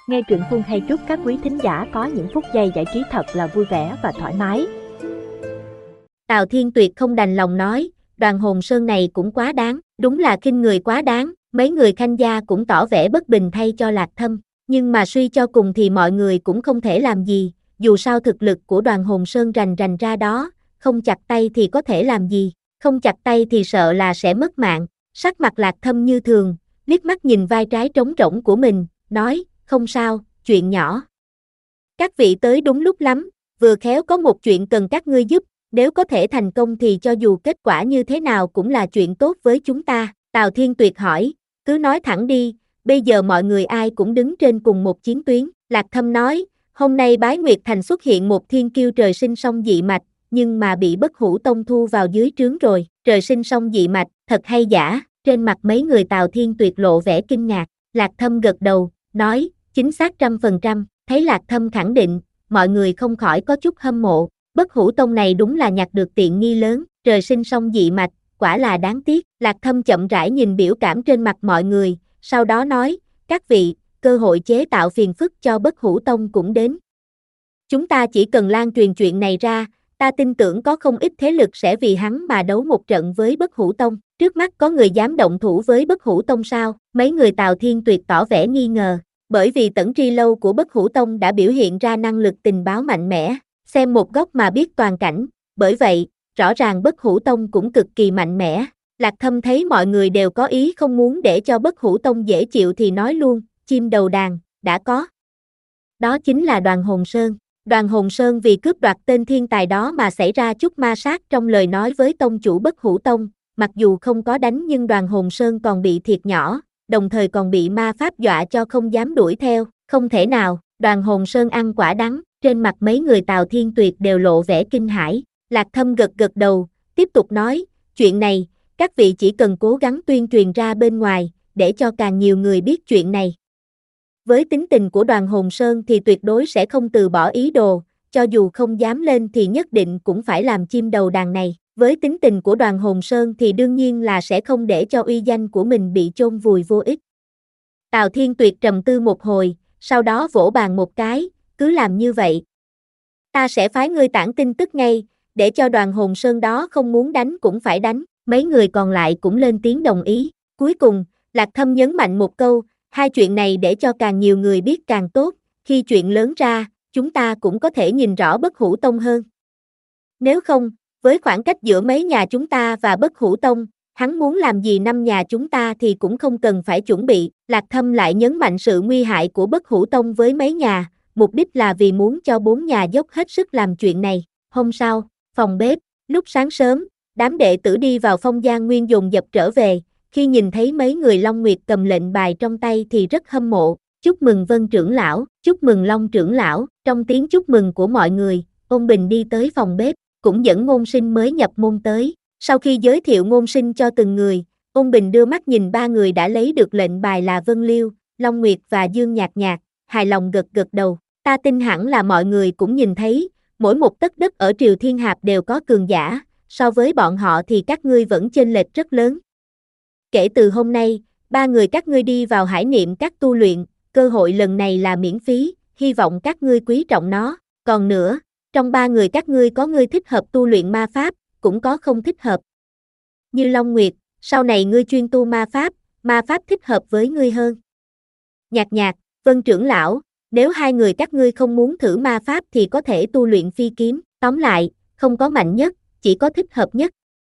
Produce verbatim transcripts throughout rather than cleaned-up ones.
Nghe truyện Phương hay chúc các quý thính giả có những phút giây giải trí thật là vui vẻ và thoải mái. Tào Thiên Tuyệt không đành lòng nói, Đoàn Hồn Sơn này cũng quá đáng, đúng là khinh người quá đáng, mấy người Khanh gia cũng tỏ vẻ bất bình thay cho Lạc Thâm, nhưng mà suy cho cùng thì mọi người cũng không thể làm gì, dù sao thực lực của Đoàn Hồn Sơn rành rành ra đó, không chặt tay thì có thể làm gì, không chặt tay thì sợ là sẽ mất mạng. Sắc mặt Lạc Thâm như thường, liếc mắt nhìn vai trái trống rỗng của mình, nói, không sao, chuyện nhỏ. Các vị tới đúng lúc lắm, vừa khéo có một chuyện cần các ngươi giúp, nếu có thể thành công thì cho dù kết quả như thế nào cũng là chuyện tốt với chúng ta. Tào Thiên Tuyệt hỏi, cứ nói thẳng đi, bây giờ mọi người ai cũng đứng trên cùng một chiến tuyến. Lạc Thâm nói, hôm nay Bái Nguyệt Thành xuất hiện một thiên kiêu trời sinh song dị mạch, nhưng mà bị Bất Hủ Tông thu vào dưới trướng rồi. Trời sinh song dị mạch, thật hay giả? Trên mặt mấy người Tào Thiên Tuyệt lộ vẻ kinh ngạc. Lạc Thâm gật đầu, nói, chính xác trăm phần trăm. Thấy Lạc Thâm khẳng định, mọi người không khỏi có chút hâm mộ. Bất Hủ Tông này đúng là nhặt được tiện nghi lớn, trời sinh song dị mạch, quả là đáng tiếc. Lạc Thâm chậm rãi nhìn biểu cảm trên mặt mọi người, sau đó nói, các vị, cơ hội chế tạo phiền phức cho Bất Hủ Tông cũng đến. Chúng ta chỉ cần lan truyền chuyện này ra, ta tin tưởng có không ít thế lực sẽ vì hắn mà đấu một trận với Bất Hủ Tông. Trước mắt có người dám động thủ với Bất Hủ Tông sao? Mấy người Tào Thiên Tuyệt tỏ vẻ nghi ngờ, bởi vì Tẩn Tri Lâu của Bất Hủ Tông đã biểu hiện ra năng lực tình báo mạnh mẽ, xem một góc mà biết toàn cảnh, bởi vậy, rõ ràng Bất Hủ Tông cũng cực kỳ mạnh mẽ. Lạc Thâm thấy mọi người đều có ý không muốn để cho Bất Hủ Tông dễ chịu thì nói luôn, chim đầu đàn, đã có. Đó chính là Đoàn Hồn Sơn. Đoàn Hồn Sơn vì cướp đoạt tên thiên tài đó mà xảy ra chút ma sát trong lời nói với tông chủ Bất Hủ Tông, mặc dù không có đánh nhưng Đoàn Hồn Sơn còn bị thiệt nhỏ, đồng thời còn bị ma pháp dọa cho không dám đuổi theo, không thể nào, Đoàn Hồn Sơn ăn quả đắng. Trên mặt mấy người Tào Thiên Tuyệt đều lộ vẻ kinh hãi. Lạc Thâm gật gật đầu, tiếp tục nói, chuyện này, các vị chỉ cần cố gắng tuyên truyền ra bên ngoài, để cho càng nhiều người biết chuyện này. Với tính tình của Đoàn Hồn Sơn thì tuyệt đối sẽ không từ bỏ ý đồ, cho dù không dám lên thì nhất định cũng phải làm chim đầu đàn này. Với tính tình của Đoàn Hồn Sơn thì đương nhiên là sẽ không để cho uy danh của mình bị chôn vùi vô ích. Tào Thiên Tuyệt trầm tư một hồi, sau đó vỗ bàn một cái, cứ làm như vậy. Ta sẽ phái ngươi tản tin tức ngay, để cho Đoàn Hồn Sơn đó không muốn đánh cũng phải đánh. Mấy người còn lại cũng lên tiếng đồng ý. Cuối cùng, Lạc Thâm nhấn mạnh một câu, hai chuyện này để cho càng nhiều người biết càng tốt, khi chuyện lớn ra, chúng ta cũng có thể nhìn rõ Bất Hủ Tông hơn. Nếu không, với khoảng cách giữa mấy nhà chúng ta và Bất Hủ Tông, hắn muốn làm gì năm nhà chúng ta thì cũng không cần phải chuẩn bị. Lạc Thâm lại nhấn mạnh sự nguy hại của Bất Hủ Tông với mấy nhà, mục đích là vì muốn cho bốn nhà dốc hết sức làm chuyện này. Hôm sau, phòng bếp, lúc sáng sớm, đám đệ tử đi vào Phong Giang Nguyên dồn dập trở về, khi nhìn thấy mấy người Long Nguyệt cầm lệnh bài trong tay thì rất hâm mộ, chúc mừng Vân trưởng lão, chúc mừng Long trưởng lão. Trong tiếng chúc mừng của mọi người, Ôn Bình đi tới phòng bếp, cũng dẫn Ngôn Sinh mới nhập môn tới. Sau khi giới thiệu Ngôn Sinh cho từng người, Ôn Bình đưa mắt nhìn ba người đã lấy được lệnh bài là Vân Liêu, Long Nguyệt và Dương Nhạc Nhạc, hài lòng gật gật đầu. Ta tin hẳn là mọi người cũng nhìn thấy, mỗi một tấc đất ở Triều Thiên Hạp đều có cường giả, so với bọn họ thì các ngươi vẫn chênh lệch rất lớn. Kể từ hôm nay, ba người các ngươi đi vào Hải Niệm Các tu luyện, cơ hội lần này là miễn phí, hy vọng các ngươi quý trọng nó. Còn nữa, trong ba người các ngươi có người thích hợp tu luyện ma pháp, cũng có không thích hợp. Như Long Nguyệt, sau này ngươi chuyên tu ma pháp, ma pháp thích hợp với ngươi hơn. Nhạc Nhạc, Vân trưởng lão, nếu hai người các ngươi không muốn thử ma pháp thì có thể tu luyện phi kiếm, tóm lại, không có mạnh nhất, chỉ có thích hợp nhất.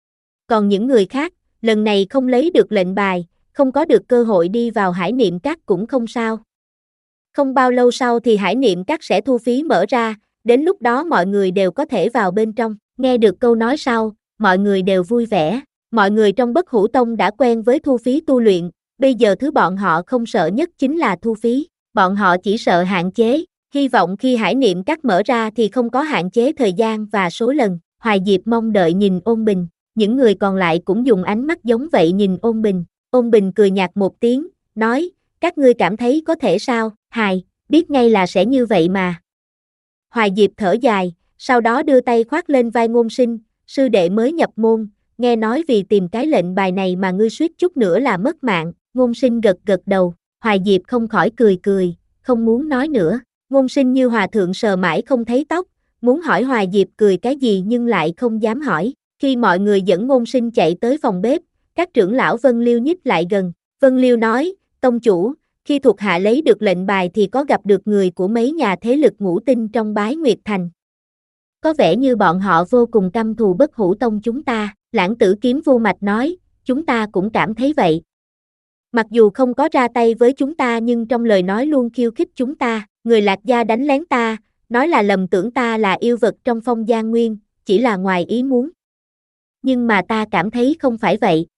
Còn những người khác, lần này không lấy được lệnh bài, không có được cơ hội đi vào Hải Niệm Các cũng không sao. Không bao lâu sau thì Hải Niệm Các sẽ thu phí mở ra, đến lúc đó mọi người đều có thể vào bên trong. Nghe được câu nói sau, mọi người đều vui vẻ, mọi người trong Bất Hủ Tông đã quen với thu phí tu luyện, bây giờ thứ bọn họ không sợ nhất chính là thu phí. Bọn họ chỉ sợ hạn chế, hy vọng khi Hải Niệm Các mở ra thì không có hạn chế thời gian và số lần. Hoài Diệp mong đợi nhìn Ôn Bình, những người còn lại cũng dùng ánh mắt giống vậy nhìn Ôn Bình. Ôn Bình cười nhạt một tiếng, nói, các ngươi cảm thấy có thể sao? Hài, biết ngay là sẽ như vậy mà. Hoài Diệp thở dài, sau đó đưa tay khoác lên vai Ngôn Sinh, sư đệ mới nhập môn, nghe nói vì tìm cái lệnh bài này mà ngươi suýt chút nữa là mất mạng. Ngôn Sinh gật gật đầu, Hoài Diệp không khỏi cười cười, không muốn nói nữa. Ngôn Sinh như hòa thượng sờ mãi không thấy tóc, muốn hỏi Hoài Diệp cười cái gì nhưng lại không dám hỏi. Khi mọi người dẫn Ngôn Sinh chạy tới phòng bếp, các trưởng lão Vân Liêu nhích lại gần. Vân Liêu nói, tông chủ, khi thuộc hạ lấy được lệnh bài thì có gặp được người của mấy nhà thế lực ngũ tinh trong Bái Nguyệt Thành. Có vẻ như bọn họ vô cùng căm thù Bất Hủ Tông chúng ta. Lãng Tử Kiếm Vô Mạch nói, chúng ta cũng cảm thấy vậy. Mặc dù không có ra tay với chúng ta nhưng trong lời nói luôn khiêu khích chúng ta. Người Lạc Gia đánh lén ta, nói là lầm tưởng ta là yêu vật trong Phong Giang Nguyên, chỉ là ngoài ý muốn. Nhưng mà ta cảm thấy không phải vậy.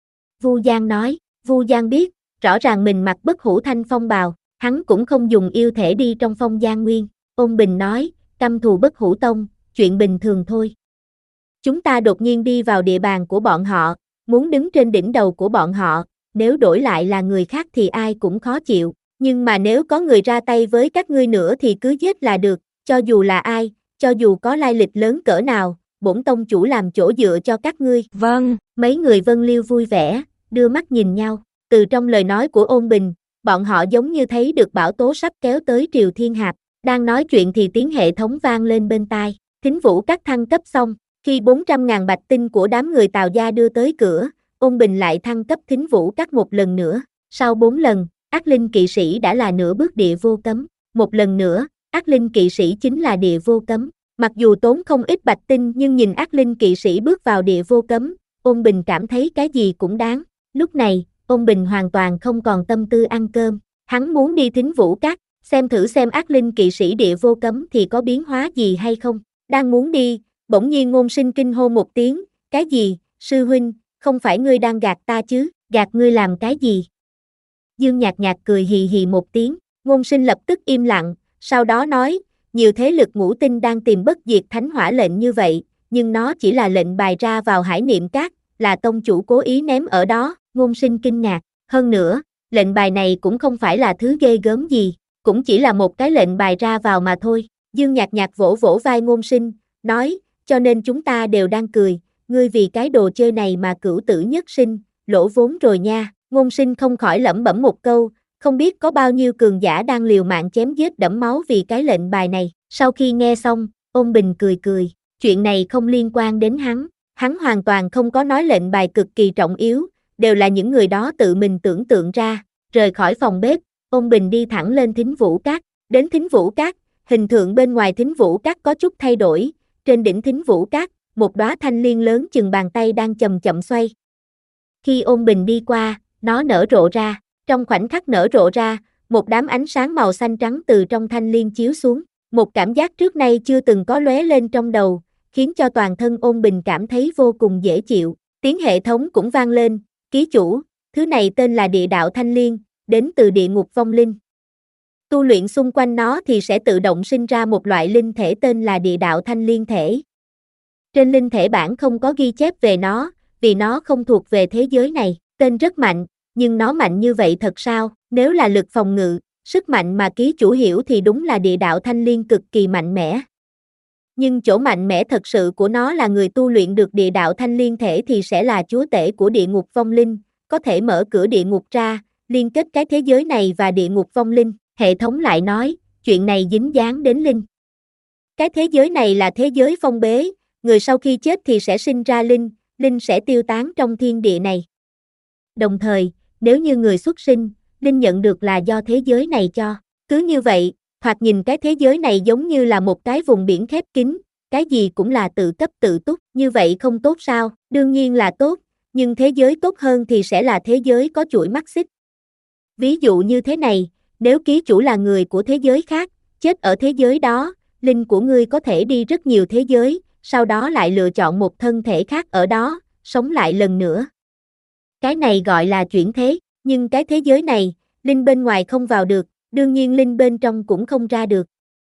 Vu Giang nói, Vu Giang biết, rõ ràng mình mặc Bất Hủ Thanh Phong bào, hắn cũng không dùng yêu thể đi trong Phong Giang Nguyên. Ôn Bình nói, căm thù Bất Hủ Tông, chuyện bình thường thôi. Chúng ta đột nhiên đi vào địa bàn của bọn họ, muốn đứng trên đỉnh đầu của bọn họ, nếu đổi lại là người khác thì ai cũng khó chịu. Nhưng mà nếu có người ra tay với các ngươi nữa thì cứ giết là được, cho dù là ai, cho dù có lai lịch lớn cỡ nào, bổn tông chủ làm chỗ dựa cho các ngươi. Vâng. Mấy người Vân Liêu vui vẻ, đưa mắt nhìn nhau. Từ trong lời nói của Ôn Bình, bọn họ giống như thấy được bão tố sắp kéo tới Triều Thiên Hạp. Đang nói chuyện thì tiếng hệ thống vang lên bên tai. Thính Vũ Các thăng cấp xong, khi bốn trăm ngàn bạch tinh của đám người Tào gia đưa tới cửa, Ôn Bình lại thăng cấp Thính Vũ Các một lần nữa. Sau bốn lần, Ác Linh Kỵ Sĩ đã là nửa bước địa vô cấm. Một lần nữa, Ác Linh Kỵ Sĩ chính là địa vô cấm. Mặc dù tốn không ít bạch tinh nhưng nhìn Ác Linh Kỵ Sĩ bước vào địa vô cấm, Ôn Bình cảm thấy cái gì cũng đáng. Lúc này, Ôn Bình hoàn toàn không còn tâm tư ăn cơm. Hắn muốn đi Thính Vũ Các, xem thử xem Ác Linh Kỵ Sĩ địa vô cấm thì có biến hóa gì hay không. Đang muốn đi, bỗng nhiên Ngôn Sinh kinh hô một tiếng, cái gì, sư huynh, không phải ngươi đang gạt ta chứ, gạt ngươi làm cái gì? Dương Nhạc Nhạc cười hì hì một tiếng, Ngôn Sinh lập tức im lặng, sau đó nói, nhiều thế lực ngũ tinh đang tìm bất diệt thánh hỏa lệnh như vậy, nhưng nó chỉ là lệnh bài ra vào Hải Niệm Các, là tông chủ cố ý ném ở đó. Ngôn Sinh kinh ngạc, hơn nữa, lệnh bài này cũng không phải là thứ ghê gớm gì, cũng chỉ là một cái lệnh bài ra vào mà thôi. Dương Nhạc Nhạc vỗ vỗ vai Ngôn Sinh, nói, cho nên chúng ta đều đang cười, ngươi vì cái đồ chơi này mà cửu tử nhất sinh, lỗ vốn rồi nha. Ngôn Sinh không khỏi lẩm bẩm một câu, không biết có bao nhiêu cường giả đang liều mạng chém giết đẫm máu vì cái lệnh bài này. Sau khi nghe xong, Ôn Bình cười cười, chuyện này không liên quan đến hắn, hắn hoàn toàn không có nói lệnh bài cực kỳ trọng yếu, đều là những người đó tự mình tưởng tượng ra. Rời khỏi phòng bếp, Ôn Bình đi thẳng lên Thính Vũ Các. Đến Thính Vũ Các, hình tượng bên ngoài Thính Vũ Các có chút thay đổi, trên đỉnh Thính Vũ Các, một đóa thanh liên lớn chừng bàn tay đang chậm chậm xoay. Khi Ôn Bình đi qua, nó nở rộ ra, trong khoảnh khắc nở rộ ra, một đám ánh sáng màu xanh trắng từ trong thanh liên chiếu xuống, một cảm giác trước nay chưa từng có lóe lên trong đầu, khiến cho toàn thân Ôn Bình cảm thấy vô cùng dễ chịu. Tiếng hệ thống cũng vang lên, ký chủ, thứ này tên là địa đạo thanh liên, đến từ địa ngục vong linh. Tu luyện xung quanh nó thì sẽ tự động sinh ra một loại linh thể tên là địa đạo thanh liên thể. Trên linh thể bản không có ghi chép về nó, vì nó không thuộc về thế giới này, tên rất mạnh, nhưng nó mạnh như vậy thật sao? Nếu là lực phòng ngự, sức mạnh mà ký chủ hiểu thì đúng là địa đạo thanh liên cực kỳ mạnh mẽ. Nhưng chỗ mạnh mẽ thật sự của nó là người tu luyện được địa đạo thanh liên thể thì sẽ là chúa tể của địa ngục vong linh, có thể mở cửa địa ngục ra, liên kết cái thế giới này và địa ngục vong linh. Hệ thống lại nói, chuyện này dính dáng đến linh. Cái thế giới này là thế giới phong bế, người sau khi chết thì sẽ sinh ra linh, linh sẽ tiêu tán trong thiên địa này. Đồng thời, nếu như người xuất sinh, linh nhận được là do thế giới này cho. Cứ như vậy, thoạt nhìn cái thế giới này giống như là một cái vùng biển khép kín, cái gì cũng là tự cấp tự túc, như vậy không tốt sao? Đương nhiên là tốt, nhưng thế giới tốt hơn thì sẽ là thế giới có chuỗi mắt xích. Ví dụ như thế này, nếu ký chủ là người của thế giới khác, chết ở thế giới đó, linh của ngươi có thể đi rất nhiều thế giới, sau đó lại lựa chọn một thân thể khác ở đó, sống lại lần nữa. Cái này gọi là chuyển thế, nhưng cái thế giới này, linh bên ngoài không vào được, đương nhiên linh bên trong cũng không ra được.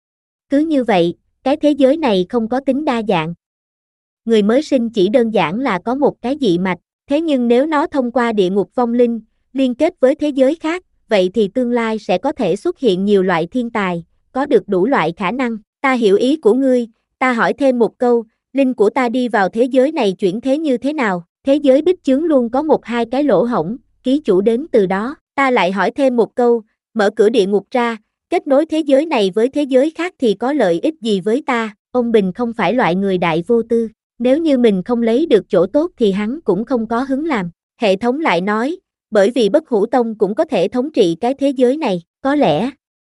Cứ như vậy, cái thế giới này không có tính đa dạng. Người mới sinh chỉ đơn giản là có một cái dị mạch, thế nhưng nếu nó thông qua địa ngục vong linh, liên kết với thế giới khác, vậy thì tương lai sẽ có thể xuất hiện nhiều loại thiên tài, có được đủ loại khả năng. Ta hiểu ý của ngươi, ta hỏi thêm một câu, linh của ta đi vào thế giới này chuyển thế như thế nào? Thế giới bích chướng luôn có một hai cái lỗ hổng, ký chủ đến từ đó. Ta lại hỏi thêm một câu, mở cửa địa ngục ra, kết nối thế giới này với thế giới khác thì có lợi ích gì với ta, ông Bình không phải loại người đại vô tư, nếu như mình không lấy được chỗ tốt thì hắn cũng không có hứng làm. Hệ thống lại nói, bởi vì Bất Hủ Tông cũng có thể thống trị cái thế giới này, có lẽ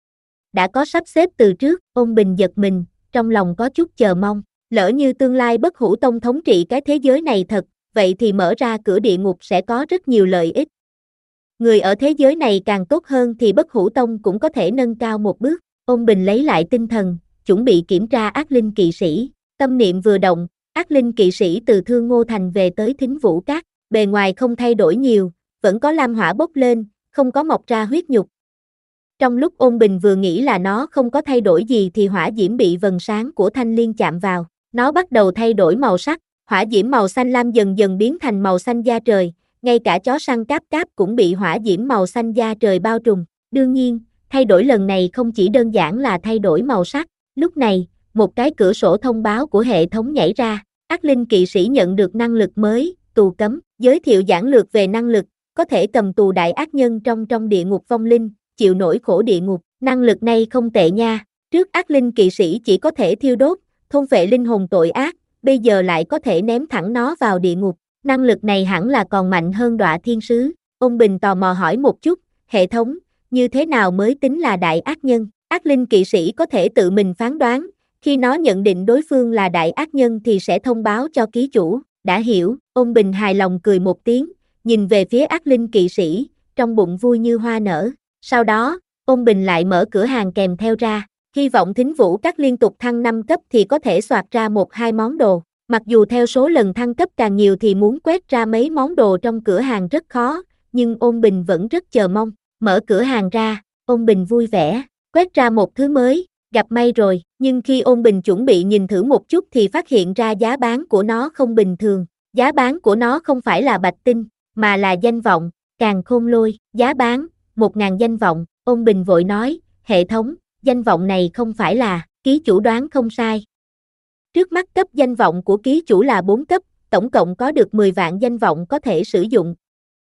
đã có sắp xếp từ trước, ông Bình giật mình, trong lòng có chút chờ mong, lỡ như tương lai Bất Hủ Tông thống trị cái thế giới này thật, vậy thì mở ra cửa địa ngục sẽ có rất nhiều lợi ích. Người ở thế giới này càng tốt hơn thì Bất Hủ Tông cũng có thể nâng cao một bước, ông Bình lấy lại tinh thần, chuẩn bị kiểm tra ác linh kỵ sĩ, tâm niệm vừa động, ác linh kỵ sĩ từ Thương Ngô Thành về tới Thính Vũ Các, bề ngoài không thay đổi nhiều, vẫn có lam hỏa bốc lên, không có mọc ra huyết nhục. Trong lúc ôn bình vừa nghĩ là nó không có thay đổi gì thì hỏa diễm bị vầng sáng của thanh liên chạm vào, nó bắt đầu thay đổi màu sắc, hỏa diễm màu xanh lam dần dần biến thành màu xanh da trời, ngay cả chó săn Cáp Cáp cũng bị hỏa diễm màu xanh da trời bao trùm. Đương nhiên, thay đổi lần này không chỉ đơn giản là thay đổi màu sắc, lúc này, một cái cửa sổ thông báo của hệ thống nhảy ra, ác linh kỵ sĩ nhận được năng lực mới, tù cấm, giới thiệu giản lược về năng lực, có thể cầm tù đại ác nhân trong trong địa ngục vong linh, chịu nỗi khổ địa ngục, năng lực này không tệ nha, trước ác linh kỵ sĩ chỉ có thể thiêu đốt, thôn phệ linh hồn tội ác, bây giờ lại có thể ném thẳng nó vào địa ngục, năng lực này hẳn là còn mạnh hơn Đọa Thiên Sứ. Ông Bình tò mò hỏi một chút, hệ thống, như thế nào mới tính là đại ác nhân? Ác linh kỵ sĩ có thể tự mình phán đoán, khi nó nhận định đối phương là đại ác nhân thì sẽ thông báo cho ký chủ, đã hiểu, ông Bình hài lòng cười một tiếng, nhìn về phía ác linh kỵ sĩ, trong bụng vui như hoa nở. Sau đó, ông Bình lại mở cửa hàng kèm theo ra, hy vọng Thính Vũ Các liên tục thăng năm cấp thì có thể soạt ra một hai món đồ. Mặc dù theo số lần thăng cấp càng nhiều thì muốn quét ra mấy món đồ trong cửa hàng rất khó, nhưng Ôn Bình vẫn rất chờ mong. Mở cửa hàng ra, Ôn Bình vui vẻ, quét ra một thứ mới, gặp may rồi, nhưng khi Ôn Bình chuẩn bị nhìn thử một chút thì phát hiện ra giá bán của nó không bình thường. Giá bán của nó không phải là bạch tinh, mà là danh vọng, Càn Khôn Lôi, giá bán một ngàn danh vọng. Ôn Bình vội nói, hệ thống, danh vọng này không phải là, ký chủ đoán không sai. Trước mắt cấp danh vọng của ký chủ là bốn cấp, tổng cộng có được mười vạn danh vọng có thể sử dụng.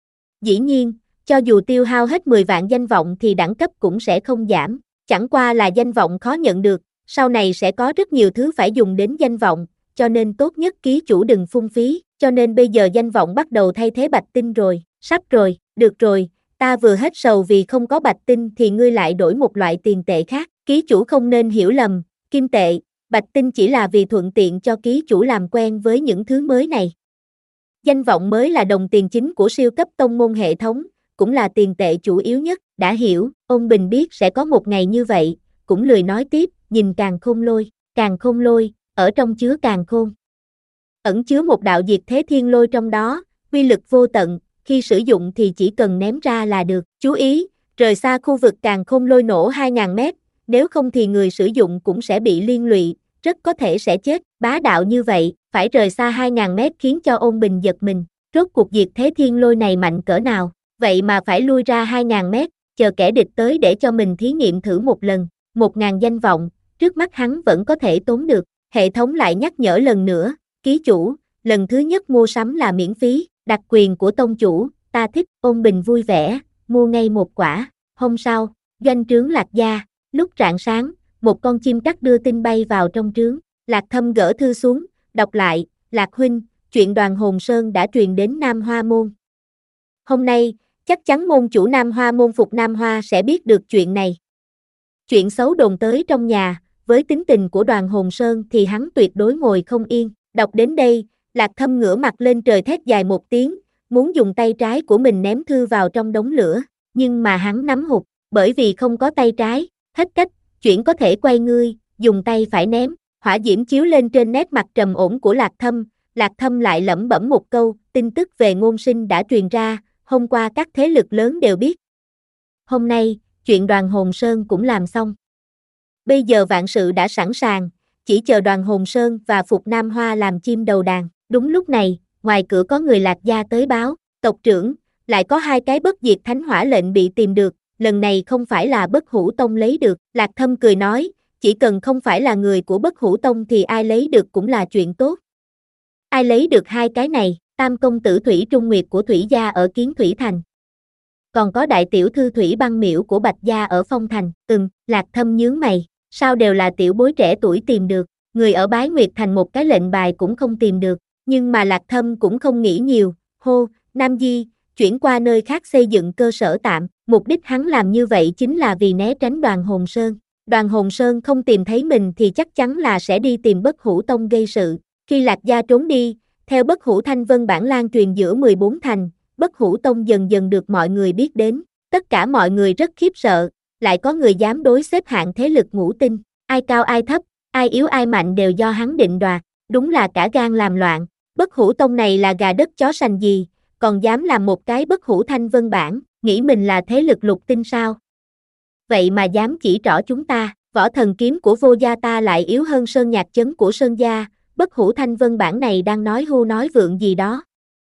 Dĩ nhiên, cho dù tiêu hao hết mười vạn danh vọng thì đẳng cấp cũng sẽ không giảm, chẳng qua là danh vọng khó nhận được, sau này sẽ có rất nhiều thứ phải dùng đến danh vọng, cho nên tốt nhất ký chủ đừng phung phí, cho nên bây giờ danh vọng bắt đầu thay thế bạch tinh rồi, sắp rồi, được rồi, ta vừa hết sầu vì không có bạch tinh thì ngươi lại đổi một loại tiền tệ khác, ký chủ không nên hiểu lầm, kim tệ, bạch tinh chỉ là vì thuận tiện cho ký chủ làm quen với những thứ mới này. Danh vọng mới là đồng tiền chính của siêu cấp tông môn hệ thống, cũng là tiền tệ chủ yếu nhất, đã hiểu, Ôn Bình biết sẽ có một ngày như vậy, cũng lười nói tiếp, nhìn Càn Khôn Lôi, Càn Khôn Lôi, ở trong chứa Càn Khôn. Ẩn chứa một đạo diệt thế thiên lôi trong đó, uy lực vô tận, khi sử dụng thì chỉ cần ném ra là được, chú ý, rời xa khu vực Càn Khôn Lôi nổ hai nghìn mét, nếu không thì người sử dụng cũng sẽ bị liên lụy, rất có thể sẽ chết, bá đạo như vậy, phải rời xa hai nghìn mét khiến cho Ôn Bình giật mình, rốt cuộc diệt thế thiên lôi này mạnh cỡ nào, vậy mà phải lui ra hai nghìn mét, chờ kẻ địch tới để cho mình thí nghiệm thử một lần, một nghìn danh vọng, trước mắt hắn vẫn có thể tốn được, hệ thống lại nhắc nhở lần nữa, ký chủ, lần thứ nhất mua sắm là miễn phí, đặc quyền của tông chủ, ta thích, Ôn Bình vui vẻ, mua ngay một quả, hôm sau, doanh trướng Lạc Gia, lúc rạng sáng, một con chim cắt đưa tin bay vào trong trướng, Lạc Thâm gỡ thư xuống, đọc lại, Lạc huynh, chuyện Đoàn Hồn Sơn đã truyền đến Nam Hoa Môn. Hôm nay, chắc chắn môn chủ Nam Hoa Môn Phục Nam Hoa sẽ biết được chuyện này. Chuyện xấu đồn tới trong nhà, với tính tình của Đoàn Hồn Sơn thì hắn tuyệt đối ngồi không yên, đọc đến đây, Lạc Thâm ngửa mặt lên trời thét dài một tiếng, muốn dùng tay trái của mình ném thư vào trong đống lửa, nhưng mà hắn nắm hụt, bởi vì không có tay trái, hết cách, chuyển có thể quay ngươi, dùng tay phải ném, hỏa diễm chiếu lên trên nét mặt trầm ổn của Lạc Thâm, Lạc Thâm lại lẩm bẩm một câu, tin tức về Ngôn Sinh đã truyền ra, hôm qua các thế lực lớn đều biết. Hôm nay, chuyện Đoàn Hồn Sơn cũng làm xong. Bây giờ vạn sự đã sẵn sàng, chỉ chờ Đoàn Hồn Sơn và Phục Nam Hoa làm chim đầu đàn. Đúng lúc này, ngoài cửa có người Lạc Gia tới báo, tộc trưởng, lại có hai cái bất diệt thánh hỏa lệnh bị tìm được, lần này không phải là Bất Hủ Tông lấy được, Lạc Thâm cười nói, chỉ cần không phải là người của Bất Hủ Tông thì ai lấy được cũng là chuyện tốt. Ai lấy được hai cái này, Tam công tử Thủy Trung Nguyệt của Thủy Gia ở Kiến Thủy Thành. còn có đại tiểu thư Thủy Băng Miễu của Bạch gia ở Phong Thành. Ừm, Lạc Thâm nhướng mày, sao đều là tiểu bối trẻ tuổi tìm được, người ở Bái Nguyệt Thành một cái lệnh bài cũng không tìm được, nhưng mà Lạc Thâm cũng không nghĩ nhiều, hô, Nam Di, chuyển qua nơi khác xây dựng cơ sở tạm, mục đích hắn làm như vậy chính là vì né tránh Đoàn Hồn Sơn. Đoàn Hồn Sơn không tìm thấy mình thì chắc chắn là sẽ đi tìm Bất Hủ Tông gây sự. Khi Lạc gia trốn đi, theo Bất Hủ Thanh Vân bản lan truyền giữa mười bốn thành, Bất Hủ Tông dần dần được mọi người biết đến. Tất cả mọi người rất khiếp sợ, lại có người dám đối xếp hạng thế lực ngũ tinh, ai cao ai thấp, ai yếu ai mạnh đều do hắn định đoạt, đúng là cả gan làm loạn. Bất Hủ Tông này là gà đất chó sành gì, còn dám làm một cái Bất Hủ Thanh Vân bản, nghĩ mình là thế lực lục tinh sao? Vậy mà dám chỉ trỏ chúng ta, võ thần kiếm của vô gia ta lại yếu hơn sơn nhạc chấn của sơn gia, Bất Hủ Thanh Vân bản này đang nói hưu nói vượng gì đó.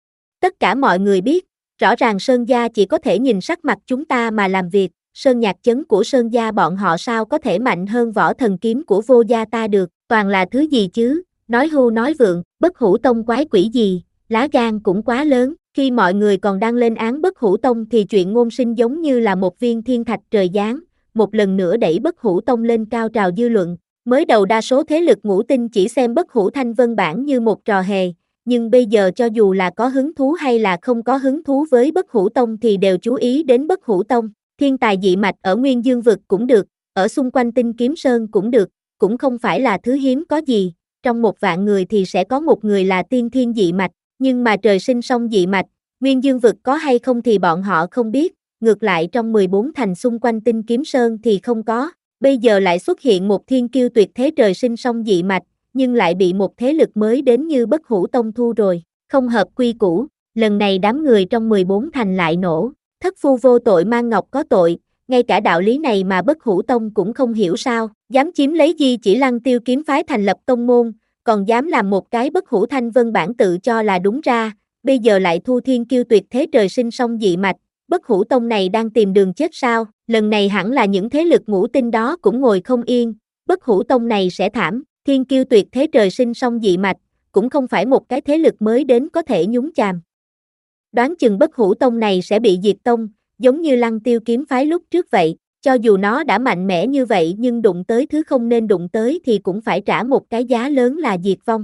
Tất cả mọi người biết, rõ ràng sơn gia chỉ có thể nhìn sắc mặt chúng ta mà làm việc, sơn nhạc chấn của sơn gia bọn họ sao có thể mạnh hơn võ thần kiếm của vô gia ta được, toàn là thứ gì chứ, nói hưu nói vượng, Bất Hủ Tông quái quỷ gì, lá gan cũng quá lớn. Khi mọi người còn đang lên án Bất Hủ Tông thì chuyện Ngôn Sinh giống như là một viên thiên thạch trời giáng, một lần nữa đẩy Bất Hủ Tông lên cao trào dư luận. Mới đầu đa số thế lực ngũ tinh chỉ xem Bất Hủ Thanh Vân bản như một trò hề, nhưng bây giờ cho dù là có hứng thú hay là không có hứng thú với Bất Hủ Tông thì đều chú ý đến Bất Hủ Tông. Thiên tài dị mạch ở Nguyên Dương vực cũng được, ở xung quanh Tinh Kiếm Sơn cũng được, cũng không phải là thứ hiếm có gì, trong một vạn người thì sẽ có một người là tiên thiên dị mạch, nhưng mà trời sinh song dị mạch, Nguyên Dương vực có hay không thì bọn họ không biết, ngược lại trong mười bốn thành xung quanh Tinh Kiếm Sơn thì không có, bây giờ lại xuất hiện một thiên kiêu tuyệt thế trời sinh song dị mạch, nhưng lại bị một thế lực mới đến như Bất Hủ Tông thu rồi, không hợp quy củ, lần này đám người trong mười bốn thành lại nổ, thất phu vô tội mang ngọc có tội, ngay cả đạo lý này mà Bất Hủ Tông cũng không hiểu sao, dám chiếm lấy Di Chỉ Lăng Tiêu kiếm phái thành lập tông môn, còn dám làm một cái Bất Hủ Thanh Vân bản tự cho là đúng ra, bây giờ lại thu thiên kiêu tuyệt thế trời sinh song dị mạch, Bất Hủ Tông này đang tìm đường chết sao, lần này hẳn là những thế lực ngũ tinh đó cũng ngồi không yên, Bất Hủ Tông này sẽ thảm, thiên kiêu tuyệt thế trời sinh song dị mạch, cũng không phải một cái thế lực mới đến có thể nhúng chàm. Đoán chừng Bất Hủ Tông này sẽ bị diệt tông, giống như Lăng Tiêu kiếm phái lúc trước vậy, cho dù nó đã mạnh mẽ như vậy nhưng đụng tới thứ không nên đụng tới thì cũng phải trả một cái giá lớn là diệt vong.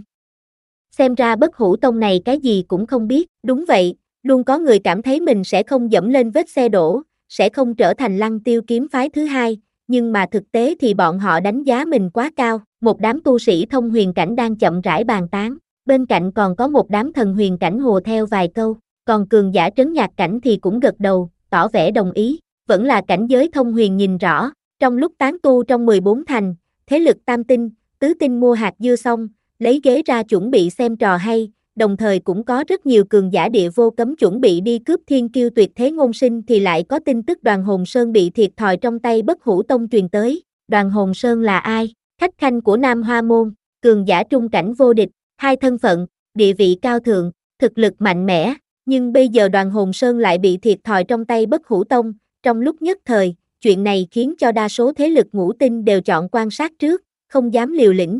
Xem ra Bất Hủ Tông này cái gì cũng không biết, đúng vậy, luôn có người cảm thấy mình sẽ không dẫm lên vết xe đổ, sẽ không trở thành Lăng Tiêu kiếm phái thứ hai, nhưng mà thực tế thì bọn họ đánh giá mình quá cao, một đám tu sĩ thông huyền cảnh đang chậm rãi bàn tán, bên cạnh còn có một đám thần huyền cảnh hùa theo vài câu, còn cường giả trấn nhạc cảnh thì cũng gật đầu, tỏ vẻ đồng ý, vẫn là cảnh giới thông huyền nhìn rõ, trong lúc tán tu trong mười bốn thành, thế lực tam tinh, tứ tinh mua hạt dưa xong, lấy ghế ra chuẩn bị xem trò hay, đồng thời cũng có rất nhiều cường giả địa vô cấm chuẩn bị đi cướp thiên kiêu tuyệt thế Ngôn Sinh thì lại có tin tức Đoàn Hồn Sơn bị thiệt thòi trong tay Bất Hủ Tông truyền tới. Đoàn Hồn Sơn là ai? Khách khanh của Nam Hoa Môn, cường giả trung cảnh vô địch, hai thân phận, địa vị cao thượng, thực lực mạnh mẽ, nhưng bây giờ Đoàn Hồn Sơn lại bị thiệt thòi trong tay Bất Hủ Tông, trong lúc nhất thời, chuyện này khiến cho đa số thế lực ngũ tinh đều chọn quan sát trước, không dám liều lĩnh.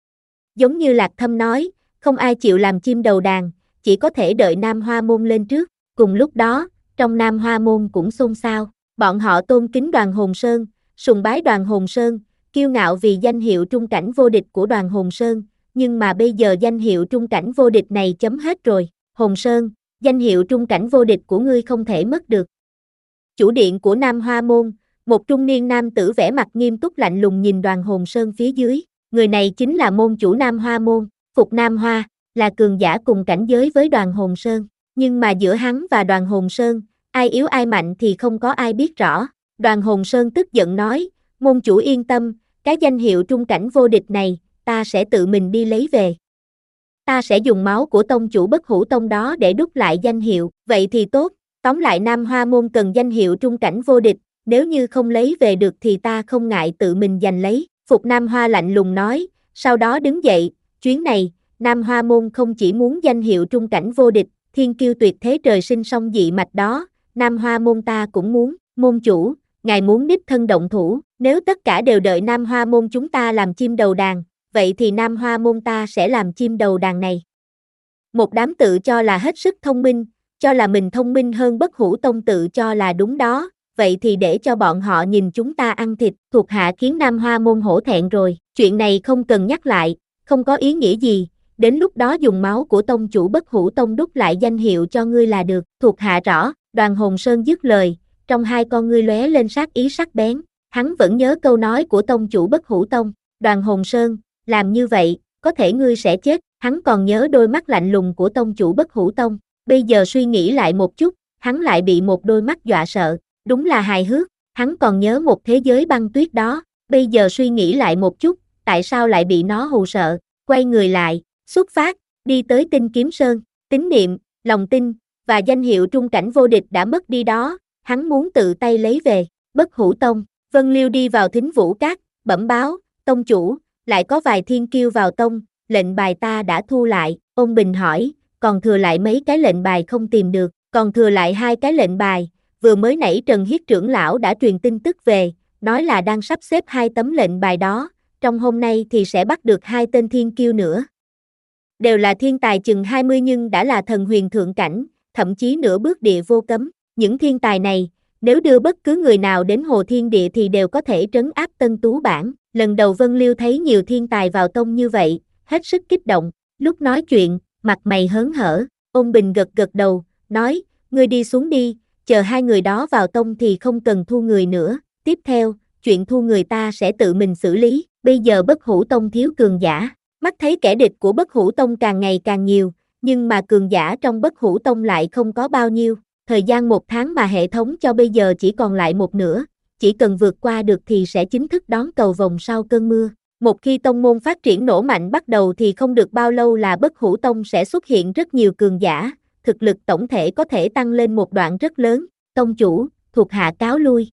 Giống như Lạc Thâm nói, không ai chịu làm chim đầu đàn, chỉ có thể đợi Nam Hoa Môn lên trước. Cùng lúc đó, trong Nam Hoa Môn cũng xôn xao, bọn họ tôn kính Đoàn Hồn Sơn, sùng bái Đoàn Hồn Sơn, kiêu ngạo vì danh hiệu trung cảnh vô địch của Đoàn Hồn Sơn, nhưng mà bây giờ danh hiệu trung cảnh vô địch này chấm hết rồi. Hồn Sơn, danh hiệu trung cảnh vô địch của ngươi không thể mất được. Chủ điện của Nam Hoa Môn, một trung niên nam tử vẻ mặt nghiêm túc lạnh lùng nhìn Đoàn Hồn Sơn phía dưới, người này chính là môn chủ Nam Hoa Môn, Phục Nam Hoa, là cường giả cùng cảnh giới với Đoàn Hồn Sơn, nhưng mà giữa hắn và Đoàn Hồn Sơn, ai yếu ai mạnh thì không có ai biết rõ. Đoàn Hồn Sơn tức giận nói, môn chủ yên tâm, cái danh hiệu trung cảnh vô địch này, ta sẽ tự mình đi lấy về. Ta sẽ dùng máu của tông chủ Bất Hủ Tông đó để đúc lại danh hiệu, vậy thì tốt, tóm lại Nam Hoa Môn cần danh hiệu trung cảnh vô địch, nếu như không lấy về được thì ta không ngại tự mình giành lấy. Phục Nam Hoa lạnh lùng nói, sau đó đứng dậy, chuyến này, Nam Hoa Môn không chỉ muốn danh hiệu trung cảnh vô địch, thiên kiêu tuyệt thế trời sinh song dị mạch đó, Nam Hoa Môn ta cũng muốn, môn chủ, ngài muốn đích thân động thủ, nếu tất cả đều đợi Nam Hoa Môn chúng ta làm chim đầu đàn, vậy thì Nam Hoa Môn ta sẽ làm chim đầu đàn này. Một đám tự cho là hết sức thông minh, cho là mình thông minh hơn Bất Hủ Tông tự cho là đúng đó, vậy thì để cho bọn họ nhìn chúng ta ăn thịt. Thuộc hạ khiến Nam Hoa môn hổ thẹn rồi, chuyện này không cần nhắc lại, không có ý nghĩa gì, đến lúc đó dùng máu của tông chủ Bất Hủ Tông đúc lại danh hiệu cho ngươi là được. Thuộc hạ rõ. Đoàn Hồn Sơn dứt lời, trong hai con ngươi lóe lên sát ý sắc bén, hắn vẫn nhớ câu nói của tông chủ Bất Hủ Tông. Đoàn Hồn Sơn, làm như vậy, có thể ngươi sẽ chết. Hắn còn nhớ đôi mắt lạnh lùng của tông chủ Bất Hủ Tông, bây giờ suy nghĩ lại một chút, hắn lại bị một đôi mắt dọa sợ, đúng là hài hước. Hắn còn nhớ một thế giới băng tuyết đó, bây giờ suy nghĩ lại một chút, tại sao lại bị nó hù sợ. Quay người lại, xuất phát, đi tới Tinh Kiếm Sơn. Tín niệm, lòng tin và danh hiệu trung cảnh vô địch đã mất đi đó, hắn muốn tự tay lấy về. Bất Hủ Tông. Vân Liêu đi vào Thính Vũ Các, bẩm báo, tông chủ, lại có vài thiên kiêu vào tông, lệnh bài ta đã thu lại. Ôn Bình hỏi, còn thừa lại mấy cái lệnh bài không tìm được? Còn thừa lại hai cái lệnh bài, vừa mới nãy Trần Hiết trưởng lão đã truyền tin tức về, nói là đang sắp xếp hai tấm lệnh bài đó, trong hôm nay thì sẽ bắt được hai tên thiên kiêu nữa. Đều là thiên tài chừng hai mươi nhưng đã là thần huyền thượng cảnh, thậm chí nửa bước địa vô cấm. Những thiên tài này, nếu đưa bất cứ người nào đến Hồ Thiên Địa thì đều có thể trấn áp Tân Tú Bảng. Lần đầu Vân Liêu thấy nhiều thiên tài vào tông như vậy, hết sức kích động, lúc nói chuyện, mặt mày hớn hở. Ôn Bình gật gật đầu, nói, ngươi đi xuống đi, chờ hai người đó vào tông thì không cần thu người nữa, tiếp theo, chuyện thu người ta sẽ tự mình xử lý. Bây giờ Bất Hủ Tông thiếu cường giả, mắt thấy kẻ địch của Bất Hủ Tông càng ngày càng nhiều, nhưng mà cường giả trong Bất Hủ Tông lại không có bao nhiêu. Thời gian một tháng mà hệ thống cho bây giờ chỉ còn lại một nửa, chỉ cần vượt qua được thì sẽ chính thức đón cầu vồng sau cơn mưa. Một khi tông môn phát triển nổ mạnh bắt đầu thì không được bao lâu là Bất Hủ Tông sẽ xuất hiện rất nhiều cường giả, thực lực tổng thể có thể tăng lên một đoạn rất lớn. Tông chủ, thuộc hạ cáo lui.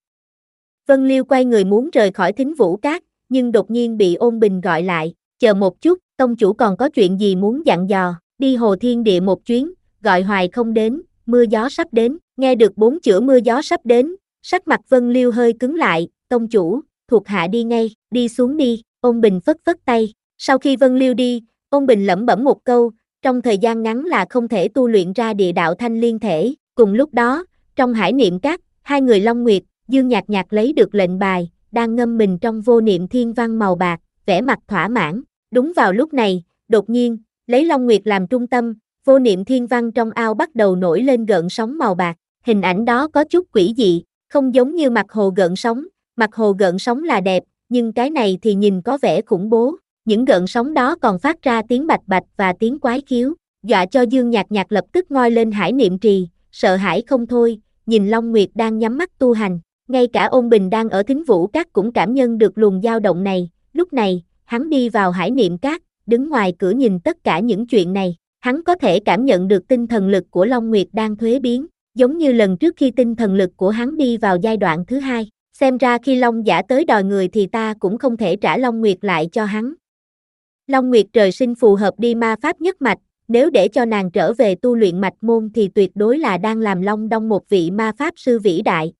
Vân Liêu quay người muốn rời khỏi Thính Vũ Các, nhưng đột nhiên bị Ôn Bình gọi lại, chờ một chút, tông chủ còn có chuyện gì muốn dặn dò, đi Hồ Thiên Địa một chuyến, gọi hoài không đến, mưa gió sắp đến. Nghe được bốn chữ mưa gió sắp đến, sắc mặt Vân Liêu hơi cứng lại, tông chủ, thuộc hạ đi ngay, đi xuống đi. Ôn Bình phất phất tay, sau khi Vân Liêu đi, Ôn Bình lẩm bẩm một câu, trong thời gian ngắn là không thể tu luyện ra địa đạo thanh liên thể. Cùng lúc đó, trong Hải Niệm Các, hai người Long Nguyệt, Dương Nhạc Nhạc lấy được lệnh bài, đang ngâm mình trong vô niệm thiên văn màu bạc, vẻ mặt thỏa mãn. Đúng vào lúc này, đột nhiên, lấy Long Nguyệt làm trung tâm, vô niệm thiên văn trong ao bắt đầu nổi lên gợn sóng màu bạc. Hình ảnh đó có chút quỷ dị, không giống như mặt hồ gợn sóng, mặt hồ gợn sóng là đẹp, nhưng cái này thì nhìn có vẻ khủng bố. Những gợn sóng đó còn phát ra tiếng bạch bạch và tiếng quái khiếu, dọa cho Dương Nhạc Nhạc lập tức ngoi lên Hải Niệm Trì, sợ hãi không thôi, nhìn Long Nguyệt đang nhắm mắt tu hành. Ngay cả Ôn Bình đang ở Thính Vũ Các cũng cảm nhận được luồng dao động này. Lúc này, hắn đi vào Hải Niệm Các, đứng ngoài cửa nhìn tất cả những chuyện này. Hắn có thể cảm nhận được tinh thần lực của Long Nguyệt đang thuế biến, giống như lần trước khi tinh thần lực của hắn đi vào giai đoạn thứ hai. Xem ra khi Long Giả tới đòi người thì ta cũng không thể trả Long Nguyệt lại cho hắn. Long Nguyệt trời sinh phù hợp đi ma pháp nhất mạch, nếu để cho nàng trở về tu luyện mạch môn thì tuyệt đối là đang làm Long Đong một vị ma pháp sư vĩ đại.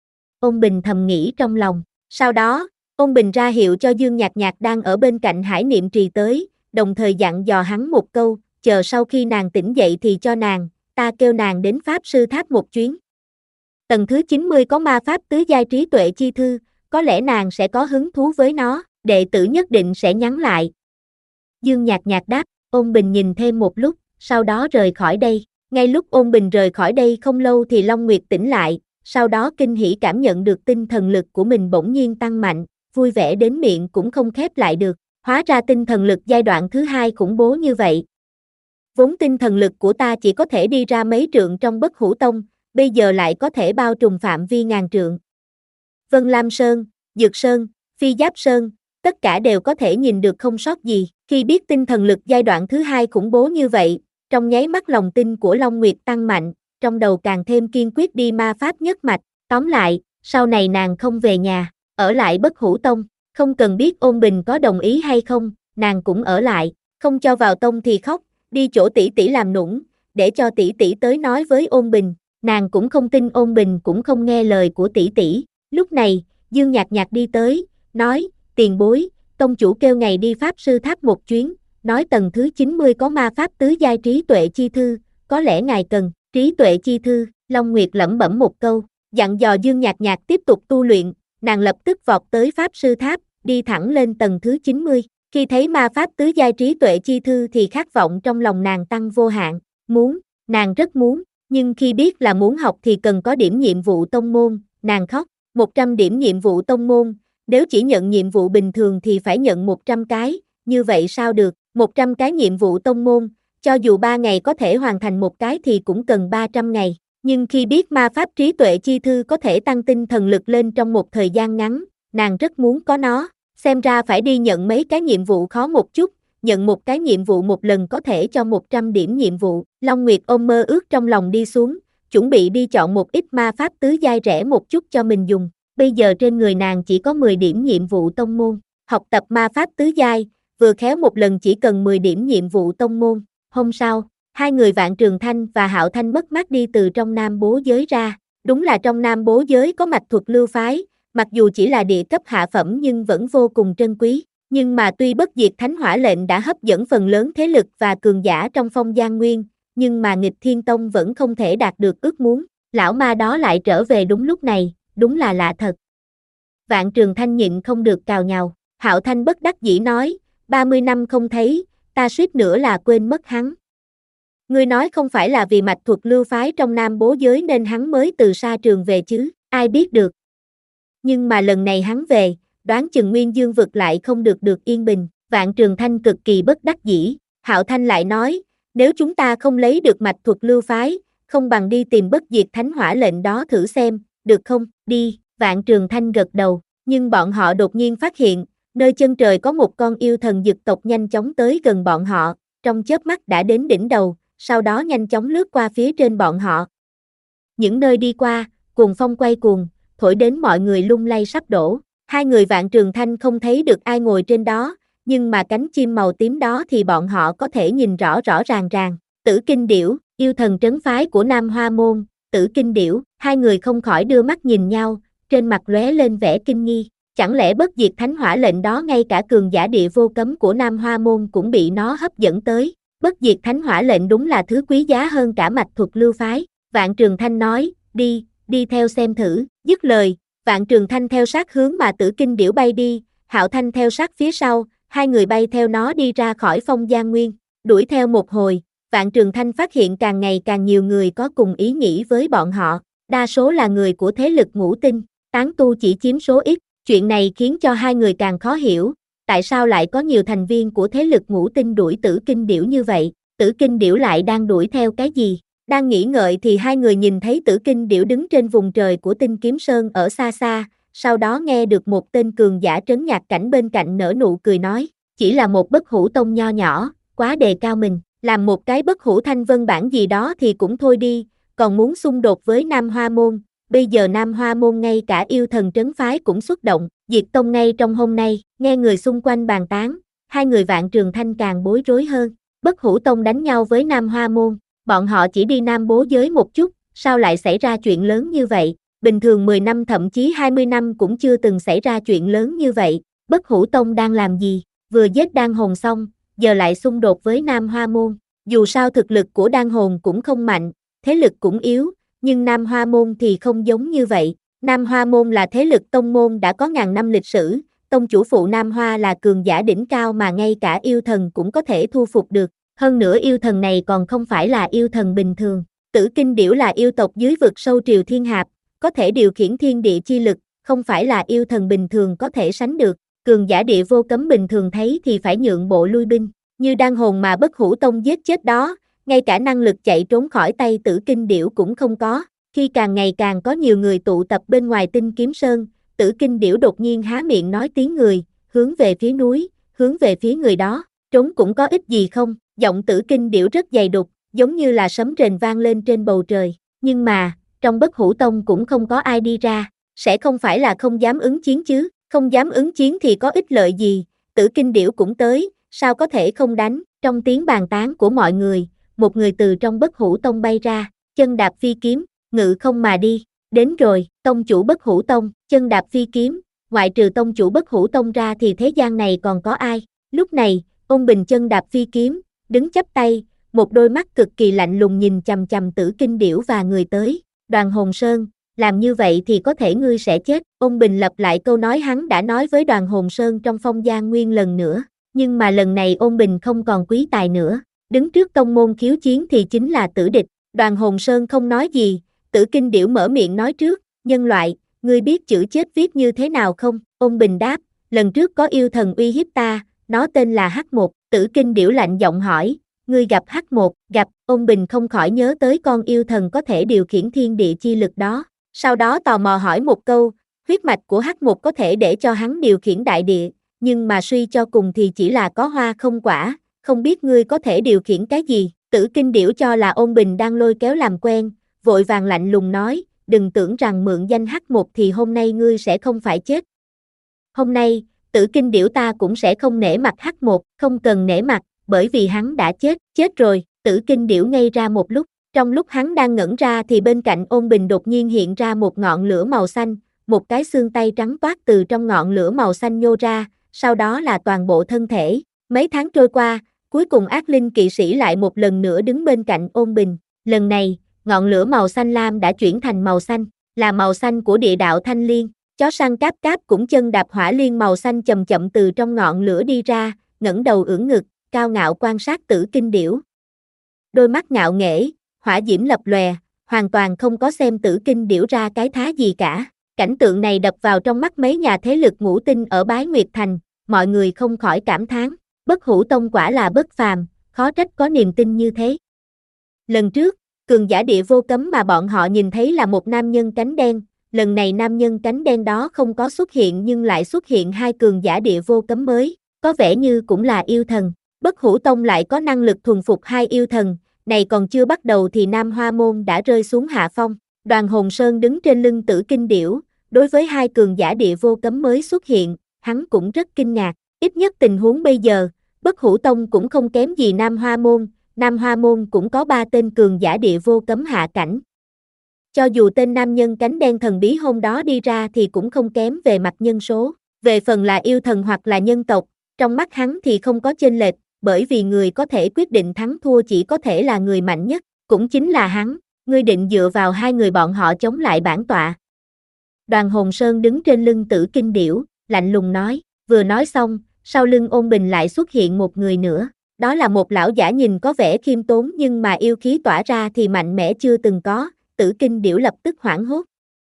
Ôn Bình thầm nghĩ trong lòng. Sau đó, Ôn Bình ra hiệu cho Dương Nhạc Nhạc đang ở bên cạnh Hải Niệm Trì tới, đồng thời dặn dò hắn một câu, chờ sau khi nàng tỉnh dậy thì cho nàng, ta kêu nàng đến Pháp Sư Tháp một chuyến. Tầng thứ chín mươi có ma pháp tứ giai trí tuệ chi thư, có lẽ nàng sẽ có hứng thú với nó, đệ tử nhất định sẽ nhắn lại. Dương Nhạc Nhạc đáp, Ôn Bình nhìn thêm một lúc, sau đó rời khỏi đây. Ngay lúc Ôn Bình rời khỏi đây không lâu thì Long Nguyệt tỉnh lại, sau đó kinh hỉ cảm nhận được tinh thần lực của mình bỗng nhiên tăng mạnh, vui vẻ đến miệng cũng không khép lại được. Hóa ra tinh thần lực giai đoạn thứ hai khủng bố như vậy. Vốn tinh thần lực của ta chỉ có thể đi ra mấy trượng trong Bất Hủ Tông, bây giờ lại có thể bao trùm phạm vi ngàn trượng. Vân Lam Sơn, Dược Sơn, Phi Giáp Sơn, tất cả đều có thể nhìn được không sót gì. Khi biết tinh thần lực giai đoạn thứ hai khủng bố như vậy, trong nháy mắt lòng tin của Long Nguyệt tăng mạnh, trong đầu càng thêm kiên quyết đi ma pháp nhất mạch. Tóm lại, sau này nàng không về nhà, ở lại Bất Hủ Tông, không cần biết Ôn Bình có đồng ý hay không, nàng cũng ở lại, không cho vào tông thì khóc, đi chỗ tỷ tỷ làm nũng, để cho tỷ tỷ tới nói với Ôn Bình. Nàng cũng không tin Ôn Bình cũng không nghe lời của tỷ tỷ. Lúc này, Dương Nhạc Nhạc đi tới, nói, tiền bối, tông chủ kêu ngày đi Pháp Sư Tháp một chuyến, nói tầng thứ chín mươi có ma pháp tứ giai trí tuệ chi thư, có lẽ ngài cần. Trí tuệ chi thư, Long Nguyệt lẩm bẩm một câu, dặn dò Dương Nhạc Nhạc tiếp tục tu luyện, nàng lập tức vọt tới Pháp Sư Tháp, đi thẳng lên tầng thứ chín mươi. Khi thấy ma pháp tứ giai trí tuệ chi thư thì khát vọng trong lòng nàng tăng vô hạn, muốn, nàng rất muốn, nhưng khi biết là muốn học thì cần có điểm nhiệm vụ tông môn, nàng khóc, một trăm điểm nhiệm vụ tông môn, nếu chỉ nhận nhiệm vụ bình thường thì phải nhận một trăm cái, như vậy sao được, một trăm cái nhiệm vụ tông môn, cho dù ba ngày có thể hoàn thành một cái thì cũng cần ba trăm ngày, nhưng khi biết ma pháp trí tuệ chi thư có thể tăng tinh thần lực lên trong một thời gian ngắn, nàng rất muốn có nó. Xem ra phải đi nhận mấy cái nhiệm vụ khó một chút, nhận một cái nhiệm vụ một lần có thể cho một trăm điểm nhiệm vụ. Long Nguyệt ôm mơ ước trong lòng đi xuống, chuẩn bị đi chọn một ít ma pháp tứ giai rẻ một chút cho mình dùng. Bây giờ trên người nàng chỉ có mười điểm nhiệm vụ tông môn. Học tập ma pháp tứ giai, vừa khéo một lần chỉ cần mười điểm nhiệm vụ tông môn. Hôm sau, hai người Vạn Trường Thanh và Hạo Thanh mất mát đi từ trong Nam Bố Giới ra. Đúng là trong Nam Bố Giới có mạch thuật lưu phái, mặc dù chỉ là địa cấp hạ phẩm nhưng vẫn vô cùng trân quý, nhưng mà tuy bất diệt thánh hỏa lệnh đã hấp dẫn phần lớn thế lực và cường giả trong Phong Giang Nguyên, nhưng mà Nghịch Thiên Tông vẫn không thể đạt được ước muốn, lão ma đó lại trở về đúng lúc này, đúng là lạ thật. Vạn Trường Thanh nhịn không được cào nhào, Hạo Thanh bất đắc dĩ nói, ba mươi năm không thấy, ta suýt nữa là quên mất hắn. Ngươi nói không phải là vì mạch thuật lưu phái trong Nam Bố Giới nên hắn mới từ sa trường về chứ, ai biết được. Nhưng mà lần này hắn về, đoán chừng Nguyên Dương vực lại không được được yên bình, Vạn Trường Thanh cực kỳ bất đắc dĩ, Hạo Thanh lại nói, nếu chúng ta không lấy được mạch thuật lưu phái, không bằng đi tìm bất diệt thánh hỏa lệnh đó thử xem, được không, đi, Vạn Trường Thanh gật đầu, nhưng bọn họ đột nhiên phát hiện, nơi chân trời có một con yêu thần dực tộc nhanh chóng tới gần bọn họ, trong chớp mắt đã đến đỉnh đầu, sau đó nhanh chóng lướt qua phía trên bọn họ. Những nơi đi qua, cuồng phong quay cuồng, thổi đến mọi người lung lay sắp đổ. Hai người Vạn Trường Thanh không thấy được ai ngồi trên đó, nhưng mà cánh chim màu tím đó thì bọn họ có thể nhìn rõ rõ ràng ràng. Tử Kinh Điểu, yêu thần trấn phái của Nam Hoa Môn, Tử Kinh Điểu, hai người không khỏi đưa mắt nhìn nhau, trên mặt lóe lên vẻ kinh nghi. Chẳng lẽ bất diệt thánh hỏa lệnh đó ngay cả cường giả địa vô cấm của Nam Hoa Môn cũng bị nó hấp dẫn tới. Bất diệt thánh hỏa lệnh đúng là thứ quý giá hơn cả mạch thuật lưu phái. Vạn Trường Thanh nói, đi, đi theo xem thử, dứt lời, Vạn Trường Thanh theo sát hướng mà Tử Kinh Điểu bay đi, Hạo Thanh theo sát phía sau, hai người bay theo nó đi ra khỏi Phong Giang Nguyên, đuổi theo một hồi, Vạn Trường Thanh phát hiện càng ngày càng nhiều người có cùng ý nghĩ với bọn họ, đa số là người của thế lực ngũ tinh, tán tu chỉ chiếm số ít, chuyện này khiến cho hai người càng khó hiểu, tại sao lại có nhiều thành viên của thế lực ngũ tinh đuổi Tử Kinh Điểu như vậy, Tử Kinh Điểu lại đang đuổi theo cái gì? Đang nghĩ ngợi thì hai người nhìn thấy Tử Kinh Điểu đứng trên vùng trời của Tinh Kiếm Sơn ở xa xa, sau đó nghe được một tên cường giả trấn nhạc cảnh bên cạnh nở nụ cười nói, chỉ là một bất hủ tông nho nhỏ, quá đề cao mình, làm một cái bất hủ thanh vân bản gì đó thì cũng thôi đi, còn muốn xung đột với Nam Hoa Môn, bây giờ Nam Hoa Môn ngay cả yêu thần trấn phái cũng xuất động, diệt tông ngay trong hôm nay, nghe người xung quanh bàn tán, hai người Vạn Trường Thanh càng bối rối hơn, bất hủ tông đánh nhau với Nam Hoa Môn. Bọn họ chỉ đi Nam Bố Giới một chút, sao lại xảy ra chuyện lớn như vậy? Bình thường mười năm thậm chí hai mươi năm cũng chưa từng xảy ra chuyện lớn như vậy. Bất Hủ Tông đang làm gì? Vừa giết Đan Hồn xong, giờ lại xung đột với Nam Hoa Môn. Dù sao thực lực của Đan Hồn cũng không mạnh, thế lực cũng yếu, nhưng Nam Hoa Môn thì không giống như vậy. Nam Hoa Môn là thế lực tông môn đã có ngàn năm lịch sử, tông chủ phụ Nam Hoa là cường giả đỉnh cao mà ngay cả yêu thần cũng có thể thu phục được. Hơn nữa yêu thần này còn không phải là yêu thần bình thường. Tử Kinh Điểu là yêu tộc dưới vực sâu Triều Thiên Hạp, có thể điều khiển thiên địa chi lực, không phải là yêu thần bình thường có thể sánh được. Cường giả địa vô cấm bình thường thấy thì phải nhượng bộ lui binh, như Đan Hồn mà Bất Hủ Tông giết chết đó, ngay cả năng lực chạy trốn khỏi tay Tử Kinh Điểu cũng không có. Khi càng ngày càng có nhiều người tụ tập bên ngoài Tinh Kiếm Sơn, Tử Kinh Điểu đột nhiên há miệng nói tiếng người, hướng về phía núi, hướng về phía người đó, trốn cũng có ích gì không? Giọng Tử Kinh Điểu rất dày đục, giống như là sấm rền vang lên trên bầu trời, nhưng mà, trong Bất Hủ Tông cũng không có ai đi ra, sẽ không phải là không dám ứng chiến chứ, không dám ứng chiến thì có ích lợi gì, Tử Kinh Điểu cũng tới, sao có thể không đánh, trong tiếng bàn tán của mọi người, một người từ trong Bất Hủ Tông bay ra, chân đạp phi kiếm, ngự không mà đi, đến rồi, tông chủ Bất Hủ Tông, chân đạp phi kiếm, ngoại trừ tông chủ Bất Hủ Tông ra thì thế gian này còn có ai, lúc này, Ôn Bình chân đạp phi kiếm, đứng chắp tay, một đôi mắt cực kỳ lạnh lùng nhìn chằm chằm Tử Kinh Điểu và người tới. Đoàn Hồn Sơn, làm như vậy thì có thể ngươi sẽ chết. Ôn Bình lặp lại câu nói hắn đã nói với Đoàn Hồn Sơn trong Phong Gia Nguyên lần nữa, nhưng mà lần này Ôn Bình không còn quý tài nữa, đứng trước tông môn khiếu chiến thì chính là tử địch. Đoàn Hồn Sơn không nói gì, Tử Kinh Điểu mở miệng nói trước, nhân loại, ngươi biết chữ chết viết như thế nào không? Ôn Bình đáp, lần trước có yêu thần uy hiếp ta, nó tên là Hắc một. Tử Kinh Điểu lạnh giọng hỏi, ngươi gặp Hắc một, gặp. Ôn Bình không khỏi nhớ tới con yêu thần có thể điều khiển thiên địa chi lực đó, sau đó tò mò hỏi một câu, huyết mạch của Hắc một có thể để cho hắn điều khiển đại địa, nhưng mà suy cho cùng thì chỉ là có hoa không quả, không biết ngươi có thể điều khiển cái gì? Tử Kinh Điểu cho là Ôn Bình đang lôi kéo làm quen, vội vàng lạnh lùng nói, đừng tưởng rằng mượn danh Hắc một thì hôm nay ngươi sẽ không phải chết. Hôm nay, Tử Kinh Điểu ta cũng sẽ không nể mặt Hắc một, không cần nể mặt, bởi vì hắn đã chết, chết rồi. Tử Kinh Điểu ngây ra một lúc, trong lúc hắn đang ngẩn ra thì bên cạnh Ôn Bình đột nhiên hiện ra một ngọn lửa màu xanh, một cái xương tay trắng toát từ trong ngọn lửa màu xanh nhô ra, sau đó là toàn bộ thân thể. Mấy tháng trôi qua, cuối cùng ác linh kỵ sĩ lại một lần nữa đứng bên cạnh Ôn Bình, lần này, ngọn lửa màu xanh lam đã chuyển thành màu xanh, là màu xanh của địa đạo Thanh Liên. Chó săn Cáp Cáp cũng chân đạp hỏa liên màu xanh chậm chậm từ trong ngọn lửa đi ra, ngẩng đầu ưỡn ngực, cao ngạo quan sát Tử Kinh Điểu. Đôi mắt ngạo nghễ, hỏa diễm lập lòe, hoàn toàn không có xem Tử Kinh Điểu ra cái thá gì cả. Cảnh tượng này đập vào trong mắt mấy nhà thế lực ngũ tinh ở Bái Nguyệt Thành, mọi người không khỏi cảm thán, Bất Hủ Tông quả là bất phàm, khó trách có niềm tin như thế. Lần trước, cường giả địa vô cấm mà bọn họ nhìn thấy là một nam nhân cánh đen, lần này nam nhân cánh đen đó không có xuất hiện nhưng lại xuất hiện hai cường giả địa vô cấm mới, có vẻ như cũng là yêu thần. Bất Hủ Tông lại có năng lực thuần phục hai yêu thần, này còn chưa bắt đầu thì Nam Hoa Môn đã rơi xuống hạ phong. Đoàn Hồn Sơn đứng trên lưng Tử Kinh Điểu, đối với hai cường giả địa vô cấm mới xuất hiện, hắn cũng rất kinh ngạc, ít nhất tình huống bây giờ, Bất Hủ Tông cũng không kém gì Nam Hoa Môn, Nam Hoa Môn cũng có ba tên cường giả địa vô cấm hạ cảnh. Cho dù tên nam nhân cánh đen thần bí hôm đó đi ra thì cũng không kém về mặt nhân số, về phần là yêu thần hoặc là nhân tộc, trong mắt hắn thì không có chênh lệch, bởi vì người có thể quyết định thắng thua chỉ có thể là người mạnh nhất, cũng chính là hắn. Ngươi định dựa vào hai người bọn họ chống lại bản tọa. Đoàn Hồn Sơn đứng trên lưng Tử Kinh Điểu, lạnh lùng nói, vừa nói xong, sau lưng Ôn Bình lại xuất hiện một người nữa, đó là một lão giả nhìn có vẻ khiêm tốn nhưng mà yêu khí tỏa ra thì mạnh mẽ chưa từng có. Tử Kinh Điểu lập tức hoảng hốt.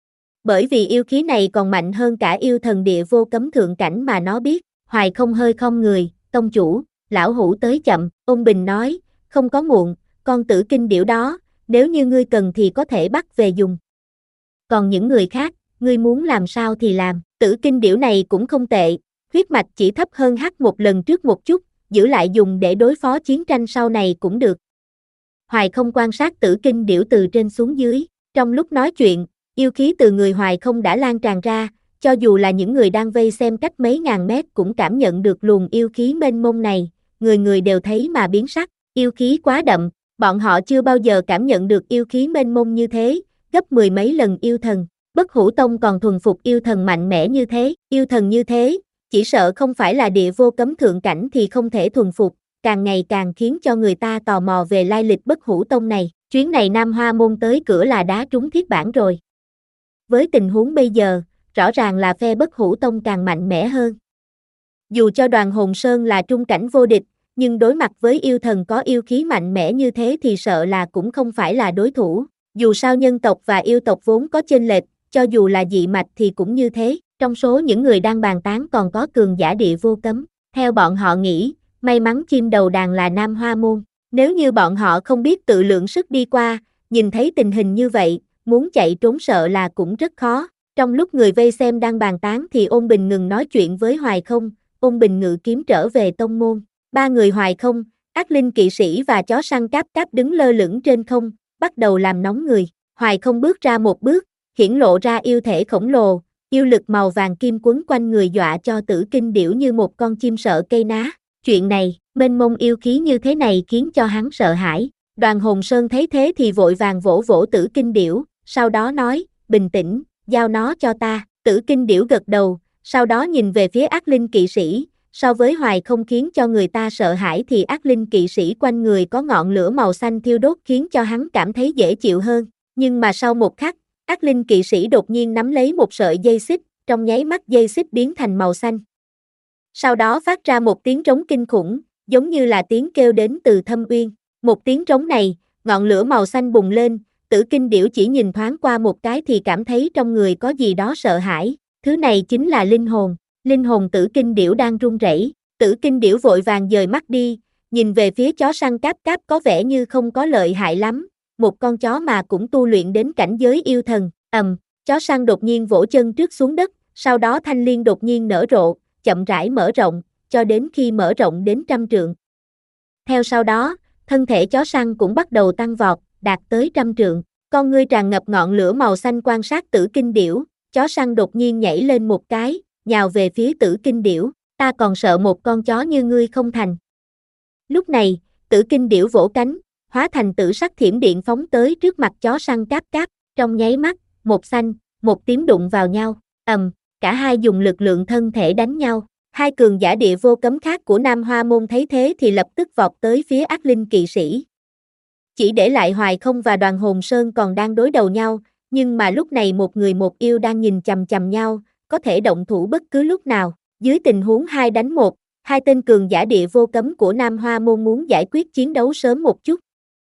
Bởi vì yêu khí này còn mạnh hơn cả yêu thần địa vô cấm thượng cảnh mà nó biết. Hoài Không hơi không người, tông chủ, lão hủ tới chậm. Ôn Bình nói, không có muộn, con Tử Kinh Điểu đó, nếu như ngươi cần thì có thể bắt về dùng. Còn những người khác, ngươi muốn làm sao thì làm. Tử Kinh Điểu này cũng không tệ, huyết mạch chỉ thấp hơn Hắc một lần trước một chút, giữ lại dùng để đối phó chiến tranh sau này cũng được. Hoài Không quan sát Tử Kinh Điểu từ trên xuống dưới, trong lúc nói chuyện, yêu khí từ người Hoài Không đã lan tràn ra, cho dù là những người đang vây xem cách mấy ngàn mét cũng cảm nhận được luồng yêu khí mênh mông này, người người đều thấy mà biến sắc, yêu khí quá đậm, bọn họ chưa bao giờ cảm nhận được yêu khí mênh mông như thế, gấp mười mấy lần yêu thần. Bất Hủ Tông còn thuần phục yêu thần mạnh mẽ như thế, yêu thần như thế, chỉ sợ không phải là địa vô cấm thượng cảnh thì không thể thuần phục, càng ngày càng khiến cho người ta tò mò về lai lịch Bất Hủ Tông này, chuyến này Nam Hoa Môn tới cửa là đá trúng thiết bản rồi. Với tình huống bây giờ, rõ ràng là phe Bất Hủ Tông càng mạnh mẽ hơn. Dù cho Đoàn Hồn Sơn là trung cảnh vô địch, nhưng đối mặt với yêu thần có yêu khí mạnh mẽ như thế thì sợ là cũng không phải là đối thủ. Dù sao nhân tộc và yêu tộc vốn có chênh lệch, cho dù là dị mạch thì cũng như thế. Trong số những người đang bàn tán còn có cường giả địa vô cấm. Theo bọn họ nghĩ, may mắn chim đầu đàn là Nam Hoa Môn. Nếu như bọn họ không biết tự lượng sức đi qua, nhìn thấy tình hình như vậy, muốn chạy trốn sợ là cũng rất khó. Trong lúc người vây xem đang bàn tán thì Ôn Bình ngừng nói chuyện với Hoài Không, Ôn Bình ngự kiếm trở về tông môn. Ba người Hoài Không, ác linh kỵ sĩ và chó săn Cáp Cáp đứng lơ lửng trên không, bắt đầu làm nóng người. Hoài Không bước ra một bước, hiển lộ ra yêu thể khổng lồ, yêu lực màu vàng kim quấn quanh người dọa cho Tử Kinh Điểu như một con chim sợ cây ná. Chuyện này, mênh mông yêu khí như thế này khiến cho hắn sợ hãi. Đoàn Hồn Sơn thấy thế thì vội vàng vỗ vỗ Tử Kinh Điểu, sau đó nói, bình tĩnh, giao nó cho ta. Tử Kinh Điểu gật đầu, sau đó nhìn về phía ác linh kỵ sĩ, so với Hoài không khiến cho người ta sợ hãi thì ác linh kỵ sĩ quanh người có ngọn lửa màu xanh thiêu đốt khiến cho hắn cảm thấy dễ chịu hơn. Nhưng mà sau một khắc, ác linh kỵ sĩ đột nhiên nắm lấy một sợi dây xích, trong nháy mắt dây xích biến thành màu xanh. Sau đó phát ra một tiếng trống kinh khủng, giống như là tiếng kêu đến từ thâm uyên. Một tiếng trống này, ngọn lửa màu xanh bùng lên, Tử Kinh Điểu chỉ nhìn thoáng qua một cái thì cảm thấy trong người có gì đó sợ hãi. Thứ này chính là linh hồn. Linh hồn Tử Kinh Điểu đang run rẩy. Tử Kinh Điểu vội vàng dời mắt đi, nhìn về phía chó săn Cáp Cáp có vẻ như không có lợi hại lắm. Một con chó mà cũng tu luyện đến cảnh giới yêu thần. Ầm, chó săn đột nhiên vỗ chân trước xuống đất, sau đó thanh liên đột nhiên nở rộ, chậm rãi mở rộng, cho đến khi mở rộng đến trăm trượng. Theo sau đó, thân thể chó săn cũng bắt đầu tăng vọt, đạt tới trăm trượng. Con ngươi tràn ngập ngọn lửa màu xanh quan sát Tử Kinh Điểu, chó săn đột nhiên nhảy lên một cái, nhào về phía Tử Kinh Điểu, ta còn sợ một con chó như ngươi không thành. Lúc này, Tử Kinh Điểu vỗ cánh, hóa thành tử sắc thiểm điện phóng tới trước mặt chó săn Cáp Cáp, trong nháy mắt, một xanh, một tím đụng vào nhau, ầm, cả hai dùng lực lượng thân thể đánh nhau. Hai cường giả địa vô cấm khác của Nam Hoa Môn thấy thế thì lập tức vọt tới phía ác linh kỵ sĩ. Chỉ để lại Hoài Không và Đoàn Hồn Sơn còn đang đối đầu nhau, nhưng mà lúc này một người một yêu đang nhìn chằm chằm nhau, có thể động thủ bất cứ lúc nào. Dưới tình huống hai đánh một, hai tên cường giả địa vô cấm của Nam Hoa Môn muốn giải quyết chiến đấu sớm một chút.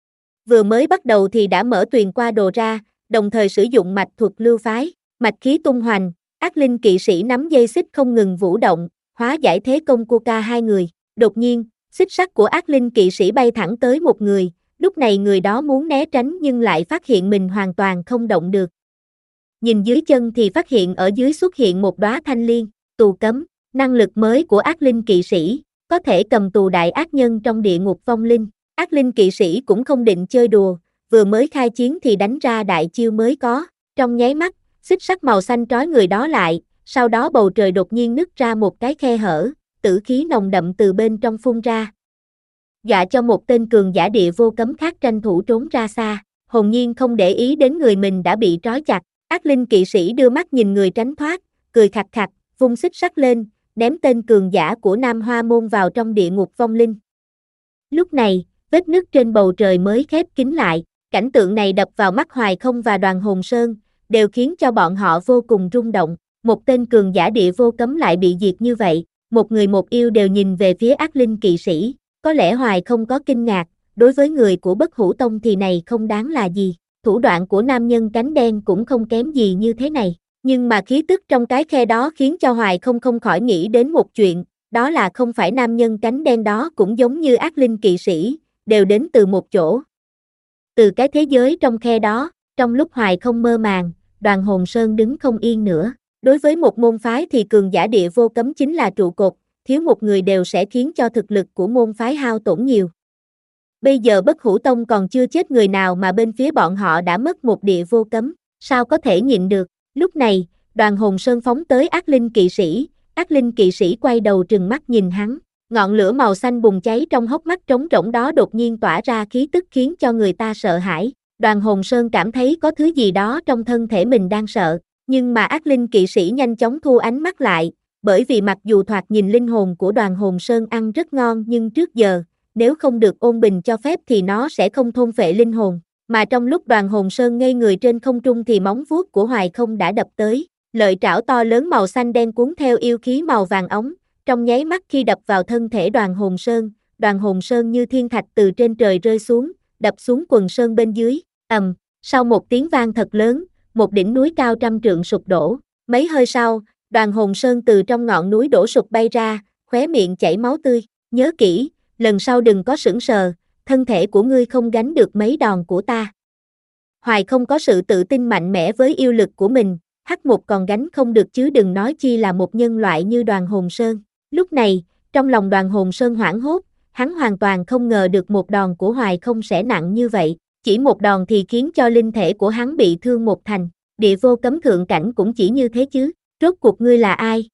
Vừa mới bắt đầu thì đã mở tuyền qua đồ ra, đồng thời sử dụng mạch thuật lưu phái, mạch khí tung hoành, ác linh kỵ sĩ nắm dây xích không ngừng vũ động, hóa giải thế công của cả hai người. Đột nhiên, xích sắt của ác linh kỵ sĩ bay thẳng tới một người, lúc này người đó muốn né tránh nhưng lại phát hiện mình hoàn toàn không động được. Nhìn dưới chân thì phát hiện ở dưới xuất hiện một đóa thanh liên, tù cấm, năng lực mới của ác linh kỵ sĩ, có thể cầm tù đại ác nhân trong địa ngục vong linh. Ác linh kỵ sĩ cũng không định chơi đùa, vừa mới khai chiến thì đánh ra đại chiêu mới có, trong nháy mắt, xích sắt màu xanh trói người đó lại, sau đó bầu trời đột nhiên nứt ra một cái khe hở, tử khí nồng đậm từ bên trong phun ra. Dọa cho một tên cường giả địa vô cấm khác tranh thủ trốn ra xa, hồn nhiên không để ý đến người mình đã bị trói chặt, ác linh kỵ sĩ đưa mắt nhìn người tránh thoát, cười khặt khặt, vung xích sắt lên, ném tên cường giả của Nam Hoa Môn vào trong địa ngục vong linh. Lúc này, vết nứt trên bầu trời mới khép kín lại, cảnh tượng này đập vào mắt Hoài Không và Đoàn Hồn Sơn, đều khiến cho bọn họ vô cùng rung động. Một tên cường giả địa vô cấm lại bị diệt như vậy, một người một yêu đều nhìn về phía ác linh kỵ sĩ, có lẽ Hoài không có kinh ngạc, đối với người của Bất Hủ Tông thì này không đáng là gì, thủ đoạn của nam nhân cánh đen cũng không kém gì như thế này, nhưng mà khí tức trong cái khe đó khiến cho Hoài không không khỏi nghĩ đến một chuyện, đó là không phải nam nhân cánh đen đó cũng giống như ác linh kỵ sĩ, đều đến từ một chỗ. Từ cái thế giới trong khe đó, trong lúc Hoài không mơ màng, Đoàn Hồn Sơn đứng không yên nữa. Đối với một môn phái thì cường giả địa vô cấm chính là trụ cột, thiếu một người đều sẽ khiến cho thực lực của môn phái hao tổn nhiều. Bây giờ Bất Hủ Tông còn chưa chết người nào mà bên phía bọn họ đã mất một địa vô cấm, sao có thể nhịn được. Lúc này, Đoàn Hồn Sơn phóng tới ác linh kỵ sĩ, ác linh kỵ sĩ quay đầu trừng mắt nhìn hắn, ngọn lửa màu xanh bùng cháy trong hốc mắt trống rỗng đó đột nhiên tỏa ra khí tức khiến cho người ta sợ hãi. Đoàn Hồn Sơn cảm thấy có thứ gì đó trong thân thể mình đang sợ. Nhưng mà ác linh kỵ sĩ nhanh chóng thu ánh mắt lại, bởi vì mặc dù thoạt nhìn linh hồn của Đoàn Hồn Sơn ăn rất ngon nhưng trước giờ, nếu không được ôn bình cho phép thì nó sẽ không thôn phệ linh hồn, mà trong lúc Đoàn Hồn Sơn ngây người trên không trung thì móng vuốt của Hoài Không đã đập tới, lợi trảo to lớn màu xanh đen cuốn theo yêu khí màu vàng óng, trong nháy mắt khi đập vào thân thể Đoàn Hồn Sơn, Đoàn Hồn Sơn như thiên thạch từ trên trời rơi xuống, đập xuống quần sơn bên dưới, ầm, sau một tiếng vang thật lớn, một đỉnh núi cao trăm trượng sụp đổ, mấy hơi sau, Đoàn Hồn Sơn từ trong ngọn núi đổ sụp bay ra, khóe miệng chảy máu tươi, nhớ kỹ, lần sau đừng có sững sờ, thân thể của ngươi không gánh được mấy đòn của ta. Hoài không có sự tự tin mạnh mẽ với yêu lực của mình, hắc một còn gánh không được chứ đừng nói chi là một nhân loại như Đoàn Hồn Sơn. Lúc này, trong lòng Đoàn Hồn Sơn hoảng hốt, hắn hoàn toàn không ngờ được một đòn của Hoài không sẽ nặng như vậy. Chỉ một đòn thì khiến cho linh thể của hắn bị thương một thành, địa vô cấm thượng cảnh cũng chỉ như thế chứ, rốt cuộc ngươi là ai?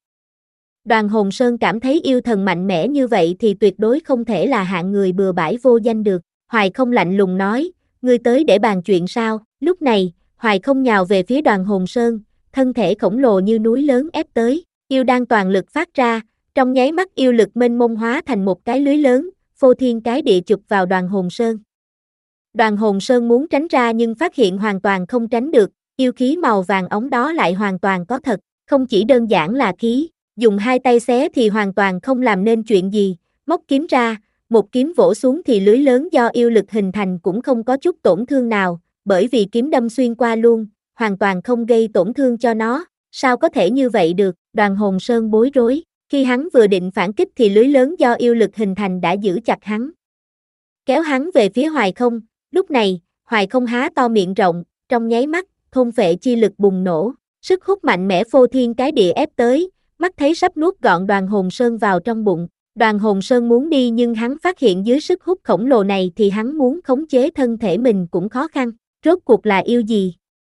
Đoàn Hồn Sơn cảm thấy yêu thần mạnh mẽ như vậy thì tuyệt đối không thể là hạng người bừa bãi vô danh được, Hoài không lạnh lùng nói, ngươi tới để bàn chuyện sao? Lúc này, Hoài không nhào về phía Đoàn Hồn Sơn, thân thể khổng lồ như núi lớn ép tới, yêu đang toàn lực phát ra, Trong nháy mắt yêu lực mênh mông hóa thành một cái lưới lớn, phô thiên cái địa chụp vào Đoàn Hồn Sơn. Đoàn Hồn Sơn muốn tránh ra nhưng phát hiện hoàn toàn không tránh được, yêu khí màu vàng óng đó lại hoàn toàn có thật, không chỉ đơn giản là khí, dùng hai tay xé thì hoàn toàn không làm nên chuyện gì, móc kiếm ra, một kiếm vỗ xuống thì lưới lớn do yêu lực hình thành cũng không có chút tổn thương nào, bởi vì kiếm đâm xuyên qua luôn, hoàn toàn không gây tổn thương cho nó, sao có thể như vậy được, Đoàn Hồn Sơn bối rối, khi hắn vừa định phản kích thì lưới lớn do yêu lực hình thành đã giữ chặt hắn. Kéo hắn về phía Hoài Không, lúc này, Hoài Không há to miệng rộng, trong nháy mắt, thôn phệ chi lực bùng nổ, sức hút mạnh mẽ phô thiên cái địa ép tới, mắt thấy sắp nuốt gọn Đoàn Hồn Sơn vào trong bụng. Đoàn Hồn Sơn muốn đi nhưng hắn phát hiện dưới sức hút khổng lồ này thì hắn muốn khống chế thân thể mình cũng khó khăn, rốt cuộc là yêu gì?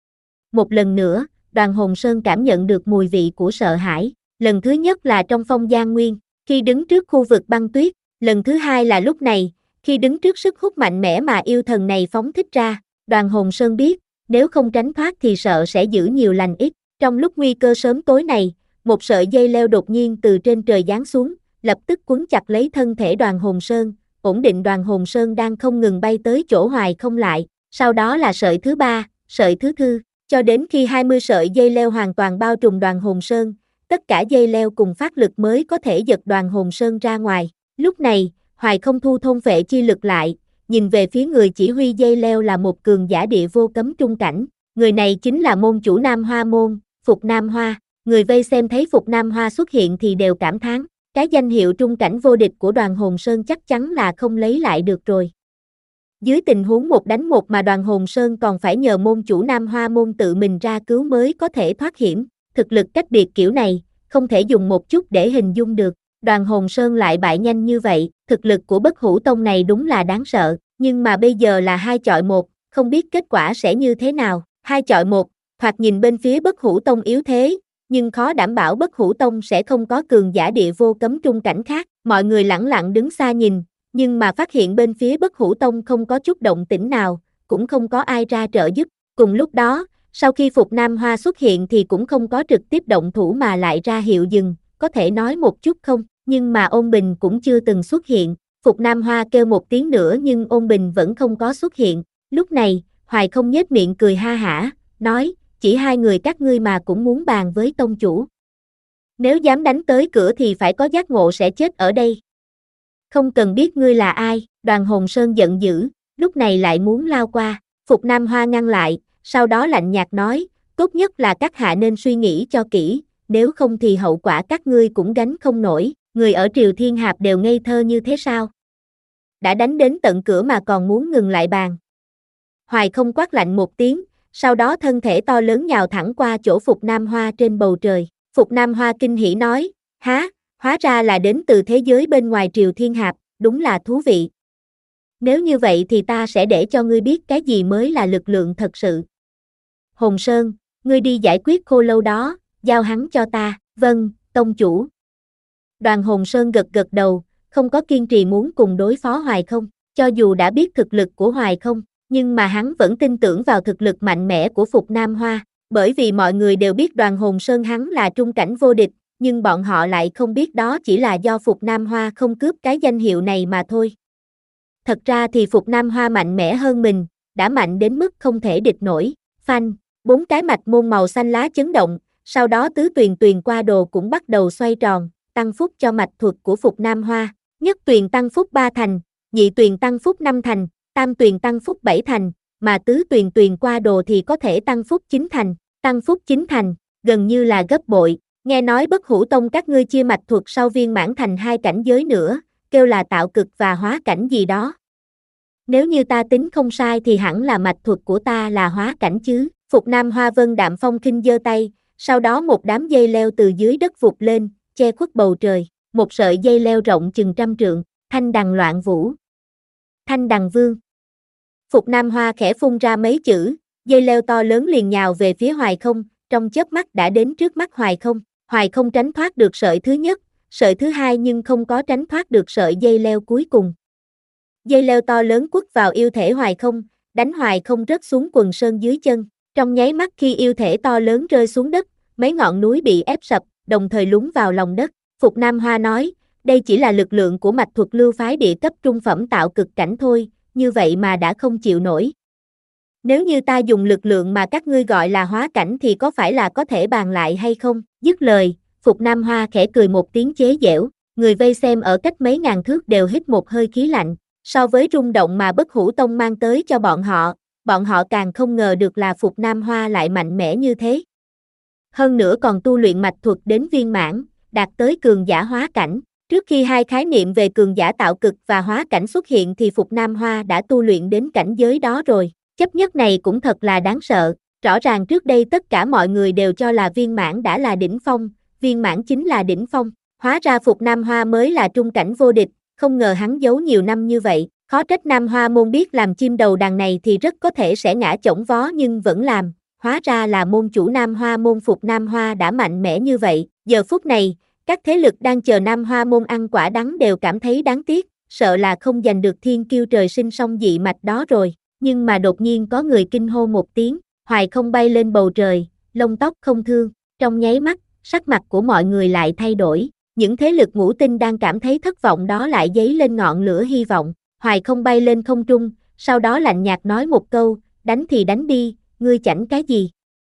Một lần nữa, Đoàn Hồn Sơn cảm nhận được mùi vị của sợ hãi, lần thứ nhất là trong Phong Giang Nguyên, khi đứng trước khu vực băng tuyết, lần thứ hai là lúc này, khi đứng trước sức hút mạnh mẽ mà yêu thần này phóng thích ra, Đoàn Hồn Sơn biết, nếu không tránh thoát thì sợ sẽ giữ nhiều lành ít, trong lúc nguy cơ sớm tối này, một sợi dây leo đột nhiên từ trên trời giáng xuống, lập tức quấn chặt lấy thân thể Đoàn Hồn Sơn, ổn định Đoàn Hồn Sơn đang không ngừng bay tới chỗ Hoài Không lại, sau đó là sợi thứ ba, sợi thứ tư, cho đến khi hai mươi sợi dây leo hoàn toàn bao trùm Đoàn Hồn Sơn, tất cả dây leo cùng phát lực mới có thể giật Đoàn Hồn Sơn ra ngoài. Lúc này, Hoài Không thu thôn phệ chi lực lại, nhìn về phía người chỉ huy dây leo là một cường giả địa vô cấm trung cảnh, người này chính là môn chủ Nam Hoa Môn, Phục Nam Hoa, người vây xem thấy Phục Nam Hoa xuất hiện thì đều cảm thán, cái danh hiệu trung cảnh vô địch của Đoàn Hồn Sơn chắc chắn là không lấy lại được rồi. Dưới tình huống một đánh một mà Đoàn Hồn Sơn còn phải nhờ môn chủ Nam Hoa Môn tự mình ra cứu mới có thể thoát hiểm, thực lực cách biệt kiểu này, không thể dùng một chút để hình dung được. Đoàn Hồn Sơn lại bại nhanh như vậy, thực lực của Bất Hủ Tông này đúng là đáng sợ, nhưng mà bây giờ là hai chọi một, không biết kết quả sẽ như thế nào. Hai chọi một, thoạt nhìn bên phía Bất Hủ Tông yếu thế, nhưng khó đảm bảo Bất Hủ Tông sẽ không có cường giả địa vô cấm trung cảnh khác. Mọi người lẳng lặng đứng xa nhìn, nhưng mà phát hiện bên phía Bất Hủ Tông không có chút động tĩnh nào, cũng không có ai ra trợ giúp. Cùng lúc đó, sau khi Phục Nam Hoa xuất hiện thì cũng không có trực tiếp động thủ mà lại ra hiệu dừng, có thể nói một chút không, nhưng mà Ôn Bình cũng chưa từng xuất hiện. Phục Nam Hoa kêu một tiếng nữa nhưng Ôn Bình vẫn không có xuất hiện. Lúc này, Hoài Không nhếch miệng cười ha hả, nói, chỉ hai người các ngươi mà cũng muốn bàn với tông chủ. Nếu dám đánh tới cửa thì phải có giác ngộ sẽ chết ở đây. Không cần biết ngươi là ai, Đoàn Hồn Sơn giận dữ, lúc này lại muốn lao qua. Phục Nam Hoa ngăn lại, sau đó lạnh nhạt nói, tốt nhất là các hạ nên suy nghĩ cho kỹ, nếu không thì hậu quả các ngươi cũng gánh không nổi. Người ở Triều Thiên Hạp đều ngây thơ như thế sao? Đã đánh đến tận cửa mà còn muốn ngừng lại bàn. Hoài Không quát lạnh một tiếng, sau đó thân thể to lớn nhào thẳng qua chỗ Phục Nam Hoa trên bầu trời. Phục Nam Hoa kinh hỉ nói, há, hóa ra là đến từ thế giới bên ngoài Triều Thiên Hạp, đúng là thú vị. Nếu như vậy thì ta sẽ để cho ngươi biết cái gì mới là lực lượng thật sự. Hồn Sơn, ngươi đi giải quyết khô lâu đó, giao hắn cho ta, vâng, tông chủ. Đoàn Hồn Sơn gật gật đầu, không có kiên trì muốn cùng đối phó Hoài Không, cho dù đã biết thực lực của Hoài Không, nhưng mà hắn vẫn tin tưởng vào thực lực mạnh mẽ của Phục Nam Hoa, bởi vì mọi người đều biết Đoàn Hồn Sơn hắn là trung cảnh vô địch, nhưng bọn họ lại không biết đó chỉ là do Phục Nam Hoa không cướp cái danh hiệu này mà thôi. Thật ra thì Phục Nam Hoa mạnh mẽ hơn mình, đã mạnh đến mức không thể địch nổi. Phanh, bốn cái mạch môn màu xanh lá chấn động, sau đó tứ tuyền tuyền qua đồ cũng bắt đầu xoay tròn, tăng phúc cho mạch thuật của Phục Nam Hoa. Nhất tuyền tăng phúc ba thành, nhị tuyền tăng phúc năm thành, tam tuyền tăng phúc bảy thành, mà tứ tuyền tuyền qua đồ thì có thể tăng phúc chín thành, tăng phúc chín thành, gần như là gấp bội. Nghe nói Bất Hủ Tông các ngươi chia mạch thuật sau viên mãn thành hai cảnh giới nữa, kêu là tạo cực và hóa cảnh gì đó. Nếu như ta tính không sai thì hẳn là mạch thuật của ta là hóa cảnh chứ. Phục Nam Hoa Vân đạm phong khinh giơ tay, sau đó một đám dây leo từ dưới đất vụt lên, che khuất bầu trời. Một sợi dây leo rộng chừng trăm trượng, thanh đằng loạn vũ. Thanh đằng vương. Phục Nam Hoa khẽ phun ra mấy chữ, dây leo to lớn liền nhào về phía Hoài Không, trong chớp mắt đã đến trước mắt Hoài Không. Hoài Không tránh thoát được sợi thứ nhất, sợi thứ hai nhưng không có tránh thoát được sợi dây leo cuối cùng. Dây leo to lớn quất vào yêu thể Hoài Không, đánh Hoài Không rớt xuống quần sơn dưới chân. Trong nháy mắt khi yêu thể to lớn rơi xuống đất, mấy ngọn núi bị ép sập, đồng thời lún vào lòng đất. Phục Nam Hoa nói, đây chỉ là lực lượng của mạch thuật lưu phái địa cấp trung phẩm tạo cực cảnh thôi, như vậy mà đã không chịu nổi. Nếu như ta dùng lực lượng mà các ngươi gọi là hóa cảnh thì có phải là có thể bàn lại hay không? Dứt lời, Phục Nam Hoa khẽ cười một tiếng chế giễu, người vây xem ở cách mấy ngàn thước đều hít một hơi khí lạnh, so với rung động mà Bất Hủ Tông mang tới cho bọn họ, bọn họ càng không ngờ được là Phục Nam Hoa lại mạnh mẽ như thế. Hơn nữa còn tu luyện mạch thuật đến viên mãn, đạt tới cường giả hóa cảnh. Trước khi hai khái niệm về cường giả tạo cực và hóa cảnh xuất hiện thì Phục Nam Hoa đã tu luyện đến cảnh giới đó rồi. Chấp nhất này cũng thật là đáng sợ, rõ ràng trước đây tất cả mọi người đều cho là viên mãn đã là đỉnh phong, viên mãn chính là đỉnh phong. Hóa ra Phục Nam Hoa mới là trung cảnh vô địch, không ngờ hắn giấu nhiều năm như vậy. Khó trách Nam Hoa môn biết làm chim đầu đàn này thì rất có thể sẽ ngã chổng vó nhưng vẫn làm. Hóa ra là môn chủ Nam Hoa môn Phục Nam Hoa đã mạnh mẽ như vậy. Giờ phút này, các thế lực đang chờ Nam Hoa môn ăn quả đắng đều cảm thấy đáng tiếc, sợ là không giành được thiên kiêu trời sinh song dị mạch đó rồi. Nhưng mà đột nhiên có người kinh hô một tiếng, Hoài Không bay lên bầu trời, lông tóc không thương. Trong nháy mắt, sắc mặt của mọi người lại thay đổi. Những thế lực ngũ tinh đang cảm thấy thất vọng đó lại dấy lên ngọn lửa hy vọng. Hoài Không bay lên không trung, sau đó lạnh nhạt nói một câu, đánh thì đánh đi, ngươi chảnh cái gì?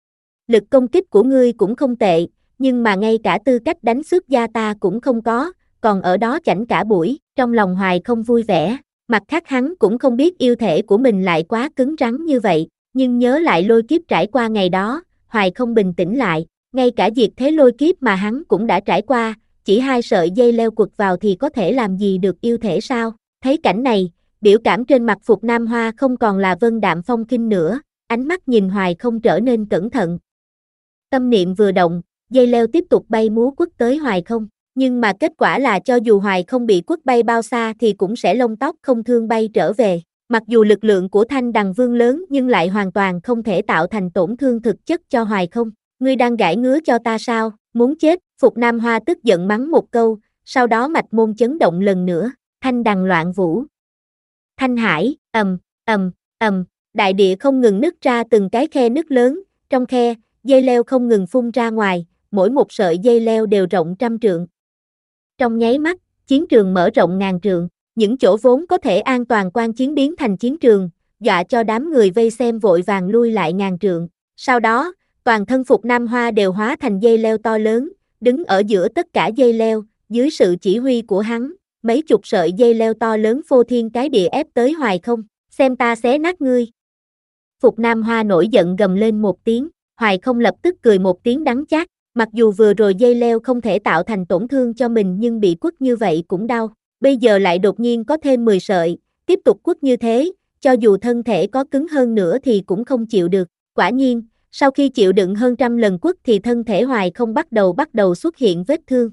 Lực công kích của ngươi cũng không tệ, nhưng mà ngay cả tư cách đánh xước gia ta cũng không có, còn ở đó chảnh cả buổi. Trong lòng Hoài Không vui vẻ, mặt khác hắn cũng không biết yêu thể của mình lại quá cứng rắn như vậy, nhưng nhớ lại lôi kiếp trải qua ngày đó, Hoài Không bình tĩnh lại, ngay cả diệt thế lôi kiếp mà hắn cũng đã trải qua, chỉ hai sợi dây leo quật vào thì có thể làm gì được yêu thể sao? Thấy cảnh này, biểu cảm trên mặt Phục Nam Hoa không còn là vân đạm phong khinh nữa, ánh mắt nhìn Hoài Không trở nên cẩn thận. Tâm niệm vừa động, dây leo tiếp tục bay múa quất tới Hoài Không, nhưng mà kết quả là cho dù Hoài Không bị quất bay bao xa thì cũng sẽ lông tóc không thương bay trở về. Mặc dù lực lượng của Thanh Đằng Vương lớn nhưng lại hoàn toàn không thể tạo thành tổn thương thực chất cho Hoài Không. Ngươi đang gãi ngứa cho ta sao, muốn chết? Phục Nam Hoa tức giận mắng một câu, sau đó mạch môn chấn động lần nữa, thanh đằng loạn vũ. Thanh hải, ầm, ầm, ầm, đại địa không ngừng nứt ra từng cái khe nứt lớn, trong khe, dây leo không ngừng phun ra ngoài, mỗi một sợi dây leo đều rộng trăm trượng. Trong nháy mắt, chiến trường mở rộng ngàn trượng, những chỗ vốn có thể an toàn quan chiến biến thành chiến trường, dọa cho đám người vây xem vội vàng lui lại ngàn trượng. Sau đó, toàn thân Phục Nam Hoa đều hóa thành dây leo to lớn, đứng ở giữa tất cả dây leo, dưới sự chỉ huy của hắn, mấy chục sợi dây leo to lớn phô thiên cái địa ép tới Hoài Không, xem ta xé nát ngươi. Phục Nam Hoa nổi giận gầm lên một tiếng, Hoài Không lập tức cười một tiếng đắng chát, mặc dù vừa rồi dây leo không thể tạo thành tổn thương cho mình nhưng bị quất như vậy cũng đau, bây giờ lại đột nhiên có thêm mười sợi, tiếp tục quất như thế, cho dù thân thể có cứng hơn nữa thì cũng không chịu được, quả nhiên. Sau khi chịu đựng hơn trăm lần quất thì thân thể Hoài Không bắt đầu bắt đầu xuất hiện vết thương.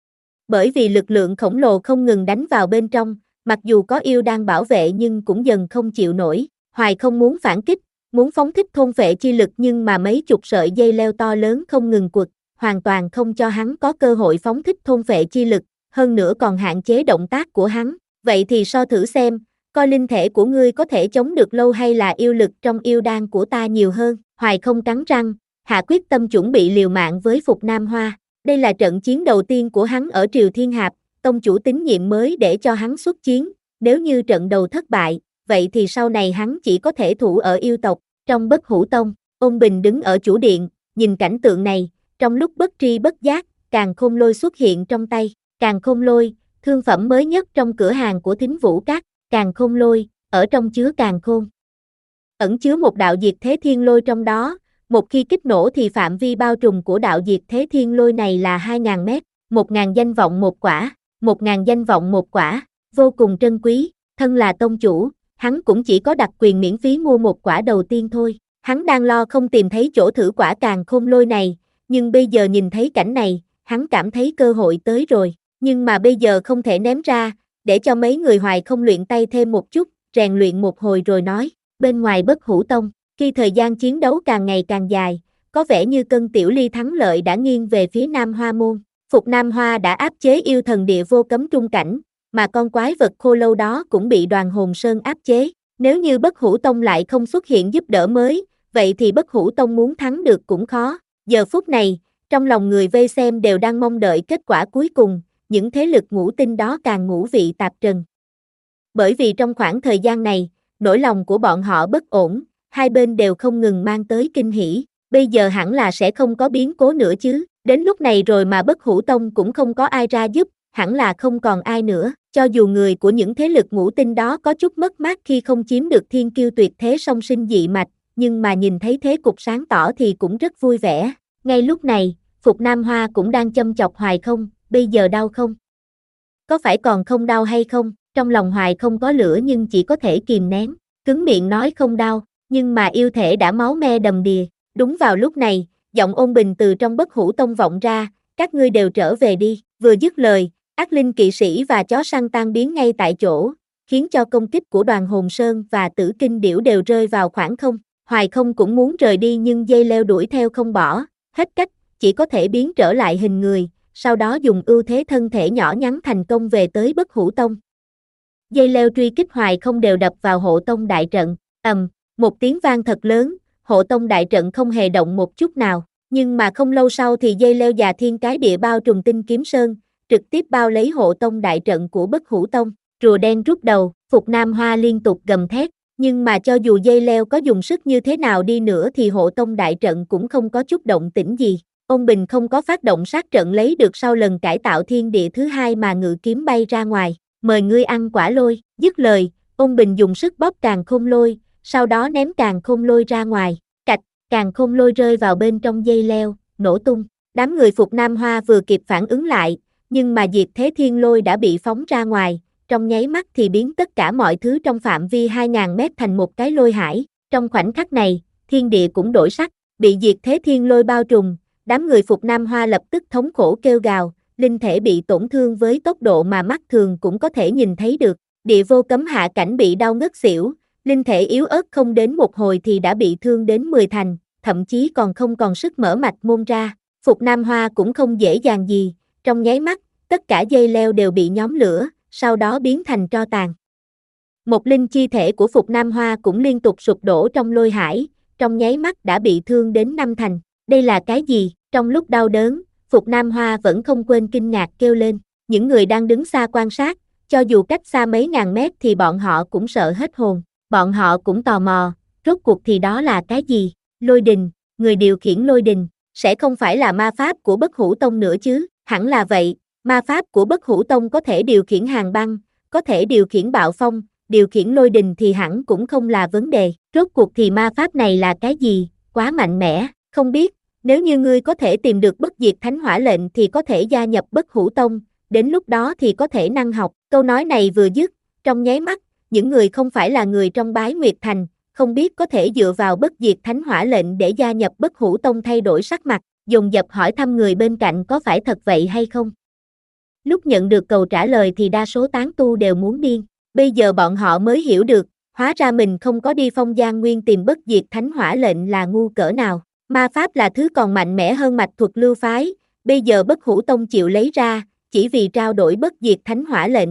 Bởi vì lực lượng khổng lồ không ngừng đánh vào bên trong, mặc dù có yêu đang bảo vệ nhưng cũng dần không chịu nổi. Hoài Không muốn phản kích, muốn phóng thích thôn phệ chi lực nhưng mà mấy chục sợi dây leo to lớn không ngừng quật, hoàn toàn không cho hắn có cơ hội phóng thích thôn phệ chi lực, hơn nữa còn hạn chế động tác của hắn. Vậy thì so thử xem, coi linh thể của ngươi có thể chống được lâu hay là yêu lực trong yêu đan của ta nhiều hơn. Hoài Không cắn răng, hạ quyết tâm chuẩn bị liều mạng với Phục Nam Hoa. Đây là trận chiến đầu tiên của hắn ở Triều Thiên Hạp, tông chủ tín nhiệm mới để cho hắn xuất chiến. Nếu như trận đầu thất bại, vậy thì sau này hắn chỉ có thể thủ ở yêu tộc. Trong Bất Hủ Tông, Ôn Bình đứng ở chủ điện, nhìn cảnh tượng này, trong lúc bất tri bất giác, Càn Khôn Lôi xuất hiện trong tay. Càn Khôn Lôi, thương phẩm mới nhất trong cửa hàng của Thính Vũ Các. Càn Khôn Lôi, ở trong chứa càn khôn, ẩn chứa một đạo diệt thế thiên lôi trong đó, một khi kích nổ thì phạm vi bao trùm của đạo diệt thế thiên lôi này là hai nghìn mét, một nghìn danh vọng một quả, một nghìn danh vọng một quả, vô cùng trân quý, thân là tông chủ, hắn cũng chỉ có đặc quyền miễn phí mua một quả đầu tiên thôi. Hắn đang lo không tìm thấy chỗ thử quả càn khôn lôi này, nhưng bây giờ nhìn thấy cảnh này, hắn cảm thấy cơ hội tới rồi, nhưng mà bây giờ không thể ném ra, để cho mấy người Hoài Không luyện tay thêm một chút, rèn luyện một hồi rồi nói. Bên ngoài Bất Hủ Tông, khi thời gian chiến đấu càng ngày càng dài, có vẻ như cân tiểu ly thắng lợi đã nghiêng về phía Nam Hoa môn. Phục Nam Hoa đã áp chế yêu thần địa vô cấm trung cảnh, mà con quái vật khô lâu đó cũng bị Đoàn Hồn Sơn áp chế. Nếu như Bất Hủ Tông lại không xuất hiện giúp đỡ mới, vậy thì Bất Hủ Tông muốn thắng được cũng khó. Giờ phút này, Trong lòng người vây xem đều đang mong đợi kết quả cuối cùng, những thế lực ngũ tinh đó càng ngũ vị tạp trần. Bởi vì trong khoảng thời gian này, nỗi lòng của bọn họ bất ổn, hai bên đều không ngừng mang tới kinh hỉ, bây giờ hẳn là sẽ không có biến cố nữa chứ, đến lúc này rồi mà Bất Hủ Tông cũng không có ai ra giúp, hẳn là không còn ai nữa, cho dù người của những thế lực ngũ tinh đó có chút mất mát khi không chiếm được thiên kiêu tuyệt thế song sinh dị mạch, nhưng mà nhìn thấy thế cục sáng tỏ thì cũng rất vui vẻ. Ngay lúc này, Phục Nam Hoa cũng đang châm chọc Hoài Không, bây giờ đau không? Có phải còn không đau hay không? Trong lòng Hoài Không có lửa nhưng chỉ có thể kìm nén, cứng miệng nói không đau, nhưng mà yêu thể đã máu me đầm đìa. Đúng vào lúc này, giọng ôn bình từ trong Bất Hủ Tông vọng ra, các ngươi đều trở về đi, vừa dứt lời, ác linh kỵ sĩ và chó săn tan biến ngay tại chỗ, khiến cho công kích của Đoàn Hồn Sơn và Tử Kinh Điểu đều rơi vào khoảng không. Hoài Không cũng muốn rời đi nhưng dây leo đuổi theo không bỏ, hết cách, chỉ có thể biến trở lại hình người, sau đó dùng ưu thế thân thể nhỏ nhắn thành công về tới Bất Hủ Tông. Dây leo truy kích Hoài Không đều đập vào hộ tông đại trận, ầm, một tiếng vang thật lớn, hộ tông đại trận không hề động một chút nào, nhưng mà không lâu sau thì dây leo già thiên cái địa bao trùm Tinh Kiếm Sơn, trực tiếp bao lấy hộ tông đại trận của Bất Hủ Tông, rùa đen rút đầu, Phục Nam Hoa liên tục gầm thét, nhưng mà cho dù dây leo có dùng sức như thế nào đi nữa thì hộ tông đại trận cũng không có chút động tĩnh gì. Ôn Bình không có phát động sát trận lấy được sau lần cải tạo thiên địa thứ hai mà ngự kiếm bay ra ngoài, mời ngươi ăn quả lôi, dứt lời, Ôn Bình dùng sức bóp càn khôn lôi, sau đó ném càn khôn lôi ra ngoài, cạch, càn khôn lôi rơi vào bên trong dây leo, nổ tung, đám người Phục Nam Hoa vừa kịp phản ứng lại, nhưng mà diệt thế thiên lôi đã bị phóng ra ngoài, trong nháy mắt thì biến tất cả mọi thứ trong phạm vi hai nghìn mét thành một cái lôi hải, trong khoảnh khắc này, thiên địa cũng đổi sắc, bị diệt thế thiên lôi bao trùm, đám người Phục Nam Hoa lập tức thống khổ kêu gào, linh thể bị tổn thương với tốc độ mà mắt thường cũng có thể nhìn thấy được, địa vô cấm hạ cảnh bị đau ngất xỉu, linh thể yếu ớt không đến một hồi thì đã bị thương đến mười thành, thậm chí còn không còn sức mở mạch môn ra, Phục Nam Hoa cũng không dễ dàng gì, trong nháy mắt, tất cả dây leo đều bị nhóm lửa, sau đó biến thành tro tàn. Một linh chi thể của Phục Nam Hoa cũng liên tục sụp đổ trong lôi hải, trong nháy mắt đã bị thương đến năm thành. Đây là cái gì? Trong lúc đau đớn, Phục Nam Hoa vẫn không quên kinh ngạc kêu lên. Những người đang đứng xa quan sát, cho dù cách xa mấy ngàn mét thì bọn họ cũng sợ hết hồn. Bọn họ cũng tò mò, rốt cuộc thì đó là cái gì? Lôi đình, người điều khiển lôi đình, sẽ không phải là ma pháp của Bất Hủ Tông nữa chứ? Hẳn là vậy, ma pháp của Bất Hủ Tông có thể điều khiển hàng băng, có thể điều khiển bạo phong, điều khiển lôi đình thì hẳn cũng không là vấn đề. Rốt cuộc thì ma pháp này là cái gì? Quá mạnh mẽ, không biết. Nếu như ngươi có thể tìm được bất diệt thánh hỏa lệnh thì có thể gia nhập Bất Hủ Tông, đến lúc đó thì có thể năng học. Câu nói này vừa dứt, trong nháy mắt, những người không phải là người trong Bái Nguyệt Thành, không biết có thể dựa vào bất diệt thánh hỏa lệnh để gia nhập Bất Hủ Tông thay đổi sắc mặt, dồn dập hỏi thăm người bên cạnh có phải thật vậy hay không. Lúc nhận được câu trả lời thì đa số tán tu đều muốn điên, bây giờ bọn họ mới hiểu được, hóa ra mình không có đi Phong Giang Nguyên tìm bất diệt thánh hỏa lệnh là ngu cỡ nào. Ma pháp là thứ còn mạnh mẽ hơn mạch thuật lưu phái, bây giờ Bất Hủ Tông chịu lấy ra, chỉ vì trao đổi bất diệt thánh hỏa lệnh.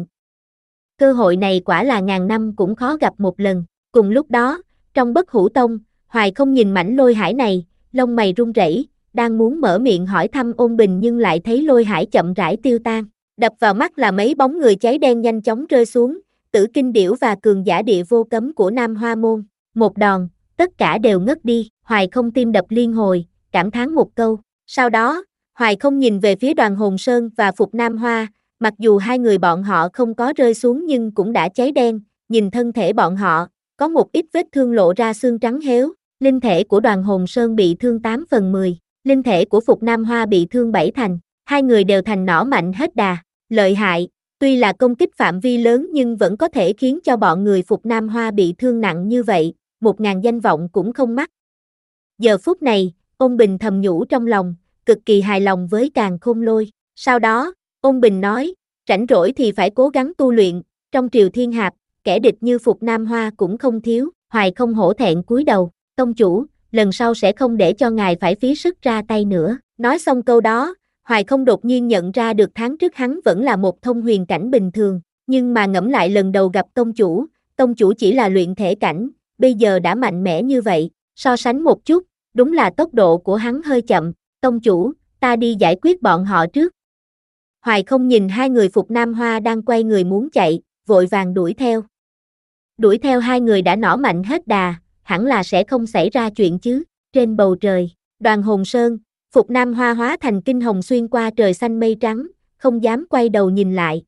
Cơ hội này quả là ngàn năm cũng khó gặp một lần. Cùng lúc đó, trong Bất Hủ Tông, Hoài Không nhìn mảnh lôi hải này, lông mày run rẩy, đang muốn mở miệng hỏi thăm Ôn Bình nhưng lại thấy lôi hải chậm rãi tiêu tan. Đập vào mắt là mấy bóng người cháy đen nhanh chóng rơi xuống, Tử Kinh Điểu và cường giả địa vô cấm của Nam Hoa Môn. Một đòn, tất cả đều ngất đi, Hoài Không tim đập liên hồi, cảm thán một câu. Sau đó, Hoài Không nhìn về phía Đoàn Hồn Sơn và Phục Nam Hoa, mặc dù hai người bọn họ không có rơi xuống nhưng cũng đã cháy đen, nhìn thân thể bọn họ, có một ít vết thương lộ ra xương trắng héo, linh thể của Đoàn Hồn Sơn bị thương tám phần mười, linh thể của Phục Nam Hoa bị thương bảy thành, hai người đều thành nỏ mạnh hết đà, lợi hại, tuy là công kích phạm vi lớn nhưng vẫn có thể khiến cho bọn người Phục Nam Hoa bị thương nặng như vậy, một ngàn danh vọng cũng không mắc. Giờ phút này, Ôn Bình thầm nhủ trong lòng, cực kỳ hài lòng với càn khôn lôi. Sau đó, Ôn Bình nói, rảnh rỗi thì phải cố gắng tu luyện, trong triều thiên hạp, kẻ địch như Phục Nam Hoa cũng không thiếu. Hoài Không hổ thẹn cúi đầu, tông chủ, lần sau sẽ không để cho ngài phải phí sức ra tay nữa. Nói xong câu đó, Hoài Không đột nhiên nhận ra được tháng trước hắn vẫn là một thông huyền cảnh bình thường, nhưng mà ngẫm lại lần đầu gặp tông chủ, tông chủ chỉ là luyện thể cảnh, bây giờ đã mạnh mẽ như vậy, so sánh một chút, đúng là tốc độ của hắn hơi chậm. Tông chủ, ta đi giải quyết bọn họ trước. Hoài không nhìn hai người Phục Nam Hoa đang quay người muốn chạy, vội vàng đuổi theo. Đuổi theo hai người đã nỏ mạnh hết đà, hẳn là sẽ không xảy ra chuyện chứ. Trên bầu trời, Đoàn Hồn Sơn, Phục Nam Hoa hóa thành kinh hồng xuyên qua trời xanh mây trắng, không dám quay đầu nhìn lại.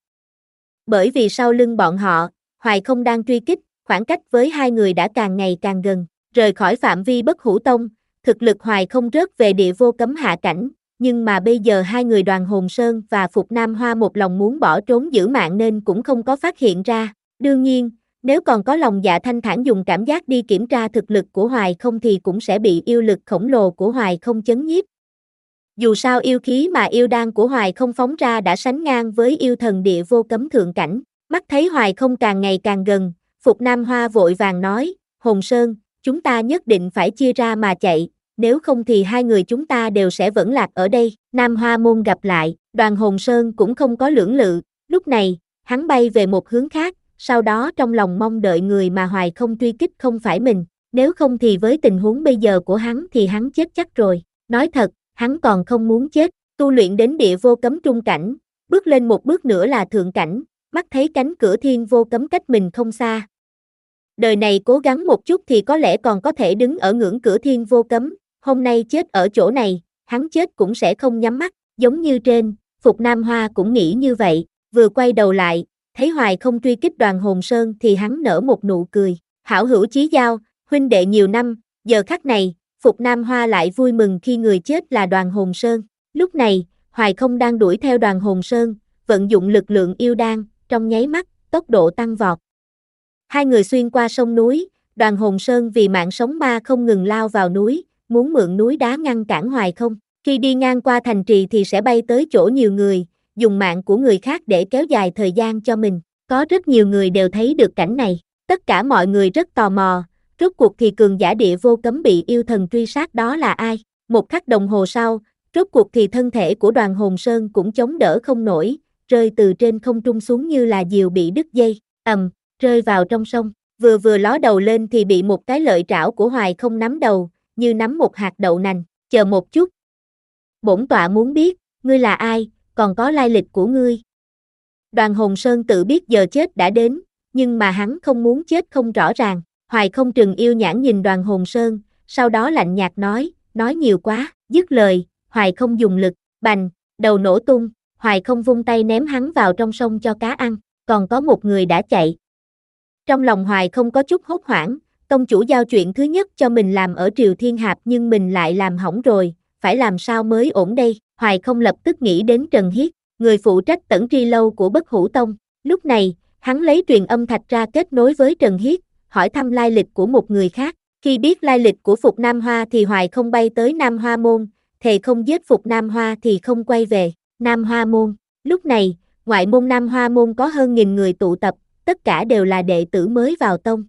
Bởi vì sau lưng bọn họ, Hoài không đang truy kích, khoảng cách với hai người đã càng ngày càng gần. Rời khỏi phạm vi Bất Hủ Tông, thực lực Hoài không rớt về địa vô cấm hạ cảnh, nhưng mà bây giờ hai người Đoàn Hồn Sơn và Phục Nam Hoa một lòng muốn bỏ trốn giữ mạng nên cũng không có phát hiện ra. Đương nhiên, nếu còn có lòng dạ thanh thản dùng cảm giác đi kiểm tra thực lực của Hoài không thì cũng sẽ bị yêu lực khổng lồ của Hoài không chấn nhiếp. Dù sao yêu khí mà yêu đan của Hoài không phóng ra đã sánh ngang với yêu thần địa vô cấm thượng cảnh. Mắt thấy Hoài không càng ngày càng gần, Phục Nam Hoa vội vàng nói, Hồn Sơn, chúng ta nhất định phải chia ra mà chạy, nếu không thì hai người chúng ta đều sẽ vẫn lạc ở đây. Nam Hoa Môn gặp lại, Đoàn Hồn Sơn cũng không có lưỡng lự, lúc này, hắn bay về một hướng khác, sau đó trong lòng mong đợi người mà Hoài không truy kích không phải mình, nếu không thì với tình huống bây giờ của hắn thì hắn chết chắc rồi. Nói thật, hắn còn không muốn chết, tu luyện đến địa vô cấm trung cảnh, bước lên một bước nữa là thượng cảnh, mắt thấy cánh cửa thiên vô cấm cách mình không xa. Đời này cố gắng một chút thì có lẽ còn có thể đứng ở ngưỡng cửa thiên vô cấm, hôm nay chết ở chỗ này, hắn chết cũng sẽ không nhắm mắt, giống như trên, Phục Nam Hoa cũng nghĩ như vậy, vừa quay đầu lại, thấy Hoài không truy kích Đoàn Hồn Sơn thì hắn nở một nụ cười, hảo hữu chí giao, huynh đệ nhiều năm, giờ khắc này, Phục Nam Hoa lại vui mừng khi người chết là Đoàn Hồn Sơn. Lúc này, Hoài không đang đuổi theo Đoàn Hồn Sơn, vận dụng lực lượng yêu đan, trong nháy mắt, tốc độ tăng vọt. Hai người xuyên qua sông núi, Đoàn Hồn Sơn vì mạng sống ma không ngừng lao vào núi, muốn mượn núi đá ngăn cản Hoài không. Khi đi ngang qua thành trì thì sẽ bay tới chỗ nhiều người, dùng mạng của người khác để kéo dài thời gian cho mình. Có rất nhiều người đều thấy được cảnh này. Tất cả mọi người rất tò mò, rốt cuộc thì cường giả địa vô cấm bị yêu thần truy sát đó là ai? Một khắc đồng hồ sau, rốt cuộc thì thân thể của Đoàn Hồn Sơn cũng chống đỡ không nổi, rơi từ trên không trung xuống như là diều bị đứt dây, ầm, rơi vào trong sông. Vừa vừa ló đầu lên thì bị một cái lợi trảo của Hoài không nắm đầu, như nắm một hạt đậu nành. Chờ một chút. Bổn tọa muốn biết, ngươi là ai, còn có lai lịch của ngươi. Đoàn Hồn Sơn tự biết giờ chết đã đến, nhưng mà hắn không muốn chết không rõ ràng. Hoài không trừng yêu nhãn nhìn Đoàn Hồn Sơn, sau đó lạnh nhạt nói, nói nhiều quá, dứt lời, Hoài không dùng lực, bành, đầu nổ tung, Hoài không vung tay ném hắn vào trong sông cho cá ăn, còn có một người đã chạy. Trong lòng Hoài không có chút hốt hoảng, tông chủ giao chuyện thứ nhất cho mình làm ở Triều Thiên Hạp nhưng mình lại làm hỏng rồi, phải làm sao mới ổn đây. Hoài không lập tức nghĩ đến Trần Hiết, người phụ trách tẩn tri lâu của Bất Hủ Tông. Lúc này, hắn lấy truyền âm thạch ra kết nối với Trần Hiết, hỏi thăm lai lịch của một người khác. Khi biết lai lịch của Phục Nam Hoa thì Hoài không bay tới Nam Hoa Môn, thề không giết Phục Nam Hoa thì không quay về. Nam Hoa Môn. Lúc này, ngoại môn Nam Hoa Môn có hơn nghìn người tụ tập, tất cả đều là đệ tử mới vào tông.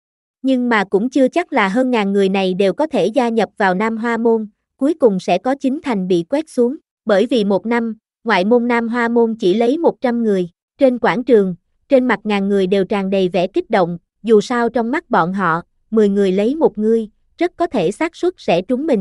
Nhưng mà cũng chưa chắc là hơn ngàn người này đều có thể gia nhập vào Nam Hoa Môn, cuối cùng sẽ có chín thành bị quét xuống, bởi vì một năm, ngoại môn Nam Hoa Môn chỉ lấy một trăm người. Trên quảng trường, trên mặt ngàn người đều tràn đầy vẻ kích động, dù sao trong mắt bọn họ, mười người lấy một người, rất có thể xác suất sẽ trúng mình.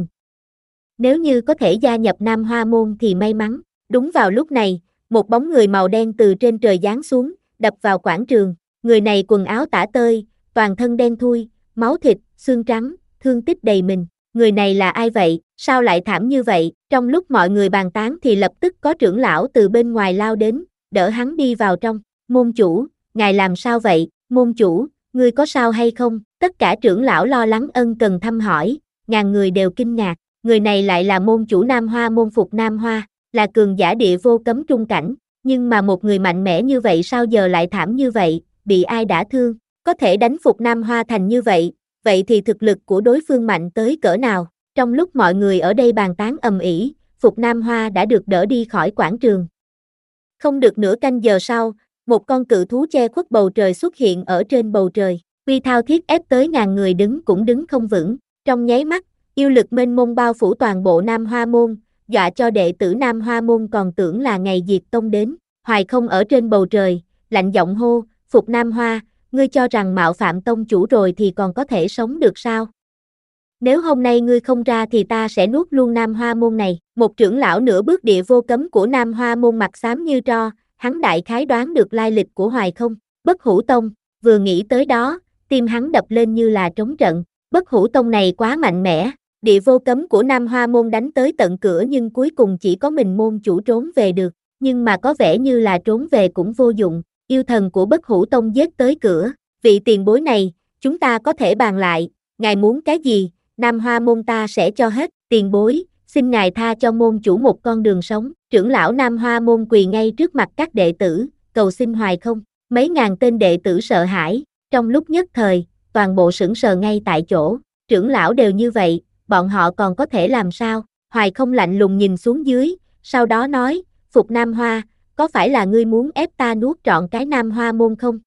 Nếu như có thể gia nhập Nam Hoa Môn thì may mắn. Đúng vào lúc này, một bóng người màu đen từ trên trời giáng xuống, đập vào quảng trường. Người này quần áo tả tơi, toàn thân đen thui, máu thịt, xương trắng, thương tích đầy mình. Người này là ai vậy, sao lại thảm như vậy? Trong lúc mọi người bàn tán thì lập tức có trưởng lão từ bên ngoài lao đến, đỡ hắn đi vào trong. Môn chủ, ngài làm sao vậy? Môn chủ, ngươi có sao hay không? Tất cả trưởng lão lo lắng ân cần thăm hỏi, ngàn người đều kinh ngạc. Người này lại là môn chủ Nam Hoa Môn Phục Nam Hoa, là cường giả địa vô cấm trung cảnh. Nhưng mà một người mạnh mẽ như vậy sao giờ lại thảm như vậy, bị ai đả thương? Có thể đánh Phục Nam Hoa thành như vậy, vậy thì thực lực của đối phương mạnh tới cỡ nào? Trong lúc mọi người ở đây bàn tán ầm ĩ, Phục Nam Hoa đã được đỡ đi khỏi quảng trường. Không được nửa canh giờ sau, một con cự thú che khuất bầu trời xuất hiện ở trên bầu trời. Uy thao thiết ép tới ngàn người đứng cũng đứng không vững. Trong nháy mắt, yêu lực mênh mông bao phủ toàn bộ Nam Hoa Môn, dọa cho đệ tử Nam Hoa Môn còn tưởng là ngày diệt tông đến. Hoài không ở trên bầu trời, lạnh giọng hô, Phục Nam Hoa, ngươi cho rằng mạo phạm tông chủ rồi thì còn có thể sống được sao? nếu hôm nay ngươi không ra thì ta sẽ nuốt luôn Nam Hoa môn này. Một trưởng lão nửa bước địa vô cấm của Nam Hoa môn mặt xám như tro, hắn đại khái đoán được lai lịch của Hoài Không, Bất Hủ Tông, vừa nghĩ tới đó, tim hắn đập lên như là trống trận. Bất Hủ Tông này quá mạnh mẽ, địa vô cấm của Nam Hoa môn đánh tới tận cửa nhưng cuối cùng chỉ có mình môn chủ trốn về được, nhưng mà có vẻ như là trốn về cũng vô dụng, yêu thần của Bất Hủ Tông giết tới cửa, vị tiền bối này, chúng ta có thể bàn lại, ngài muốn cái gì, Nam Hoa môn ta sẽ cho hết, tiền bối, xin ngài tha cho môn chủ một con đường sống, trưởng lão Nam Hoa môn quỳ ngay trước mặt các đệ tử, cầu xin Hoài Không, mấy ngàn tên đệ tử sợ hãi, trong lúc nhất thời, toàn bộ sững sờ ngay tại chỗ, trưởng lão đều như vậy, bọn họ còn có thể làm sao, Hoài Không lạnh lùng nhìn xuống dưới, sau đó nói, Phục Nam Hoa, có phải là ngươi muốn ép ta nuốt trọn cái Nam Hoa môn không?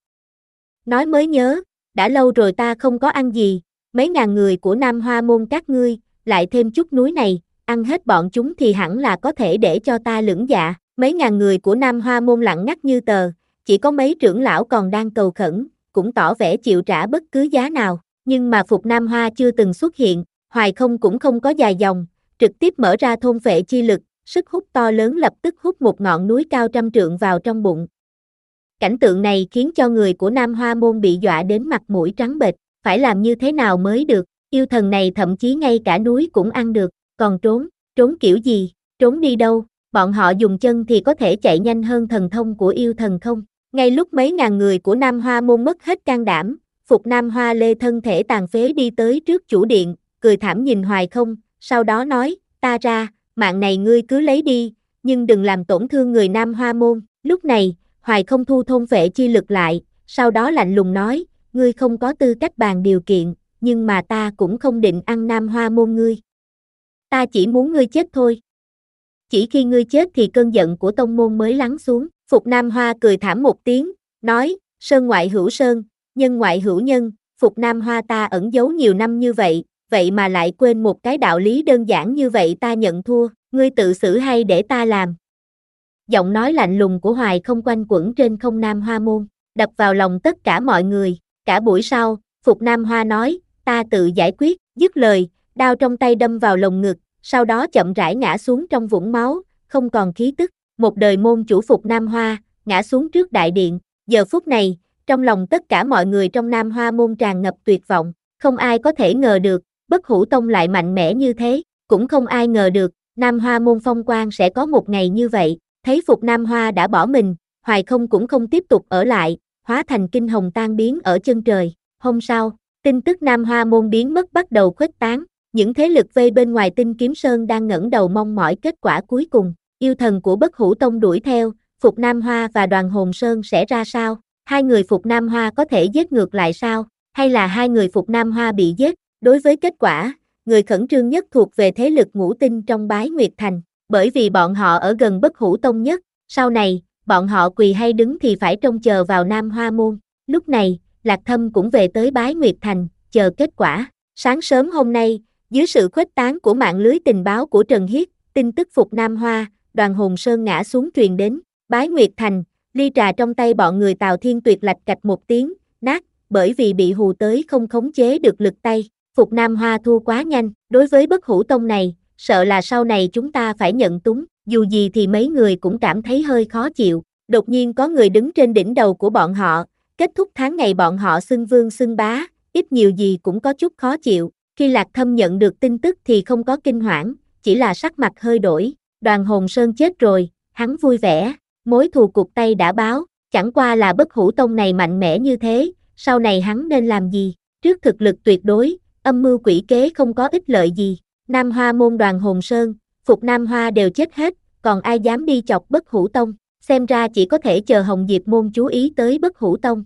Nói mới nhớ, đã lâu rồi ta không có ăn gì, mấy ngàn người của Nam Hoa môn các ngươi, lại thêm chút núi này, ăn hết bọn chúng thì hẳn là có thể để cho ta lưỡng dạ, mấy ngàn người của Nam Hoa môn lặng ngắt như tờ, chỉ có mấy trưởng lão còn đang cầu khẩn, cũng tỏ vẻ chịu trả bất cứ giá nào, nhưng mà Phục Nam Hoa chưa từng xuất hiện, Hoài Không cũng không có dài dòng, trực tiếp mở ra thôn phệ chi lực, sức hút to lớn lập tức hút một ngọn núi cao trăm trượng vào trong bụng. Cảnh tượng này khiến cho người của Nam Hoa môn bị dọa đến mặt mũi trắng bệch, phải làm như thế nào mới được, yêu thần này thậm chí ngay cả núi cũng ăn được, còn trốn, trốn kiểu gì, trốn đi đâu, bọn họ dùng chân thì có thể chạy nhanh hơn thần thông của yêu thần không? Ngay lúc mấy ngàn người của Nam Hoa môn mất hết can đảm, Phục Nam Hoa Lê thân thể tàn phế đi tới trước chủ điện, cười thảm nhìn Hoài Không, sau đó nói, ta ra, mạng này ngươi cứ lấy đi, nhưng đừng làm tổn thương người Nam Hoa môn. Lúc này, Hoài Không thu thôn phệ chi lực lại, sau đó lạnh lùng nói, ngươi không có tư cách bàn điều kiện, nhưng mà ta cũng không định ăn Nam Hoa môn ngươi. Ta chỉ muốn ngươi chết thôi. Chỉ khi ngươi chết thì cơn giận của tông môn mới lắng xuống. Phục Nam Hoa cười thảm một tiếng, nói, sơn ngoại hữu sơn, nhân ngoại hữu nhân, Phục Nam Hoa ta ẩn giấu nhiều năm như vậy, vậy mà lại quên một cái đạo lý đơn giản như vậy, ta nhận thua, ngươi tự xử hay để ta làm. Giọng nói lạnh lùng của Hoài Không quanh quẩn trên không Nam Hoa môn, đập vào lòng tất cả mọi người, cả buổi sau, Phục Nam Hoa nói, ta tự giải quyết, dứt lời, đao trong tay đâm vào lồng ngực, sau đó chậm rãi ngã xuống trong vũng máu, không còn khí tức, một đời môn chủ Phục Nam Hoa, ngã xuống trước đại điện, giờ phút này, trong lòng tất cả mọi người trong Nam Hoa môn tràn ngập tuyệt vọng, không ai có thể ngờ được, Bất Hủ Tông lại mạnh mẽ như thế, cũng không ai ngờ được, Nam Hoa môn phong quang sẽ có một ngày như vậy, thấy Phục Nam Hoa đã bỏ mình, Hoài Không cũng không tiếp tục ở lại, hóa thành kinh hồng tan biến ở chân trời. Hôm sau, tin tức Nam Hoa môn biến mất bắt đầu khuếch tán, những thế lực vây bên ngoài Tinh Kiếm Sơn đang ngẩng đầu mong mỏi kết quả cuối cùng, yêu thần của Bất Hủ Tông đuổi theo, Phục Nam Hoa và Đoàn Hồn Sơn sẽ ra sao? Hai người Phục Nam Hoa có thể giết ngược lại sao? Hay là hai người Phục Nam Hoa bị giết? Đối với kết quả, người khẩn trương nhất thuộc về thế lực ngũ tinh trong Bái Nguyệt Thành, bởi vì bọn họ ở gần Bất Hủ Tông nhất, sau này, bọn họ quỳ hay đứng thì phải trông chờ vào Nam Hoa môn. Lúc này, Lạc Thâm cũng về tới Bái Nguyệt Thành, chờ kết quả. Sáng sớm hôm nay, dưới sự khuếch tán của mạng lưới tình báo của Trần Hiết, tin tức Phục Nam Hoa, Đoàn Hồn Sơn ngã xuống truyền đến. Bái Nguyệt Thành, ly trà trong tay bọn người Tào Thiên Tuyệt lạch cạch một tiếng, nát, bởi vì bị hù tới không khống chế được lực tay. Phục Nam Hoa thua quá nhanh, đối với Bất Hủ Tông này, sợ là sau này chúng ta phải nhận túng, dù gì thì mấy người cũng cảm thấy hơi khó chịu. Đột nhiên có người đứng trên đỉnh đầu của bọn họ, kết thúc tháng ngày bọn họ xưng vương xưng bá, ít nhiều gì cũng có chút khó chịu. Khi Lạc Thâm nhận được tin tức thì không có kinh hoảng, chỉ là sắc mặt hơi đổi. Đoàn Hồn Sơn chết rồi, hắn vui vẻ, mối thù cụt tay đã báo, chẳng qua là Bất Hủ Tông này mạnh mẽ như thế, sau này hắn nên làm gì? Trước thực lực tuyệt đối, âm mưu quỷ kế không có ích lợi gì. Nam Hoa môn Đoàn Hồn Sơn, Phục Nam Hoa đều chết hết, còn ai dám đi chọc Bất Hủ Tông? Xem ra chỉ có thể chờ Hồng Diệp môn chú ý tới Bất Hủ Tông.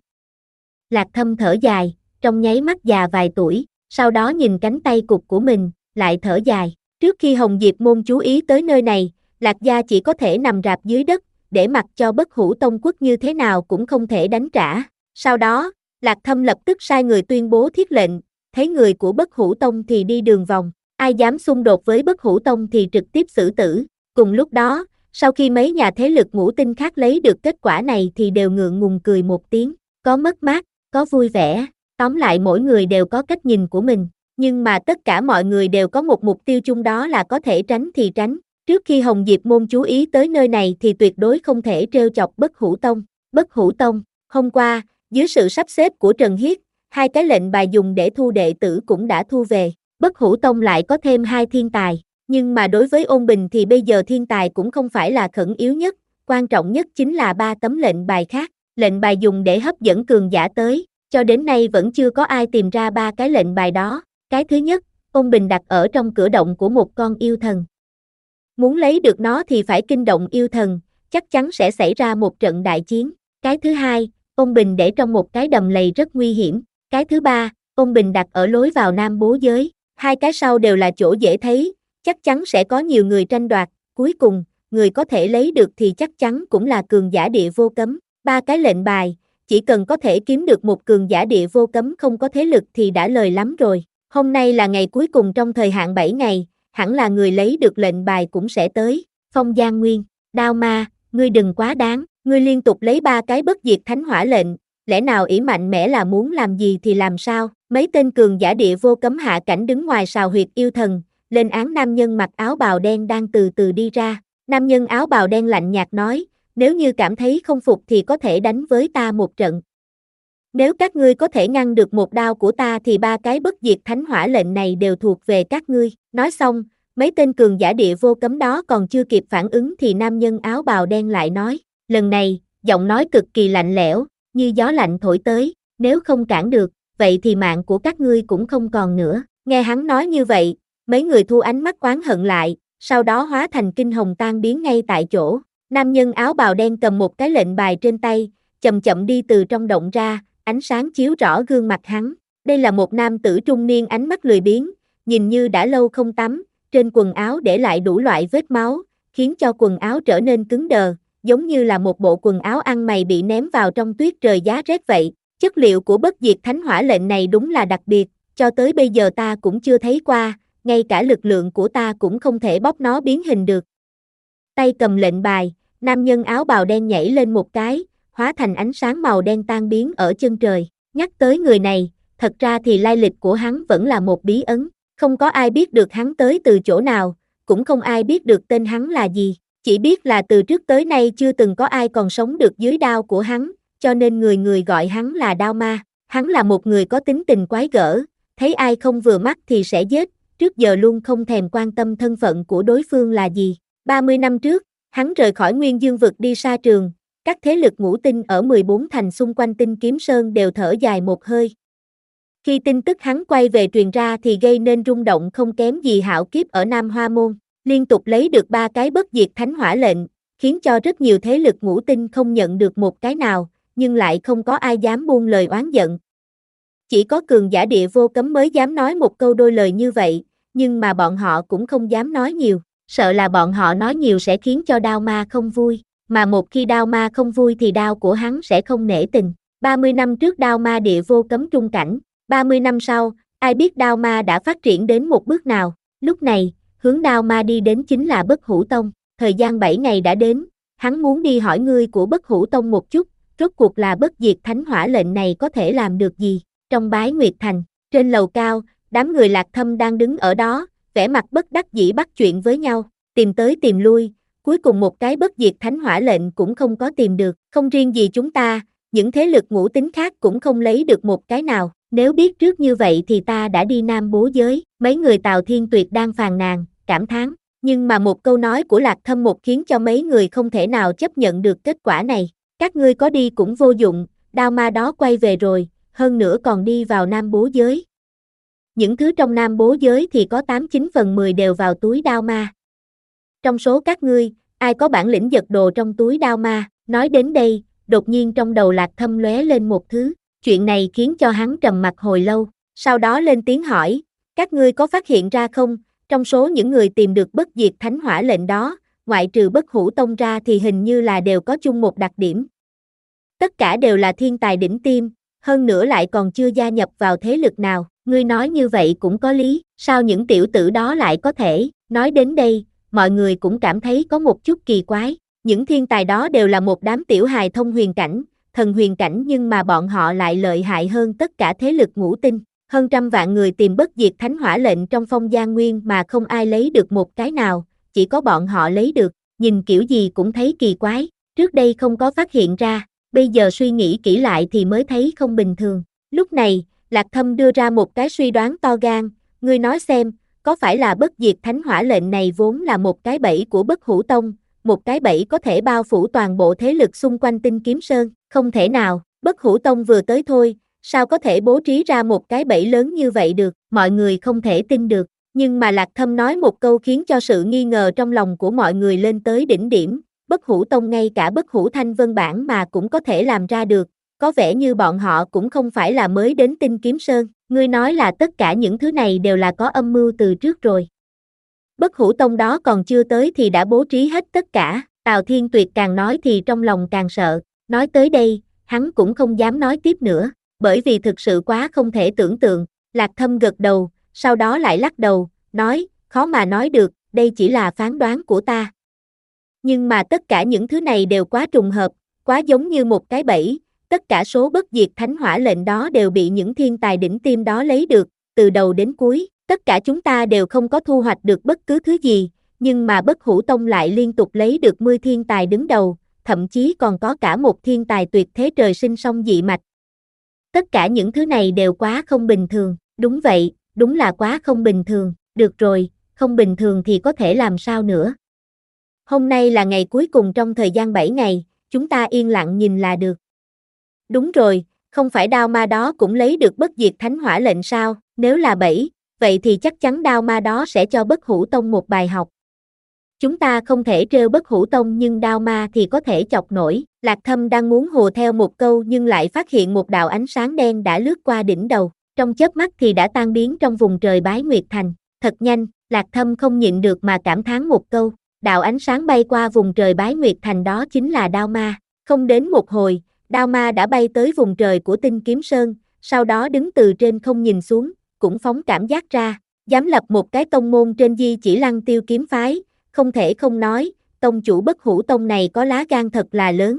Lạc Thâm thở dài, trong nháy mắt già vài tuổi, sau đó nhìn cánh tay cụt của mình, lại thở dài. Trước khi Hồng Diệp môn chú ý tới nơi này, Lạc gia chỉ có thể nằm rạp dưới đất, để mặc cho Bất Hủ Tông quất như thế nào cũng không thể đánh trả. Sau đó, Lạc Thâm lập tức sai người tuyên bố thiết lệnh, thấy người của Bất Hủ Tông thì đi đường vòng, ai dám xung đột với Bất Hủ Tông thì trực tiếp xử tử. Cùng lúc đó, sau khi mấy nhà thế lực ngũ tinh khác lấy được kết quả này thì đều ngượng ngùng cười một tiếng, có mất mát, có vui vẻ, tóm lại mỗi người đều có cách nhìn của mình. nhưng mà tất cả mọi người đều có một mục tiêu chung, đó là có thể tránh thì tránh. Trước khi Hồng Diệp Môn chú ý tới nơi này thì tuyệt đối không thể trêu chọc Bất Hủ Tông. Bất Hủ Tông, hôm qua, dưới sự sắp xếp của Trần Hiết, hai cái lệnh bài dùng để thu đệ tử cũng đã thu về. Bất Hủ Tông lại có thêm hai thiên tài, nhưng mà đối với Ôn Bình thì bây giờ thiên tài cũng không phải là khẩn yếu nhất, quan trọng nhất chính là ba tấm lệnh bài khác. Lệnh bài dùng để hấp dẫn cường giả tới, cho đến nay vẫn chưa có ai tìm ra ba cái lệnh bài đó. Cái thứ nhất, Ôn Bình đặt ở trong cửa động của một con yêu thần. Muốn lấy được nó thì phải kinh động yêu thần, chắc chắn sẽ xảy ra một trận đại chiến. Cái thứ hai, Ôn Bình để trong một cái đầm lầy rất nguy hiểm. Cái thứ ba, Ôn Bình đặt ở lối vào Nam Bố Giới. Hai cái sau đều là chỗ dễ thấy, chắc chắn sẽ có nhiều người tranh đoạt. Cuối cùng, người có thể lấy được thì chắc chắn cũng là cường giả địa vô cấm. Ba cái lệnh bài, chỉ cần có thể kiếm được một cường giả địa vô cấm không có thế lực thì đã lời lắm rồi. Hôm nay là ngày cuối cùng trong thời hạn bảy ngày, hẳn là người lấy được lệnh bài cũng sẽ tới. Phong Giang Nguyên, Đao Ma, ngươi đừng quá đáng, ngươi liên tục lấy ba cái bất diệt thánh hỏa lệnh, lẽ nào ỷ mạnh mẽ là muốn làm gì thì làm sao? Mấy tên cường giả địa vô cấm hạ cảnh đứng ngoài sào huyệt yêu thần, lên án nam nhân mặc áo bào đen đang từ từ đi ra. Nam nhân áo bào đen lạnh nhạt nói, nếu như cảm thấy không phục thì có thể đánh với ta một trận. Nếu các ngươi có thể ngăn được một đao của ta thì ba cái bất diệt thánh hỏa lệnh này đều thuộc về các ngươi. Nói xong, mấy tên cường giả địa vô cấm đó còn chưa kịp phản ứng thì nam nhân áo bào đen lại nói, lần này, giọng nói cực kỳ lạnh lẽo, như gió lạnh thổi tới, nếu không cản được, vậy thì mạng của các ngươi cũng không còn nữa. Nghe hắn nói như vậy, mấy người thu ánh mắt oán hận lại, sau đó hóa thành kinh hồng tan biến ngay tại chỗ. Nam nhân áo bào đen cầm một cái lệnh bài trên tay, chậm chậm đi từ trong động ra, ánh sáng chiếu rõ gương mặt hắn. Đây là một nam tử trung niên ánh mắt lười biếng, nhìn như đã lâu không tắm, trên quần áo để lại đủ loại vết máu, khiến cho quần áo trở nên cứng đờ, giống như là một bộ quần áo ăn mày bị ném vào trong tuyết trời giá rét vậy. Chất liệu của bất diệt thánh hỏa lệnh này đúng là đặc biệt, cho tới bây giờ ta cũng chưa thấy qua, ngay cả lực lượng của ta cũng không thể bóc nó biến hình được. Tay cầm lệnh bài, nam nhân áo bào đen nhảy lên một cái, hóa thành ánh sáng màu đen tan biến ở chân trời. Nhắc tới người này, thật ra thì lai lịch của hắn vẫn là một bí ẩn, không có ai biết được hắn tới từ chỗ nào, cũng không ai biết được tên hắn là gì, chỉ biết là từ trước tới nay chưa từng có ai còn sống được dưới đao của hắn, cho nên người người gọi hắn là Đao Ma. Hắn là một người có tính tình quái gở, thấy ai không vừa mắt thì sẽ giết, trước giờ luôn không thèm quan tâm thân phận của đối phương là gì. ba mươi năm trước, hắn rời khỏi Nguyên Dương vực đi xa trường, các thế lực ngũ tinh ở mười bốn thành xung quanh Tinh Kiếm Sơn đều thở dài một hơi. Khi tin tức hắn quay về truyền ra thì gây nên rung động không kém gì hạo kiếp ở Nam Hoa Môn, liên tục lấy được ba cái bất diệt thánh hỏa lệnh, khiến cho rất nhiều thế lực ngũ tinh không nhận được một cái nào, nhưng lại không có ai dám buông lời oán giận. Chỉ có cường giả địa vô cấm mới dám nói một câu đôi lời như vậy, nhưng mà bọn họ cũng không dám nói nhiều, sợ là bọn họ nói nhiều sẽ khiến cho Đao Ma không vui, mà một khi Đao Ma không vui thì đao của hắn sẽ không nể tình. ba mươi năm trước Đao Ma địa vô cấm trung cảnh, ba mươi năm sau, ai biết Đao Ma đã phát triển đến một bước nào. Lúc này, hướng Đao Ma đi đến chính là Bất Hủ Tông. Thời gian bảy ngày đã đến, hắn muốn đi hỏi ngươi của Bất Hủ Tông một chút, rốt cuộc là bất diệt thánh hỏa lệnh này có thể làm được gì. Trong Bái Nguyệt Thành, trên lầu cao, đám người Lạc Thâm đang đứng ở đó, vẻ mặt bất đắc dĩ bắt chuyện với nhau, tìm tới tìm lui, cuối cùng một cái bất diệt thánh hỏa lệnh cũng không có tìm được. Không riêng gì chúng ta, những thế lực ngũ tính khác cũng không lấy được một cái nào. Nếu biết trước như vậy thì ta đã đi Nam Bố Giới. Mấy người Tào Thiên Tuyệt đang phàn nàn, cảm thán. Nhưng mà một câu nói của Lạc Thâm một khiến cho mấy người không thể nào chấp nhận được kết quả này. Các ngươi có đi cũng vô dụng, Đao Ma đó quay về rồi, hơn nữa còn đi vào Nam Bố Giới. Những thứ trong Nam Bố Giới thì có tám chín phần mười đều vào túi Đao Ma. Trong số các ngươi, ai có bản lĩnh giật đồ trong túi Đao Ma? Nói đến đây, đột nhiên trong đầu Lạc Thâm lóe lên một thứ. Chuyện này khiến cho hắn trầm mặc hồi lâu, sau đó lên tiếng hỏi, các ngươi có phát hiện ra không, trong số những người tìm được bất diệt thánh hỏa lệnh đó, ngoại trừ Bất Hủ Tông ra thì hình như là đều có chung một đặc điểm. Tất cả đều là thiên tài đỉnh tiêm, hơn nữa lại còn chưa gia nhập vào thế lực nào. Ngươi nói như vậy cũng có lý, sao những tiểu tử đó lại có thể? Nói đến đây, mọi người cũng cảm thấy có một chút kỳ quái. Những thiên tài đó đều là một đám tiểu hài thông huyền cảnh, thần huyền cảnh, nhưng mà bọn họ lại lợi hại hơn tất cả thế lực ngũ tinh. Hơn trăm vạn người tìm bất diệt thánh hỏa lệnh trong phong gian nguyên mà không ai lấy được một cái nào, chỉ có bọn họ lấy được, nhìn kiểu gì cũng thấy kỳ quái, trước đây không có phát hiện ra, bây giờ suy nghĩ kỹ lại thì mới thấy không bình thường. Lúc này, Lạc Thâm đưa ra một cái suy đoán to gan, ngươi nói xem, có phải là bất diệt thánh hỏa lệnh này vốn là một cái bẫy của Bất Hủ Tông, một cái bẫy có thể bao phủ toàn bộ thế lực xung quanh Tinh Kiếm Sơn, không thể nào, Bất Hủ Tông vừa tới thôi, sao có thể bố trí ra một cái bẫy lớn như vậy được, mọi người không thể tin được, nhưng mà Lạc Thâm nói một câu khiến cho sự nghi ngờ trong lòng của mọi người lên tới đỉnh điểm, Bất Hủ Tông ngay cả Bất Hủ Thanh Vân bản mà cũng có thể làm ra được, có vẻ như bọn họ cũng không phải là mới đến Tinh Kiếm Sơn, ngươi nói là tất cả những thứ này đều là có âm mưu từ trước rồi. Bất Hủ Tông đó còn chưa tới thì đã bố trí hết tất cả, Tào Thiên Tuyệt càng nói thì trong lòng càng sợ, nói tới đây, hắn cũng không dám nói tiếp nữa, bởi vì thực sự quá không thể tưởng tượng, Lạc Thâm gật đầu, sau đó lại lắc đầu, nói, khó mà nói được, đây chỉ là phán đoán của ta. Nhưng mà tất cả những thứ này đều quá trùng hợp, quá giống như một cái bẫy, tất cả số bất diệt thánh hỏa lệnh đó đều bị những thiên tài đỉnh tiêm đó lấy được, từ đầu đến cuối, tất cả chúng ta đều không có thu hoạch được bất cứ thứ gì, nhưng mà Bất Hủ Tông lại liên tục lấy được mười thiên tài đứng đầu, thậm chí còn có cả một thiên tài tuyệt thế trời sinh song dị mạch. Tất cả những thứ này đều quá không bình thường, đúng vậy, đúng là quá không bình thường, được rồi, không bình thường thì có thể làm sao nữa. Hôm nay là ngày cuối cùng trong thời gian bảy ngày, chúng ta yên lặng nhìn là được. Đúng rồi, không phải Đao Ma đó cũng lấy được bất diệt thánh hỏa lệnh sao, nếu là bẫy, vậy thì chắc chắn Đao Ma đó sẽ cho Bất Hủ Tông một bài học. Chúng ta không thể trêu Bất Hủ Tông nhưng Đao Ma thì có thể chọc nổi, Lạc Thâm đang muốn hùa theo một câu nhưng lại phát hiện một đạo ánh sáng đen đã lướt qua đỉnh đầu, trong chớp mắt thì đã tan biến trong vùng trời Bái Nguyệt Thành, thật nhanh, Lạc Thâm không nhịn được mà cảm thán một câu, đạo ánh sáng bay qua vùng trời Bái Nguyệt Thành đó chính là Đao Ma, không đến một hồi, Đao Ma đã bay tới vùng trời của Tinh Kiếm Sơn, sau đó đứng từ trên không nhìn xuống, cũng phóng cảm giác ra, dám lập một cái tông môn trên Di Chỉ Lăng Tiêu kiếm phái, không thể không nói, tông chủ Bất Hủ Tông này có lá gan thật là lớn.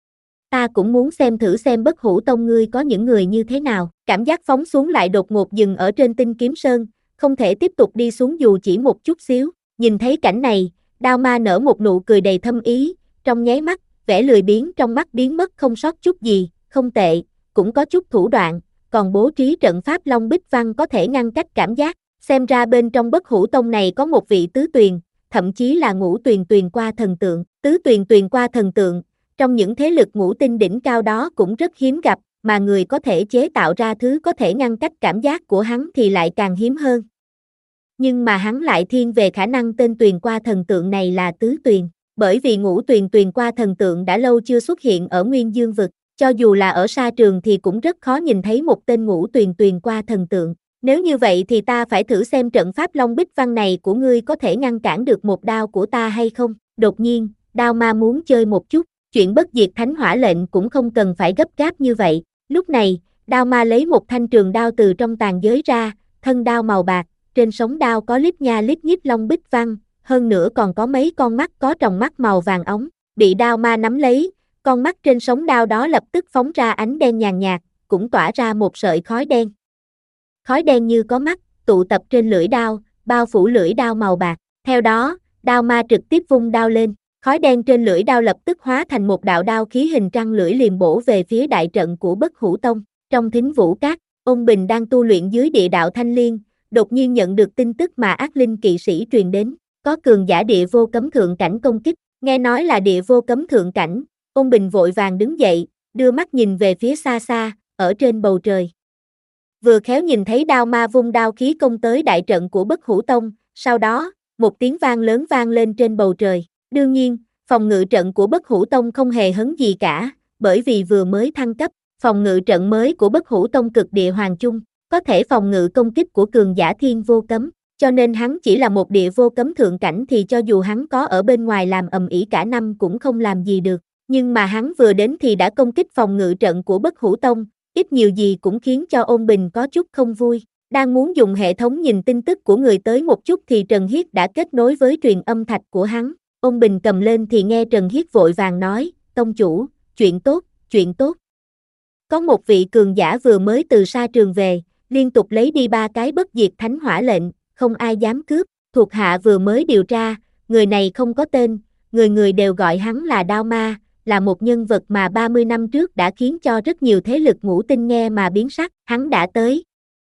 Ta cũng muốn xem thử xem Bất Hủ Tông ngươi có những người như thế nào, cảm giác phóng xuống lại đột ngột dừng ở trên Tinh Kiếm Sơn, không thể tiếp tục đi xuống dù chỉ một chút xíu, nhìn thấy cảnh này, Đao Ma nở một nụ cười đầy thâm ý, trong nháy mắt, vẻ lười biếng trong mắt biến mất không sót chút gì, không tệ, cũng có chút thủ đoạn, còn bố trí trận pháp Long Bích Văn có thể ngăn cách cảm giác, xem ra bên trong Bất Hủ Tông này có một vị tứ tuyền, thậm chí là ngũ tuyền tuyền qua thần tượng, tứ tuyền tuyền qua thần tượng, trong những thế lực ngũ tinh đỉnh cao đó cũng rất hiếm gặp, mà người có thể chế tạo ra thứ có thể ngăn cách cảm giác của hắn thì lại càng hiếm hơn. Nhưng mà hắn lại thiên về khả năng tên tuyền qua thần tượng này là tứ tuyền, bởi vì ngũ tuyền tuyền qua thần tượng đã lâu chưa xuất hiện ở Nguyên Dương vực, cho dù là ở sa trường thì cũng rất khó nhìn thấy một tên ngũ tuyền tuyền qua thần tượng. Nếu như vậy thì ta phải thử xem trận pháp Long Bích Văn này của ngươi có thể ngăn cản được một đao của ta hay không. Đột nhiên, Đao Ma muốn chơi một chút, chuyện bất diệt thánh hỏa lệnh cũng không cần phải gấp gáp như vậy. Lúc này, Đao Ma lấy một thanh trường đao từ trong tàn giới ra, thân đao màu bạc, trên sống đao có lít nha lít nhít Long Bích Văn, hơn nữa còn có mấy con mắt có tròng mắt màu vàng óng, bị Đao Ma nắm lấy, con mắt trên sống đao đó lập tức phóng ra ánh đen nhàn nhạt, cũng tỏa ra một sợi khói đen. Khói đen như có mắt, tụ tập trên lưỡi đao, bao phủ lưỡi đao màu bạc. Theo đó, Đao Ma trực tiếp vung đao lên, khói đen trên lưỡi đao lập tức hóa thành một đạo đao khí hình trăng lưỡi liềm bổ về phía đại trận của Bất Hủ Tông. Trong Thính Vũ Các, Ôn Bình đang tu luyện dưới địa đạo Thanh Liên, đột nhiên nhận được tin tức mà ác linh kỵ sĩ truyền đến, có cường giả địa vô cấm thượng cảnh công kích, nghe nói là địa vô cấm thượng cảnh, Ôn Bình vội vàng đứng dậy, đưa mắt nhìn về phía xa xa, ở trên bầu trời. Vừa khéo nhìn thấy Đao Ma vung đao khí công tới đại trận của Bất Hủ Tông, sau đó, một tiếng vang lớn vang lên trên bầu trời. Đương nhiên, phòng ngự trận của Bất Hủ Tông không hề hấn gì cả, bởi vì vừa mới thăng cấp, phòng ngự trận mới của Bất Hủ Tông cực địa hoàng chung, có thể phòng ngự công kích của cường giả thiên vô cấm, cho nên hắn chỉ là một địa vô cấm thượng cảnh thì cho dù hắn có ở bên ngoài làm ầm ĩ cả năm cũng không làm gì được, nhưng mà hắn vừa đến thì đã công kích phòng ngự trận của Bất Hủ Tông, ít nhiều gì cũng khiến cho Ôn Bình có chút không vui. Đang muốn dùng hệ thống nhìn tin tức của người tới một chút thì Trần Hiết đã kết nối với truyền âm thạch của hắn. Ôn Bình cầm lên thì nghe Trần Hiết vội vàng nói, tông chủ, chuyện tốt, chuyện tốt. Có một vị cường giả vừa mới từ sa trường về, liên tục lấy đi ba cái bất diệt thánh hỏa lệnh, không ai dám cướp, thuộc hạ vừa mới điều tra, người này không có tên, người người đều gọi hắn là Đao Ma, là một nhân vật mà ba mươi năm trước đã khiến cho rất nhiều thế lực ngũ tinh nghe mà biến sắc, hắn đã tới.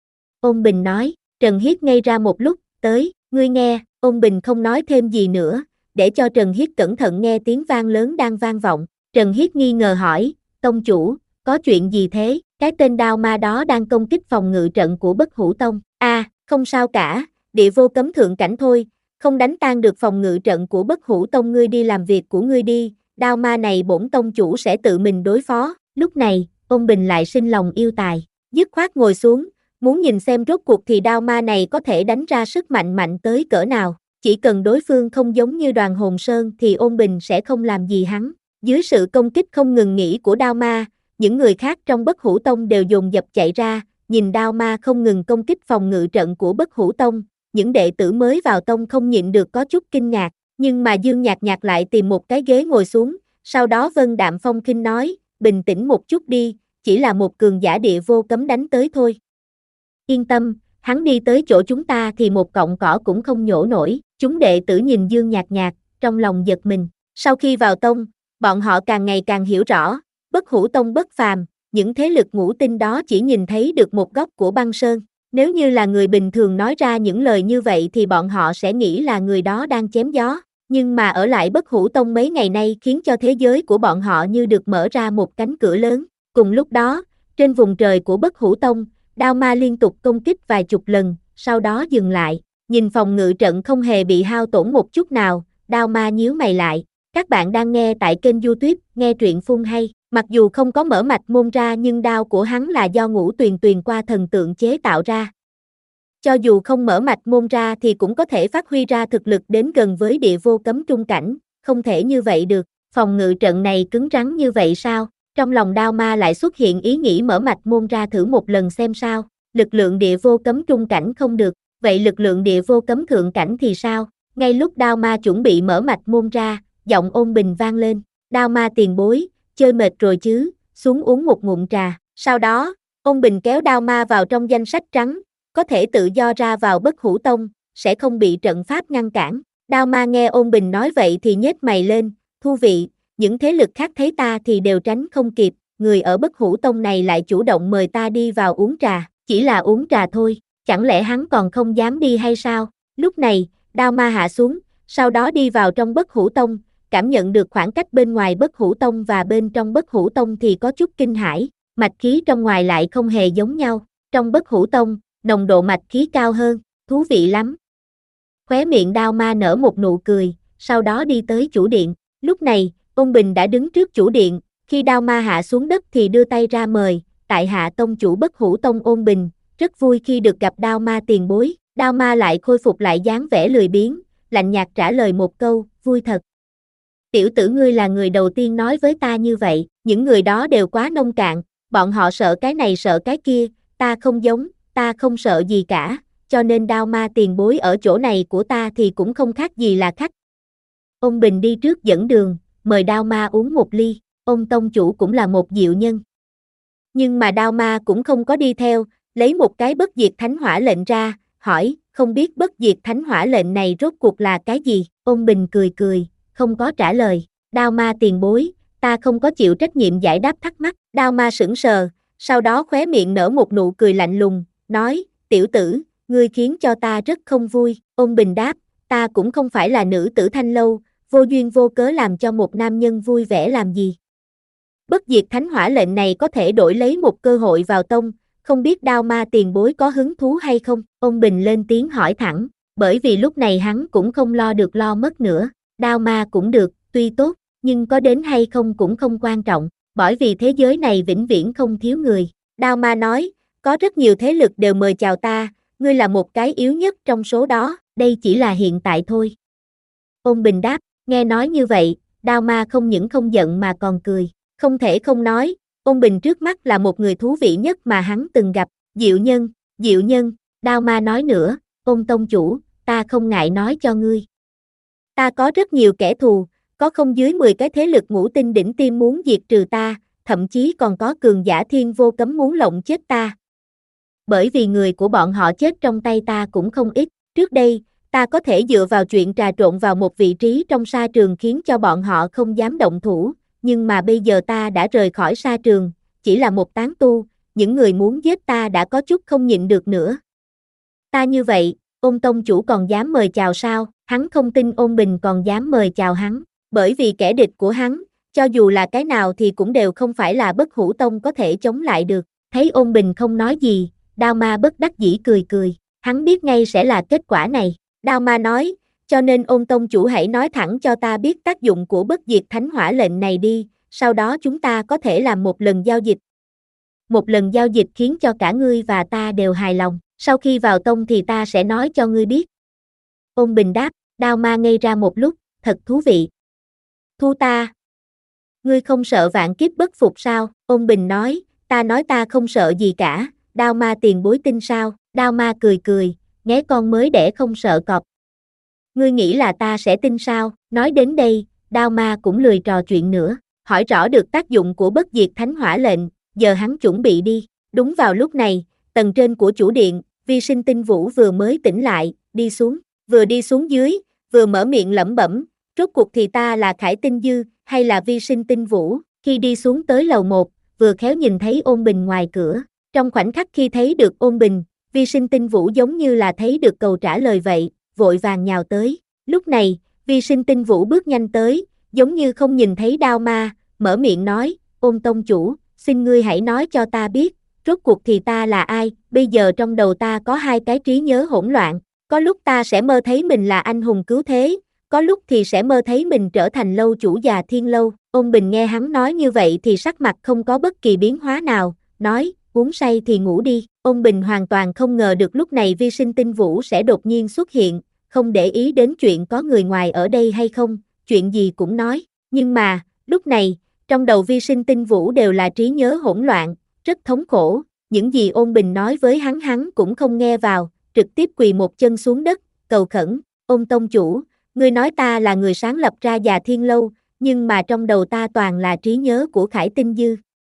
Ôn Bình nói, Trần Hiết ngây ra một lúc, tới, ngươi nghe, Ôn Bình không nói thêm gì nữa, để cho Trần Hiết cẩn thận nghe tiếng vang lớn đang vang vọng. Trần Hiết nghi ngờ hỏi, tông chủ, có chuyện gì thế? Cái tên Đao Ma đó đang công kích phòng ngự trận của Bất Hủ Tông. A, à, không sao cả, địa vô cấm thượng cảnh thôi, không đánh tan được phòng ngự trận của Bất Hủ Tông, ngươi đi làm việc của ngươi đi, Đao Ma này bổn tông chủ sẽ tự mình đối phó. Lúc này, Ôn Bình lại sinh lòng yêu tài, dứt khoát ngồi xuống, muốn nhìn xem rốt cuộc thì Đao Ma này có thể đánh ra sức mạnh mạnh tới cỡ nào. Chỉ cần đối phương không giống như Đoàn Hồn Sơn thì Ôn Bình sẽ không làm gì hắn. Dưới sự công kích không ngừng nghỉ của Đao Ma, những người khác trong Bất Hủ Tông đều dồn dập chạy ra, nhìn Đao Ma không ngừng công kích phòng ngự trận của Bất Hủ Tông, những đệ tử mới vào tông không nhịn được có chút kinh ngạc, nhưng mà Dương Nhạc Nhạc lại tìm một cái ghế ngồi xuống, sau đó Vân Đạm Phong khinh nói, bình tĩnh một chút đi, chỉ là một cường giả địa vô cấm đánh tới thôi. Yên tâm, hắn đi tới chỗ chúng ta thì một cọng cỏ cũng không nhổ nổi. Chúng đệ tử nhìn Dương Nhạc Nhạc, trong lòng giật mình. Sau khi vào tông, bọn họ càng ngày càng hiểu rõ, Bất Hủ Tông bất phàm, những thế lực ngũ tinh đó chỉ nhìn thấy được một góc của băng sơn. Nếu như là người bình thường nói ra những lời như vậy thì bọn họ sẽ nghĩ là người đó đang chém gió. Nhưng mà ở lại Bất Hủ Tông mấy ngày nay khiến cho thế giới của bọn họ như được mở ra một cánh cửa lớn. Cùng lúc đó, trên vùng trời của Bất Hủ Tông, Đao Ma liên tục công kích vài chục lần, sau đó dừng lại. Nhìn phòng ngự trận không hề bị hao tổn một chút nào, Đao Ma nhíu mày lại. Các bạn đang nghe tại kênh YouTube, nghe truyện phun hay. Mặc dù không có mở mạch môn ra nhưng đao của hắn là do Ngũ Tuyền Tuyền qua thần tượng chế tạo ra. Cho dù không mở mạch môn ra thì cũng có thể phát huy ra thực lực đến gần với địa vô cấm trung cảnh, không thể như vậy được. Phòng ngự trận này cứng rắn như vậy sao? Trong lòng Đao Ma lại xuất hiện ý nghĩ mở mạch môn ra thử một lần xem sao. Lực lượng địa vô cấm trung cảnh không được. Vậy lực lượng địa vô cấm thượng cảnh thì sao? Ngay lúc Đao Ma chuẩn bị mở mạch môn ra, giọng Ôn Bình vang lên. Đao Ma tiền bối, chơi mệt rồi chứ, xuống uống một ngụm trà. Sau đó, Ôn Bình kéo Đao Ma vào trong danh sách trắng, có thể tự do ra vào Bất Hủ Tông, sẽ không bị trận pháp ngăn cản. Đao Ma nghe Ôn Bình nói vậy thì nhếch mày lên, thú vị, những thế lực khác thấy ta thì đều tránh không kịp, người ở Bất Hủ Tông này lại chủ động mời ta đi vào uống trà, chỉ là uống trà thôi. Chẳng lẽ hắn còn không dám đi hay sao? Lúc này, Đao Ma hạ xuống, sau đó đi vào trong Bất Hủ Tông, cảm nhận được khoảng cách bên ngoài Bất Hủ Tông và bên trong Bất Hủ Tông thì có chút kinh hãi, mạch khí trong ngoài lại không hề giống nhau. Trong Bất Hủ Tông, nồng độ mạch khí cao hơn, thú vị lắm. Khóe miệng Đao Ma nở một nụ cười, sau đó đi tới chủ điện. Lúc này, Ôn Bình đã đứng trước chủ điện, khi Đao Ma hạ xuống đất thì đưa tay ra mời, tại hạ tông chủ Bất Hủ Tông Ôn Bình. Rất vui khi được gặp Đao Ma tiền bối. Đao Ma lại khôi phục lại dáng vẻ lười biếng, lạnh nhạt trả lời một câu, vui thật. Tiểu tử ngươi là người đầu tiên nói với ta như vậy, những người đó đều quá nông cạn, bọn họ sợ cái này sợ cái kia, ta không giống, ta không sợ gì cả, cho nên Đao Ma tiền bối ở chỗ này của ta thì cũng không khác gì là khách. Ôn Bình đi trước dẫn đường, mời Đao Ma uống một ly, Ôn tông chủ cũng là một diệu nhân. Nhưng mà Đao Ma cũng không có đi theo, lấy một cái bất diệt thánh hỏa lệnh ra, hỏi, không biết bất diệt thánh hỏa lệnh này rốt cuộc là cái gì? Ôn Bình cười cười, không có trả lời. Đao Ma tiền bối, ta không có chịu trách nhiệm giải đáp thắc mắc. Đao Ma sững sờ, sau đó khóe miệng nở một nụ cười lạnh lùng, nói, tiểu tử, ngươi khiến cho ta rất không vui. Ôn Bình đáp, ta cũng không phải là nữ tử Thanh Lâu, vô duyên vô cớ làm cho một nam nhân vui vẻ làm gì. Bất diệt thánh hỏa lệnh này có thể đổi lấy một cơ hội vào tông, không biết Đao Ma tiền bối có hứng thú hay không? Ôn Bình lên tiếng hỏi thẳng, bởi vì lúc này hắn cũng không lo được lo mất nữa. Đao Ma cũng được, tuy tốt, nhưng có đến hay không cũng không quan trọng, bởi vì thế giới này vĩnh viễn không thiếu người. Đao Ma nói, có rất nhiều thế lực đều mời chào ta, ngươi là một cái yếu nhất trong số đó, đây chỉ là hiện tại thôi. Ôn Bình đáp, nghe nói như vậy, Đao Ma không những không giận mà còn cười, không thể không nói, Ôn Bình trước mắt là một người thú vị nhất mà hắn từng gặp, diệu nhân, diệu nhân. Đao Ma nói nữa, Ôn tông chủ, ta không ngại nói cho ngươi. Ta có rất nhiều kẻ thù, có không dưới mười cái thế lực ngũ tinh đỉnh tiêm muốn diệt trừ ta, thậm chí còn có cường giả thiên vô cấm muốn lộng chết ta. bởi vì người của bọn họ chết trong tay ta cũng không ít. Trước đây, ta có thể dựa vào chuyện trà trộn vào một vị trí trong sa trường khiến cho bọn họ không dám động thủ, nhưng mà bây giờ ta đã rời khỏi sa trường, chỉ là một tán tu, những người muốn giết ta đã có chút không nhịn được nữa. Ta như vậy, Ôn tông chủ còn dám mời chào sao? Hắn không tin Ôn Bình còn dám mời chào hắn, bởi vì kẻ địch của hắn, cho dù là cái nào thì cũng đều không phải là Bất Hủ Tông có thể chống lại được. Thấy Ôn Bình không nói gì, Đao Ma bất đắc dĩ cười cười, hắn biết ngay sẽ là kết quả này. Đao Ma nói, cho nên Ôn tông chủ hãy nói thẳng cho ta biết tác dụng của bất diệt thánh hỏa lệnh này đi, sau đó chúng ta có thể làm một lần giao dịch. Một lần giao dịch khiến cho cả ngươi và ta đều hài lòng, sau khi vào tông thì ta sẽ nói cho ngươi biết. Ôn Bình đáp, Đao Ma ngây ra một lúc, thật thú vị. Thu ta. Ngươi không sợ vạn kiếp bất phục sao? Ôn Bình nói, ta nói ta không sợ gì cả, Đao Ma tiền bối tin sao? Đao Ma cười cười, nghé con mới đẻ không sợ cọp. Ngươi nghĩ là ta sẽ tin sao? Nói đến đây, Đao Ma cũng lười trò chuyện nữa, hỏi rõ được tác dụng của bất diệt thánh hỏa lệnh, giờ hắn chuẩn bị đi. Đúng vào lúc này, tầng trên của chủ điện, Vi Sinh Tinh Vũ vừa mới tỉnh lại, đi xuống, vừa đi xuống dưới, vừa mở miệng lẩm bẩm, rốt cuộc thì ta là Khải Tinh Dư, hay là Vi Sinh Tinh Vũ? Khi đi xuống tới lầu một, vừa khéo nhìn thấy Ôn Bình ngoài cửa, trong khoảnh khắc khi thấy được Ôn Bình, Vi Sinh Tinh Vũ giống như là thấy được câu trả lời vậy, vội vàng nhào tới. Lúc này, Vi Sinh Tinh Vũ bước nhanh tới, giống như không nhìn thấy Đao Ma, mở miệng nói, Ôn tông chủ, xin ngươi hãy nói cho ta biết, rốt cuộc thì ta là ai? Bây giờ trong đầu ta có hai cái trí nhớ hỗn loạn, có lúc ta sẽ mơ thấy mình là anh hùng cứu thế, có lúc thì sẽ mơ thấy mình trở thành lâu chủ già Thiên Lâu. Ôn Bình nghe hắn nói như vậy thì sắc mặt không có bất kỳ biến hóa nào, nói, uống say thì ngủ đi. Ôn Bình hoàn toàn không ngờ được lúc này Vi Sinh Tinh Vũ sẽ đột nhiên xuất hiện, không để ý đến chuyện có người ngoài ở đây hay không, chuyện gì cũng nói, nhưng mà, lúc này, trong đầu Vi Sinh Tinh Vũ đều là trí nhớ hỗn loạn, rất thống khổ, những gì Ôn Bình nói với hắn hắn cũng không nghe vào, trực tiếp quỳ một chân xuống đất, cầu khẩn, Ôn tông chủ, ngươi nói ta là người sáng lập ra Già Thiên Lâu, nhưng mà trong đầu ta toàn là trí nhớ của Khải Tinh Dư.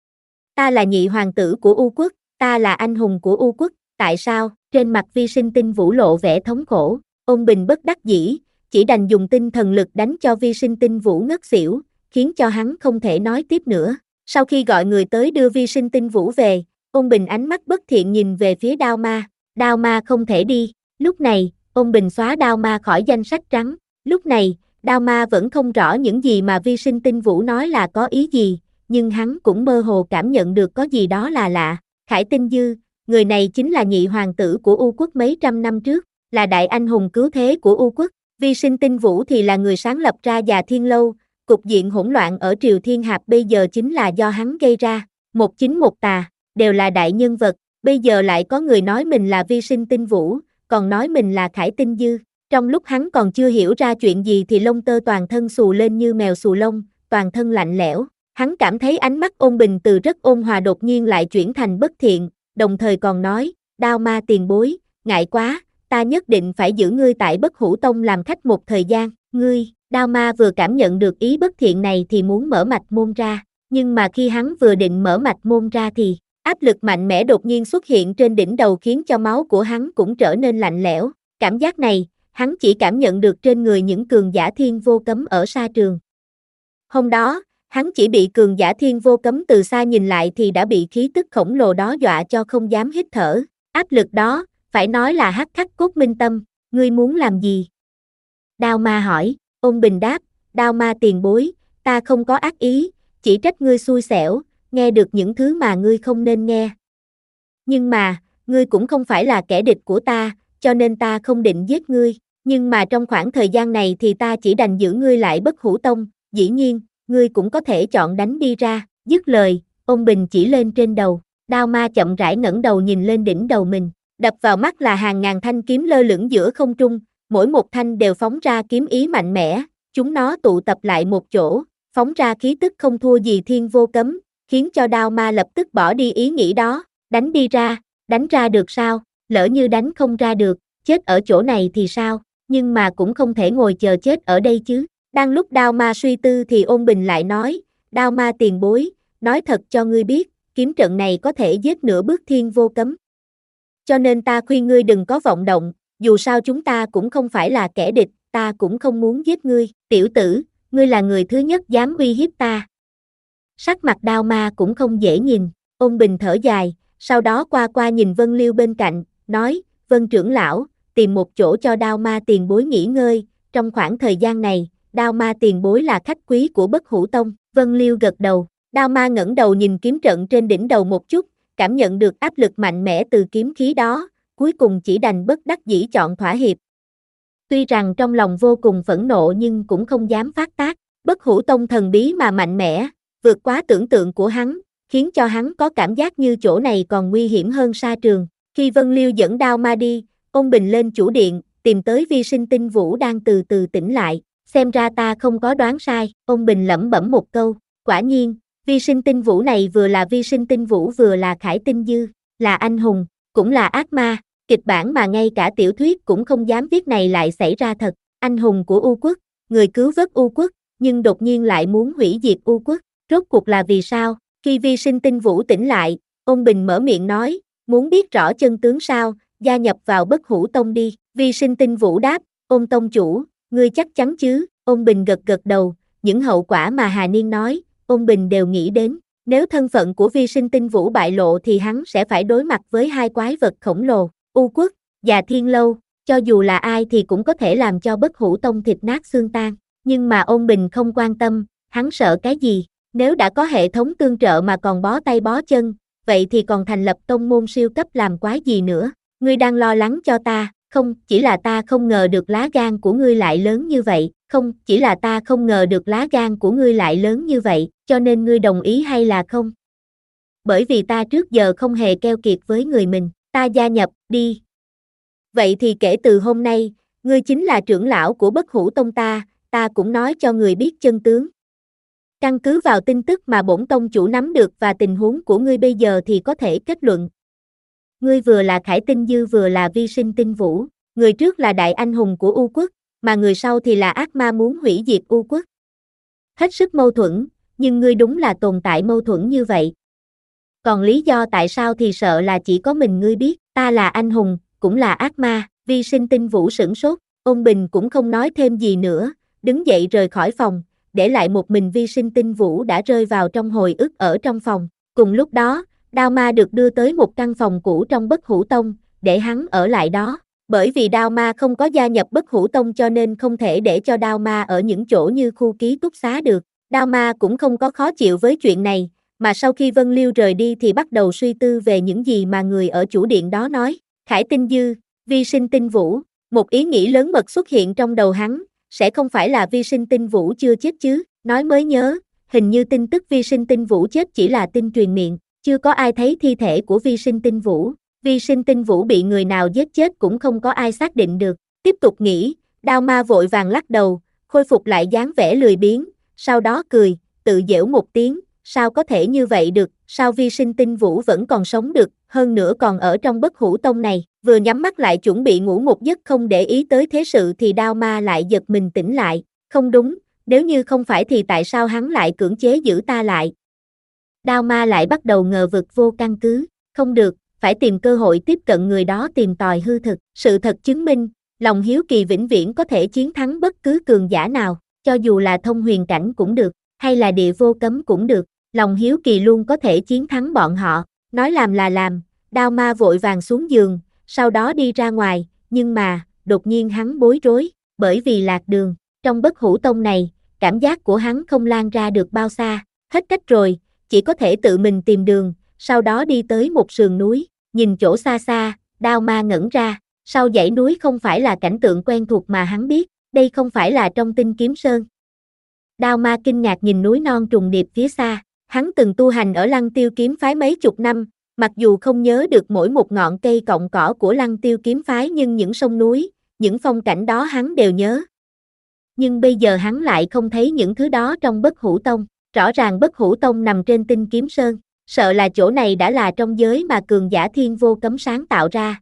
Ta là nhị hoàng tử của U Quốc, ta là anh hùng của U Quốc, tại sao? Trên mặt Vi Sinh Tinh Vũ lộ vẻ thống khổ, Ôn Bình bất đắc dĩ, chỉ đành dùng tinh thần lực đánh cho Vi Sinh Tinh Vũ ngất xỉu, khiến cho hắn không thể nói tiếp nữa. Sau khi gọi người tới đưa Vi Sinh Tinh Vũ về, Ôn Bình ánh mắt bất thiện nhìn về phía Đao Ma, Đao Ma không thể đi. Lúc này, Ôn Bình xóa Đao Ma khỏi danh sách trắng. Lúc này, Đao Ma vẫn không rõ những gì mà Vi Sinh Tinh Vũ nói là có ý gì, nhưng hắn cũng mơ hồ cảm nhận được có gì đó là lạ. Khải Tinh Dư, người này chính là nhị hoàng tử của U Quốc mấy trăm năm trước, là đại anh hùng cứu thế của U Quốc. Vi Sinh Tinh Vũ thì là người sáng lập ra Già Thiên Lâu, cục diện hỗn loạn ở Triều Thiên Hạp bây giờ chính là do hắn gây ra. Một chính một tà, đều là đại nhân vật, bây giờ lại có người nói mình là Vi Sinh Tinh Vũ, còn nói mình là Khải Tinh Dư. Trong lúc hắn còn chưa hiểu ra chuyện gì thì lông tơ toàn thân xù lên như mèo xù lông, toàn thân lạnh lẽo. Hắn cảm thấy ánh mắt Ôn Bình từ rất ôn hòa đột nhiên lại chuyển thành bất thiện, đồng thời còn nói, Đao Ma tiền bối, ngại quá, ta nhất định phải giữ ngươi tại Bất Hủ Tông làm khách một thời gian. Ngươi, Đao Ma vừa cảm nhận được ý bất thiện này thì muốn mở mạch môn ra, nhưng mà khi hắn vừa định mở mạch môn ra thì áp lực mạnh mẽ đột nhiên xuất hiện trên đỉnh đầu khiến cho máu của hắn cũng trở nên lạnh lẽo. Cảm giác này, hắn chỉ cảm nhận được trên người những cường giả thiên vô cấm ở sa trường. Hôm đó, hắn chỉ bị cường giả thiên vô cấm từ xa nhìn lại thì đã bị khí tức khổng lồ đó dọa cho không dám hít thở. Áp lực đó, phải nói là hắc khắc cốt minh tâm, ngươi muốn làm gì? Đao Ma hỏi. Ôn Bình đáp, Đao Ma tiền bối, ta không có ác ý, chỉ trách ngươi xui xẻo, nghe được những thứ mà ngươi không nên nghe. Nhưng mà, ngươi cũng không phải là kẻ địch của ta, cho nên ta không định giết ngươi, nhưng mà trong khoảng thời gian này thì ta chỉ đành giữ ngươi lại Bất Hủ Tông, dĩ nhiên, ngươi cũng có thể chọn đánh đi ra. Dứt lời, Ôn Bình chỉ lên trên đầu, Đao Ma chậm rãi ngẩng đầu nhìn lên đỉnh đầu mình, đập vào mắt là hàng ngàn thanh kiếm lơ lửng giữa không trung, mỗi một thanh đều phóng ra kiếm ý mạnh mẽ, chúng nó tụ tập lại một chỗ, phóng ra khí tức không thua gì thiên vô cấm, khiến cho Đao Ma lập tức bỏ đi ý nghĩ đó, đánh đi ra, đánh ra được sao? Lỡ như đánh không ra được, chết ở chỗ này thì sao? Nhưng mà cũng không thể ngồi chờ chết ở đây chứ. Đang lúc Đao Ma suy tư thì Ôn Bình lại nói, Đao Ma tiền bối, nói thật cho ngươi biết, kiếm trận này có thể giết nửa bước thiên vô cấm. cho nên ta khuyên ngươi đừng có vọng động, dù sao chúng ta cũng không phải là kẻ địch, ta cũng không muốn giết ngươi, tiểu tử, ngươi là người thứ nhất dám uy hiếp ta. Sắc mặt Đao Ma cũng không dễ nhìn, Ôn Bình thở dài, sau đó qua qua nhìn Vân Liêu bên cạnh, nói, Vân trưởng lão, tìm một chỗ cho Đao Ma tiền bối nghỉ ngơi, trong khoảng thời gian này, Đao Ma tiền bối là khách quý của Bất Hủ Tông, Vân Liêu gật đầu, Đao Ma ngẩng đầu nhìn kiếm trận trên đỉnh đầu một chút, cảm nhận được áp lực mạnh mẽ từ kiếm khí đó, cuối cùng chỉ đành bất đắc dĩ chọn thỏa hiệp. Tuy rằng trong lòng vô cùng phẫn nộ nhưng cũng không dám phát tác, Bất Hủ Tông thần bí mà mạnh mẽ, vượt quá tưởng tượng của hắn, khiến cho hắn có cảm giác như chỗ này còn nguy hiểm hơn sa trường. Khi Vân Liêu dẫn Đao Ma đi, Ôn Bình lên chủ điện, tìm tới Vi Sinh Tinh Vũ đang từ từ tỉnh lại, xem ra ta không có đoán sai, Ôn Bình lẩm bẩm một câu, quả nhiên, Vi Sinh Tinh Vũ này vừa là Vi Sinh Tinh Vũ vừa là Khải Tinh Dư, là anh hùng, cũng là ác ma, kịch bản mà ngay cả tiểu thuyết cũng không dám viết này lại xảy ra thật, anh hùng của U Quốc, người cứu vớt U Quốc, nhưng đột nhiên lại muốn hủy diệt U Quốc, rốt cuộc là vì sao? Khi Vi Sinh Tinh Vũ tỉnh lại, Ôn Bình mở miệng nói, muốn biết rõ chân tướng sao, gia nhập vào Bất Hủ Tông đi, Vi Sinh Tinh Vũ đáp, Ôn Tông chủ, ngươi chắc chắn chứ, Ôn Bình gật gật đầu, những hậu quả mà Hà Niên nói, Ôn Bình đều nghĩ đến, nếu thân phận của Vi Sinh Tinh Vũ bại lộ thì hắn sẽ phải đối mặt với hai quái vật khổng lồ, U Quốc, và Thiên Lâu, cho dù là ai thì cũng có thể làm cho Bất Hủ Tông thịt nát xương tan, nhưng mà Ôn Bình không quan tâm, hắn sợ cái gì, nếu đã có hệ thống tương trợ mà còn bó tay bó chân, vậy thì còn thành lập tông môn siêu cấp làm quái gì nữa, ngươi đang lo lắng cho ta, không, chỉ là ta không ngờ được lá gan của ngươi lại lớn như vậy, không, chỉ là ta không ngờ được lá gan của ngươi lại lớn như vậy, cho nên ngươi đồng ý hay là không? Bởi vì ta trước giờ không hề keo kiệt với người mình, ta gia nhập, đi. Vậy thì kể từ hôm nay, ngươi chính là trưởng lão của Bất Hủ Tông ta, ta cũng nói cho người biết chân tướng. Căn cứ vào tin tức mà bổn tông chủ nắm được và tình huống của ngươi bây giờ thì có thể kết luận. Ngươi vừa là Khải Tinh Dư vừa là Vi Sinh Tinh Vũ, người trước là đại anh hùng của U Quốc, mà người sau thì là ác ma muốn hủy diệt U Quốc. Hết sức mâu thuẫn, nhưng ngươi đúng là tồn tại mâu thuẫn như vậy. Còn lý do tại sao thì sợ là chỉ có mình ngươi biết, ta là anh hùng, cũng là ác ma, Vi Sinh Tinh Vũ sửng sốt, Ôn Bình cũng không nói thêm gì nữa, đứng dậy rời khỏi phòng, để lại một mình Vi Sinh Tinh Vũ đã rơi vào trong hồi ức ở trong phòng. Cùng lúc đó, Đao Ma được đưa tới một căn phòng cũ trong Bất Hủ Tông, để hắn ở lại đó. Bởi vì Đao Ma không có gia nhập Bất Hủ Tông cho nên không thể để cho Đao Ma ở những chỗ như khu ký túc xá được. Đao Ma cũng không có khó chịu với chuyện này, mà sau khi Vân Liêu rời đi thì bắt đầu suy tư về những gì mà người ở chủ điện đó nói. Khải Tinh Dư, Vi Sinh Tinh Vũ, một ý nghĩ lớn mật xuất hiện trong đầu hắn, sẽ không phải là Vi Sinh Tinh Vũ chưa chết chứ, nói mới nhớ, hình như tin tức Vi Sinh Tinh Vũ chết chỉ là tin truyền miệng, chưa có ai thấy thi thể của Vi Sinh Tinh Vũ, Vi Sinh Tinh Vũ bị người nào giết chết cũng không có ai xác định được, tiếp tục nghĩ, Đao Ma vội vàng lắc đầu, khôi phục lại dáng vẻ lười biếng, sau đó cười, tự giễu một tiếng, sao có thể như vậy được, sao Vi Sinh Tinh Vũ vẫn còn sống được, hơn nữa còn ở trong Bất Hủ Tông này, vừa nhắm mắt lại chuẩn bị ngủ một giấc không để ý tới thế sự thì Đao Ma lại giật mình tỉnh lại, không đúng, nếu như không phải thì tại sao hắn lại cưỡng chế giữ ta lại. Đao Ma lại bắt đầu ngờ vực vô căn cứ, không được, phải tìm cơ hội tiếp cận người đó tìm tòi hư thực, sự thật chứng minh, lòng hiếu kỳ vĩnh viễn có thể chiến thắng bất cứ cường giả nào, cho dù là thông huyền cảnh cũng được, hay là địa vô cấm cũng được, lòng hiếu kỳ luôn có thể chiến thắng bọn họ, nói làm là làm, Đao Ma vội vàng xuống giường, sau đó đi ra ngoài, nhưng mà, đột nhiên hắn bối rối, bởi vì lạc đường, trong Bất Hủ Tông này, cảm giác của hắn không lan ra được bao xa, hết cách rồi, chỉ có thể tự mình tìm đường, sau đó đi tới một sườn núi, nhìn chỗ xa xa, Đao Ma ngẩn ra, sau dãy núi không phải là cảnh tượng quen thuộc mà hắn biết, đây không phải là trong Tinh Kiếm Sơn. Đao Ma kinh ngạc nhìn núi non trùng điệp phía xa, hắn từng tu hành ở Lăng Tiêu Kiếm Phái mấy chục năm, mặc dù không nhớ được mỗi một ngọn cây cọng cỏ của Lăng Tiêu Kiếm Phái nhưng những sông núi, những phong cảnh đó hắn đều nhớ. Nhưng bây giờ hắn lại không thấy những thứ đó trong Bất Hủ Tông, rõ ràng Bất Hủ Tông nằm trên Tinh Kiếm Sơn, sợ là chỗ này đã là trong giới mà cường giả Thiên Vô Cấm sáng tạo ra.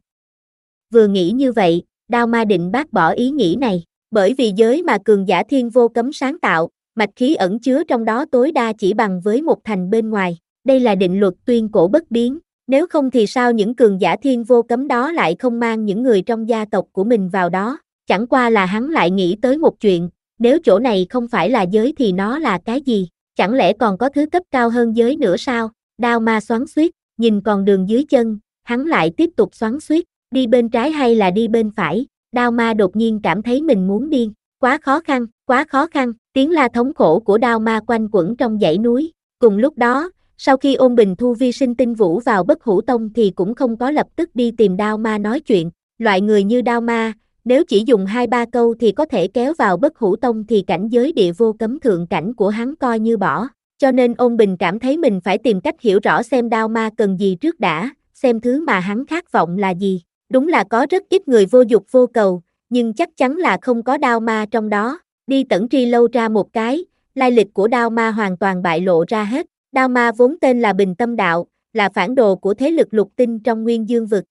Vừa nghĩ như vậy, Đao Ma định bác bỏ ý nghĩ này, bởi vì giới mà cường giả Thiên Vô Cấm sáng tạo, mạch khí ẩn chứa trong đó tối đa chỉ bằng với một thành bên ngoài, đây là định luật tuyên cổ bất biến, Nếu không thì sao những cường giả thiên vô cấm đó lại không mang những người trong gia tộc của mình vào đó? Chẳng qua là hắn lại nghĩ tới một chuyện, nếu chỗ này không phải là giới thì nó là cái gì? Chẳng lẽ còn có thứ cấp cao hơn giới nữa sao? Đao ma xoắn xuýt, nhìn con đường dưới chân, hắn lại tiếp tục xoắn xuýt, đi bên trái hay là đi bên phải? Đao ma đột nhiên cảm thấy mình muốn điên, quá khó khăn, quá khó khăn, tiếng la thống khổ của đao ma quanh quẩn trong dãy núi. Cùng lúc đó, sau khi ôn bình thu vi sinh tinh vũ vào Bất Hủ Tông thì cũng không có lập tức đi tìm đao ma nói chuyện, loại người như đao ma, nếu chỉ dùng hai ba câu thì có thể kéo vào Bất Hủ Tông thì cảnh giới địa vô cấm thượng cảnh của hắn coi như bỏ, cho nên ôn bình cảm thấy mình phải tìm cách hiểu rõ xem đao ma cần gì trước đã, xem thứ mà hắn khát vọng là gì. Đúng là có rất ít người vô dục vô cầu, nhưng chắc chắn là không có đao ma trong đó. Đi Tẩn Tri Lâu ra một cái, lai lịch của đao ma hoàn toàn bại lộ ra hết. Đao ma vốn tên là Bình Tâm Đạo, là phản đồ của thế lực lục tinh trong Nguyên Dương vực.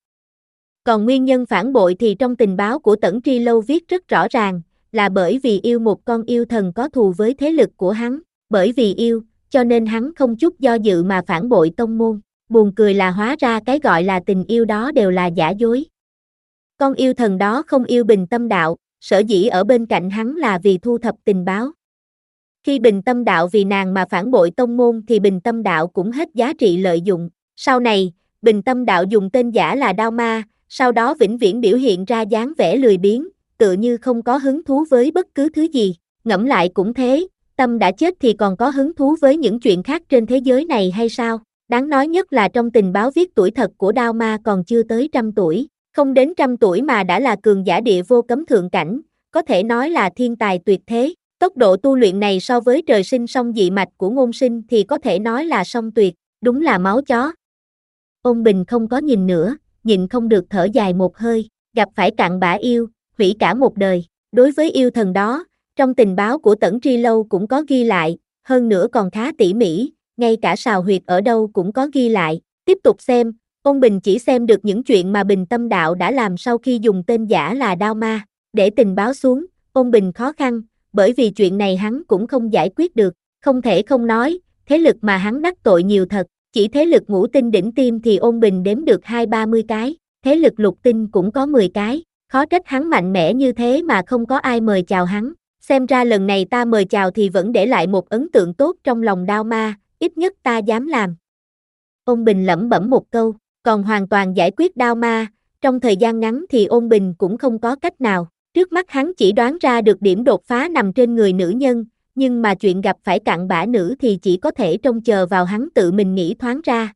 Còn nguyên nhân phản bội thì trong tình báo của Tẩn Tri Lâu viết rất rõ ràng, là bởi vì yêu một con yêu thần có thù với thế lực của hắn, bởi vì yêu, cho nên hắn không chút do dự mà phản bội tông môn. Buồn cười là hóa ra cái gọi là tình yêu đó đều là giả dối. Con yêu thần đó không yêu Bình Tâm Đạo, sở dĩ ở bên cạnh hắn là vì thu thập tình báo. Khi Bình Tâm Đạo vì nàng mà phản bội tông môn thì Bình Tâm Đạo cũng hết giá trị lợi dụng. Sau này, Bình Tâm Đạo dùng tên giả là Đao Ma, sau đó vĩnh viễn biểu hiện ra dáng vẻ lười biếng, tựa như không có hứng thú với bất cứ thứ gì. Ngẫm lại cũng thế, Tâm đã chết thì còn có hứng thú với những chuyện khác trên thế giới này hay sao? Đáng nói nhất là trong tình báo viết tuổi thật của Đao Ma còn chưa tới trăm tuổi, không đến trăm tuổi mà đã là cường giả địa vô cấm thượng cảnh, có thể nói là thiên tài tuyệt thế. Tốc độ tu luyện này so với trời sinh song dị mạch của Ngôn Sinh thì có thể nói là song tuyệt, đúng là máu chó. Ôn Bình không có nhìn nữa, nhịn không được thở dài một hơi, gặp phải cặn bã yêu, hủy cả một đời. Đối với yêu thần đó, trong tình báo của Tẩn Tri Lâu cũng có ghi lại, hơn nữa còn khá tỉ mỉ, ngay cả sào huyệt ở đâu cũng có ghi lại. Tiếp tục xem, Ôn Bình chỉ xem được những chuyện mà Bình Tâm Đạo đã làm sau khi dùng tên giả là Đao Ma. Để tình báo xuống, Ôn Bình khó khăn, bởi vì chuyện này hắn cũng không giải quyết được, không thể không nói, thế lực mà hắn đắc tội nhiều thật, chỉ thế lực ngũ tinh đỉnh tiêm thì Ôn Bình đếm được hai ba mươi cái, thế lực lục tinh cũng có mười cái, khó trách hắn mạnh mẽ như thế mà không có ai mời chào hắn, xem ra lần này ta mời chào thì vẫn để lại một ấn tượng tốt trong lòng Đao Ma, ít nhất ta dám làm. Ôn Bình lẩm bẩm một câu, còn hoàn toàn giải quyết Đao Ma, trong thời gian ngắn thì Ôn Bình cũng không có cách nào. Trước mắt hắn chỉ đoán ra được điểm đột phá nằm trên người nữ nhân, nhưng mà chuyện gặp phải cặn bã nữ thì chỉ có thể trông chờ vào hắn tự mình nghĩ thoáng ra.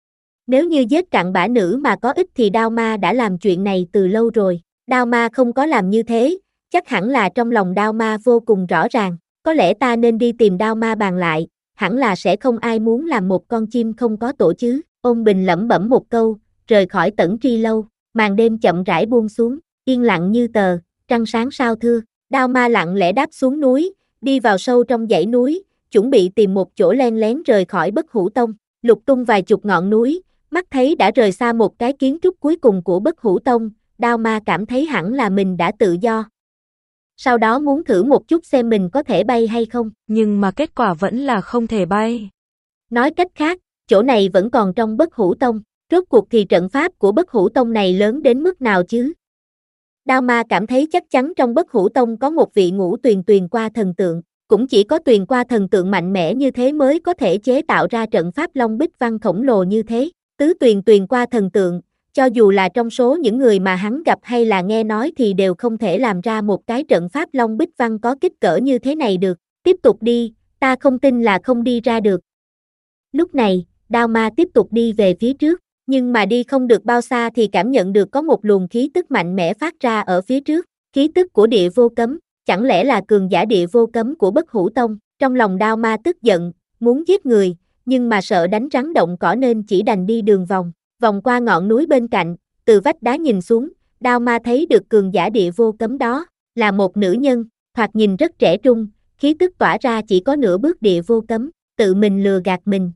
Nếu như giết cặn bã nữ mà có ích thì Đao Ma đã làm chuyện này từ lâu rồi. Đao Ma không có làm như thế, chắc hẳn là trong lòng Đao Ma vô cùng rõ ràng. Có lẽ ta nên đi tìm Đao Ma bàn lại, hẳn là sẽ không ai muốn làm một con chim không có tổ chứ. Ôn Bình lẩm bẩm một câu, rời khỏi Tẩn Tri Lâu, màn đêm chậm rãi buông xuống, yên lặng như tờ. Trăng sáng sao thưa, Đao Ma lặng lẽ đáp xuống núi, đi vào sâu trong dãy núi, chuẩn bị tìm một chỗ len lén rời khỏi Bất Hủ Tông. Lục tung vài chục ngọn núi, mắt thấy đã rời xa một cái kiến trúc cuối cùng của Bất Hủ Tông, Đao Ma cảm thấy hẳn là mình đã tự do. Sau đó muốn thử một chút xem mình có thể bay hay không. Nhưng mà kết quả vẫn là không thể bay. Nói cách khác, chỗ này vẫn còn trong Bất Hủ Tông, rốt cuộc thì trận pháp của Bất Hủ Tông này lớn đến mức nào chứ? Đao Ma cảm thấy chắc chắn trong Bất Hủ Tông có một vị ngũ tuyền tuyền qua thần tượng, cũng chỉ có tuyền qua thần tượng mạnh mẽ như thế mới có thể chế tạo ra trận pháp Long Bích Văn khổng lồ như thế. Tứ tuyền tuyền qua thần tượng, cho dù là trong số những người mà hắn gặp hay là nghe nói thì đều không thể làm ra một cái trận pháp Long Bích Văn có kích cỡ như thế này được. Tiếp tục đi, ta không tin là không đi ra được. Lúc này, Đao Ma tiếp tục đi về phía trước. Nhưng mà đi không được bao xa thì cảm nhận được có một luồng khí tức mạnh mẽ phát ra ở phía trước, khí tức của địa vô cấm, chẳng lẽ là cường giả địa vô cấm của Bất Hủ Tông. Trong lòng Đao Ma tức giận, muốn giết người, nhưng mà sợ đánh rắn động cỏ nên chỉ đành đi đường vòng, vòng qua ngọn núi bên cạnh, từ vách đá nhìn xuống, Đao Ma thấy được cường giả địa vô cấm đó, là một nữ nhân, thoạt nhìn rất trẻ trung, khí tức tỏa ra chỉ có nửa bước địa vô cấm, tự mình lừa gạt mình.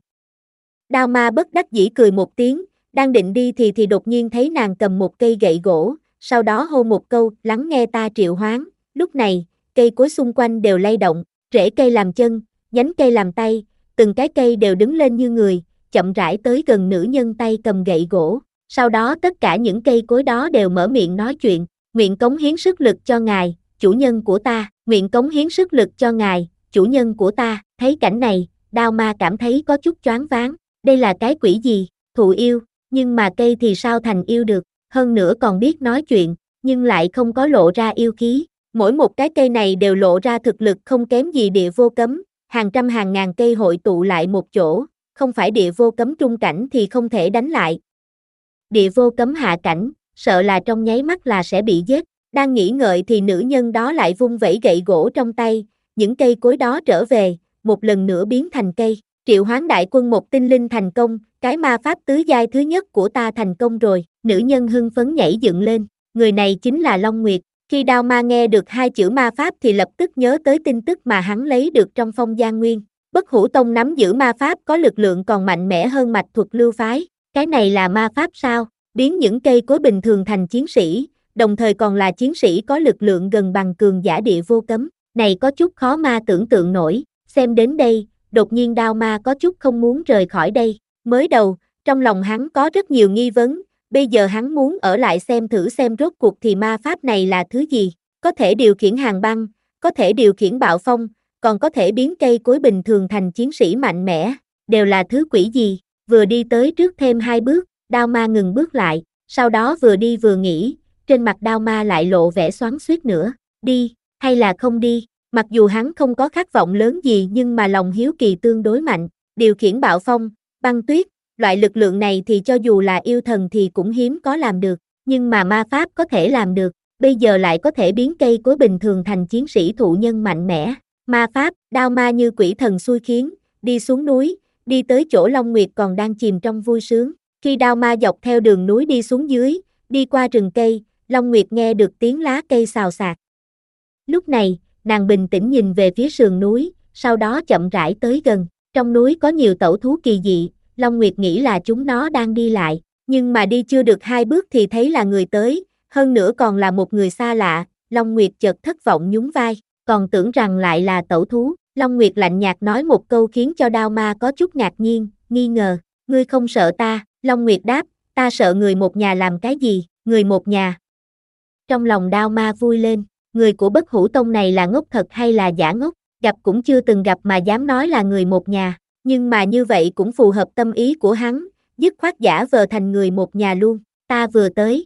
Đao Ma bất đắc dĩ cười một tiếng, đang định đi thì thì đột nhiên thấy nàng cầm một cây gậy gỗ, sau đó hô một câu, lắng nghe ta triệu hoán. Lúc này, cây cối xung quanh đều lay động, rễ cây làm chân, nhánh cây làm tay, từng cái cây đều đứng lên như người, chậm rãi tới gần nữ nhân tay cầm gậy gỗ. Sau đó tất cả những cây cối đó đều mở miệng nói chuyện, nguyện cống hiến sức lực cho ngài, chủ nhân của ta, nguyện cống hiến sức lực cho ngài, chủ nhân của ta. Thấy cảnh này, Đao Ma cảm thấy có chút choáng váng, đây là cái quỷ gì, thụ yêu, nhưng mà cây thì sao thành yêu được, hơn nữa còn biết nói chuyện, nhưng lại không có lộ ra yêu khí. Mỗi một cái cây này đều lộ ra thực lực không kém gì địa vô cấm, hàng trăm hàng ngàn cây hội tụ lại một chỗ, không phải địa vô cấm trung cảnh thì không thể đánh lại. Địa vô cấm hạ cảnh, sợ là trong nháy mắt là sẽ bị giết. Đang nghĩ ngợi thì nữ nhân đó lại vung vẩy gậy gỗ trong tay, những cây cối đó trở về, một lần nữa biến thành cây. Triệu hoán đại quân một tinh linh thành công, cái ma pháp tứ giai thứ nhất của ta thành công rồi. Nữ nhân hưng phấn nhảy dựng lên, người này chính là Long Nguyệt. Khi Đao Ma nghe được hai chữ ma pháp thì lập tức nhớ tới tin tức mà hắn lấy được trong Phong Giang Nguyên. Bất Hủ Tông nắm giữ ma pháp có lực lượng còn mạnh mẽ hơn mạch thuật lưu phái. Cái này là ma pháp sao? Biến những cây cối bình thường thành chiến sĩ, đồng thời còn là chiến sĩ có lực lượng gần bằng cường giả địa vô cấm. Này có chút khó ma tưởng tượng nổi. Xem đến đây, đột nhiên Đao Ma có chút không muốn rời khỏi đây. Mới đầu, trong lòng hắn có rất nhiều nghi vấn, bây giờ hắn muốn ở lại xem thử xem rốt cuộc thì ma pháp này là thứ gì. Có thể điều khiển hàng băng, có thể điều khiển bạo phong, còn có thể biến cây cối bình thường thành chiến sĩ mạnh mẽ, đều là thứ quỷ gì. Vừa đi tới trước thêm hai bước, Đao Ma ngừng bước lại, sau đó vừa đi vừa nghĩ, trên mặt Đao Ma lại lộ vẻ xoắn xuýt nữa. Đi, hay là không đi? Mặc dù hắn không có khát vọng lớn gì nhưng mà lòng hiếu kỳ tương đối mạnh, điều khiển bạo phong, băng tuyết, loại lực lượng này thì cho dù là yêu thần thì cũng hiếm có làm được, nhưng mà ma pháp có thể làm được, bây giờ lại có thể biến cây cối bình thường thành chiến sĩ thụ nhân mạnh mẽ. Ma pháp, Đao Ma như quỷ thần xui khiến, đi xuống núi, đi tới chỗ Long Nguyệt còn đang chìm trong vui sướng. Khi Đao Ma dọc theo đường núi đi xuống dưới, đi qua rừng cây, Long Nguyệt nghe được tiếng lá cây xào xạc. Lúc này, nàng bình tĩnh nhìn về phía sườn núi, sau đó chậm rãi tới gần. Trong núi có nhiều tẩu thú kỳ dị, Long Nguyệt nghĩ là chúng nó đang đi lại, nhưng mà đi chưa được hai bước thì thấy là người tới, hơn nữa còn là một người xa lạ. Long Nguyệt chợt thất vọng nhún vai, còn tưởng rằng lại là tẩu thú. Long Nguyệt lạnh nhạt nói một câu khiến cho Đao Ma có chút ngạc nhiên, nghi ngờ. Ngươi không sợ ta? Long Nguyệt đáp, ta sợ người một nhà làm cái gì? Người một nhà? Trong lòng Đao Ma vui lên, người của Bất Hủ Tông này là ngốc thật hay là giả ngốc? Gặp cũng chưa từng gặp mà dám nói là người một nhà, nhưng mà như vậy cũng phù hợp tâm ý của hắn, dứt khoát giả vờ thành người một nhà luôn. Ta vừa tới.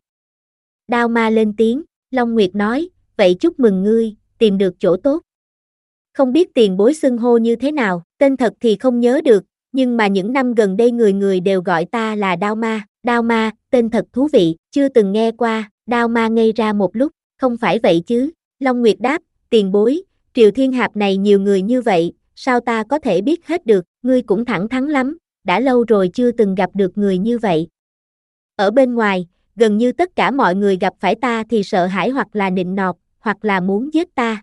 Đao Ma lên tiếng, Long Nguyệt nói, vậy chúc mừng ngươi, tìm được chỗ tốt. Không biết tiền bối xưng hô như thế nào, tên thật thì không nhớ được, nhưng mà những năm gần đây người người đều gọi ta là Đao Ma. Đao Ma, tên thật thú vị, chưa từng nghe qua. Đao Ma ngây ra một lúc, không phải vậy chứ. Long Nguyệt đáp, tiền bối, Triều Thiên Hạp này nhiều người như vậy, sao ta có thể biết hết được, ngươi cũng thẳng thắn lắm, đã lâu rồi chưa từng gặp được người như vậy. Ở bên ngoài, gần như tất cả mọi người gặp phải ta thì sợ hãi hoặc là nịnh nọt, hoặc là muốn giết ta.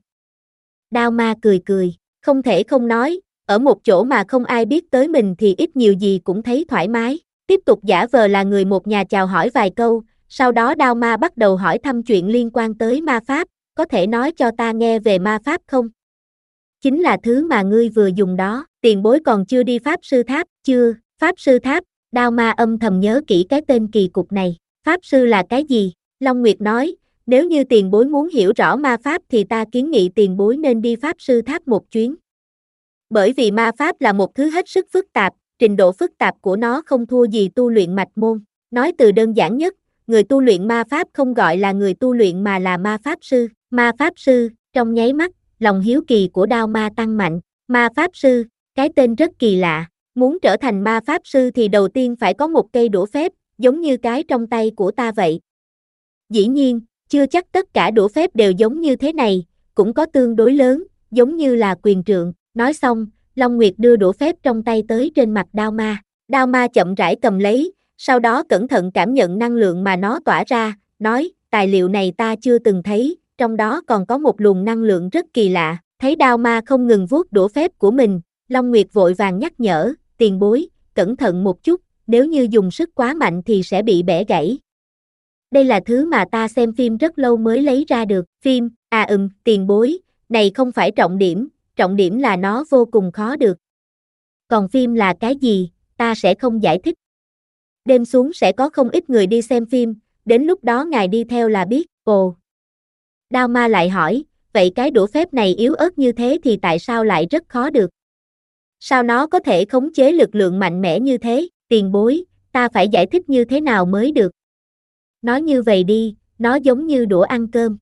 Đao Ma cười cười, không thể không nói, ở một chỗ mà không ai biết tới mình thì ít nhiều gì cũng thấy thoải mái. Tiếp tục giả vờ là người một nhà chào hỏi vài câu, sau đó Đao Ma bắt đầu hỏi thăm chuyện liên quan tới ma pháp, có thể nói cho ta nghe về ma pháp không? Chính là thứ mà ngươi vừa dùng đó, tiền bối còn chưa đi Pháp Sư Tháp, chưa, Pháp Sư Tháp. Đao Ma âm thầm nhớ kỹ cái tên kỳ cục này, Pháp Sư là cái gì? Long Nguyệt nói, nếu như tiền bối muốn hiểu rõ ma pháp thì ta kiến nghị tiền bối nên đi Pháp Sư Tháp một chuyến. Bởi vì ma pháp là một thứ hết sức phức tạp, trình độ phức tạp của nó không thua gì tu luyện mạch môn. Nói từ đơn giản nhất, người tu luyện ma pháp không gọi là người tu luyện mà là ma pháp sư. Ma pháp sư, trong nháy mắt, lòng hiếu kỳ của Đao Ma tăng mạnh. Ma pháp sư, cái tên rất kỳ lạ. Muốn trở thành ma pháp sư thì đầu tiên phải có một cây đũa phép, giống như cái trong tay của ta vậy. Dĩ nhiên, chưa chắc tất cả đũa phép đều giống như thế này, cũng có tương đối lớn, giống như là quyền trượng. Nói xong, Long Nguyệt đưa đũa phép trong tay tới trên mặt Đao Ma. Đao Ma chậm rãi cầm lấy, sau đó cẩn thận cảm nhận năng lượng mà nó tỏa ra, nói, tài liệu này ta chưa từng thấy, trong đó còn có một luồng năng lượng rất kỳ lạ. Thấy Đao Ma không ngừng vuốt đũa phép của mình, Long Nguyệt vội vàng nhắc nhở, tiền bối, cẩn thận một chút, nếu như dùng sức quá mạnh thì sẽ bị bẻ gãy. Đây là thứ mà ta xem phim rất lâu mới lấy ra được. Phim, à ừm, tiền bối, này không phải trọng điểm, trọng điểm là nó vô cùng khó được. Còn phim là cái gì? ta sẽ không giải thích. Đêm xuống sẽ có không ít người đi xem phim, đến lúc đó ngài đi theo là biết. Ồ. Đao ma lại hỏi, vậy cái đũa phép này yếu ớt như thế thì tại sao lại rất khó được? Sao nó có thể khống chế lực lượng mạnh mẽ như thế? Tiền bối, ta phải giải thích như thế nào mới được? Nói như vậy đi, nó giống như đũa ăn cơm.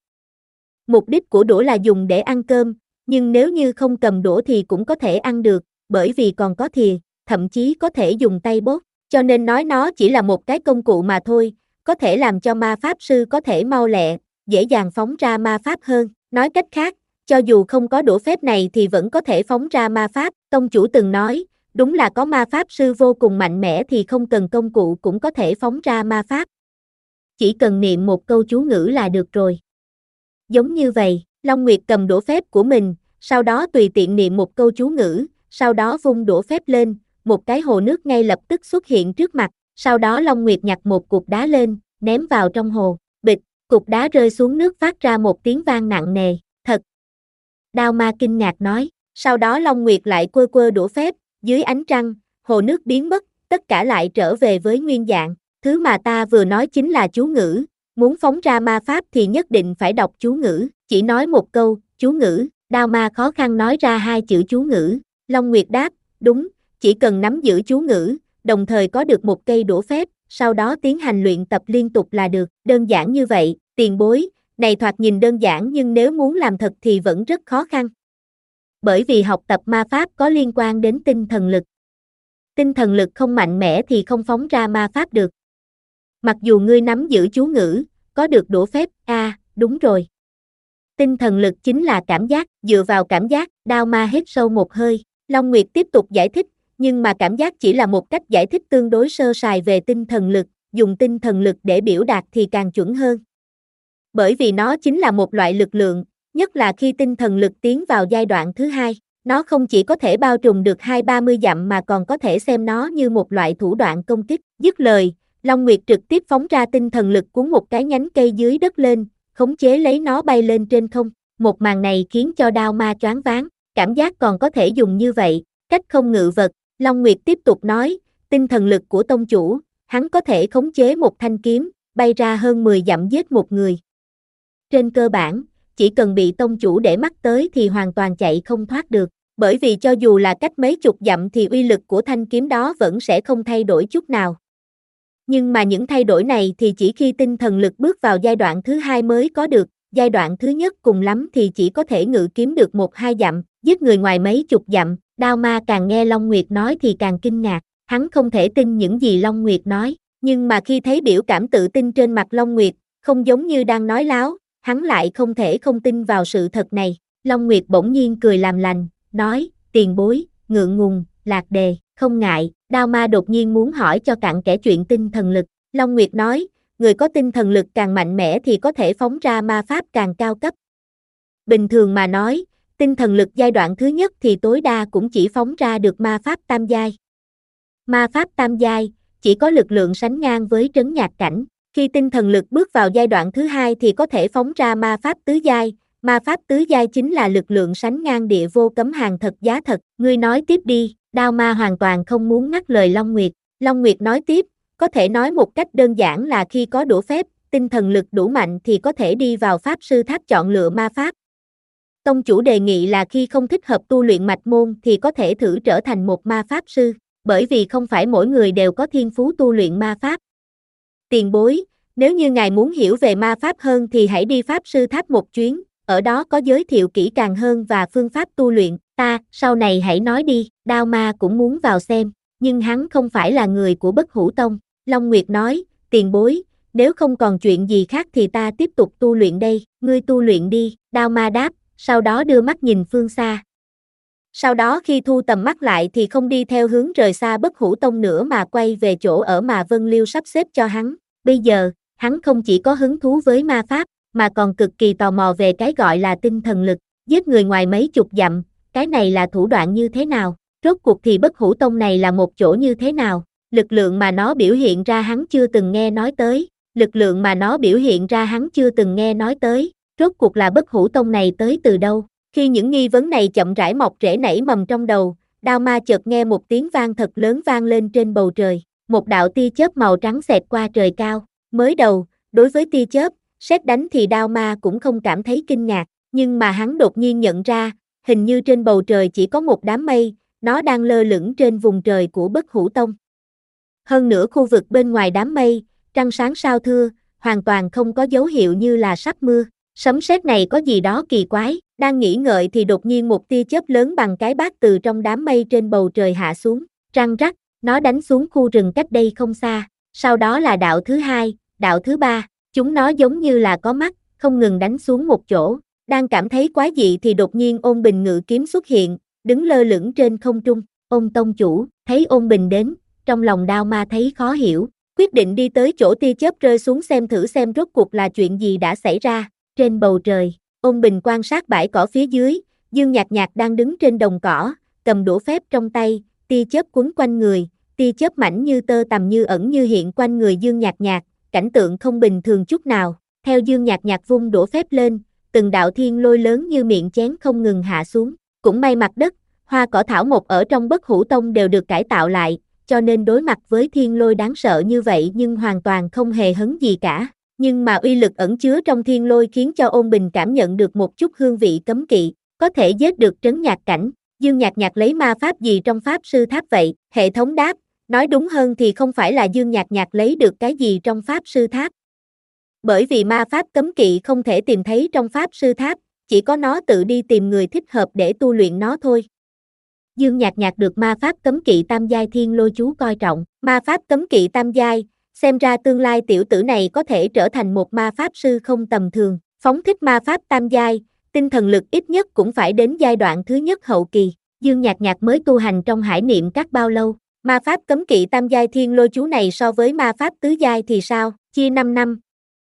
Mục đích của đũa là dùng để ăn cơm, nhưng nếu như không cầm đũa thì cũng có thể ăn được, bởi vì còn có thìa, thậm chí có thể dùng tay bóp, cho nên nói nó chỉ là một cái công cụ mà thôi, có thể làm cho ma pháp sư có thể mau lẹ, dễ dàng phóng ra ma pháp hơn. Nói cách khác, cho dù không có đũa phép này thì vẫn có thể phóng ra ma pháp. Tông chủ từng nói, đúng là có ma pháp sư vô cùng mạnh mẽ thì không cần công cụ cũng có thể phóng ra ma pháp. Chỉ cần niệm một câu chú ngữ là được rồi. Giống như vậy, Long Nguyệt cầm đũa phép của mình, sau đó tùy tiện niệm một câu chú ngữ, sau đó vung đũa phép lên, một cái hồ nước ngay lập tức xuất hiện trước mặt, sau đó Long Nguyệt nhặt một cục đá lên, ném vào trong hồ, bịch, cục đá rơi xuống nước phát ra một tiếng vang nặng nề, thật. Đao ma kinh ngạc nói, sau đó Long Nguyệt lại quơ quơ đũa phép, dưới ánh trăng, hồ nước biến mất, tất cả lại trở về với nguyên dạng, thứ mà ta vừa nói chính là chú ngữ, muốn phóng ra ma pháp thì nhất định phải đọc chú ngữ, chỉ nói một câu, chú ngữ, đao ma khó khăn nói ra hai chữ chú ngữ, Long Nguyệt đáp, đúng, chỉ cần nắm giữ chú ngữ, đồng thời có được một cây đũa phép, sau đó tiến hành luyện tập liên tục là được, đơn giản như vậy, tiền bối, này thoạt nhìn đơn giản nhưng nếu muốn làm thật thì vẫn rất khó khăn. Bởi vì học tập ma pháp có liên quan đến tinh thần lực. Tinh thần lực không mạnh mẽ thì không phóng ra ma pháp được. Mặc dù ngươi nắm giữ chú ngữ, có được đũa phép, a, à, đúng rồi. Tinh thần lực chính là cảm giác, dựa vào cảm giác, đao ma hít sâu một hơi, Long Nguyệt tiếp tục giải thích, nhưng mà cảm giác chỉ là một cách giải thích tương đối sơ sài về tinh thần lực, dùng tinh thần lực để biểu đạt thì càng chuẩn hơn. Bởi vì nó chính là một loại lực lượng, nhất là khi tinh thần lực tiến vào giai đoạn thứ hai, nó không chỉ có thể bao trùm được hai ba mươi dặm mà còn có thể xem nó như một loại thủ đoạn công kích. Dứt lời, Long Nguyệt trực tiếp phóng ra tinh thần lực cuốn một cái nhánh cây dưới đất lên, khống chế lấy nó bay lên trên không. Một màn này khiến cho đao ma choáng váng, cảm giác còn có thể dùng như vậy, cách không ngự vật. Long Nguyệt tiếp tục nói, tinh thần lực của tông chủ, hắn có thể khống chế một thanh kiếm, bay ra hơn mười dặm giết một người. Trên cơ bản, chỉ cần bị tông chủ để mắt tới thì hoàn toàn chạy không thoát được, bởi vì cho dù là cách mấy chục dặm thì uy lực của thanh kiếm đó vẫn sẽ không thay đổi chút nào. Nhưng mà những thay đổi này thì chỉ khi tinh thần lực bước vào giai đoạn thứ hai mới có được, giai đoạn thứ nhất cùng lắm thì chỉ có thể ngự kiếm được một hai dặm, giết người ngoài mấy chục dặm. Đao ma càng nghe Long Nguyệt nói thì càng kinh ngạc, hắn không thể tin những gì Long Nguyệt nói, nhưng mà khi thấy biểu cảm tự tin trên mặt Long Nguyệt, không giống như đang nói láo, hắn lại không thể không tin vào sự thật này. Long Nguyệt bỗng nhiên cười làm lành, nói, tiền bối, ngượng ngùng, lạc đề, không ngại. Đao ma đột nhiên muốn hỏi cho cặn kẽ chuyện tinh thần lực. Long Nguyệt nói, người có tinh thần lực càng mạnh mẽ thì có thể phóng ra ma pháp càng cao cấp. Bình thường mà nói, tinh thần lực giai đoạn thứ nhất thì tối đa cũng chỉ phóng ra được ma pháp tam giai. Ma pháp tam giai, chỉ có lực lượng sánh ngang với trấn nhạc cảnh. Khi tinh thần lực bước vào giai đoạn thứ hai thì có thể phóng ra ma pháp tứ giai. Ma pháp tứ giai chính là lực lượng sánh ngang địa vô cấm hàng thật giá thật. Ngươi nói tiếp đi, đao ma hoàn toàn không muốn ngắt lời Long Nguyệt. Long Nguyệt nói tiếp, có thể nói một cách đơn giản là khi có đũa phép, tinh thần lực đủ mạnh thì có thể đi vào pháp sư tháp chọn lựa ma pháp. Tông chủ đề nghị là khi không thích hợp tu luyện mạch môn thì có thể thử trở thành một ma pháp sư, bởi vì không phải mỗi người đều có thiên phú tu luyện ma pháp. Tiền bối, nếu như ngài muốn hiểu về ma pháp hơn thì hãy đi pháp sư tháp một chuyến, ở đó có giới thiệu kỹ càng hơn và phương pháp tu luyện. Ta, sau này hãy nói đi, đao ma cũng muốn vào xem, nhưng hắn không phải là người của Bất Hủ Tông. Long Nguyệt nói, tiền bối, nếu không còn chuyện gì khác thì ta tiếp tục tu luyện đây, ngươi tu luyện đi, đao ma đáp, sau đó đưa mắt nhìn phương xa. Sau đó khi thu tầm mắt lại thì không đi theo hướng rời xa Bất Hủ Tông nữa mà quay về chỗ ở mà Vân Liêu sắp xếp cho hắn. Bây giờ, hắn không chỉ có hứng thú với ma pháp, mà còn cực kỳ tò mò về cái gọi là tinh thần lực, giết người ngoài mấy chục dặm, cái này là thủ đoạn như thế nào, rốt cuộc thì Bất Hủ Tông này là một chỗ như thế nào, lực lượng mà nó biểu hiện ra hắn chưa từng nghe nói tới, lực lượng mà nó biểu hiện ra hắn chưa từng nghe nói tới, rốt cuộc là Bất Hủ Tông này tới từ đâu. Khi những nghi vấn này chậm rãi mọc rễ nảy mầm trong đầu, đao ma chợt nghe một tiếng vang thật lớn vang lên trên bầu trời, một đạo tia chớp màu trắng xẹt qua trời cao. Mới đầu, đối với tia chớp, sét đánh thì đao ma cũng không cảm thấy kinh ngạc, nhưng mà hắn đột nhiên nhận ra, hình như trên bầu trời chỉ có một đám mây, nó đang lơ lửng trên vùng trời của Bất Hủ Tông. Hơn nữa khu vực bên ngoài đám mây, trăng sáng sao thưa, hoàn toàn không có dấu hiệu như là sắp mưa. Sấm sét này có gì đó kỳ quái, đang nghĩ ngợi thì đột nhiên một tia chớp lớn bằng cái bát từ trong đám mây trên bầu trời hạ xuống, răng rắc, nó đánh xuống khu rừng cách đây không xa. Sau đó là đạo thứ hai, đạo thứ ba, chúng nó giống như là có mắt, không ngừng đánh xuống một chỗ. Đang cảm thấy quái dị thì đột nhiên Ôn Bình ngự kiếm xuất hiện, đứng lơ lửng trên không trung. Ôn tông chủ, thấy Ôn Bình đến, trong lòng đao ma thấy khó hiểu, quyết định đi tới chỗ tia chớp rơi xuống xem thử xem rốt cuộc là chuyện gì đã xảy ra. Trên bầu trời, Ôn Bình quan sát bãi cỏ phía dưới, Dương Nhạc Nhạc đang đứng trên đồng cỏ, cầm đũa phép trong tay, tia chớp quấn quanh người, tia chớp mảnh như tơ tằm như ẩn như hiện quanh người Dương Nhạc Nhạc, cảnh tượng không bình thường chút nào. Theo Dương Nhạc Nhạc vung đũa phép lên, từng đạo thiên lôi lớn như miệng chén không ngừng hạ xuống. Cũng may mặt đất, hoa cỏ thảo mộc ở trong Bất Hủ Tông đều được cải tạo lại, cho nên đối mặt với thiên lôi đáng sợ như vậy nhưng hoàn toàn không hề hấn gì cả. Nhưng mà uy lực ẩn chứa trong thiên lôi khiến cho Ôn Bình cảm nhận được một chút hương vị cấm kỵ, có thể giết được trấn nhạc cảnh. Dương Nhạc Nhạc lấy ma pháp gì trong pháp sư tháp vậy? Hệ thống đáp, nói đúng hơn thì không phải là Dương Nhạc Nhạc lấy được cái gì trong pháp sư tháp. Bởi vì ma pháp cấm kỵ không thể tìm thấy trong pháp sư tháp, chỉ có nó tự đi tìm người thích hợp để tu luyện nó thôi. Dương Nhạc Nhạc được ma pháp cấm kỵ tam giai thiên lôi chú coi trọng, ma pháp cấm kỵ tam giai, xem ra tương lai tiểu tử này có thể trở thành một ma pháp sư không tầm thường. Phóng thích ma pháp tam giai, tinh thần lực ít nhất cũng phải đến giai đoạn thứ nhất hậu kỳ. Dương Nhạc Nhạc mới tu hành trong hải niệm các bao lâu? Ma pháp cấm kỵ tam giai thiên lôi chú này so với ma pháp tứ giai thì sao? Chia năm năm.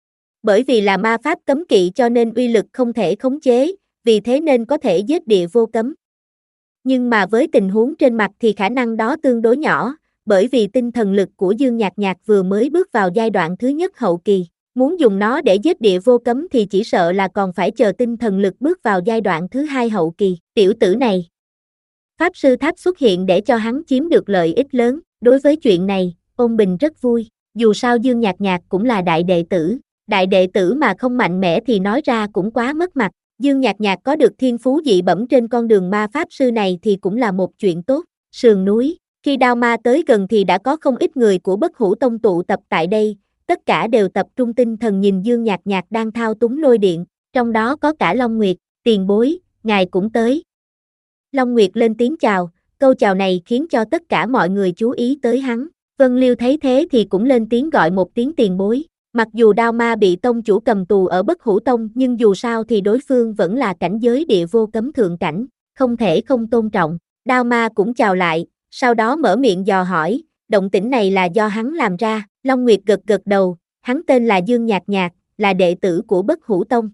Bởi vì là ma pháp cấm kỵ cho nên uy lực không thể khống chế, vì thế nên có thể giết địa vô cấm. Nhưng mà với tình huống trên mặt thì khả năng đó tương đối nhỏ, bởi vì tinh thần lực của Dương Nhạc Nhạc vừa mới bước vào giai đoạn thứ nhất hậu kỳ. Muốn dùng nó để giết địa vô cấm thì chỉ sợ là còn phải chờ tinh thần lực bước vào giai đoạn thứ hai hậu kỳ. Tiểu tử này, Pháp sư tháp xuất hiện để cho hắn chiếm được lợi ích lớn. Đối với chuyện này, Ôn Bình rất vui. Dù sao Dương Nhạc Nhạc cũng là đại đệ tử. Đại đệ tử mà không mạnh mẽ thì nói ra cũng quá mất mặt. Dương Nhạc Nhạc có được thiên phú dị bẩm trên con đường ma pháp sư này thì cũng là một chuyện tốt. Sườn núi, khi đao ma tới gần thì đã có không ít người của Bất Hủ Tông tụ tập tại đây. Tất cả đều tập trung tinh thần nhìn Dương Nhạc Nhạc đang thao túng lôi điện. Trong đó có cả Long Nguyệt, tiền bối, ngài cũng tới. Long Nguyệt lên tiếng chào, câu chào này khiến cho tất cả mọi người chú ý tới hắn. Vân Liêu thấy thế thì cũng lên tiếng gọi một tiếng tiền bối. Mặc dù đao ma bị tông chủ cầm tù ở Bất Hủ Tông nhưng dù sao thì đối phương vẫn là cảnh giới địa vô cấm thượng cảnh, không thể không tôn trọng. Đao ma cũng chào lại, sau đó mở miệng dò hỏi, động tĩnh này là do hắn làm ra. Long Nguyệt gật gật đầu, hắn tên là Dương Nhạc Nhạc, là đệ tử của Bất Hủ Tông.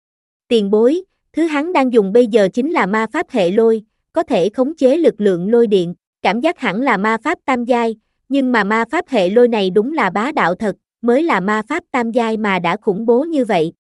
Tiền bối, thứ hắn đang dùng bây giờ chính là ma pháp hệ lôi, có thể khống chế lực lượng lôi điện, cảm giác hẳn là ma pháp tam giai, nhưng mà ma pháp hệ lôi này đúng là bá đạo thật, mới là ma pháp tam giai mà đã khủng bố như vậy.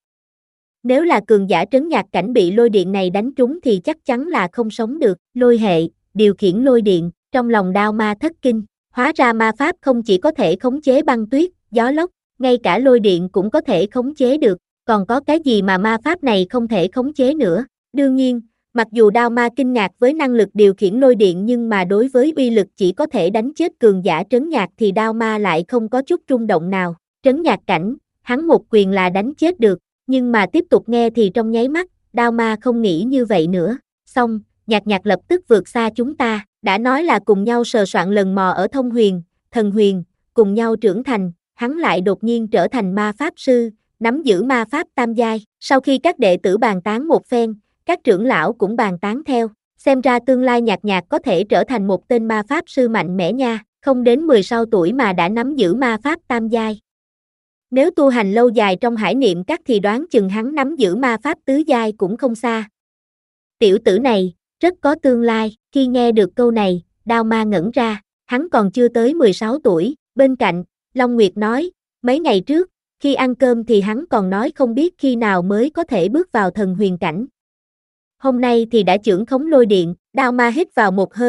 Nếu là cường giả trấn nhạc cảnh bị lôi điện này đánh trúng thì chắc chắn là không sống được. Lôi hệ, điều khiển lôi điện, trong lòng đao ma thất kinh, hóa ra ma pháp không chỉ có thể khống chế băng tuyết, gió lốc, ngay cả lôi điện cũng có thể khống chế được, còn có cái gì mà ma pháp này không thể khống chế nữa. Đương nhiên, mặc dù đao ma kinh ngạc với năng lực điều khiển lôi điện nhưng mà đối với uy lực chỉ có thể đánh chết cường giả trấn nhạc thì đao ma lại không có chút rung động nào. Trấn nhạc cảnh, hắn một quyền là đánh chết được, nhưng mà tiếp tục nghe thì trong nháy mắt, đao ma không nghĩ như vậy nữa. Xong, Nhạc Nhạc lập tức vượt xa chúng ta, đã nói là cùng nhau sờ soạn lần mò ở thông huyền, thần huyền, cùng nhau trưởng thành, hắn lại đột nhiên trở thành ma pháp sư, nắm giữ ma pháp tam giai. Sau khi các đệ tử bàn tán một phen, các trưởng lão cũng bàn tán theo, xem ra tương lai Nhạc Nhạc có thể trở thành một tên ma pháp sư mạnh mẽ nha, không đến mười sáu tuổi mà đã nắm giữ ma pháp tam giai. Nếu tu hành lâu dài trong hải niệm các thì đoán chừng hắn nắm giữ ma pháp tứ giai cũng không xa. Tiểu tử này, rất có tương lai. Khi nghe được câu này, đao ma ngẩn ra, hắn còn chưa tới mười sáu tuổi. Bên cạnh, Long Nguyệt nói, mấy ngày trước, khi ăn cơm thì hắn còn nói không biết khi nào mới có thể bước vào thần huyền cảnh. Hôm nay thì đã chưởng khống lôi điện. Đao ma hít vào một hơi,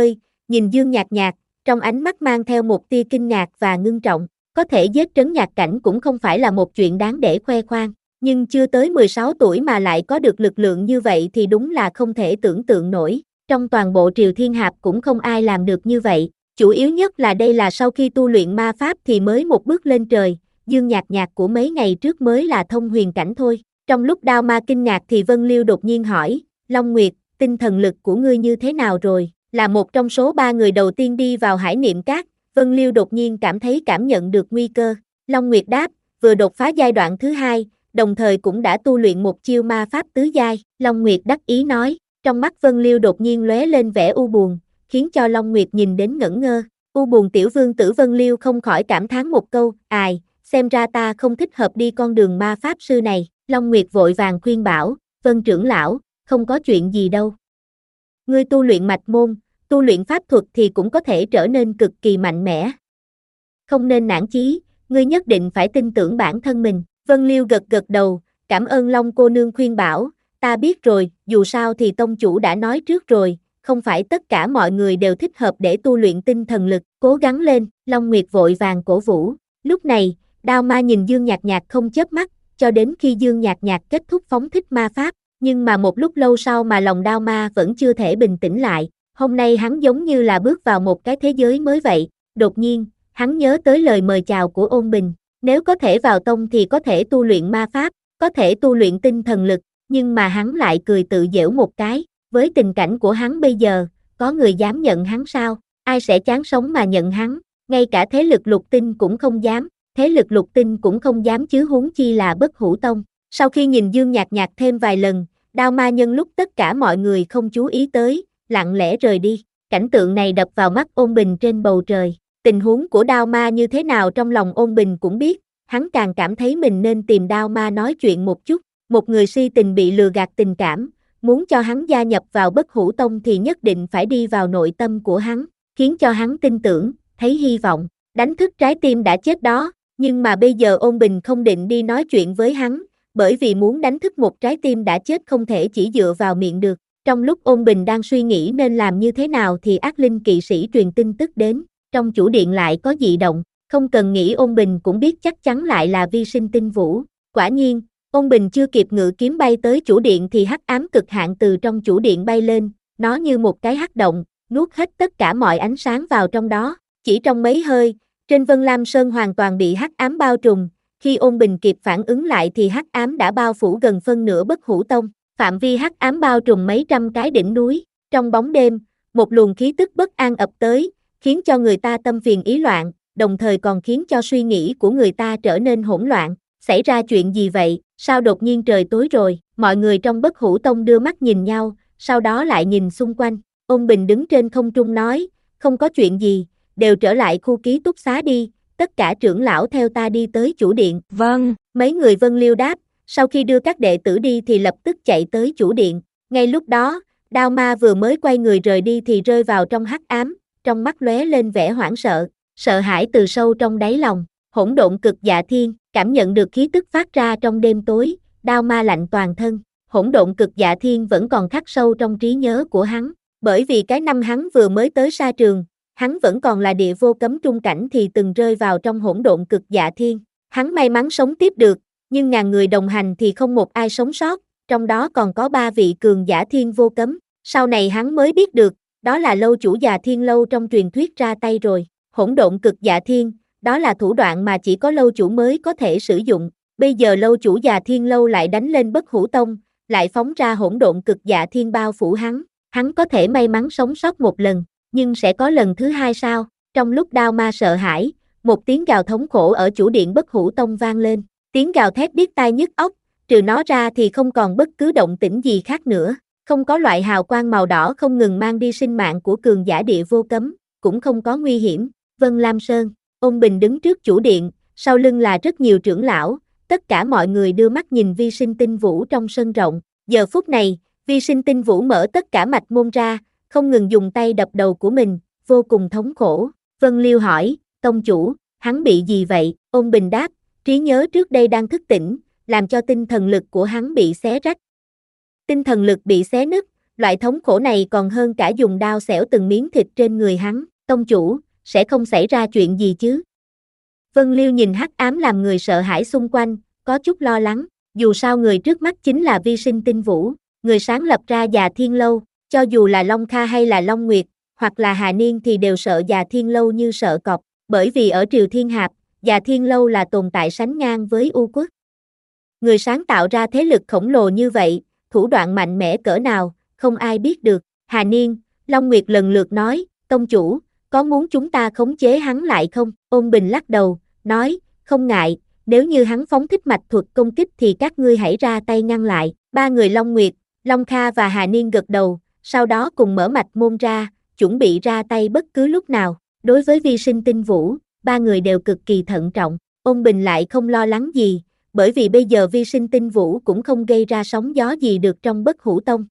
nhìn Dương Nhạc Nhạc, trong ánh mắt mang theo một tia kinh ngạc và ngưng trọng. Có thể giết Trấn Nhạc Cảnh cũng không phải là một chuyện đáng để khoe khoang, nhưng chưa tới mười sáu tuổi mà lại có được lực lượng như vậy thì đúng là không thể tưởng tượng nổi. Trong toàn bộ Triều Thiên Hạp cũng không ai làm được như vậy, chủ yếu nhất là đây là sau khi tu luyện ma pháp thì mới một bước lên trời, Dương Nhạc Nhạc của mấy ngày trước mới là thông huyền cảnh thôi. Trong lúc Đao Ma kinh ngạc thì Vân Liêu đột nhiên hỏi, Long Nguyệt, tinh thần lực của ngươi như thế nào rồi? Là một trong số ba người đầu tiên đi vào Hải Niệm Cát, Vân Liêu đột nhiên cảm thấy cảm nhận được nguy cơ. Long Nguyệt đáp, vừa đột phá giai đoạn thứ hai, đồng thời cũng đã tu luyện một chiêu ma pháp tứ giai. Long Nguyệt đắc ý nói, trong mắt Vân Liêu đột nhiên lóe lên vẻ u buồn, khiến cho Long Nguyệt nhìn đến ngẩn ngơ. U buồn tiểu vương tử Vân Liêu không khỏi cảm thán một câu, ai, xem ra ta không thích hợp đi con đường ma pháp sư này. Long Nguyệt vội vàng khuyên bảo, Vân trưởng lão, không có chuyện gì đâu. Ngươi tu luyện mạch môn, tu luyện pháp thuật thì cũng có thể trở nên cực kỳ mạnh mẽ. Không nên nản chí, ngươi nhất định phải tin tưởng bản thân mình. Vân Liêu gật gật đầu, cảm ơn Long cô nương khuyên bảo, ta biết rồi, dù sao thì tông chủ đã nói trước rồi, không phải tất cả mọi người đều thích hợp để tu luyện tinh thần lực, cố gắng lên. Long Nguyệt vội vàng cổ vũ. Lúc này, Đao Ma nhìn Dương Nhạc Nhạc không chớp mắt, cho đến khi Dương Nhạc Nhạc kết thúc phóng thích ma pháp, nhưng mà một lúc lâu sau mà lòng Đao Ma vẫn chưa thể bình tĩnh lại. Hôm nay hắn giống như là bước vào một cái thế giới mới vậy. Đột nhiên, hắn nhớ tới lời mời chào của Ôn Bình. Nếu có thể vào tông thì có thể tu luyện ma pháp, có thể tu luyện tinh thần lực, nhưng mà hắn lại cười tự giễu một cái. Với tình cảnh của hắn bây giờ, có người dám nhận hắn sao? Ai sẽ chán sống mà nhận hắn? Ngay cả thế lực lục tinh cũng không dám, thế lực lục tinh cũng không dám chứ huống chi là Bất Hủ Tông. Sau khi nhìn Dương Nhạc Nhạc thêm vài lần, Đao Ma nhân lúc tất cả mọi người không chú ý tới, lặng lẽ rời đi. Cảnh tượng này đập vào mắt Ôn Bình trên bầu trời. Tình huống của Đao Ma như thế nào trong lòng Ôn Bình cũng biết, hắn càng cảm thấy mình nên tìm Đao Ma nói chuyện một chút. Một người si tình bị lừa gạt tình cảm, muốn cho hắn gia nhập vào Bất Hủ Tông thì nhất định phải đi vào nội tâm của hắn, khiến cho hắn tin tưởng, thấy hy vọng, đánh thức trái tim đã chết đó. Nhưng mà bây giờ Ôn Bình không định đi nói chuyện với hắn, bởi vì muốn đánh thức một trái tim đã chết không thể chỉ dựa vào miệng được. Trong lúc Ôn Bình đang suy nghĩ nên làm như thế nào thì ác linh kỵ sĩ truyền tin tức đến, trong chủ điện lại có dị động, không cần nghĩ Ôn Bình cũng biết chắc chắn lại là Vi Sinh Tinh Vũ. Quả nhiên, Ôn Bình chưa kịp ngự kiếm bay tới chủ điện thì hắc ám cực hạn từ trong chủ điện bay lên, nó như một cái hắc động, nuốt hết tất cả mọi ánh sáng vào trong đó. Chỉ trong mấy hơi, trên Vân Lam Sơn hoàn toàn bị hắc ám bao trùm, khi Ôn Bình kịp phản ứng lại thì hắc ám đã bao phủ gần phân nửa Bất Hủ Tông, phạm vi hắc ám bao trùm mấy trăm cái đỉnh núi. Trong bóng đêm, một luồng khí tức bất an ập tới, khiến cho người ta tâm phiền ý loạn, đồng thời còn khiến cho suy nghĩ của người ta trở nên hỗn loạn. Xảy ra chuyện gì vậy? Sao đột nhiên trời tối rồi? Mọi người trong Bất Hủ Tông đưa mắt nhìn nhau, sau đó lại nhìn xung quanh. Ôn Bình đứng trên không trung nói, không có chuyện gì, đều trở lại khu ký túc xá đi, tất cả trưởng lão theo ta đi tới chủ điện. Vâng. Mấy người Vân Liêu đáp, sau khi đưa các đệ tử đi thì lập tức chạy tới chủ điện. Ngay lúc đó, Đao Ma vừa mới quay người rời đi thì rơi vào trong hắc ám, trong mắt lóe lên vẻ hoảng sợ, sợ hãi từ sâu trong đáy lòng. Hỗn độn cực dạ thiên, cảm nhận được khí tức phát ra trong đêm tối, Đao Ma lạnh toàn thân. Hỗn độn cực dạ thiên vẫn còn khắc sâu trong trí nhớ của hắn, bởi vì cái năm hắn vừa mới tới sa trường, hắn vẫn còn là địa vô cấm trung cảnh thì từng rơi vào trong hỗn độn cực dạ thiên. Hắn may mắn sống tiếp được, nhưng ngàn người đồng hành thì không một ai sống sót, trong đó còn có ba vị cường giả thiên vô cấm. Sau này hắn mới biết được, đó là lâu chủ già thiên lâu trong truyền thuyết ra tay rồi. Hỗn độn cực dạ thiên, đó là thủ đoạn mà chỉ có lâu chủ mới có thể sử dụng. Bây giờ lâu chủ già thiên lâu lại đánh lên Bất Hủ Tông, lại phóng ra hỗn độn cực dạ thiên bao phủ hắn. Hắn có thể may mắn sống sót một lần, nhưng sẽ có lần thứ hai sao? Trong lúc Đao Ma sợ hãi, một tiếng gào thống khổ ở chủ điện Bất Hủ Tông vang lên. Tiếng gào thét điếc tai nhức óc, trừ nó ra thì không còn bất cứ động tĩnh gì khác nữa. Không có loại hào quang màu đỏ không ngừng mang đi sinh mạng của cường giả địa vô cấm, cũng không có nguy hiểm. Vân Lam Sơn, Ôn Bình đứng trước chủ điện, sau lưng là rất nhiều trưởng lão, tất cả mọi người đưa mắt nhìn Vi Sinh Tinh Vũ trong sân rộng. Giờ phút này, Vi Sinh Tinh Vũ mở tất cả mạch môn ra, không ngừng dùng tay đập đầu của mình, vô cùng thống khổ. Vân Liêu hỏi, tông chủ, hắn bị gì vậy? Ôn Bình đáp, trí nhớ trước đây đang thức tỉnh, làm cho tinh thần lực của hắn bị xé rách. Tinh thần lực bị xé nứt, Loại thống khổ này còn hơn cả dùng đao xẻo từng miếng thịt trên người hắn. Tông chủ, sẽ không xảy ra chuyện gì chứ? Vân Liêu nhìn hắc ám làm người sợ hãi xung quanh, có chút lo lắng. Dù sao người trước mắt chính là Vi Sinh Tinh Vũ, người sáng lập ra Già Thiên Lâu, cho dù là Long Kha hay là Long Nguyệt, hoặc là Hà Niên thì đều sợ Già Thiên Lâu như sợ cọp, bởi vì ở Triều Thiên Hạp, Già Thiên Lâu là tồn tại sánh ngang với U Quốc. Người sáng tạo ra thế lực khổng lồ như vậy, thủ đoạn mạnh mẽ cỡ nào, không ai biết được. Hà Niên, Long Nguyệt lần lượt nói, tông chủ, có muốn chúng ta khống chế hắn lại không? Ôn Bình lắc đầu, nói, không ngại, nếu như hắn phóng thích mạch thuật công kích thì các ngươi hãy ra tay ngăn lại. Ba người Long Nguyệt, Long Kha và Hà Niên gật đầu, sau đó cùng mở mạch môn ra, chuẩn bị ra tay bất cứ lúc nào. Đối với Vi Sinh Tinh Vũ, ba người đều cực kỳ thận trọng. Ôn Bình lại không lo lắng gì, bởi vì bây giờ Vi Sinh Tinh Vũ cũng không gây ra sóng gió gì được trong Bất Hủ Tông.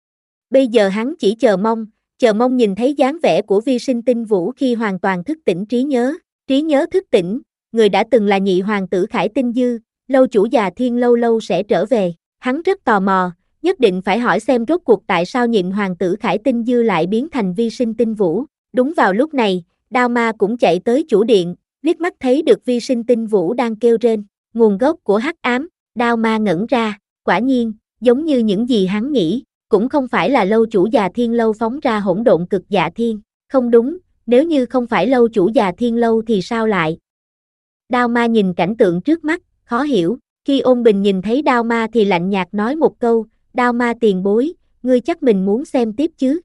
Bây giờ hắn chỉ chờ mong, chờ mong nhìn thấy dáng vẻ của Vi Sinh Tinh Vũ khi hoàn toàn thức tỉnh trí nhớ. Trí nhớ thức tỉnh, người đã từng là nhị hoàng tử Khải Tinh Dư, lâu chủ Già Thiên Lâu lâu sẽ trở về. Hắn rất tò mò, nhất định phải hỏi xem rốt cuộc tại sao nhịn hoàng tử Khải Tinh Dư lại biến thành Vi Sinh Tinh Vũ. Đúng vào lúc này, Đao Ma cũng chạy tới chủ điện, liếc mắt thấy được Vi Sinh Tinh Vũ đang kêu rên. Nguồn gốc của hắc ám, Đao Ma ngẩn ra, quả nhiên, giống như những gì hắn nghĩ, cũng không phải là lâu chủ Già Thiên Lâu phóng ra hỗn độn cực dạ thiên. Không đúng, nếu như không phải lâu chủ Già Thiên Lâu thì sao lại? Đao Ma nhìn cảnh tượng trước mắt, khó hiểu. Khi Ôn Bình nhìn thấy Đao Ma thì lạnh nhạt nói một câu, Đao Ma tiền bối, ngươi chắc mình muốn xem tiếp chứ?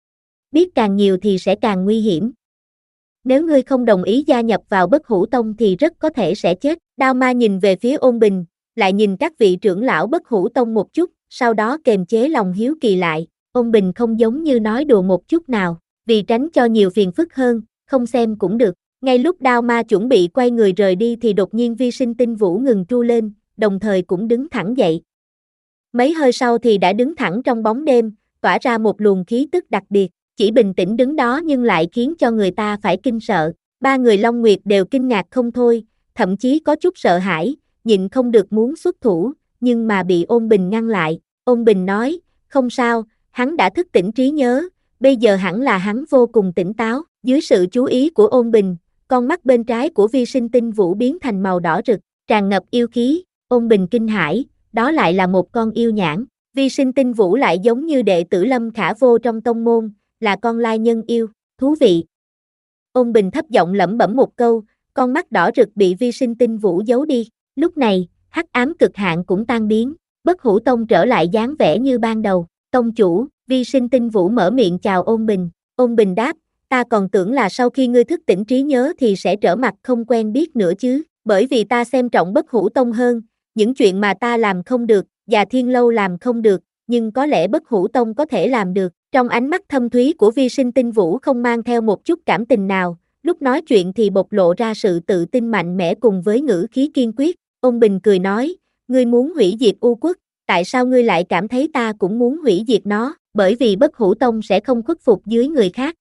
Biết càng nhiều thì sẽ càng nguy hiểm. Nếu ngươi không đồng ý gia nhập vào Bất Hủ Tông thì rất có thể sẽ chết. Đao Ma nhìn về phía Ôn Bình, lại nhìn các vị trưởng lão Bất Hủ Tông một chút, sau đó kềm chế lòng hiếu kỳ lại. Ôn Bình không giống như nói đùa một chút nào, vì tránh cho nhiều phiền phức hơn, không xem cũng được. Ngay lúc Đao Ma chuẩn bị quay người rời đi thì đột nhiên Vi Sinh Tinh Vũ ngừng tru lên, đồng thời cũng đứng thẳng dậy. Mấy hơi sau thì đã đứng thẳng trong bóng đêm, tỏa ra một luồng khí tức đặc biệt, chỉ bình tĩnh đứng đó nhưng lại khiến cho người ta phải kinh sợ. Ba người Long Nguyệt đều kinh ngạc không thôi, thậm chí có chút sợ hãi, nhịn không được muốn xuất thủ, nhưng mà bị Ôn Bình ngăn lại. Ôn Bình nói, không sao, hắn đã thức tỉnh trí nhớ, bây giờ hẳn là hắn vô cùng tỉnh táo. Dưới sự chú ý của Ôn Bình, con mắt bên trái của Vi Sinh Tinh Vũ biến thành màu đỏ rực, tràn ngập yêu khí. Ôn Bình kinh hãi, đó lại là một con yêu nhãn. Vi Sinh Tinh Vũ lại giống như đệ tử Lâm Khả Vô trong tông môn, là con lai nhân yêu, thú vị. Ôn Bình thấp giọng lẩm bẩm một câu, con mắt đỏ rực bị Vi Sinh Tinh Vũ giấu đi. Lúc này, hắc ám cực hạn cũng tan biến, Bất Hủ Tông trở lại dáng vẻ như ban đầu. Tông chủ, Vi Sinh Tinh Vũ mở miệng chào Ôn Bình. Ôn Bình đáp, ta còn tưởng là sau khi ngươi thức tỉnh trí nhớ thì sẽ trở mặt không quen biết nữa chứ, bởi vì ta xem trọng Bất Hủ Tông hơn, những chuyện mà ta làm không được, Già Thiên Lâu làm không được, nhưng có lẽ Bất Hủ Tông có thể làm được. Trong ánh mắt thâm thúy của Vi Sinh Tinh Vũ không mang theo một chút cảm tình nào, lúc nói chuyện thì bộc lộ ra sự tự tin mạnh mẽ cùng với ngữ khí kiên quyết. Ôn Bình cười nói, ngươi muốn hủy diệt U Quốc, tại sao ngươi lại cảm thấy ta cũng muốn hủy diệt nó? Bởi vì Bất Hủ Tông sẽ không khuất phục dưới người khác.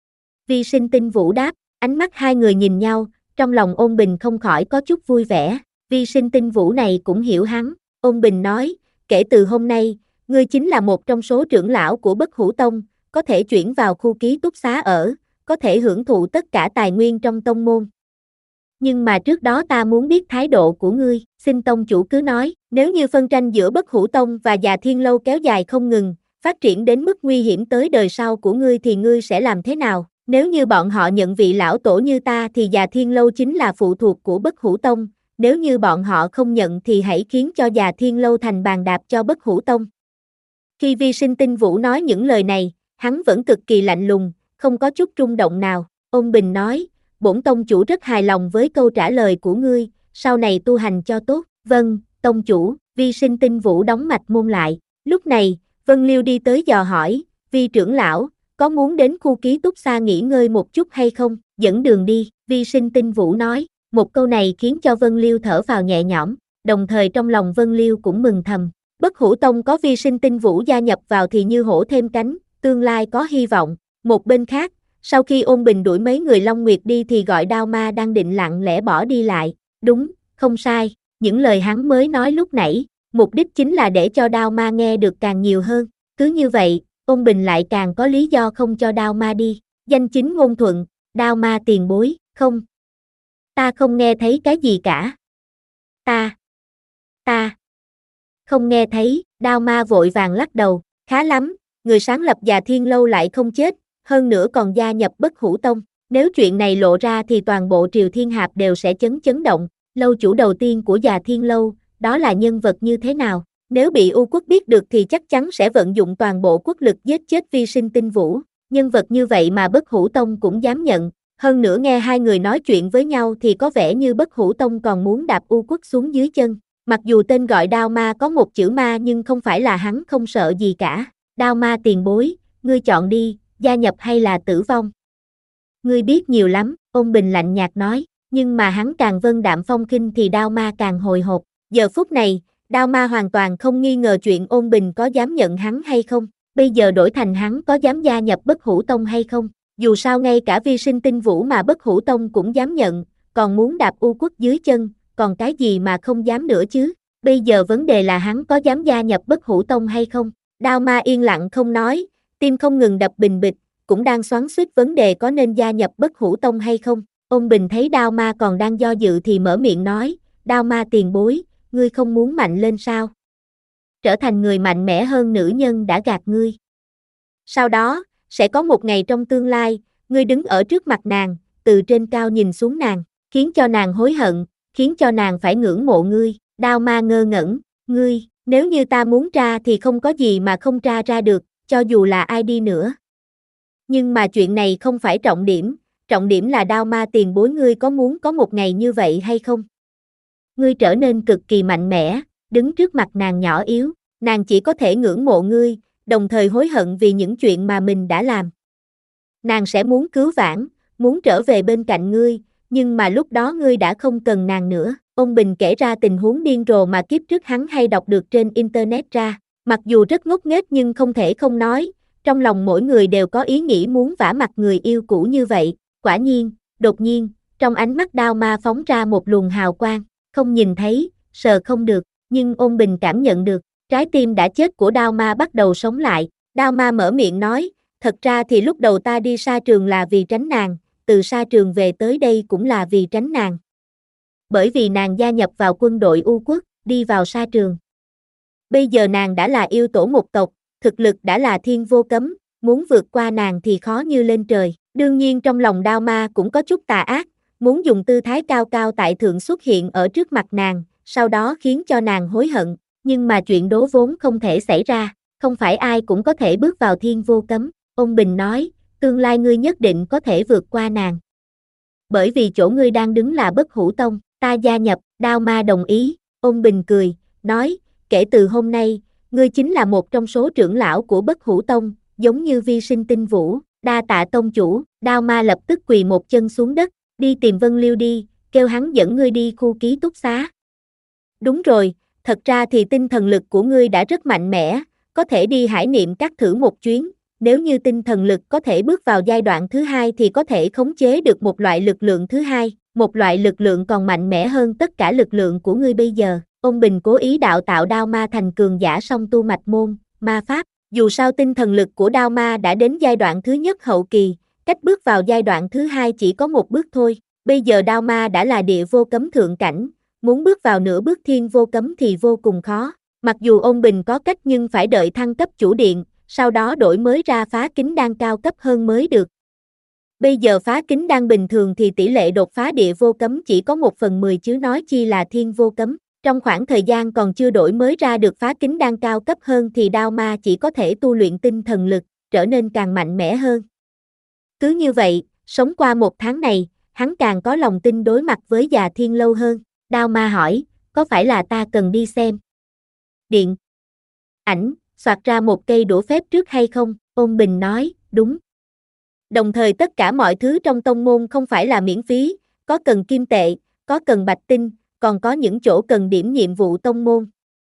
Vi Sinh Tinh Vũ đáp, ánh mắt hai người nhìn nhau, trong lòng Ôn Bình không khỏi có chút vui vẻ. Vi Sinh Tinh Vũ này cũng hiểu hắn. Ôn Bình nói, kể từ hôm nay, ngươi chính là một trong số trưởng lão của Bất Hủ Tông, có thể chuyển vào khu ký túc xá ở, có thể hưởng thụ tất cả tài nguyên trong tông môn. Nhưng mà trước đó ta muốn biết thái độ của ngươi, xin tông chủ cứ nói, nếu như phân tranh giữa Bất Hủ Tông và Già Thiên Lâu kéo dài không ngừng, phát triển đến mức nguy hiểm tới đời sau của ngươi thì ngươi sẽ làm thế nào? Nếu như bọn họ nhận vị lão tổ như ta thì Già Thiên Lâu chính là phụ thuộc của Bất Hủ Tông, nếu như bọn họ không nhận thì hãy khiến cho Già Thiên Lâu thành bàn đạp cho Bất Hủ Tông. Khi Vi Sinh Tinh Vũ nói những lời này, hắn vẫn cực kỳ lạnh lùng, không có chút rung động nào. Ôn Bình nói, bổn tông chủ rất hài lòng với câu trả lời của ngươi, sau này tu hành cho tốt. Vâng, tông chủ. Vi Sinh Tinh Vũ đóng mạch môn lại. Lúc này, Vân Liêu đi tới dò hỏi, Vi trưởng lão, có muốn đến khu ký túc xá nghỉ ngơi một chút hay không? Dẫn đường đi, Vi Sinh Tinh Vũ nói. Một câu này khiến cho Vân Liêu thở vào nhẹ nhõm, đồng thời trong lòng Vân Liêu cũng mừng thầm. Bất Hủ Tông có Vi Sinh Tinh Vũ gia nhập vào thì như hổ thêm cánh, tương lai có hy vọng. Một bên khác, sau khi Ôn Bình đuổi mấy người Long Nguyệt đi thì gọi Đao Ma đang định lặng lẽ bỏ đi lại. Đúng, không sai, những lời hắn mới nói lúc nãy, mục đích chính là để cho Đao Ma nghe được càng nhiều hơn. Cứ như vậy, Ôn Bình lại càng có lý do không cho Đao Ma đi. Danh chính ngôn thuận, Đao Ma tiền bối, không. Ta không nghe thấy cái gì cả. Ta, ta, không nghe thấy, Đao Ma vội vàng lắc đầu, khá lắm, người sáng lập Già Thiên Lâu lại không chết, hơn nữa còn gia nhập Bất Hủ Tông. Nếu chuyện này lộ ra thì toàn bộ Triều Thiên Hạp đều sẽ chấn chấn động. Lâu chủ đầu tiên của Già Thiên Lâu, đó là nhân vật như thế nào? Nếu bị U Quốc biết được thì chắc chắn sẽ vận dụng toàn bộ quốc lực giết chết Vi Sinh Tinh Vũ. Nhân vật như vậy mà Bất Hủ Tông cũng dám nhận. Hơn nữa nghe hai người nói chuyện với nhau thì có vẻ như Bất Hủ Tông còn muốn đạp U Quốc xuống dưới chân. Mặc dù tên gọi Đao Ma có một chữ ma nhưng không phải là hắn không sợ gì cả. Đao Ma tiền bối, ngươi chọn đi, gia nhập hay là tử vong? Ngươi biết nhiều lắm, Ôn Bình lạnh nhạt nói, nhưng mà hắn càng vân đạm phong khinh thì Đao Ma càng hồi hộp. Giờ phút này, Đao Ma hoàn toàn không nghi ngờ chuyện Ôn Bình có dám nhận hắn hay không, bây giờ đổi thành hắn có dám gia nhập Bất Hủ Tông hay không. Dù sao ngay cả Vi Sinh Tinh Vũ mà Bất Hủ Tông cũng dám nhận, còn muốn đạp U Quốc dưới chân, còn cái gì mà không dám nữa chứ. Bây giờ vấn đề là hắn có dám gia nhập Bất Hủ Tông hay không. Đao Ma yên lặng không nói, tim không ngừng đập bình bịch, cũng đang xoắn xuýt vấn đề có nên gia nhập Bất Hủ Tông hay không. Ôn Bình thấy Đao Ma còn đang do dự thì mở miệng nói, Đao Ma tiền bối, ngươi không muốn mạnh lên sao? Trở thành người mạnh mẽ hơn nữ nhân đã gạt ngươi. Sau đó, sẽ có một ngày trong tương lai, ngươi đứng ở trước mặt nàng, từ trên cao nhìn xuống nàng, khiến cho nàng hối hận, khiến cho nàng phải ngưỡng mộ ngươi. Đao Ma ngơ ngẩn, ngươi, nếu như ta muốn tra thì không có gì mà không tra ra được, cho dù là ai đi nữa. Nhưng mà chuyện này không phải trọng điểm, trọng điểm là Đao Ma tiền bối ngươi có muốn có một ngày như vậy hay không? Ngươi trở nên cực kỳ mạnh mẽ, đứng trước mặt nàng nhỏ yếu, nàng chỉ có thể ngưỡng mộ ngươi, đồng thời hối hận vì những chuyện mà mình đã làm. Nàng sẽ muốn cứu vãn, muốn trở về bên cạnh ngươi, nhưng mà lúc đó ngươi đã không cần nàng nữa. Ôn Bình kể ra tình huống điên rồ mà kiếp trước hắn hay đọc được trên internet ra, mặc dù rất ngốc nghếch nhưng không thể không nói, trong lòng mỗi người đều có ý nghĩ muốn vả mặt người yêu cũ như vậy. Quả nhiên, đột nhiên, trong ánh mắt Đao Ma phóng ra một luồng hào quang, không nhìn thấy, sờ không được, nhưng Ôn Bình cảm nhận được, trái tim đã chết của Đao Ma bắt đầu sống lại. Đao Ma mở miệng nói, thật ra thì lúc đầu ta đi Sa Trường là vì tránh nàng, từ Sa Trường về tới đây cũng là vì tránh nàng. Bởi vì nàng gia nhập vào quân đội U Quốc, đi vào Sa Trường. Bây giờ nàng đã là yêu tổ một tộc, thực lực đã là thiên vô cấm, muốn vượt qua nàng thì khó như lên trời. Đương nhiên trong lòng Đao Ma cũng có chút tà ác, muốn dùng tư thái cao cao tại thượng xuất hiện ở trước mặt nàng, sau đó khiến cho nàng hối hận. Nhưng mà chuyện đố vốn không thể xảy ra, không phải ai cũng có thể bước vào thiên vô cấm. Ôn Bình nói, tương lai ngươi nhất định có thể vượt qua nàng. Bởi vì chỗ ngươi đang đứng là Bất Hủ Tông, ta gia nhập. Đao Ma đồng ý. Ôn Bình cười, nói, kể từ hôm nay, ngươi chính là một trong số trưởng lão của Bất Hủ Tông, giống như Vi Sinh Tinh Vũ. Đa tạ tông chủ. Đao Ma lập tức quỳ một chân xuống đất, đi tìm Vân Liêu đi, kêu hắn dẫn ngươi đi khu ký túc xá. Đúng rồi, thật ra thì tinh thần lực của ngươi đã rất mạnh mẽ, có thể đi Hải Niệm Các thử một chuyến, nếu như tinh thần lực có thể bước vào giai đoạn thứ hai thì có thể khống chế được một loại lực lượng thứ hai, một loại lực lượng còn mạnh mẽ hơn tất cả lực lượng của ngươi bây giờ. Ôn Bình cố ý đạo tạo Đao Ma thành cường giả song tu mạch môn, ma pháp, dù sao tinh thần lực của Đao Ma đã đến giai đoạn thứ nhất hậu kỳ, cách bước vào giai đoạn thứ hai chỉ có một bước thôi, bây giờ Đao Ma đã là địa vô cấm thượng cảnh, muốn bước vào nửa bước thiên vô cấm thì vô cùng khó. Mặc dù Ôn Bình có cách nhưng phải đợi thăng cấp chủ điện, sau đó đổi mới ra phá kính đan cao cấp hơn mới được. Bây giờ phá kính đan bình thường thì tỷ lệ đột phá địa vô cấm chỉ có một phần mười chứ nói chi là thiên vô cấm. Trong khoảng thời gian còn chưa đổi mới ra được phá kính đan cao cấp hơn thì Đao Ma chỉ có thể tu luyện tinh thần lực, trở nên càng mạnh mẽ hơn. Cứ như vậy, sống qua một tháng này, hắn càng có lòng tin đối mặt với Già Thiên Lâu hơn. Đao Ma hỏi, có phải là ta cần đi xem điện ảnh, soạt ra một cây đũa phép trước hay không? Ôn Bình nói, đúng. Đồng thời tất cả mọi thứ trong tông môn không phải là miễn phí, có cần kim tệ, có cần bạch tinh, còn có những chỗ cần điểm nhiệm vụ tông môn.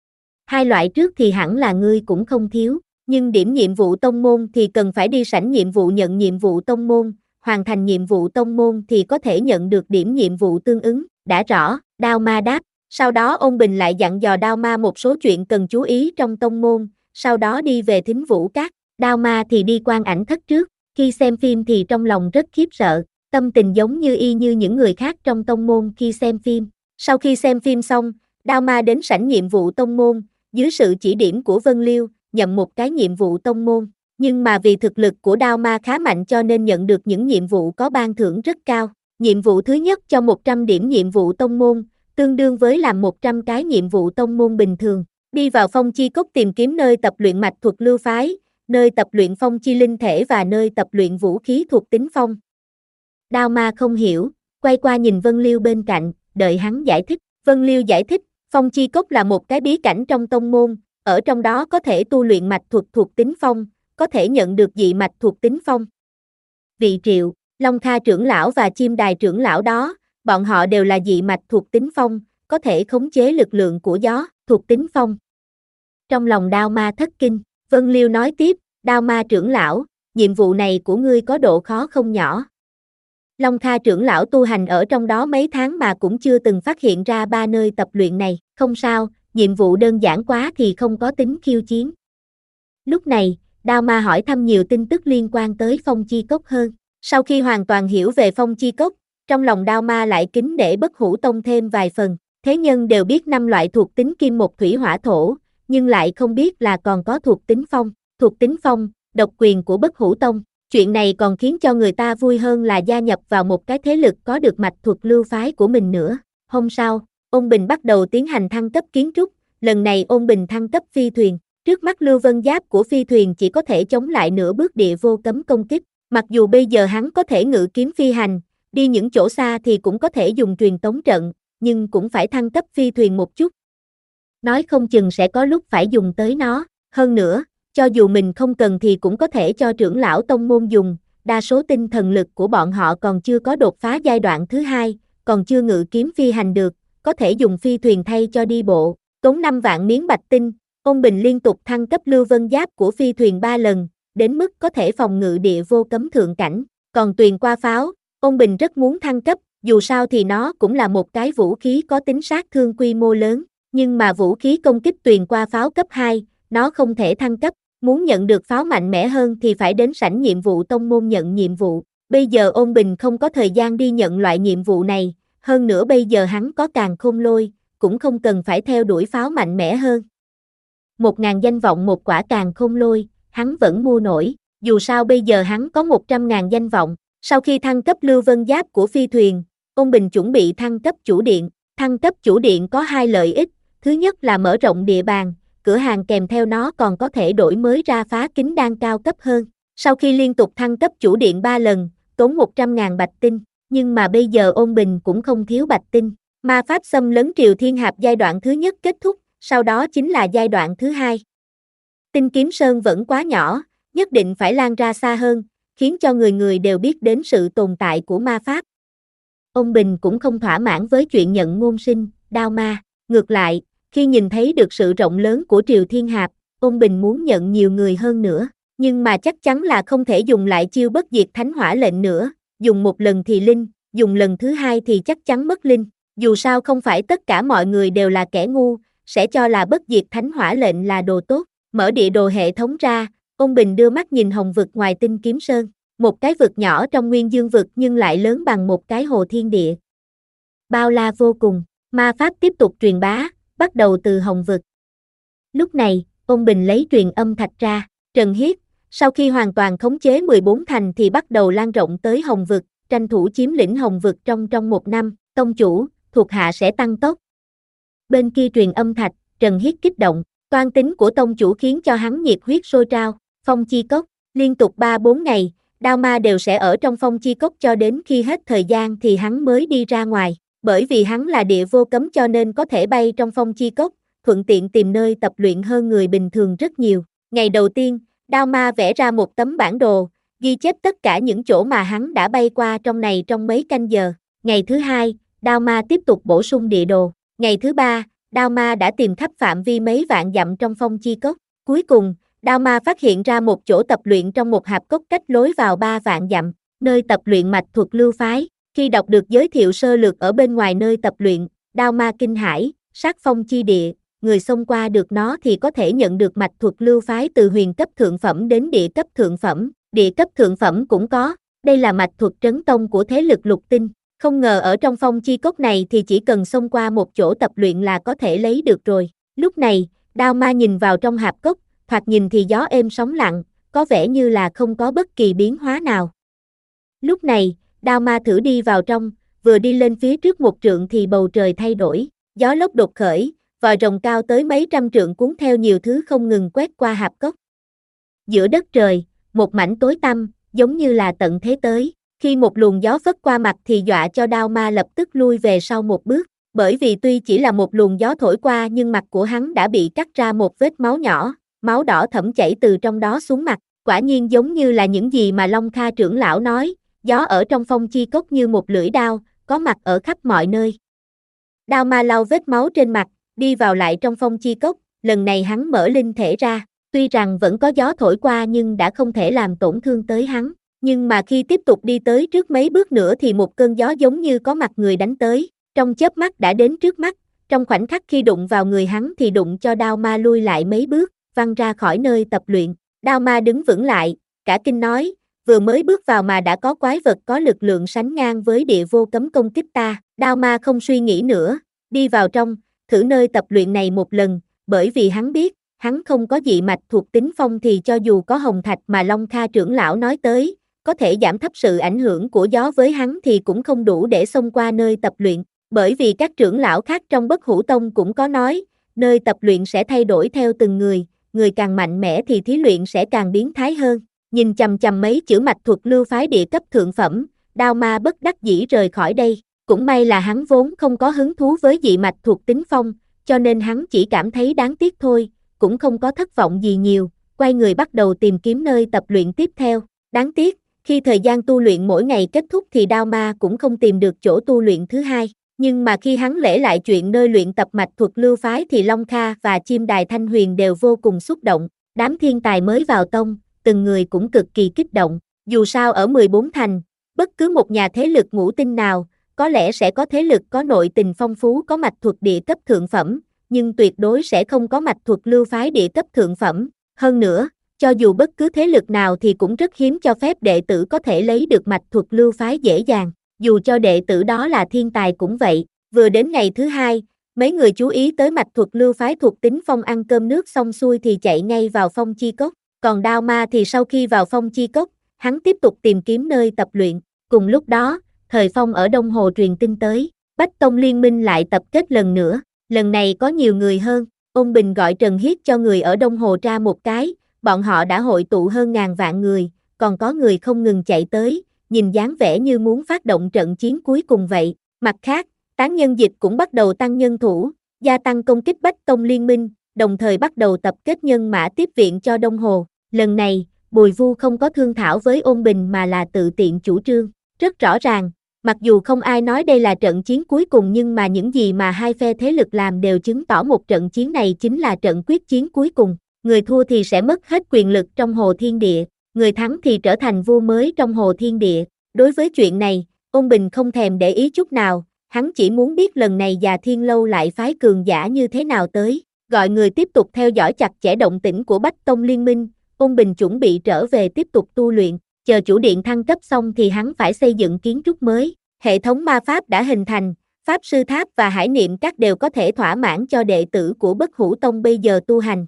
Hai loại trước thì hẳn là ngươi cũng không thiếu, nhưng điểm nhiệm vụ tông môn thì cần phải đi sảnh nhiệm vụ nhận nhiệm vụ tông môn, hoàn thành nhiệm vụ tông môn thì có thể nhận được điểm nhiệm vụ tương ứng. Đã rõ. Đao Ma đáp, sau đó Ôn Bình lại dặn dò Đao Ma một số chuyện cần chú ý trong tông môn, sau đó đi về Thính Vũ Các. Đao ma thì đi quan ảnh thất trước, khi xem phim thì trong lòng rất khiếp sợ, tâm tình giống như y như những người khác trong tông môn khi xem phim. Sau khi xem phim xong, Đao ma đến sảnh nhiệm vụ tông môn, dưới sự chỉ điểm của Vân Liêu, nhận một cái nhiệm vụ tông môn. Nhưng mà vì thực lực của Đao ma khá mạnh cho nên nhận được những nhiệm vụ có ban thưởng rất cao. Nhiệm vụ thứ nhất cho một trăm điểm nhiệm vụ tông môn, tương đương với làm một trăm cái nhiệm vụ tông môn bình thường. Đi vào Phong Chi Cốc tìm kiếm nơi tập luyện mạch thuật lưu phái, nơi tập luyện phong chi linh thể và nơi tập luyện vũ khí thuộc tính phong. Đao ma không hiểu, quay qua nhìn Vân Liêu bên cạnh, đợi hắn giải thích. Vân Liêu giải thích, Phong Chi Cốc là một cái bí cảnh trong tông môn, ở trong đó có thể tu luyện mạch thuật thuộc tính phong, có thể nhận được dị mạch thuộc tính phong. Vị Triệu, Long Kha trưởng lão và Chim Đài trưởng lão đó, bọn họ đều là dị mạch thuộc tính phong, có thể khống chế lực lượng của gió, thuộc tính phong. Trong lòng Đao ma thất kinh, Vân Liêu nói tiếp, Đao ma trưởng lão, nhiệm vụ này của ngươi có độ khó không nhỏ. Long Kha trưởng lão tu hành ở trong đó mấy tháng mà cũng chưa từng phát hiện ra ba nơi tập luyện này, không sao, nhiệm vụ đơn giản quá thì không có tính khiêu chiến. Lúc này, Đao ma hỏi thăm nhiều tin tức liên quan tới Phong Chi Cốc hơn. Sau khi hoàn toàn hiểu về Phong Chi Cốc, trong lòng Đao ma lại kính nể Bất Hủ Tông thêm vài phần. Thế nhân đều biết năm loại thuộc tính kim một thủy hỏa thổ, nhưng lại không biết là còn có thuộc tính phong. Thuộc tính phong, độc quyền của Bất Hủ Tông. Chuyện này còn khiến cho người ta vui hơn là gia nhập vào một cái thế lực có được mạch thuật lưu phái của mình nữa. Hôm sau, Ôn Bình bắt đầu tiến hành thăng cấp kiến trúc, lần này Ôn Bình thăng cấp phi thuyền. Trước mắt Lưu Vân Giáp của phi thuyền chỉ có thể chống lại nửa bước địa vô cấm công kích. Mặc dù bây giờ hắn có thể ngự kiếm phi hành, đi những chỗ xa thì cũng có thể dùng truyền tống trận, nhưng cũng phải thăng cấp phi thuyền một chút. Nói không chừng sẽ có lúc phải dùng tới nó. Hơn nữa, cho dù mình không cần thì cũng có thể cho trưởng lão tông môn dùng, đa số tinh thần lực của bọn họ còn chưa có đột phá giai đoạn thứ hai, còn chưa ngự kiếm phi hành được, có thể dùng phi thuyền thay cho đi bộ. Tốn năm vạn miếng bạch tinh, Ôn Bình liên tục thăng cấp Lưu Vân Giáp của phi thuyền ba lần, đến mức có thể phòng ngự địa vô cấm thượng cảnh. Còn tuyền qua pháo, Ôn Bình rất muốn thăng cấp, dù sao thì nó cũng là một cái vũ khí có tính sát thương quy mô lớn, nhưng mà vũ khí công kích tuyền qua pháo cấp hai, nó không thể thăng cấp, muốn nhận được pháo mạnh mẽ hơn thì phải đến sảnh nhiệm vụ tông môn nhận nhiệm vụ. Bây giờ Ôn Bình không có thời gian đi nhận loại nhiệm vụ này, hơn nữa bây giờ hắn có Càn Khôn Lôi, cũng không cần phải theo đuổi pháo mạnh mẽ hơn. Một ngàn danh vọng một quả Càn Khôn Lôi, hắn vẫn mua nổi, dù sao bây giờ hắn có một trăm ngàn danh vọng. Sau khi thăng cấp Lưu Vân Giáp của phi thuyền, Ôn Bình chuẩn bị thăng cấp chủ điện. Thăng cấp chủ điện có hai lợi ích, thứ nhất là mở rộng địa bàn, cửa hàng kèm theo nó còn có thể đổi mới ra phá kính đan cao cấp hơn. Sau khi liên tục thăng cấp chủ điện ba lần, tốn một trăm ngàn bạch tinh, nhưng mà bây giờ Ôn Bình cũng không thiếu bạch tinh. Ma pháp xâm lấn Triều Thiên Hạp giai đoạn thứ nhất kết thúc, sau đó chính là giai đoạn thứ hai. Tinh Kiếm Sơn vẫn quá nhỏ, nhất định phải lan ra xa hơn, khiến cho người người đều biết đến sự tồn tại của ma pháp. Ôn Bình cũng không thỏa mãn với chuyện nhận ngôn sinh, Đao ma. Ngược lại, khi nhìn thấy được sự rộng lớn của Triều Thiên Hạp, Ôn Bình muốn nhận nhiều người hơn nữa, nhưng mà chắc chắn là không thể dùng lại chiêu bất diệt thánh hỏa lệnh nữa, dùng một lần thì linh, dùng lần thứ hai thì chắc chắn mất linh. Dù sao không phải tất cả mọi người đều là kẻ ngu, sẽ cho là bất diệt thánh hỏa lệnh là đồ tốt. Mở địa đồ hệ thống ra, Ôn Bình đưa mắt nhìn hồng vực ngoài Tinh Kiếm Sơn, một cái vực nhỏ trong nguyên dương vực nhưng lại lớn bằng một cái hồ thiên địa. Bao la vô cùng, ma pháp tiếp tục truyền bá, bắt đầu từ hồng vực. Lúc này, Ôn Bình lấy truyền âm thạch ra, Trần Hiết, sau khi hoàn toàn khống chế mười bốn thành thì bắt đầu lan rộng tới hồng vực, tranh thủ chiếm lĩnh hồng vực trong trong một năm, tông chủ, thuộc hạ sẽ tăng tốc. Bên kia truyền âm thạch, Trần Hiết kích động, toan tính của tông chủ khiến cho hắn nhiệt huyết sôi trao. Phong Chi Cốc, liên tục ba bốn ngày, Đao ma đều sẽ ở trong Phong Chi Cốc cho đến khi hết thời gian thì hắn mới đi ra ngoài, bởi vì hắn là địa vô cấm cho nên có thể bay trong Phong Chi Cốc, thuận tiện tìm nơi tập luyện hơn người bình thường rất nhiều. Ngày đầu tiên, Đao ma vẽ ra một tấm bản đồ, ghi chép tất cả những chỗ mà hắn đã bay qua trong này trong mấy canh giờ. Ngày thứ hai, Đao ma tiếp tục bổ sung địa đồ. Ngày thứ ba, Đao ma đã tìm khắp phạm vi mấy vạn dặm trong Phong Chi Cốc. Cuối cùng, Đao ma phát hiện ra một chỗ tập luyện trong một hạp cốc cách lối vào ba vạn dặm, nơi tập luyện mạch thuật lưu phái. Khi đọc được giới thiệu sơ lược ở bên ngoài nơi tập luyện, Đao ma kinh hãi, sát phong chi địa, người xông qua được nó thì có thể nhận được mạch thuật lưu phái từ huyền cấp thượng phẩm đến địa cấp thượng phẩm, địa cấp thượng phẩm cũng có, đây là mạch thuật trấn tông của thế lực lục tinh. Không ngờ ở trong phong chi cốc này thì chỉ cần xông qua một chỗ tập luyện là có thể lấy được rồi. Lúc này, Đao Ma nhìn vào trong hạp cốc, thoạt nhìn thì gió êm sóng lặng, có vẻ như là không có bất kỳ biến hóa nào. Lúc này, Đao Ma thử đi vào trong, vừa đi lên phía trước một trượng thì bầu trời thay đổi, gió lốc đột khởi, vòi rồng cao tới mấy trăm trượng cuốn theo nhiều thứ không ngừng quét qua hạp cốc. Giữa đất trời, một mảnh tối tăm, giống như là tận thế tới. Khi một luồng gió phất qua mặt thì dọa cho Đao Ma lập tức lui về sau một bước, bởi vì tuy chỉ là một luồng gió thổi qua nhưng mặt của hắn đã bị cắt ra một vết máu nhỏ, máu đỏ thẫm chảy từ trong đó xuống mặt, quả nhiên giống như là những gì mà Long Kha trưởng lão nói, gió ở trong phong chi cốc như một lưỡi đao, có mặt ở khắp mọi nơi. Đao Ma lau vết máu trên mặt, đi vào lại trong phong chi cốc, lần này hắn mở linh thể ra, tuy rằng vẫn có gió thổi qua nhưng đã không thể làm tổn thương tới hắn. Nhưng mà khi tiếp tục đi tới trước mấy bước nữa thì một cơn gió giống như có mặt người đánh tới, trong chớp mắt đã đến trước mắt, trong khoảnh khắc khi đụng vào người hắn thì đụng cho Đao Ma lui lại mấy bước, văng ra khỏi nơi tập luyện. Đao Ma đứng vững lại, cả kinh nói, vừa mới bước vào mà đã có quái vật có lực lượng sánh ngang với địa vô cấm công kích ta. Đao Ma không suy nghĩ nữa, đi vào trong, thử nơi tập luyện này một lần, bởi vì hắn biết, hắn không có dị mạch thuộc tính phong thì cho dù có hồng thạch mà Long Kha trưởng lão nói tới, có thể giảm thấp sự ảnh hưởng của gió với hắn thì cũng không đủ để xông qua nơi tập luyện, bởi vì các trưởng lão khác trong Bất Hủ Tông cũng có nói, nơi tập luyện sẽ thay đổi theo từng người, người càng mạnh mẽ thì thí luyện sẽ càng biến thái hơn. Nhìn chằm chằm mấy chữ mạch thuật lưu phái địa cấp thượng phẩm, Đao Ma bất đắc dĩ rời khỏi đây, cũng may là hắn vốn không có hứng thú với dị mạch thuộc tính phong, cho nên hắn chỉ cảm thấy đáng tiếc thôi, cũng không có thất vọng gì nhiều, quay người bắt đầu tìm kiếm nơi tập luyện tiếp theo. Đáng tiếc, khi thời gian tu luyện mỗi ngày kết thúc thì Đao Ma cũng không tìm được chỗ tu luyện thứ hai, nhưng mà khi hắn lễ lại chuyện nơi luyện tập mạch thuật lưu phái thì Long Kha và Chim Đài Thanh Huyền đều vô cùng xúc động, đám thiên tài mới vào tông, từng người cũng cực kỳ kích động, dù sao ở mười bốn thành, bất cứ một nhà thế lực ngũ tinh nào, có lẽ sẽ có thế lực có nội tình phong phú có mạch thuật địa cấp thượng phẩm, nhưng tuyệt đối sẽ không có mạch thuật lưu phái địa cấp thượng phẩm, hơn nữa, cho dù bất cứ thế lực nào thì cũng rất hiếm cho phép đệ tử có thể lấy được mạch thuật lưu phái dễ dàng, dù cho đệ tử đó là thiên tài cũng vậy. Vừa đến ngày thứ hai, mấy người chú ý tới mạch thuật lưu phái thuộc tính phong ăn cơm nước xong xuôi thì chạy ngay vào phong chi cốc, còn Đao Ma thì sau khi vào phong chi cốc, hắn tiếp tục tìm kiếm nơi tập luyện. Cùng lúc đó, Thời Phong ở Đông Hồ truyền tin tới, Bách Tông Liên minh lại tập kết lần nữa, lần này có nhiều người hơn, Ôn Bình gọi Trần Hiết cho người ở Đông Hồ tra một cái, bọn họ đã hội tụ hơn ngàn vạn người, còn có người không ngừng chạy tới, nhìn dáng vẻ như muốn phát động trận chiến cuối cùng vậy. Mặt khác, Tán Nhân Dịch cũng bắt đầu tăng nhân thủ, gia tăng công kích Bách Tông Liên minh, đồng thời bắt đầu tập kết nhân mã tiếp viện cho Đông Hồ. Lần này, Bùi Vu không có thương thảo với Ôn Bình mà là tự tiện chủ trương. Rất rõ ràng, mặc dù không ai nói đây là trận chiến cuối cùng nhưng mà những gì mà hai phe thế lực làm đều chứng tỏ một trận chiến này chính là trận quyết chiến cuối cùng. Người thua thì sẽ mất hết quyền lực trong Hồ Thiên Địa, người thắng thì trở thành vua mới trong Hồ Thiên Địa. Đối với chuyện này, Ôn Bình không thèm để ý chút nào, hắn chỉ muốn biết lần này Già Thiên Lâu lại phái cường giả như thế nào tới, gọi người tiếp tục theo dõi chặt chẽ động tĩnh của Bách Tông Liên minh. Ôn Bình chuẩn bị trở về tiếp tục tu luyện, chờ chủ điện thăng cấp xong thì hắn phải xây dựng kiến trúc mới. Hệ thống ma pháp đã hình thành, Pháp Sư Tháp và Hải Niệm Các đều có thể thỏa mãn cho đệ tử của Bất Hủ Tông bây giờ tu hành.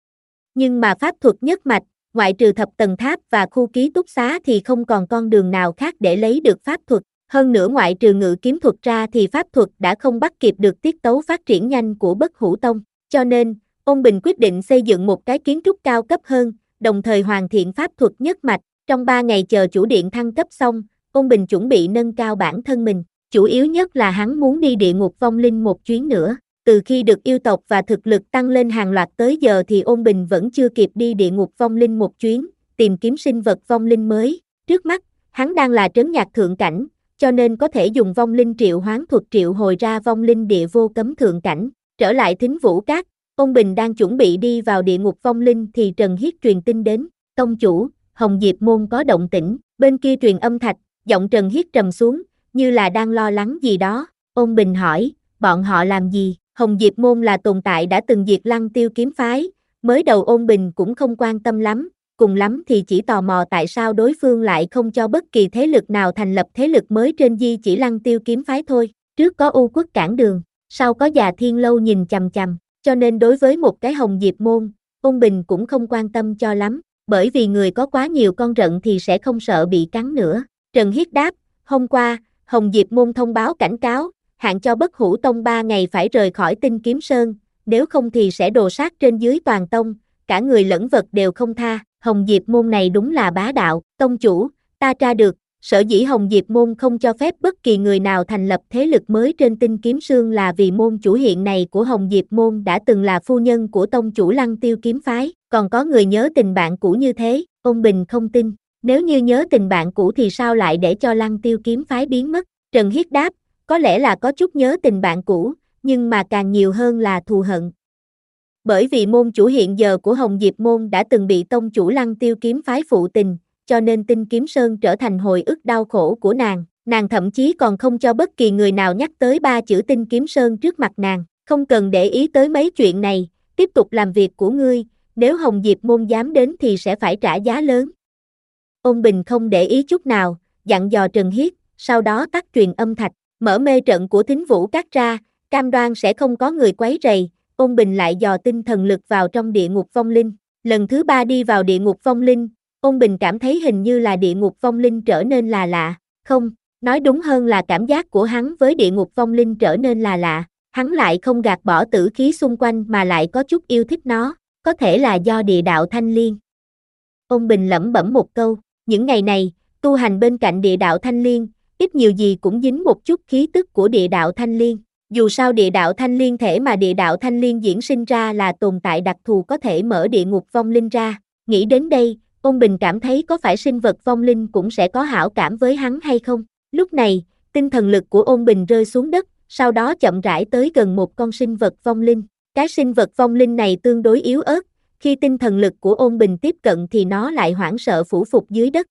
Nhưng mà pháp thuật nhất mạch, ngoại trừ thập tầng tháp và khu ký túc xá thì không còn con đường nào khác để lấy được pháp thuật. Hơn nữa ngoại trừ ngự kiếm thuật ra thì pháp thuật đã không bắt kịp được tiết tấu phát triển nhanh của Bất Hủ Tông. Cho nên, Ôn Bình quyết định xây dựng một cái kiến trúc cao cấp hơn, đồng thời hoàn thiện pháp thuật nhất mạch. Trong ba ngày chờ chủ điện thăng cấp xong, Ôn Bình chuẩn bị nâng cao bản thân mình. Chủ yếu nhất là hắn muốn đi địa ngục vong linh một chuyến nữa. Từ khi được yêu tộc và thực lực tăng lên hàng loạt tới giờ thì Ôn Bình vẫn chưa kịp đi địa ngục vong linh một chuyến, tìm kiếm sinh vật vong linh mới. Trước mắt, hắn đang là trấn nhạc thượng cảnh, cho nên có thể dùng vong linh triệu hoán thuật triệu hồi ra vong linh địa vô cấm thượng cảnh. Trở lại Thính Vũ Các, Ôn Bình đang chuẩn bị đi vào địa ngục vong linh thì Trần Hiết truyền tin đến, tông chủ, Hồng Diệp môn có động tĩnh. Bên kia truyền âm thạch, giọng Trần Hiết trầm xuống, như là đang lo lắng gì đó. Ôn Bình hỏi, bọn họ làm gì? Hồng Diệp môn là tồn tại đã từng diệt Lăng Tiêu kiếm phái, mới đầu Ôn Bình cũng không quan tâm lắm, cùng lắm thì chỉ tò mò tại sao đối phương lại không cho bất kỳ thế lực nào thành lập thế lực mới trên di chỉ Lăng Tiêu kiếm phái thôi. Trước có U Quốc cản đường, sau có Già Thiên Lâu nhìn chằm chằm, cho nên đối với một cái Hồng Diệp môn, Ôn Bình cũng không quan tâm cho lắm, bởi vì người có quá nhiều con rận thì sẽ không sợ bị cắn nữa. Trần Hiết đáp, hôm qua, Hồng Diệp môn thông báo cảnh cáo, hạn cho Bất Hủ Tông ba ngày phải rời khỏi Tinh Kiếm Sơn, nếu không thì sẽ đồ sát trên dưới toàn tông, cả người lẫn vật đều không tha. Hồng Diệp môn này đúng là bá đạo. Tông chủ, ta tra được, sở dĩ Hồng Diệp môn không cho phép bất kỳ người nào thành lập thế lực mới trên Tinh Kiếm Sơn là vì môn chủ hiện này của Hồng Diệp môn đã từng là phu nhân của tông chủ Lăng Tiêu kiếm phái, còn có người nhớ tình bạn cũ như thế. Ôn Bình không tin, nếu như nhớ tình bạn cũ thì sao lại để cho Lăng Tiêu kiếm phái biến mất? Trần Hiết đáp, có lẽ là có chút nhớ tình bạn cũ, nhưng mà càng nhiều hơn là thù hận. Bởi vì môn chủ hiện giờ của Hồng Diệp môn đã từng bị tông chủ Lăng Tiêu kiếm phái phụ tình, cho nên Tinh Kiếm Sơn trở thành hồi ức đau khổ của nàng. Nàng thậm chí còn không cho bất kỳ người nào nhắc tới ba chữ Tinh Kiếm Sơn trước mặt nàng. Không cần để ý tới mấy chuyện này, tiếp tục làm việc của ngươi, nếu Hồng Diệp môn dám đến thì sẽ phải trả giá lớn. Ôn Bình không để ý chút nào, dặn dò Trần Hiết, sau đó tắt truyền âm thạch, mở mê trận của Thính Vũ Các ra, cam đoan sẽ không có người quấy rầy. Ôn Bình lại dò tinh thần lực vào trong địa ngục vong linh. Lần thứ ba đi vào địa ngục vong linh, Ôn Bình cảm thấy hình như là địa ngục vong linh trở nên là lạ. Không, nói đúng hơn là cảm giác của hắn với địa ngục vong linh trở nên là lạ. Hắn lại không gạt bỏ tử khí xung quanh mà lại có chút yêu thích nó, có thể là do địa đạo thanh liên. Ôn Bình lẩm bẩm một câu, những ngày này, tu hành bên cạnh địa đạo thanh liên, ít nhiều gì cũng dính một chút khí tức của địa đạo thanh liên. Dù sao địa đạo thanh liên thể mà địa đạo thanh liên diễn sinh ra là tồn tại đặc thù có thể mở địa ngục vong linh ra. Nghĩ đến đây, Ôn Bình cảm thấy có phải sinh vật vong linh cũng sẽ có hảo cảm với hắn hay không? Lúc này, tinh thần lực của Ôn Bình rơi xuống đất, sau đó chậm rãi tới gần một con sinh vật vong linh. Cái sinh vật vong linh này tương đối yếu ớt, khi tinh thần lực của Ôn Bình tiếp cận thì nó lại hoảng sợ phủ phục dưới đất.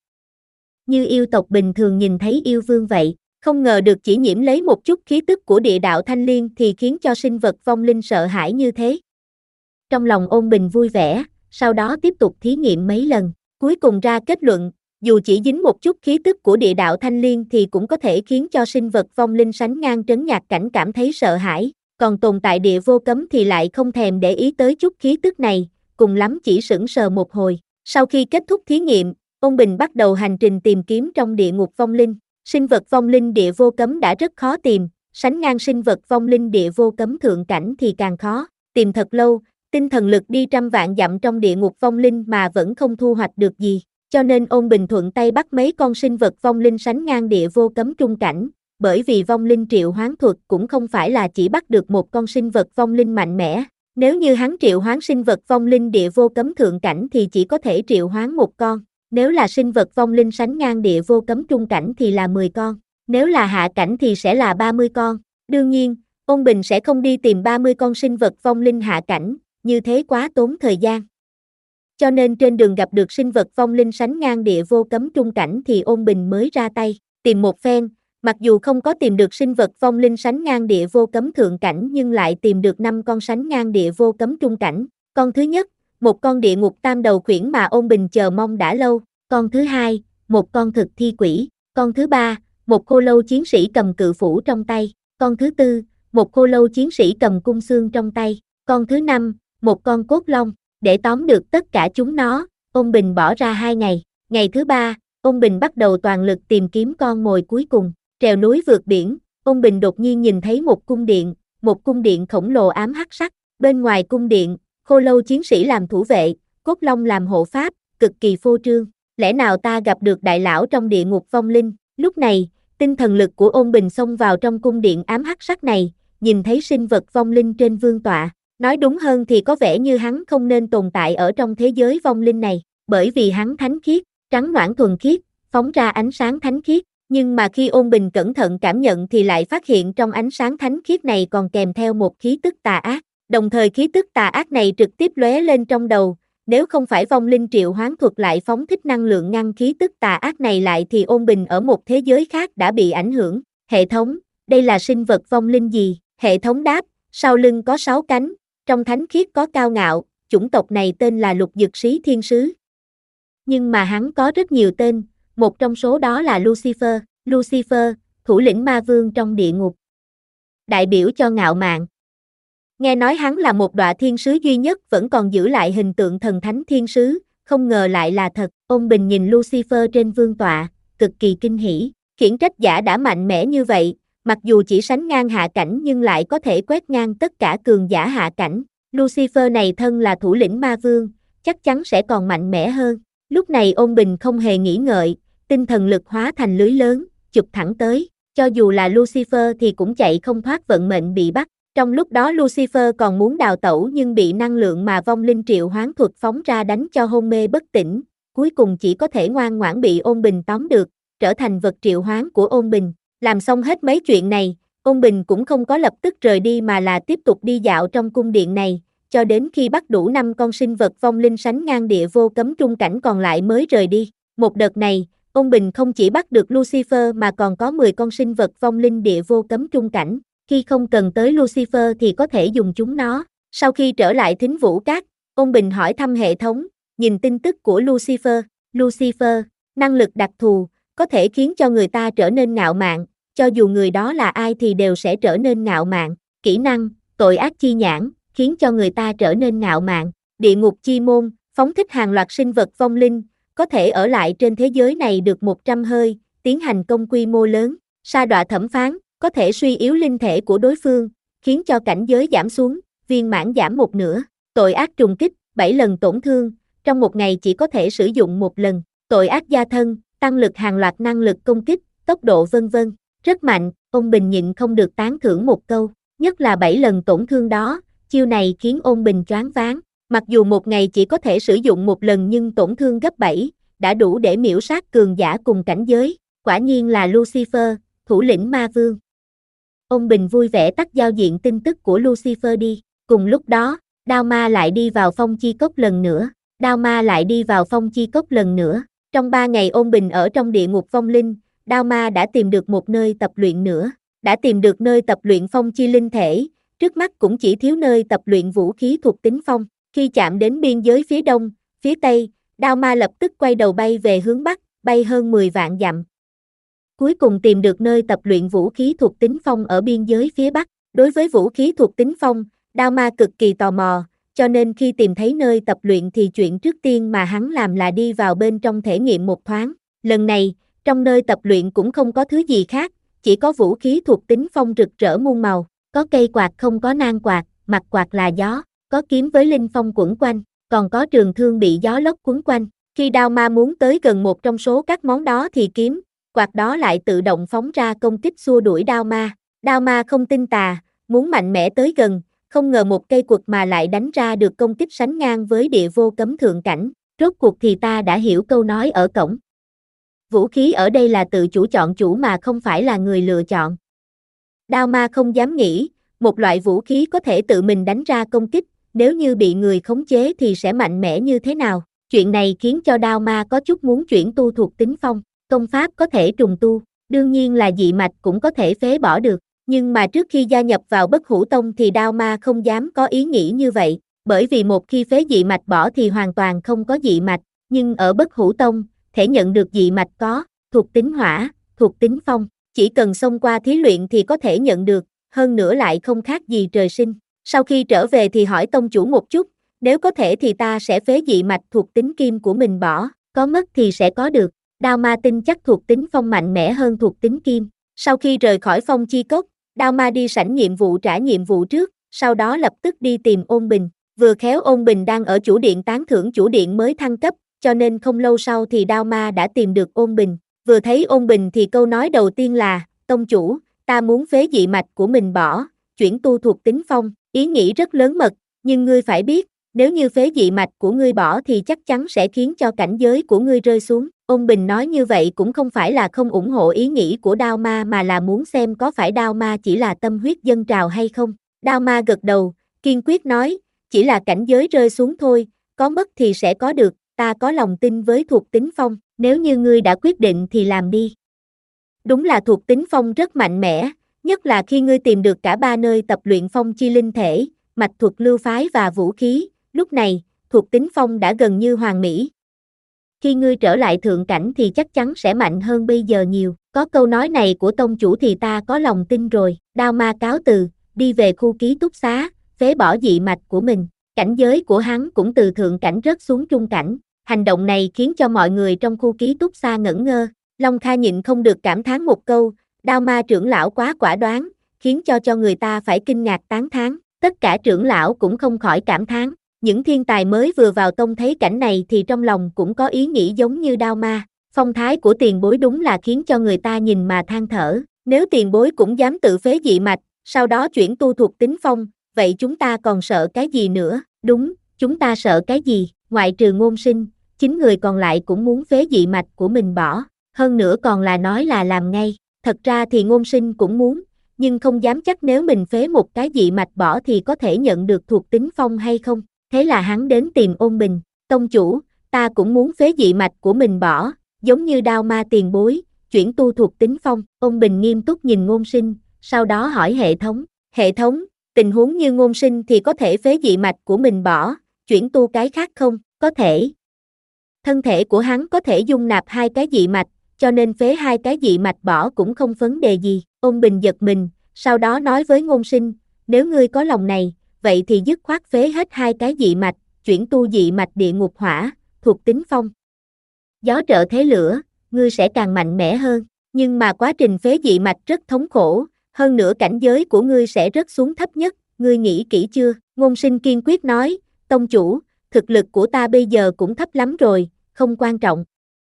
Như yêu tộc bình thường nhìn thấy yêu vương vậy, không ngờ được chỉ nhiễm lấy một chút khí tức của địa đạo thanh liên thì khiến cho sinh vật vong linh sợ hãi như thế. Trong lòng Ôn Bình vui vẻ, sau đó tiếp tục thí nghiệm mấy lần, cuối cùng ra kết luận, dù chỉ dính một chút khí tức của địa đạo thanh liên thì cũng có thể khiến cho sinh vật vong linh sánh ngang trấn nhạc cảnh cảm thấy sợ hãi, còn tồn tại địa vô cấm thì lại không thèm để ý tới chút khí tức này, cùng lắm chỉ sững sờ một hồi. Sau khi kết thúc thí nghiệm, Ôn Bình bắt đầu hành trình tìm kiếm trong địa ngục vong linh. Sinh vật vong linh địa vô cấm đã rất khó tìm, sánh ngang sinh vật vong linh địa vô cấm thượng cảnh thì càng khó. Tìm thật lâu, tinh thần lực đi trăm vạn dặm trong địa ngục vong linh mà vẫn không thu hoạch được gì, cho nên Ôn Bình thuận tay bắt mấy con sinh vật vong linh sánh ngang địa vô cấm trung cảnh, bởi vì vong linh triệu hoán thuật cũng không phải là chỉ bắt được một con sinh vật vong linh mạnh mẽ. Nếu như hắn triệu hoán sinh vật vong linh địa vô cấm thượng cảnh thì chỉ có thể triệu hoán một con. Nếu là sinh vật vong linh sánh ngang địa vô cấm trung cảnh thì là mười con, nếu là hạ cảnh thì sẽ là ba mươi con. Đương nhiên, Ôn Bình sẽ không đi tìm ba mươi con sinh vật vong linh hạ cảnh, như thế quá tốn thời gian. Cho nên trên đường gặp được sinh vật vong linh sánh ngang địa vô cấm trung cảnh thì Ôn Bình mới ra tay, tìm một phen, mặc dù không có tìm được sinh vật vong linh sánh ngang địa vô cấm thượng cảnh nhưng lại tìm được năm con sánh ngang địa vô cấm trung cảnh. Con thứ nhất, một con địa ngục tam đầu khuyển mà Ôn Bình chờ mong đã lâu, con thứ hai, một con thực thi quỷ, con thứ ba, một khô lâu chiến sĩ cầm cự phủ trong tay, con thứ tư, một khô lâu chiến sĩ cầm cung xương trong tay, con thứ năm, một con cốt long. Để tóm được tất cả chúng nó, Ôn Bình bỏ ra hai ngày. Ngày thứ ba, Ôn Bình bắt đầu toàn lực tìm kiếm con mồi cuối cùng. Trèo núi vượt biển, Ôn Bình đột nhiên nhìn thấy một cung điện, một cung điện khổng lồ ám hắc sắc. Bên ngoài cung điện, khô lâu chiến sĩ làm thủ vệ, cốt long làm hộ pháp, cực kỳ phô trương. Lẽ nào ta gặp được đại lão trong địa ngục vong linh? Lúc này, tinh thần lực của Ôn Bình xông vào trong cung điện ám hắc sắc này, nhìn thấy sinh vật vong linh trên vương tọa. Nói đúng hơn thì có vẻ như hắn không nên tồn tại ở trong thế giới vong linh này, bởi vì hắn thánh khiết, trắng noãn thuần khiết, phóng ra ánh sáng thánh khiết. Nhưng mà khi Ôn Bình cẩn thận cảm nhận thì lại phát hiện trong ánh sáng thánh khiết này còn kèm theo một khí tức tà ác. Đồng thời khí tức tà ác này trực tiếp lóe lên trong đầu, nếu không phải vong linh triệu hoán thuật lại phóng thích năng lượng ngăn khí tức tà ác này lại thì Ôn Bình ở một thế giới khác đã bị ảnh hưởng. Hệ thống, đây là sinh vật vong linh gì? Hệ thống đáp, sau lưng có sáu cánh, trong thánh khiết có cao ngạo, chủng tộc này tên là Lục Dực Sĩ Thiên Sứ. Nhưng mà hắn có rất nhiều tên, một trong số đó là Lucifer, Lucifer, thủ lĩnh ma vương trong địa ngục. Đại biểu cho ngạo mạn. Nghe nói hắn là một đọa thiên sứ duy nhất vẫn còn giữ lại hình tượng thần thánh thiên sứ, không ngờ lại là thật. Ôn Bình nhìn Lucifer trên vương tọa, cực kỳ kinh hỉ. Khiển trách giả đã mạnh mẽ như vậy, mặc dù chỉ sánh ngang hạ cảnh nhưng lại có thể quét ngang tất cả cường giả hạ cảnh. Lucifer này thân là thủ lĩnh ma vương, chắc chắn sẽ còn mạnh mẽ hơn. Lúc này Ôn Bình không hề nghĩ ngợi, tinh thần lực hóa thành lưới lớn, chụp thẳng tới. Cho dù là Lucifer thì cũng chạy không thoát vận mệnh bị bắt. Trong lúc đó Lucifer còn muốn đào tẩu nhưng bị năng lượng mà vong linh triệu hoán thuật phóng ra đánh cho hôn mê bất tỉnh, cuối cùng chỉ có thể ngoan ngoãn bị Ôn Bình tóm được, trở thành vật triệu hoán của Ôn Bình. Làm xong hết mấy chuyện này, Ôn Bình cũng không có lập tức rời đi mà là tiếp tục đi dạo trong cung điện này, cho đến khi bắt đủ năm con sinh vật vong linh sánh ngang địa vô cấm trung cảnh còn lại mới rời đi. Một đợt này, Ôn Bình không chỉ bắt được Lucifer mà còn có mười con sinh vật vong linh địa vô cấm trung cảnh. Khi không cần tới Lucifer thì có thể dùng chúng nó. Sau khi trở lại Thính Vũ Các, Ôn Bình hỏi thăm hệ thống, nhìn tin tức của Lucifer. Lucifer, năng lực đặc thù, có thể khiến cho người ta trở nên ngạo mạn, cho dù người đó là ai thì đều sẽ trở nên ngạo mạn. Kỹ năng, tội ác chi nhãn, khiến cho người ta trở nên ngạo mạn. Địa ngục chi môn, phóng thích hàng loạt sinh vật vong linh, có thể ở lại trên thế giới này được một trăm hơi, tiến hành công quy mô lớn. Sa đọa thẩm phán, có thể suy yếu linh thể của đối phương, khiến cho cảnh giới giảm xuống, viên mãn giảm một nửa. Tội ác trùng kích, bảy lần tổn thương, trong một ngày chỉ có thể sử dụng một lần. Tội ác gia thân, tăng lực hàng loạt năng lực công kích, tốc độ vân vân. Rất mạnh, Ôn Bình nhịn không được tán thưởng một câu, nhất là bảy lần tổn thương đó, chiêu này khiến Ôn Bình choáng váng. Mặc dù một ngày chỉ có thể sử dụng một lần nhưng tổn thương gấp bảy, đã đủ để miểu sát cường giả cùng cảnh giới. Quả nhiên là Lucifer, thủ lĩnh ma vương. Ôn Bình vui vẻ tắt giao diện tin tức của Lucifer đi. Cùng lúc đó, Đao Ma lại đi vào Phong Chi Cốc lần nữa. Đao Ma lại đi vào Phong Chi Cốc lần nữa. Trong ba ngày Ôn Bình ở trong địa ngục vong linh, Đao Ma đã tìm được một nơi tập luyện nữa. Đã tìm được nơi tập luyện phong chi linh thể, trước mắt cũng chỉ thiếu nơi tập luyện vũ khí thuộc tính phong. Khi chạm đến biên giới phía đông, phía tây, Đao Ma lập tức quay đầu bay về hướng bắc, bay hơn mười vạn dặm. Cuối cùng tìm được nơi tập luyện vũ khí thuộc tính phong ở biên giới phía bắc. Đối với vũ khí thuộc tính phong, Đao Ma cực kỳ tò mò, cho nên khi tìm thấy nơi tập luyện thì chuyện trước tiên mà hắn làm là đi vào bên trong thể nghiệm một thoáng. Lần này, trong nơi tập luyện cũng không có thứ gì khác, chỉ có vũ khí thuộc tính phong rực rỡ muôn màu, có cây quạt không có nang quạt, mặt quạt là gió, có kiếm với linh phong quẩn quanh, còn có trường thương bị gió lốc quấn quanh. Khi Đao Ma muốn tới gần một trong số các món đó thì kiếm, quạt đó lại tự động phóng ra công kích xua đuổi Đao Ma. Đao Ma không tin tà, muốn mạnh mẽ tới gần, không ngờ một cây quật mà lại đánh ra được công kích sánh ngang với địa vô cấm thượng cảnh. Rốt cuộc thì ta đã hiểu câu nói ở cổng. Vũ khí ở đây là tự chủ chọn chủ mà không phải là người lựa chọn. Đao Ma không dám nghĩ, một loại vũ khí có thể tự mình đánh ra công kích, nếu như bị người khống chế thì sẽ mạnh mẽ như thế nào. Chuyện này khiến cho Đao Ma có chút muốn chuyển tu thuộc tính phong. Công pháp có thể trùng tu, đương nhiên là dị mạch cũng có thể phế bỏ được. Nhưng mà trước khi gia nhập vào Bất Hủ Tông thì Đao Ma không dám có ý nghĩ như vậy, bởi vì một khi phế dị mạch bỏ thì hoàn toàn không có dị mạch, nhưng ở Bất Hủ Tông, thể nhận được dị mạch có, thuộc tính hỏa, thuộc tính phong, chỉ cần xông qua thí luyện thì có thể nhận được, hơn nữa lại không khác gì trời sinh. Sau khi trở về thì hỏi tông chủ một chút, nếu có thể thì ta sẽ phế dị mạch thuộc tính kim của mình bỏ, có mất thì sẽ có được. Đao Ma tin chắc thuộc tính phong mạnh mẽ hơn thuộc tính kim. Sau khi rời khỏi Phong Chi Cốc, Đao Ma đi sảnh nhiệm vụ trả nhiệm vụ trước, sau đó lập tức đi tìm Ôn Bình. Vừa khéo Ôn Bình đang ở chủ điện tán thưởng chủ điện mới thăng cấp, cho nên không lâu sau thì Đao Ma đã tìm được Ôn Bình. Vừa thấy Ôn Bình thì câu nói đầu tiên là, tông chủ, ta muốn phế dị mạch của mình bỏ, chuyển tu thuộc tính phong, ý nghĩ rất lớn mật, nhưng ngươi phải biết, nếu như phế dị mạch của ngươi bỏ thì chắc chắn sẽ khiến cho cảnh giới của ngươi rơi xuống. Ôn Bình nói như vậy cũng không phải là không ủng hộ ý nghĩ của Đao Ma mà là muốn xem có phải Đao Ma chỉ là tâm huyết dâng trào hay không. Đao Ma gật đầu, kiên quyết nói, chỉ là cảnh giới rơi xuống thôi, có mất thì sẽ có được, ta có lòng tin với thuộc tính phong, nếu như ngươi đã quyết định thì làm đi. Đúng là thuộc tính phong rất mạnh mẽ, Nhất là khi ngươi tìm được cả ba nơi tập luyện phong chi linh thể, mạch thuật lưu phái và vũ khí, lúc này, thuộc tính phong đã gần như hoàn mỹ. Khi ngươi trở lại thượng cảnh thì chắc chắn sẽ mạnh hơn bây giờ nhiều. Có câu nói này của tông chủ thì ta có lòng tin rồi. Đao ma cáo từ, đi về khu ký túc xá, phế bỏ dị mạch của mình. Cảnh giới của hắn cũng từ thượng cảnh rớt xuống trung cảnh. Hành động này khiến cho mọi người trong khu ký túc xá ngẩn ngơ. Long Kha nhịn không được cảm thán một câu, đao ma trưởng lão quá quả đoán, khiến cho cho người ta phải kinh ngạc tán thán. Tất cả trưởng lão cũng không khỏi cảm thán. Những thiên tài mới vừa vào tông thấy cảnh này thì trong lòng cũng có ý nghĩ giống như đao ma. Phong thái của tiền bối đúng là khiến cho người ta nhìn mà than thở. Nếu tiền bối cũng dám tự phế dị mạch, sau đó chuyển tu thuộc tính phong, vậy chúng ta còn sợ cái gì nữa? Đúng, chúng ta sợ cái gì? Ngoại trừ Ngôn Sinh, chín người còn lại cũng muốn phế dị mạch của mình bỏ. Hơn nữa còn là nói là làm ngay. Thật ra thì Ngôn Sinh cũng muốn, nhưng không dám chắc nếu mình phế một cái dị mạch bỏ thì có thể nhận được thuộc tính phong hay không. Thế là hắn đến tìm Ôn Bình, tông chủ, ta cũng muốn phế dị mạch của mình bỏ, giống như đao ma tiền bối, chuyển tu thuộc tính phong. Ôn Bình nghiêm túc nhìn Ngôn Sinh, sau đó hỏi hệ thống, hệ thống, tình huống như Ngôn Sinh thì có thể phế dị mạch của mình bỏ, chuyển tu cái khác không? Có thể. Thân thể của hắn có thể dung nạp hai cái dị mạch, cho nên phế hai cái dị mạch bỏ cũng không vấn đề gì. Ôn Bình giật mình, sau đó nói với Ngôn Sinh, nếu ngươi có lòng này, vậy thì dứt khoát phế hết hai cái dị mạch, chuyển tu dị mạch địa ngục hỏa, thuộc tính phong. Gió trợ thế lửa, ngươi sẽ càng mạnh mẽ hơn, nhưng mà quá trình phế dị mạch rất thống khổ, hơn nữa cảnh giới của ngươi sẽ rớt xuống thấp nhất, ngươi nghĩ kỹ chưa? Ngôn Sinh kiên quyết nói, tông chủ, thực lực của ta bây giờ cũng thấp lắm rồi, không quan trọng.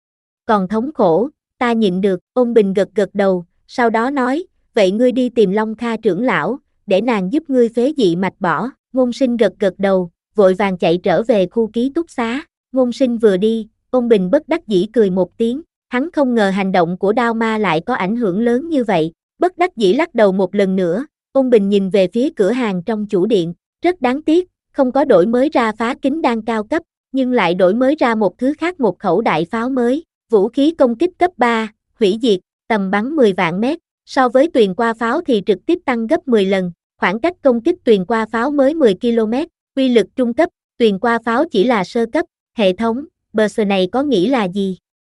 Còn thống khổ, ta nhịn được. Ôn Bình gật gật đầu, sau đó nói, vậy ngươi đi tìm Long Kha trưởng lão, để nàng giúp ngươi phế dị mạch bỏ. Ngôn Sinh gật gật đầu, vội vàng chạy trở về khu ký túc xá. Ngôn Sinh vừa đi, Ôn Bình bất đắc dĩ cười một tiếng, hắn không ngờ hành động của đao ma lại có ảnh hưởng lớn như vậy. Bất đắc dĩ lắc đầu một lần nữa, Ôn Bình nhìn về phía cửa hàng trong chủ điện, rất đáng tiếc, không có đổi mới ra phá kính đan cao cấp, nhưng lại đổi mới ra một thứ khác, một khẩu đại pháo mới, vũ khí công kích cấp ba, hủy diệt, tầm bắn mười vạn mét, so với tuyền qua pháo thì trực tiếp tăng gấp mười lần, khoảng cách công kích tuyền qua pháo mới mười ki lô mét, uy lực trung cấp, tuyền qua pháo chỉ là sơ cấp, hệ thống, bờ sờ này có nghĩa là gì?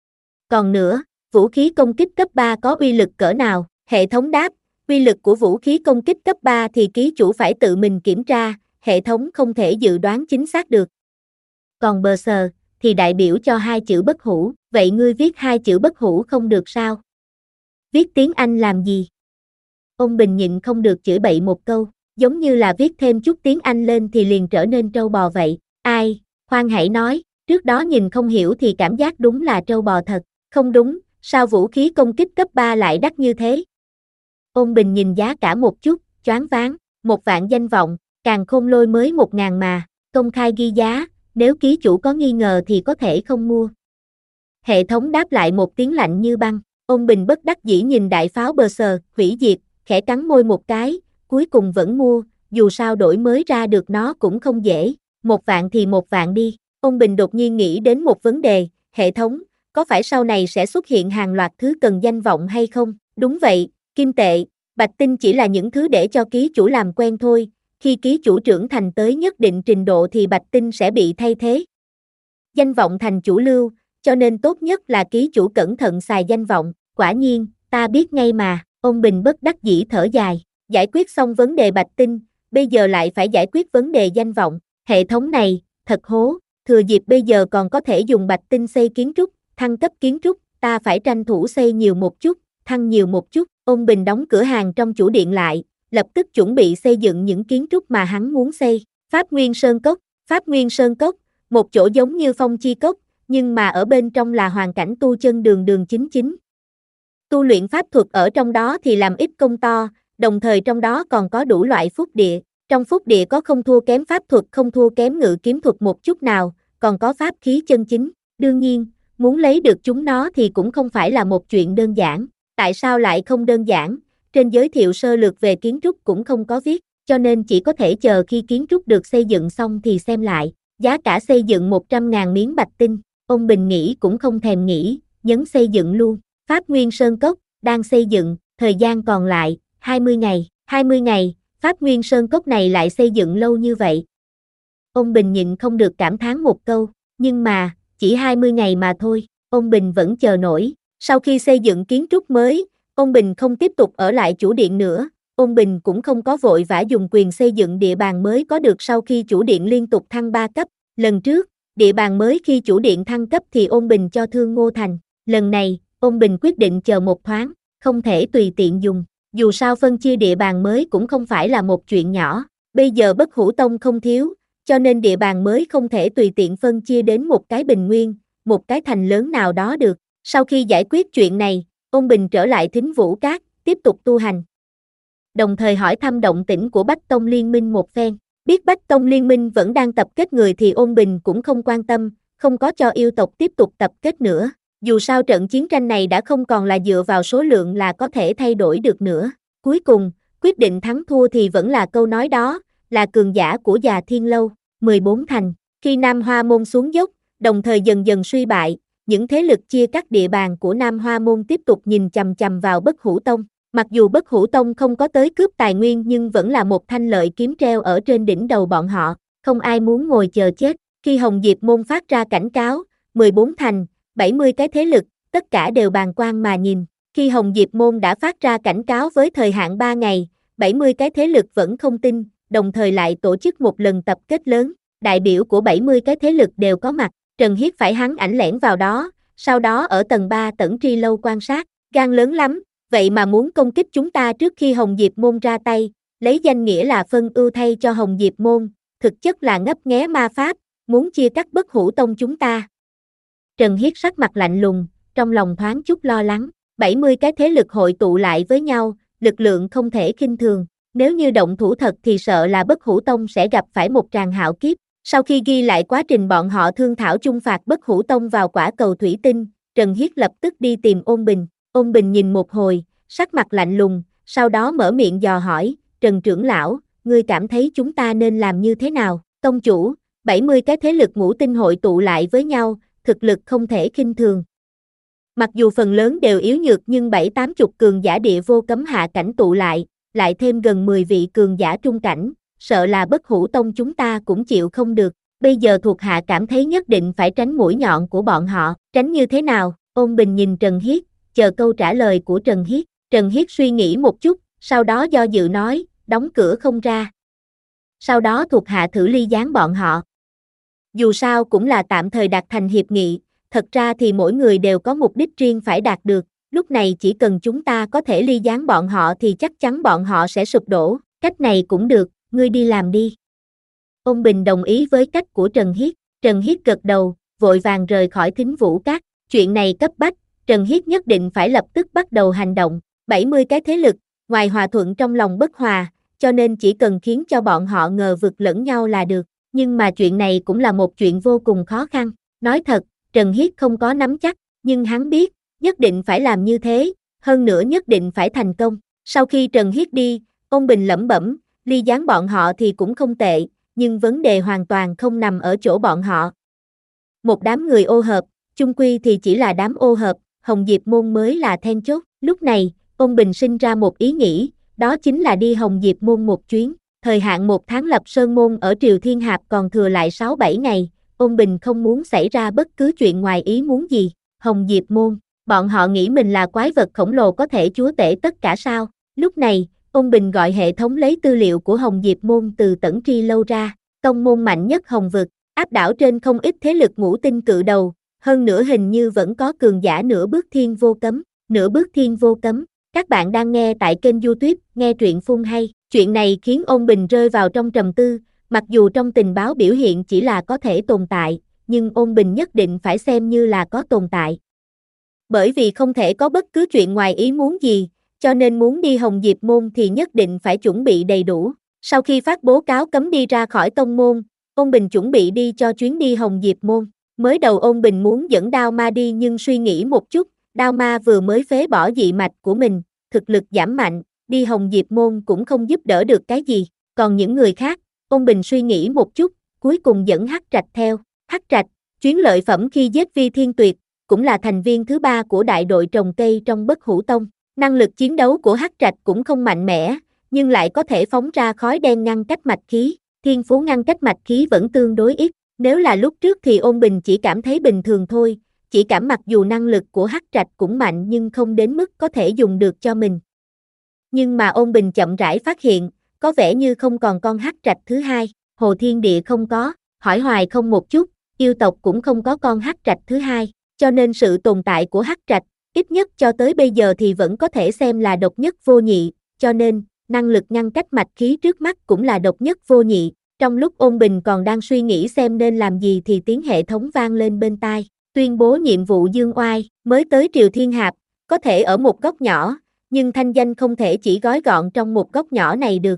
Còn nữa, vũ khí công kích cấp ba có uy lực cỡ nào? Hệ thống đáp, uy lực của vũ khí công kích cấp ba thì ký chủ phải tự mình kiểm tra, hệ thống không thể dự đoán chính xác được. Còn bờ sờ, thì đại biểu cho hai chữ bất hủ, vậy ngươi viết hai chữ bất hủ không được sao? Viết tiếng Anh làm gì? Ôn Bình nhịn không được chửi bậy một câu, giống như là viết thêm chút tiếng Anh lên thì liền trở nên trâu bò vậy. Ai, khoan hãy nói, trước đó nhìn không hiểu thì cảm giác đúng là trâu bò thật, không đúng, sao vũ khí công kích cấp ba lại đắt như thế? Ôn Bình nhìn giá cả một chút, choáng váng, một vạn danh vọng, Càn Khôn Lôi mới một ngàn mà, công khai ghi giá, nếu ký chủ có nghi ngờ thì có thể không mua. Hệ thống đáp lại một tiếng lạnh như băng, Ôn Bình bất đắc dĩ nhìn đại pháo bờ sờ, hủy diệt, khẽ cắn môi một cái, cuối cùng vẫn mua, dù sao đổi mới ra được nó cũng không dễ, một vạn thì một vạn đi. Ôn Bình đột nhiên nghĩ đến một vấn đề, hệ thống, có phải sau này sẽ xuất hiện hàng loạt thứ cần danh vọng hay không? Đúng vậy, kim tệ, bạch tinh chỉ là những thứ để cho ký chủ làm quen thôi, khi ký chủ trưởng thành tới nhất định trình độ thì bạch tinh sẽ bị thay thế. Danh vọng thành chủ lưu, cho nên tốt nhất là ký chủ cẩn thận xài danh vọng, quả nhiên, ta biết ngay mà. Ôn Bình bất đắc dĩ thở dài, giải quyết xong vấn đề bạch tinh, bây giờ lại phải giải quyết vấn đề danh vọng, hệ thống này, thật hố, thừa dịp bây giờ còn có thể dùng bạch tinh xây kiến trúc, thăng cấp kiến trúc, ta phải tranh thủ xây nhiều một chút, thăng nhiều một chút. Ôn Bình đóng cửa hàng trong chủ điện lại, lập tức chuẩn bị xây dựng những kiến trúc mà hắn muốn xây. Pháp Nguyên Sơn Cốc, Pháp Nguyên Sơn Cốc, một chỗ giống như Phong Chi Cốc, nhưng mà ở bên trong là hoàn cảnh tu chân đường đường chính chính. Tu luyện pháp thuật ở trong đó thì làm ít công to, đồng thời trong đó còn có đủ loại phúc địa. Trong phúc địa có không thua kém pháp thuật, không thua kém ngự kiếm thuật một chút nào, còn có pháp khí chân chính. Đương nhiên, muốn lấy được chúng nó thì cũng không phải là một chuyện đơn giản. Tại sao lại không đơn giản? Trên giới thiệu sơ lược về kiến trúc cũng không có viết, cho nên chỉ có thể chờ khi kiến trúc được xây dựng xong thì xem lại. Giá cả xây dựng một trăm ngàn miếng bạch tinh, Ôn Bình nghĩ cũng không thèm nghĩ, nhấn xây dựng luôn. Pháp Nguyên Sơn Cốc, đang xây dựng, thời gian còn lại, hai mươi ngày, hai mươi ngày, Pháp Nguyên Sơn Cốc này lại xây dựng lâu như vậy. Ôn Bình nhịn không được cảm thán một câu, nhưng mà, chỉ hai mươi ngày mà thôi, Ôn Bình vẫn chờ nổi. Sau khi xây dựng kiến trúc mới, Ôn Bình không tiếp tục ở lại chủ điện nữa, Ôn Bình cũng không có vội vã dùng quyền xây dựng địa bàn mới có được sau khi chủ điện liên tục thăng ba cấp. Lần trước, địa bàn mới khi chủ điện thăng cấp thì Ôn Bình cho Thương Ngô Thành. Lần này, Ôn Bình quyết định chờ một thoáng, không thể tùy tiện dùng. Dù sao phân chia địa bàn mới cũng không phải là một chuyện nhỏ. Bây giờ Bất Hủ Tông không thiếu, cho nên địa bàn mới không thể tùy tiện phân chia đến một cái bình nguyên, một cái thành lớn nào đó được. Sau khi giải quyết chuyện này, Ôn Bình trở lại Thính Vũ Các, tiếp tục tu hành. Đồng thời hỏi thăm động tĩnh của Bách Tông Liên Minh một phen. Biết Bách Tông Liên Minh vẫn đang tập kết người thì Ôn Bình cũng không quan tâm, không có cho yêu tộc tiếp tục tập kết nữa. Dù sao trận chiến tranh này đã không còn là dựa vào số lượng là có thể thay đổi được nữa. Cuối cùng, quyết định thắng thua thì vẫn là câu nói đó, là cường giả của Già Thiên Lâu. mười bốn thành, khi Nam Hoa Môn xuống dốc, đồng thời dần dần suy bại, những thế lực chia cắt địa bàn của Nam Hoa Môn tiếp tục nhìn chằm chằm vào Bất Hủ Tông. Mặc dù Bất Hủ Tông không có tới cướp tài nguyên nhưng vẫn là một thanh lợi kiếm treo ở trên đỉnh đầu bọn họ, không ai muốn ngồi chờ chết. Khi Hồng Diệp Môn phát ra cảnh cáo, mười bốn thành, bảy mươi cái thế lực, tất cả đều bàng quan mà nhìn. Khi Hồng Diệp Môn đã phát ra cảnh cáo với thời hạn ba ngày, bảy mươi cái thế lực vẫn không tin, đồng thời lại tổ chức một lần tập kết lớn, đại biểu của bảy mươi cái thế lực đều có mặt. Trần Hiết phải hắn ảnh lẻn vào đó, sau đó ở tầng ba Tẩn Tri Lâu quan sát, gan lớn lắm, vậy mà muốn công kích chúng ta trước khi Hồng Diệp Môn ra tay, lấy danh nghĩa là phân ưu thay cho Hồng Diệp Môn, thực chất là ngấp nghé ma pháp, muốn chia cắt Bất Hủ Tông chúng ta. Trần Hiết sắc mặt lạnh lùng, trong lòng thoáng chút lo lắng, bảy mươi cái thế lực hội tụ lại với nhau, lực lượng không thể khinh thường, nếu như động thủ thật thì sợ là Bất Hủ Tông sẽ gặp phải một tràng hạo kiếp. Sau khi ghi lại quá trình bọn họ thương thảo chung phạt Bất Hủ Tông vào quả cầu thủy tinh, Trần Hiết lập tức đi tìm Ôn Bình. Ôn Bình nhìn một hồi, sắc mặt lạnh lùng, sau đó mở miệng dò hỏi, Trần trưởng lão, ngươi cảm thấy chúng ta nên làm như thế nào? Tông chủ, bảy mươi cái thế lực ngũ tinh hội tụ lại với nhau, thực lực không thể khinh thường. Mặc dù phần lớn đều yếu nhược nhưng bảy tám chục cường giả địa vô cấm hạ cảnh tụ lại, lại thêm gần mười vị cường giả trung cảnh, sợ là Bất Hủ Tông chúng ta cũng chịu không được. Bây giờ thuộc hạ cảm thấy nhất định phải tránh mũi nhọn của bọn họ. Tránh như thế nào? Ôn Bình nhìn Trần Hiết, chờ câu trả lời của Trần Hiết. Trần Hiết suy nghĩ một chút, sau đó do dự nói, đóng cửa không ra. Sau đó thuộc hạ thử ly gián bọn họ. Dù sao cũng là tạm thời đạt thành hiệp nghị, thật ra thì mỗi người đều có mục đích riêng phải đạt được, lúc này chỉ cần chúng ta có thể ly gián bọn họ thì chắc chắn bọn họ sẽ sụp đổ, cách này cũng được, ngươi đi làm đi. Ôn Bình đồng ý với cách của Trần Hiết, Trần Hiết gật đầu, vội vàng rời khỏi Thính Vũ Các, chuyện này cấp bách, Trần Hiết nhất định phải lập tức bắt đầu hành động, bảy mươi cái thế lực, ngoài hòa thuận trong lòng bất hòa, cho nên chỉ cần khiến cho bọn họ ngờ vực lẫn nhau là được, nhưng mà chuyện này cũng là một chuyện vô cùng khó khăn, nói thật, Trần Hiết không có nắm chắc, nhưng hắn biết, nhất định phải làm như thế, hơn nữa nhất định phải thành công. Sau khi Trần Hiết đi, Ôn Bình lẩm bẩm, ly gián bọn họ thì cũng không tệ, nhưng vấn đề hoàn toàn không nằm ở chỗ bọn họ. Một đám người ô hợp, chung quy thì chỉ là đám ô hợp, Hồng Diệp Môn mới là then chốt. Lúc này, Ôn Bình sinh ra một ý nghĩ, đó chính là đi Hồng Diệp Môn một chuyến. Thời hạn một tháng lập sơn môn ở Triều Thiên Hạp còn thừa lại sáu bảy ngày, Ôn Bình không muốn xảy ra bất cứ chuyện ngoài ý muốn gì. Hồng Diệp Môn, bọn họ nghĩ mình là quái vật khổng lồ có thể chúa tể tất cả sao? Lúc này, Ôn Bình gọi hệ thống lấy tư liệu của Hồng Diệp Môn từ Tẩn Tri Lâu ra, tông môn mạnh nhất Hồng Vực, áp đảo trên không ít thế lực ngũ tinh cự đầu, hơn nữa hình như vẫn có cường giả nửa bước thiên vô cấm, nửa bước thiên vô cấm. Các bạn đang nghe tại kênh YouTube, nghe truyện phun hay. Chuyện này khiến Ôn Bình rơi vào trong trầm tư, mặc dù trong tình báo biểu hiện chỉ là có thể tồn tại, nhưng Ôn Bình nhất định phải xem như là có tồn tại. Bởi vì không thể có bất cứ chuyện ngoài ý muốn gì, cho nên muốn đi Hồng Diệp Môn thì nhất định phải chuẩn bị đầy đủ. Sau khi phát bố cáo cấm đi ra khỏi tông môn, Ôn Bình chuẩn bị đi cho chuyến đi Hồng Diệp Môn. Mới đầu Ôn Bình muốn dẫn Đao Ma đi nhưng suy nghĩ một chút, Đao Ma vừa mới phế bỏ dị mạch của mình, thực lực giảm mạnh, đi Hồng Diệp Môn cũng không giúp đỡ được cái gì. Còn những người khác, Ôn Bình suy nghĩ một chút, cuối cùng dẫn Hắc Trạch theo. Hắc Trạch, chuyến lợi phẩm khi giết Vi Thiên Tuyệt, cũng là thành viên thứ ba của đại đội trồng cây trong Bất Hủ Tông. Năng lực chiến đấu của Hắc Trạch cũng không mạnh mẽ, nhưng lại có thể phóng ra khói đen ngăn cách mạch khí, thiên phú ngăn cách mạch khí vẫn tương đối ít. Nếu là lúc trước thì Ôn Bình chỉ cảm thấy bình thường thôi, chỉ cảm mặc dù năng lực của Hắc Trạch cũng mạnh nhưng không đến mức có thể dùng được cho mình. Nhưng mà Ôn Bình chậm rãi phát hiện, có vẻ như không còn con Hắc Trạch thứ hai, Hồ Thiên Địa không có, hỏi hoài không một chút, yêu tộc cũng không có con Hắc Trạch thứ hai, cho nên sự tồn tại của Hắc Trạch, ít nhất cho tới bây giờ thì vẫn có thể xem là độc nhất vô nhị, cho nên, năng lực ngăn cách mạch khí trước mắt cũng là độc nhất vô nhị. Trong lúc Ôn Bình còn đang suy nghĩ xem nên làm gì thì tiếng hệ thống vang lên bên tai, tuyên bố nhiệm vụ Dương Oai, mới tới Triều Thiên Hạp, có thể ở một góc nhỏ, nhưng thanh danh không thể chỉ gói gọn trong một góc nhỏ này được.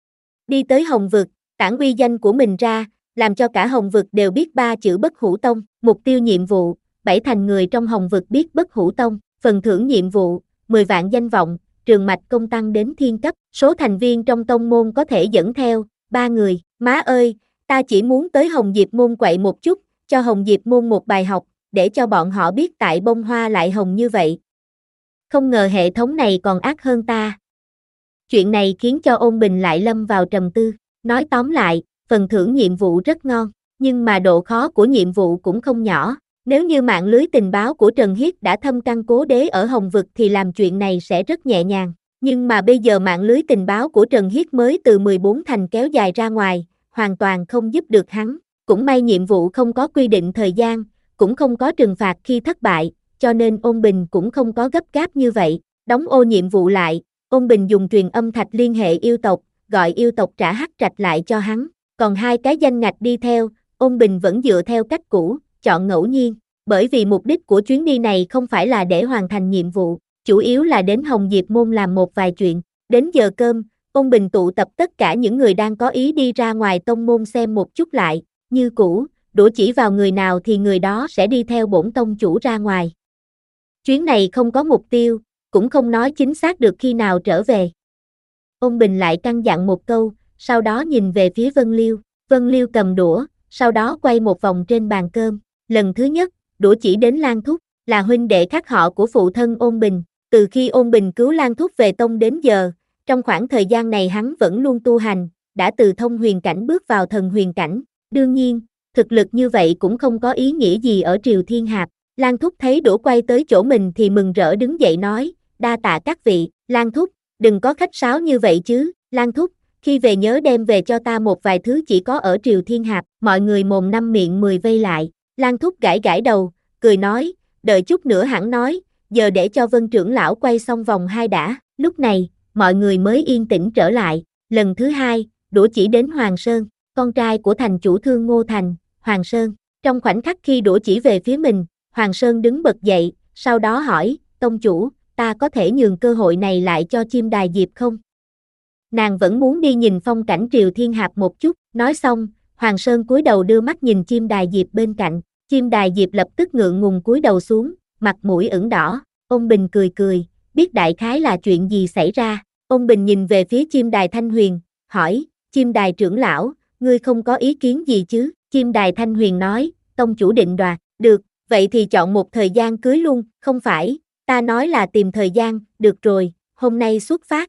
Đi tới Hồng Vực, tản uy danh của mình ra, làm cho cả Hồng Vực đều biết ba chữ Bất Hủ Tông, mục tiêu nhiệm vụ, bảy thành người trong Hồng Vực biết Bất Hủ Tông, phần thưởng nhiệm vụ, mười vạn danh vọng, trường mạch công tăng đến thiên cấp, số thành viên trong tông môn có thể dẫn theo, ba người, má ơi, ta chỉ muốn tới Hồng Diệp môn quậy một chút, cho Hồng Diệp môn một bài học, để cho bọn họ biết tại bông hoa lại hồng như vậy. Không ngờ hệ thống này còn ác hơn ta. Chuyện này khiến cho Ôn Bình lại lâm vào trầm tư, nói tóm lại, phần thưởng nhiệm vụ rất ngon, nhưng mà độ khó của nhiệm vụ cũng không nhỏ. Nếu như mạng lưới tình báo của Trần Hiết đã thâm căn cố đế ở Hồng Vực thì làm chuyện này sẽ rất nhẹ nhàng. Nhưng mà bây giờ mạng lưới tình báo của Trần Hiết mới từ mười bốn thành kéo dài ra ngoài, hoàn toàn không giúp được hắn. Cũng may nhiệm vụ không có quy định thời gian, cũng không có trừng phạt khi thất bại, cho nên Ôn Bình cũng không có gấp gáp như vậy. Đóng ô nhiệm vụ lại, Ôn Bình dùng truyền âm thạch liên hệ yêu tộc, gọi yêu tộc trả Hắc Trạch lại cho hắn. Còn hai cái danh ngạch đi theo, Ôn Bình vẫn dựa theo cách cũ, chọn ngẫu nhiên. Bởi vì mục đích của chuyến đi này không phải là để hoàn thành nhiệm vụ, chủ yếu là đến Hồng Diệp môn làm một vài chuyện. Đến giờ cơm, Ôn Bình tụ tập tất cả những người đang có ý đi ra ngoài tông môn xem một chút lại, như cũ, đũa chỉ vào người nào thì người đó sẽ đi theo bổn tông chủ ra ngoài. Chuyến này không có mục tiêu, cũng không nói chính xác được khi nào trở về. Ôn Bình lại căn dặn một câu, sau đó nhìn về phía Vân Liêu. Vân Liêu cầm đũa, sau đó quay một vòng trên bàn cơm. Lần thứ nhất, đũa chỉ đến Lan Thúc, là huynh đệ khác họ của phụ thân Ôn Bình. Từ khi Ôn Bình cứu Lan Thúc về tông đến giờ, trong khoảng thời gian này hắn vẫn luôn tu hành, đã từ thông huyền cảnh bước vào thần huyền cảnh. Đương nhiên, thực lực như vậy cũng không có ý nghĩa gì ở Triều Thiên Hạp. Lan Thúc thấy đũa quay tới chỗ mình thì mừng rỡ đứng dậy nói, đa tạ các vị. Lan Thúc, đừng có khách sáo như vậy chứ. Lan Thúc, khi về nhớ đem về cho ta một vài thứ chỉ có ở Triều Thiên Hạp. Mọi người mồm năm miệng mười vây lại. Lan Thúc gãi gãi đầu, cười nói, đợi chút nữa hẳn nói, giờ để cho Vân trưởng lão quay xong vòng hai đã. Lúc này, mọi người mới yên tĩnh trở lại. Lần thứ hai, đũa chỉ đến Hoàng Sơn, con trai của thành chủ Thương Ngô Thành, Hoàng Sơn. Trong khoảnh khắc khi đũa chỉ về phía mình, Hoàng Sơn đứng bật dậy, sau đó hỏi, tông chủ, ta có thể nhường cơ hội này lại cho Chim Đài Diệp không? Nàng vẫn muốn đi nhìn phong cảnh Triều Thiên Hạp một chút. Nói xong, Hoàng Sơn cúi đầu đưa mắt nhìn Chim Đài Diệp bên cạnh. Chim Đài Diệp lập tức ngượng ngùng cúi đầu xuống, mặt mũi ửng đỏ. Ôn Bình cười cười, biết đại khái là chuyện gì xảy ra. Ôn Bình nhìn về phía Chim Đài Thanh Huyền, hỏi, Chim Đài trưởng lão, ngươi không có ý kiến gì chứ? Chim Đài Thanh Huyền nói, tông chủ định đoạt, được, vậy thì chọn một thời gian cưới luôn. Không phải, ta nói là tìm thời gian, được rồi, hôm nay xuất phát.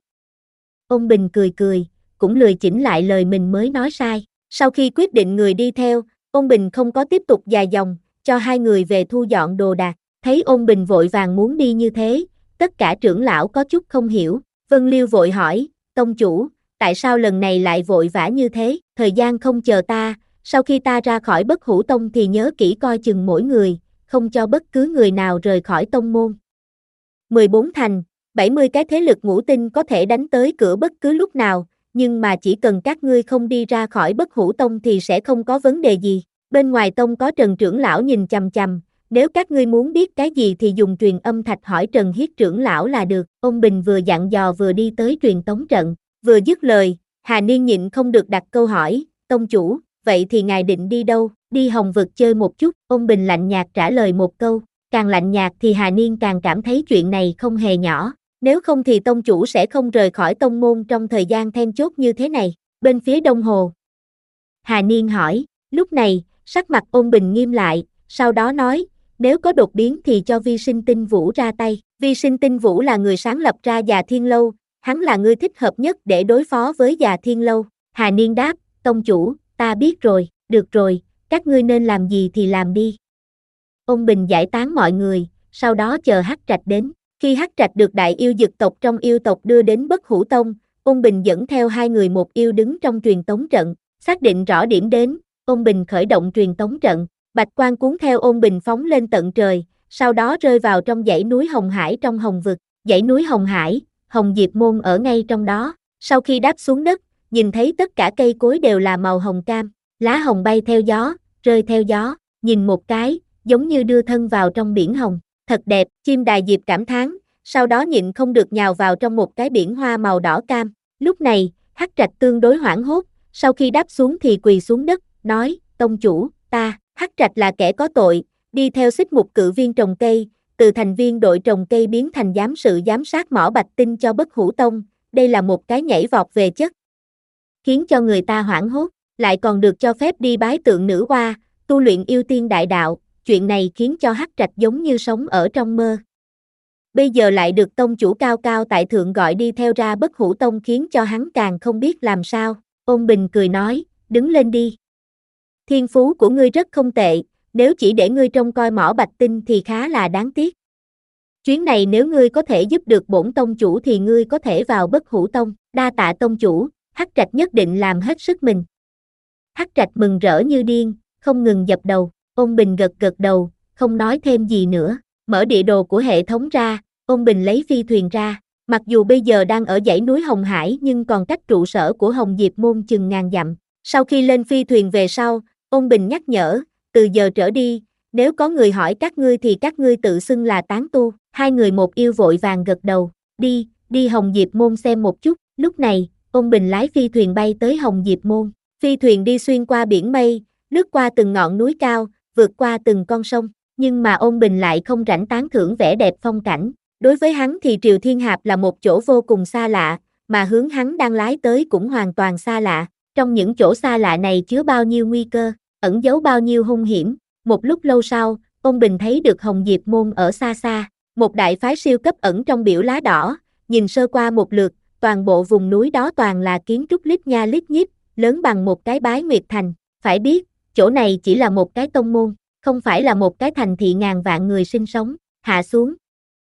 Ôn Bình cười cười, cũng lười chỉnh lại lời mình mới nói sai. Sau khi quyết định người đi theo, Ôn Bình không có tiếp tục dài dòng, cho hai người về thu dọn đồ đạc. Thấy Ôn Bình vội vàng muốn đi như thế, tất cả trưởng lão có chút không hiểu. Vân Liêu vội hỏi, tông chủ, tại sao lần này lại vội vã như thế? Thời gian không chờ ta, sau khi ta ra khỏi Bất Hủ Tông thì nhớ kỹ coi chừng mỗi người, không cho bất cứ người nào rời khỏi tông môn. mười bốn thành, bảy mươi cái thế lực ngũ tinh có thể đánh tới cửa bất cứ lúc nào, nhưng mà chỉ cần các ngươi không đi ra khỏi Bất Hủ Tông thì sẽ không có vấn đề gì. Bên ngoài tông có Trần trưởng lão nhìn chằm chằm, nếu các ngươi muốn biết cái gì thì dùng truyền âm thạch hỏi Trần Hiết trưởng lão là được. Ôn Bình vừa dặn dò vừa đi tới truyền tống trận, vừa dứt lời, Hà Niên nhịn không được đặt câu hỏi, tông chủ, vậy thì ngài định đi đâu? Đi Hồng Vực chơi một chút. Ôn Bình lạnh nhạt trả lời một câu, càng lạnh nhạt thì Hà Niên càng cảm thấy chuyện này không hề nhỏ. Nếu không thì tông chủ sẽ không rời khỏi tông môn trong thời gian then chốt như thế này. Bên phía Đông Hồ, Hà Niên hỏi, lúc này, sắc mặt Ôn Bình nghiêm lại, sau đó nói, nếu có đột biến thì cho Vi Sinh Tinh Vũ ra tay. Vi Sinh Tinh Vũ là người sáng lập ra Già Thiên Lâu, hắn là người thích hợp nhất để đối phó với Già Thiên Lâu. Hà Niên đáp, tông chủ, ta biết rồi, được rồi, các ngươi nên làm gì thì làm đi. Ôn Bình giải tán mọi người, sau đó chờ Hắc Trạch đến. Khi Hắc Trạch được đại yêu dực tộc trong yêu tộc đưa đến Bất Hủ Tông, Ôn Bình dẫn theo hai người một yêu đứng trong truyền tống trận, xác định rõ điểm đến, Ôn Bình khởi động truyền tống trận, bạch quang cuốn theo Ôn Bình phóng lên tận trời, sau đó rơi vào trong dãy núi Hồng Hải trong Hồng Vực. Dãy núi Hồng Hải, Hồng Diệp Môn ở ngay trong đó. Sau khi đáp xuống đất, nhìn thấy tất cả cây cối đều là màu hồng cam, lá hồng bay theo gió, rơi theo gió, nhìn một cái, giống như đưa thân vào trong biển hồng. Thật đẹp, chim đài diệp cảm thán, sau đó nhịn không được nhào vào trong một cái biển hoa màu đỏ cam. Lúc này, Hắc Trạch tương đối hoảng hốt, sau khi đáp xuống thì quỳ xuống đất, nói, tông chủ, ta, Hắc Trạch là kẻ có tội, đi theo Xích Mục cự viên trồng cây, từ thành viên đội trồng cây biến thành giám sự giám sát mỏ bạch tinh cho Bất Hủ Tông, đây là một cái nhảy vọt về chất. Khiến cho người ta hoảng hốt, lại còn được cho phép đi bái tượng nữ hoa, tu luyện yêu tiên đại đạo, chuyện này khiến cho Hắc Trạch giống như sống ở trong mơ. Bây giờ lại được tông chủ cao cao tại thượng gọi đi theo ra Bất Hủ Tông khiến cho hắn càng không biết làm sao. Ôn Bình cười nói, đứng lên đi. Thiên phú của ngươi rất không tệ, nếu chỉ để ngươi trông coi mỏ bạch tinh thì khá là đáng tiếc. Chuyến này nếu ngươi có thể giúp được bổn tông chủ thì ngươi có thể vào Bất Hủ Tông, đa tạ tông chủ, Hắc Trạch nhất định làm hết sức mình. Hắc Trạch mừng rỡ như điên, không ngừng dập đầu, Ôn Bình gật gật đầu, không nói thêm gì nữa, mở địa đồ của hệ thống ra, Ôn Bình lấy phi thuyền ra, mặc dù bây giờ đang ở dãy núi Hồng Hải nhưng còn cách trụ sở của Hồng Diệp Môn chừng ngàn dặm. Sau khi lên phi thuyền về sau, Ôn Bình nhắc nhở, từ giờ trở đi, nếu có người hỏi các ngươi thì các ngươi tự xưng là tán tu. Hai người một yêu vội vàng gật đầu, đi, đi Hồng Diệp Môn xem một chút. Lúc này, Ôn Bình lái phi thuyền bay tới Hồng Diệp Môn. Phi thuyền đi xuyên qua biển mây, lướt qua từng ngọn núi cao, vượt qua từng con sông. Nhưng mà Ôn Bình lại không rảnh tán thưởng vẻ đẹp phong cảnh. Đối với hắn thì Triều Thiên Hạp là một chỗ vô cùng xa lạ, mà hướng hắn đang lái tới cũng hoàn toàn xa lạ. Trong những chỗ xa lạ này chứa bao nhiêu nguy cơ, ẩn giấu bao nhiêu hung hiểm. Một lúc lâu sau, Ôn Bình thấy được Hồng Diệp Môn ở xa xa. Một đại phái siêu cấp ẩn trong biểu lá đỏ, nhìn sơ qua một lượt, toàn bộ vùng núi đó toàn là kiến trúc lít nha lít nhít, lớn bằng một cái Bái Nguyệt Thành. Phải biết, chỗ này chỉ là một cái tông môn, không phải là một cái thành thị ngàn vạn người sinh sống. Hạ xuống.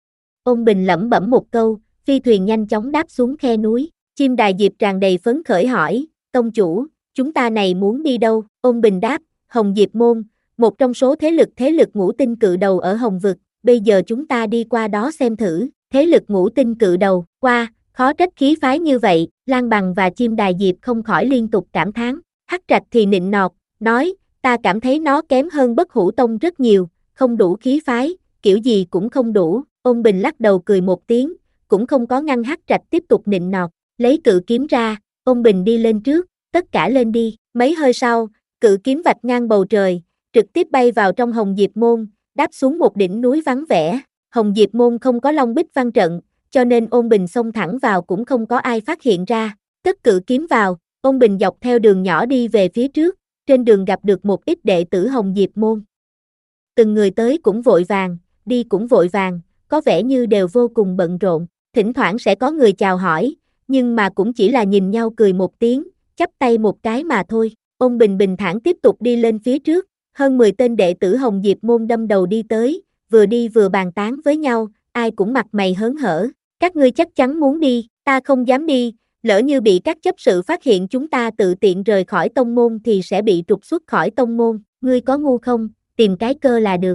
Ôn Bình lẩm bẩm một câu, phi thuyền nhanh chóng đáp xuống khe núi. Chim đài diệp tràn đầy phấn khởi hỏi, tông chủ, chúng ta này muốn đi đâu? Ôn Bình đáp, Hồng Diệp Môn, một trong số thế lực thế lực ngũ tinh cự đầu ở Hồng Vực. Bây giờ chúng ta đi qua đó xem thử. Thế lực ngũ tinh cự đầu, qua, khó trách khí phái như vậy. Lan Bằng và chim đài diệp không khỏi liên tục cảm thán. Hắc Trạch thì nịnh nọt, nói, ta cảm thấy nó kém hơn Bất Hủ Tông rất nhiều, không đủ khí phái, kiểu gì cũng không đủ. Ôn Bình lắc đầu cười một tiếng, cũng không có ngăn Hắc Trạch tiếp tục nịnh nọt, lấy cự kiếm ra, Ôn Bình đi lên trước, tất cả lên đi. Mấy hơi sau, cự kiếm vạch ngang bầu trời, trực tiếp bay vào trong Hồng Diệp Môn, đáp xuống một đỉnh núi vắng vẻ. Hồng Diệp Môn không có Long Bích Văn trận, cho nên Ôn Bình xông thẳng vào cũng không có ai phát hiện ra. Cất cự kiếm vào, Ôn Bình dọc theo đường nhỏ đi về phía trước, trên đường gặp được một ít đệ tử Hồng Diệp Môn. Từng người tới cũng vội vàng, đi cũng vội vàng, có vẻ như đều vô cùng bận rộn. Thỉnh thoảng sẽ có người chào hỏi, nhưng mà cũng chỉ là nhìn nhau cười một tiếng, chắp tay một cái mà thôi. Ôn Bình bình thản tiếp tục đi lên phía trước, hơn mười tên đệ tử Hồng Diệp Môn đâm đầu đi tới, vừa đi vừa bàn tán với nhau, ai cũng mặt mày hớn hở. Các ngươi chắc chắn muốn đi, ta không dám đi, lỡ như bị các chấp sự phát hiện chúng ta tự tiện rời khỏi tông môn thì sẽ bị trục xuất khỏi tông môn, ngươi có ngu không, tìm cái cơ là được.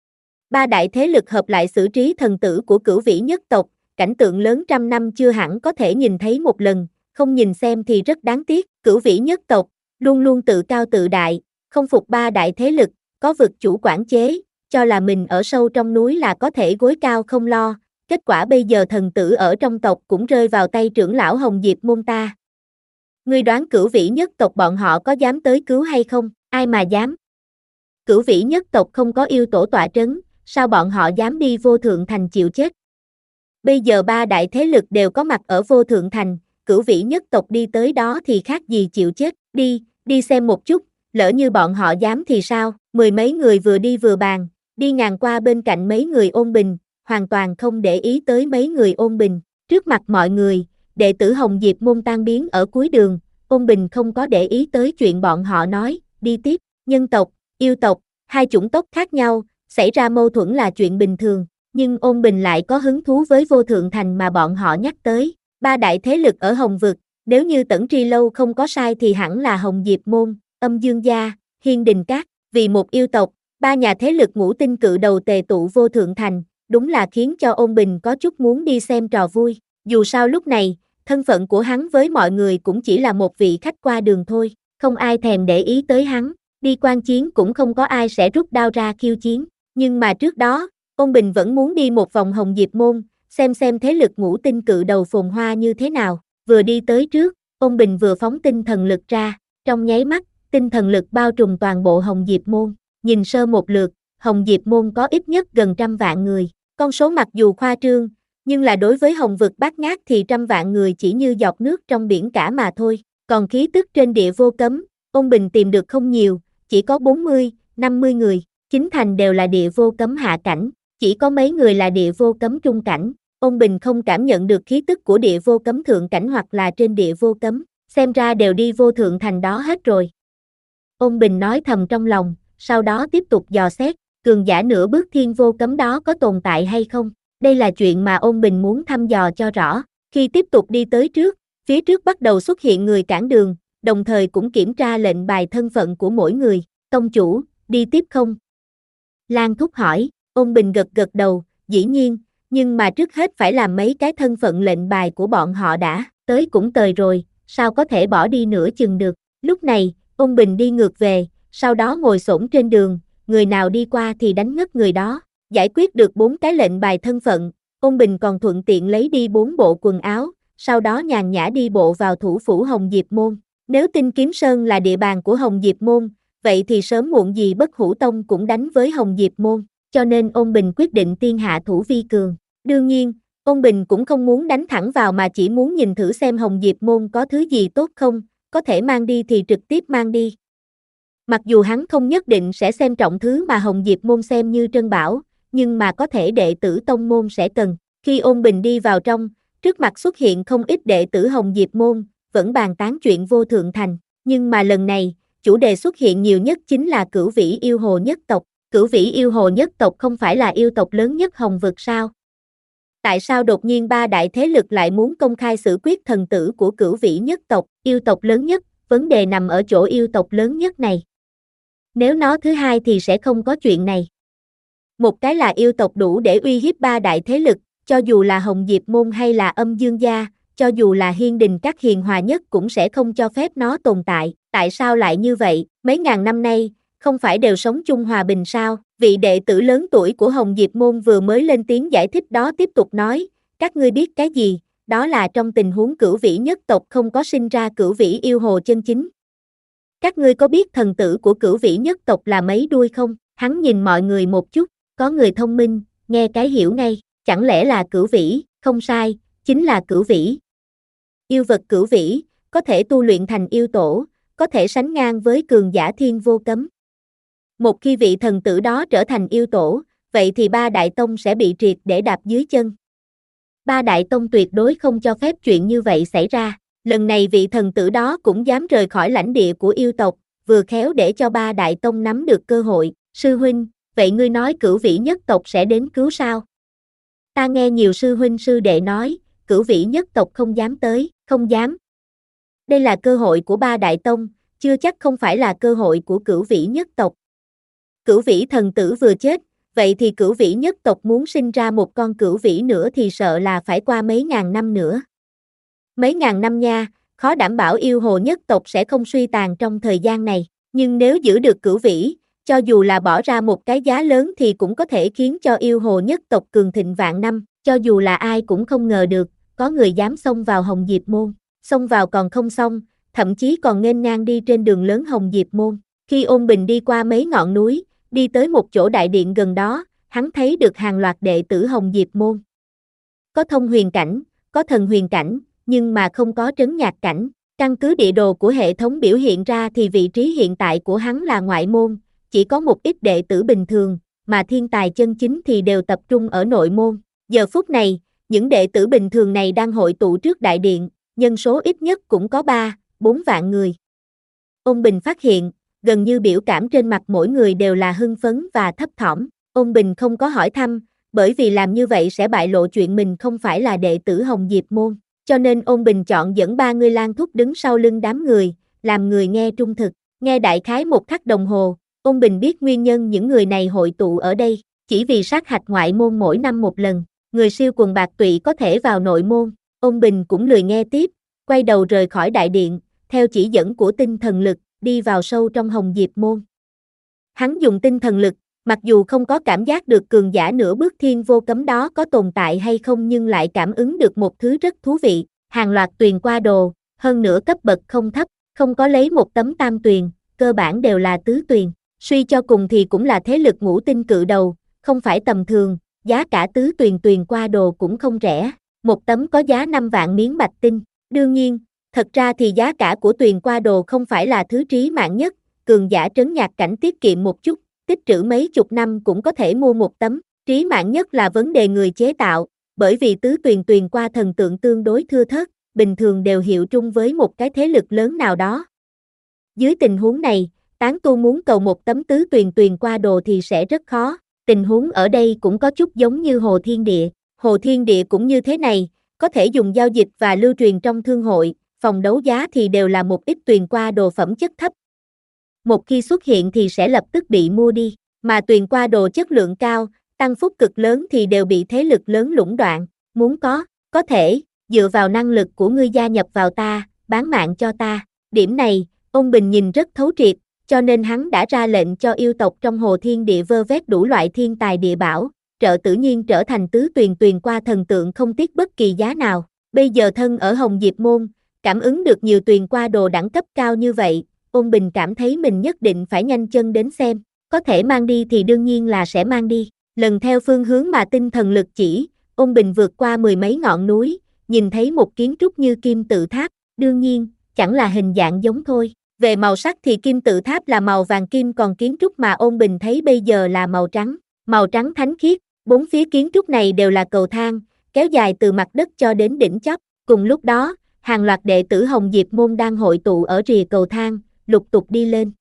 Ba đại thế lực hợp lại xử trí thần tử của Cửu Vĩ nhất tộc, cảnh tượng lớn trăm năm chưa hẳn có thể nhìn thấy một lần, không nhìn xem thì rất đáng tiếc. Cửu Vĩ nhất tộc, luôn luôn tự cao tự đại, không phục ba đại thế lực, có vực chủ quản chế, cho là mình ở sâu trong núi là có thể gối cao không lo, kết quả bây giờ thần tử ở trong tộc cũng rơi vào tay trưởng lão Hồng Diệp Môn ta. Ngươi đoán Cửu Vĩ nhất tộc bọn họ có dám tới cứu hay không? Ai mà dám? Cửu Vĩ nhất tộc không có yêu tổ tọa trấn, sao bọn họ dám đi Vô Thượng Thành chịu chết? Bây giờ ba đại thế lực đều có mặt ở Vô Thượng Thành, Cửu Vĩ nhất tộc đi tới đó thì khác gì chịu chết, đi, đi xem một chút, lỡ như bọn họ dám thì sao? Mười mấy người vừa đi vừa bàn, đi ngang qua bên cạnh mấy người ôn bình, hoàn toàn không để ý tới mấy người ôn bình. Trước mặt mọi người, đệ tử Hồng Diệp môn tan biến ở cuối đường, ôn bình không có để ý tới chuyện bọn họ nói, đi tiếp, nhân tộc, yêu tộc, hai chủng tộc khác nhau, xảy ra mâu thuẫn là chuyện bình thường, nhưng ôn bình lại có hứng thú với vô thượng thành mà bọn họ nhắc tới. Ba đại thế lực ở Hồng Vực, nếu như Tẩn Tri Lâu không có sai thì hẳn là Hồng Diệp môn, Âm Dương gia, Hiên Đình Các, vì một yêu tộc, ba nhà thế lực ngũ tinh cự đầu tề tụ vô thượng thành, đúng là khiến cho ôn bình có chút muốn đi xem trò vui. Dù sao lúc này, thân phận của hắn với mọi người cũng chỉ là một vị khách qua đường thôi, không ai thèm để ý tới hắn, đi quan chiến cũng không có ai sẽ rút đao ra khiêu chiến. Nhưng mà trước đó, ôn bình vẫn muốn đi một vòng Hồng Diệp môn, xem xem thế lực ngũ tinh cự đầu phồn hoa như thế nào. Vừa đi tới trước, ôn bình vừa phóng tinh thần lực ra, trong nháy mắt, tinh thần lực bao trùm toàn bộ Hồng Diệp môn. Nhìn sơ một lượt, Hồng Diệp môn có ít nhất gần trăm vạn người. Con số mặc dù khoa trương, nhưng là đối với Hồng Vực Bát Ngát thì trăm vạn người chỉ như giọt nước trong biển cả mà thôi. Còn khí tức trên địa vô cấm, ôn bình tìm được không nhiều, chỉ có bốn mươi, năm mươi người. Chính thành đều là địa vô cấm hạ cảnh, chỉ có mấy người là địa vô cấm trung cảnh. Ôn bình không cảm nhận được khí tức của địa vô cấm thượng cảnh hoặc là trên địa vô cấm, xem ra đều đi vô thượng thành đó hết rồi. Ôn bình nói thầm trong lòng, sau đó tiếp tục dò xét, cường giả nửa bước thiên vô cấm đó có tồn tại hay không. Đây là chuyện mà ôn bình muốn thăm dò cho rõ. Khi tiếp tục đi tới trước, phía trước bắt đầu xuất hiện người cản đường, đồng thời cũng kiểm tra lệnh bài thân phận của mỗi người. Tông chủ, đi tiếp không? Lan Thúc hỏi, ôn bình gật gật đầu, dĩ nhiên, nhưng mà trước hết phải làm mấy cái thân phận lệnh bài của bọn họ đã, tới cũng tời rồi, sao có thể bỏ đi nửa chừng được. Lúc này, ôn bình đi ngược về, sau đó ngồi xổm trên đường, người nào đi qua thì đánh ngất người đó. Giải quyết được bốn cái lệnh bài thân phận, ôn bình còn thuận tiện lấy đi bốn bộ quần áo, sau đó nhàn nhã đi bộ vào thủ phủ Hồng Diệp môn. Nếu Tinh Kiếm Sơn là địa bàn của Hồng Diệp môn, vậy thì sớm muộn gì Bất Hủ Tông cũng đánh với Hồng Diệp môn, cho nên ôn bình quyết định tiên hạ thủ vi cường. Đương nhiên, ôn bình cũng không muốn đánh thẳng vào mà chỉ muốn nhìn thử xem Hồng Diệp môn có thứ gì tốt không, có thể mang đi thì trực tiếp mang đi. Mặc dù hắn không nhất định sẽ xem trọng thứ mà Hồng Diệp môn xem như trân bảo, nhưng mà có thể đệ tử tông môn sẽ cần. Khi ôn bình đi vào trong, trước mặt xuất hiện không ít đệ tử Hồng Diệp môn, vẫn bàn tán chuyện vô thượng thành, nhưng mà lần này, chủ đề xuất hiện nhiều nhất chính là Cửu Vĩ yêu hồ nhất tộc. Cửu Vĩ yêu hồ nhất tộc không phải là yêu tộc lớn nhất Hồng Vực sao? Tại sao đột nhiên ba đại thế lực lại muốn công khai xử quyết thần tử của Cửu Vĩ nhất tộc, yêu tộc lớn nhất? Vấn đề nằm ở chỗ yêu tộc lớn nhất này. Nếu nó thứ hai thì sẽ không có chuyện này. Một cái là yêu tộc đủ để uy hiếp ba đại thế lực, cho dù là Hồng Diệp môn hay là Âm Dương gia, cho dù là Hiên Đình Các hiền hòa nhất cũng sẽ không cho phép nó tồn tại. Tại sao lại như vậy? Mấy ngàn năm nay, không phải đều sống chung hòa bình sao? Vị đệ tử lớn tuổi của Hồng Diệp môn vừa mới lên tiếng giải thích đó tiếp tục nói, các ngươi biết cái gì? Đó là trong tình huống Cửu Vĩ nhất tộc không có sinh ra Cửu Vĩ yêu hồ chân chính. Các ngươi có biết thần tử của Cửu Vĩ nhất tộc là mấy đuôi không? Hắn nhìn mọi người một chút, có người thông minh, nghe cái hiểu ngay, chẳng lẽ là Cửu Vĩ? Không sai, chính là Cửu Vĩ. Yêu vật Cửu Vĩ, có thể tu luyện thành yêu tổ, có thể sánh ngang với cường giả thiên vô cấm. Một khi vị thần tử đó trở thành yêu tổ, vậy thì ba đại tông sẽ bị triệt để đạp dưới chân. Ba đại tông tuyệt đối không cho phép chuyện như vậy xảy ra. Lần này vị thần tử đó cũng dám rời khỏi lãnh địa của yêu tộc, vừa khéo để cho ba đại tông nắm được cơ hội. Sư huynh, vậy ngươi nói Cửu Vĩ nhất tộc sẽ đến cứu sao? Ta nghe nhiều sư huynh sư đệ nói, Cửu Vĩ nhất tộc không dám tới, không dám. Đây là cơ hội của ba đại tông, chưa chắc không phải là cơ hội của Cửu Vĩ nhất tộc. Cửu Vĩ thần tử vừa chết, vậy thì Cửu Vĩ nhất tộc muốn sinh ra một con Cửu Vĩ nữa thì sợ là phải qua mấy ngàn năm nữa. Mấy ngàn năm nha, khó đảm bảo yêu hồ nhất tộc sẽ không suy tàn trong thời gian này, nhưng nếu giữ được Cửu Vĩ, cho dù là bỏ ra một cái giá lớn thì cũng có thể khiến cho yêu hồ nhất tộc cường thịnh vạn năm, cho dù là ai cũng không ngờ được, có người dám xông vào Hồng Diệp môn, xông vào còn không xong, thậm chí còn nghênh ngang đi trên đường lớn Hồng Diệp môn. Khi Ôn Bình đi qua mấy ngọn núi, đi tới một chỗ đại điện gần đó, hắn thấy được hàng loạt đệ tử Hồng Diệp môn. Có thông huyền cảnh, có thần huyền cảnh, nhưng mà không có trấn nhạc cảnh. Căn cứ địa đồ của hệ thống biểu hiện ra thì vị trí hiện tại của hắn là ngoại môn, chỉ có một ít đệ tử bình thường, mà thiên tài chân chính thì đều tập trung ở nội môn. Giờ phút này, những đệ tử bình thường này đang hội tụ trước đại điện, nhân số ít nhất cũng có ba, bốn vạn người. Ôn Bình phát hiện, gần như biểu cảm trên mặt mỗi người đều là hưng phấn và thấp thỏm. Ôn Bình không có hỏi thăm, bởi vì làm như vậy sẽ bại lộ chuyện mình không phải là đệ tử Hồng Diệp môn, cho nên Ôn Bình chọn dẫn ba người Lan Thúc đứng sau lưng đám người, làm người nghe trung thực. Nghe đại khái một khắc đồng hồ, Ôn Bình biết nguyên nhân những người này hội tụ ở đây, chỉ vì sát hạch ngoại môn mỗi năm một lần, người siêu quần bạc tụy có thể vào nội môn. Ôn Bình cũng lười nghe tiếp, quay đầu rời khỏi đại điện, theo chỉ dẫn của tinh thần lực, đi vào sâu trong Hồng Diệp môn. Hắn dùng tinh thần lực, mặc dù không có cảm giác được cường giả nửa bước thiên vô cấm đó có tồn tại hay không, nhưng lại cảm ứng được một thứ rất thú vị, hàng loạt tuyền qua đồ, hơn nữa cấp bậc không thấp, không có lấy một tấm tam tuyền, cơ bản đều là tứ tuyền, suy cho cùng thì cũng là thế lực ngũ tinh cự đầu, không phải tầm thường, giá cả tứ tuyền tuyền qua đồ cũng không rẻ, một tấm có giá năm vạn miếng bạch tinh. Đương nhiên, thật ra thì giá cả của tuyền qua đồ không phải là thứ trí mạng nhất, cường giả trấn nhạc cảnh tiết kiệm một chút, tích trữ mấy chục năm cũng có thể mua một tấm, trí mạng nhất là vấn đề người chế tạo, bởi vì tứ tuyền tuyền qua thần tượng tương đối thưa thớt, bình thường đều hiệu trung với một cái thế lực lớn nào đó. Dưới tình huống này, tán tu muốn cầu một tấm tứ tuyền tuyền qua đồ thì sẽ rất khó, tình huống ở đây cũng có chút giống như Hồ Thiên Địa, Hồ Thiên Địa cũng như thế này, có thể dùng giao dịch và lưu truyền trong thương hội, phòng đấu giá thì đều là một ít tuyền qua đồ phẩm chất thấp. Một khi xuất hiện thì sẽ lập tức bị mua đi, mà tuyền qua đồ chất lượng cao, tăng phúc cực lớn thì đều bị thế lực lớn lũng đoạn, muốn có, có thể, dựa vào năng lực của ngươi gia nhập vào ta, bán mạng cho ta. Điểm này, Ôn Bình nhìn rất thấu triệt, cho nên hắn đã ra lệnh cho yêu tộc trong Hồ Thiên Địa vơ vét đủ loại thiên tài địa bảo, trợ tự nhiên trở thành tứ tuyền tuyền qua thần tượng không tiếc bất kỳ giá nào. Bây giờ thân ở Hồng Diệp môn, cảm ứng được nhiều tuyền qua đồ đẳng cấp cao như vậy, Ôn Bình cảm thấy mình nhất định phải nhanh chân đến xem, có thể mang đi thì đương nhiên là sẽ mang đi. Lần theo phương hướng mà tinh thần lực chỉ, Ôn Bình vượt qua mười mấy ngọn núi, nhìn thấy một kiến trúc như kim tự tháp, đương nhiên, chẳng là hình dạng giống thôi. Về màu sắc thì kim tự tháp là màu vàng kim, còn kiến trúc mà Ôn Bình thấy bây giờ là màu trắng, màu trắng thánh khiết. Bốn phía kiến trúc này đều là cầu thang, kéo dài từ mặt đất cho đến đỉnh chóp. Cùng lúc đó, hàng loạt đệ tử Hồng Diệp môn đang hội tụ ở rìa cầu thang, lục tục đi lên.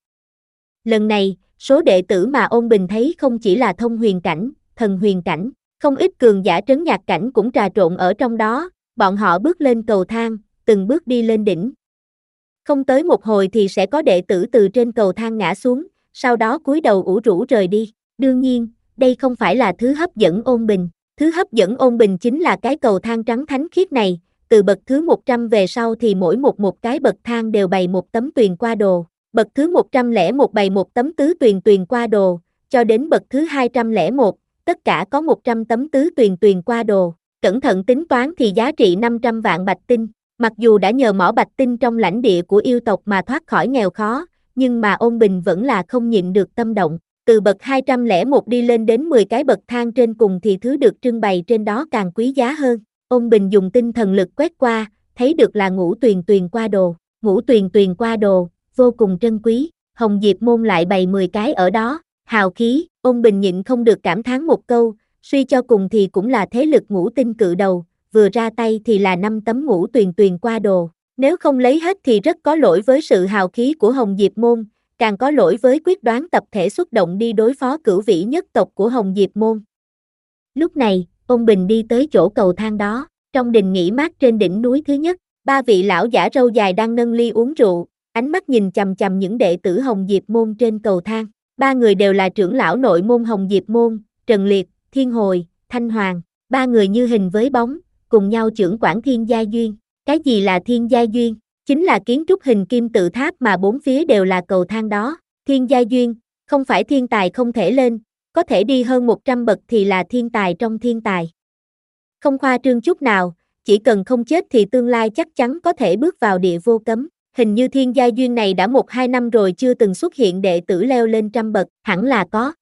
Lần này, số đệ tử mà Ôn Bình thấy không chỉ là thông huyền cảnh, thần huyền cảnh, không ít cường giả trấn nhạc cảnh cũng trà trộn ở trong đó, bọn họ bước lên cầu thang, từng bước đi lên đỉnh. Không tới một hồi thì sẽ có đệ tử từ trên cầu thang ngã xuống, sau đó cúi đầu ủ rũ rời đi. Đương nhiên, đây không phải là thứ hấp dẫn Ôn Bình, thứ hấp dẫn Ôn Bình chính là cái cầu thang trắng thánh khiết này, từ bậc thứ một trăm về sau thì mỗi một một cái bậc thang đều bày một tấm tuyền qua đồ, bậc thứ một trăm lẻ một bày một tấm tứ tuyền tuyền qua đồ, cho đến bậc thứ hai trăm lẻ một, tất cả có một trăm tấm tứ tuyền tuyền qua đồ, cẩn thận tính toán thì giá trị năm trăm vạn bạch tinh. Mặc dù đã nhờ mỏ bạch tinh trong lãnh địa của yêu tộc mà thoát khỏi nghèo khó, nhưng mà Ôn Bình vẫn là không nhịn được tâm động. Từ bậc hai trăm lẻ một đi lên đến mười cái bậc thang trên cùng thì thứ được trưng bày trên đó càng quý giá hơn. Ôn Bình dùng tinh thần lực quét qua, thấy được là ngũ tuyền tuyền qua đồ, ngũ tuyền tuyền qua đồ, vô cùng trân quý. Hồng Diệp môn lại bày mười cái ở đó, hào khí. Ôn Bình nhịn không được cảm thán một câu, suy cho cùng thì cũng là thế lực ngũ tinh cự đầu, vừa ra tay thì là năm tấm ngũ tuyền tuyền qua đồ, nếu không lấy hết thì rất có lỗi với sự hào khí của Hồng Diệp môn, càng có lỗi với quyết đoán tập thể xuất động đi đối phó cửu vĩ nhất tộc của Hồng Diệp môn. Lúc này, Ôn Bình đi tới chỗ cầu thang đó, trong đình nghỉ mát trên đỉnh núi thứ nhất, ba vị lão giả râu dài đang nâng ly uống rượu, ánh mắt nhìn chằm chằm những đệ tử Hồng Diệp môn trên cầu thang. Ba người đều là trưởng lão nội môn Hồng Diệp môn, Trần Liệt, Thiên Hồi, Thanh Hoàng, ba người như hình với bóng, cùng nhau trưởng quản Thiên Gia Duyên. Cái gì là Thiên Gia Duyên? Chính là kiến trúc hình kim tự tháp mà bốn phía đều là cầu thang đó. Thiên Gia Duyên, không phải thiên tài không thể lên, có thể đi hơn một trăm bậc thì là thiên tài trong thiên tài. Không khoa trương chút nào, chỉ cần không chết thì tương lai chắc chắn có thể bước vào địa vô cấm. Hình như Thiên Gia Duyên này đã một hai năm rồi chưa từng xuất hiện đệ tử leo lên trăm bậc, hẳn là có.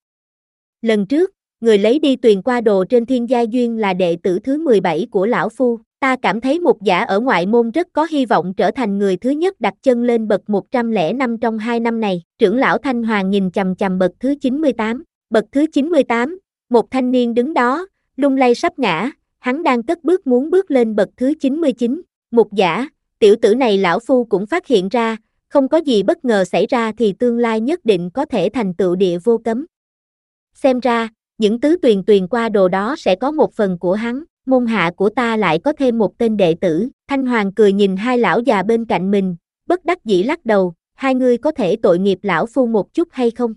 Lần trước, người lấy đi tuyền qua đồ trên Thiên Gia Duyên là đệ tử thứ mười bảy của lão phu. Ta cảm thấy một giả ở ngoại môn rất có hy vọng trở thành người thứ nhất đặt chân lên bậc một trăm lẻ năm trong hai năm này. Trưởng lão Thanh Hoàng nhìn chằm chằm bậc thứ chín mươi tám, Bậc thứ chín mươi tám, một thanh niên đứng đó, lung lay sắp ngã, hắn đang cất bước muốn bước lên bậc thứ chín mươi chín. Mục giả, tiểu tử này lão phu cũng phát hiện ra, không có gì bất ngờ xảy ra thì tương lai nhất định có thể thành tựu địa vô cấm. Xem ra, những tứ tuyền tuyền qua đồ đó sẽ có một phần của hắn, môn hạ của ta lại có thêm một tên đệ tử. Thanh Hoàng cười nhìn hai lão già bên cạnh mình, bất đắc dĩ lắc đầu, hai ngươi có thể tội nghiệp lão phu một chút hay không?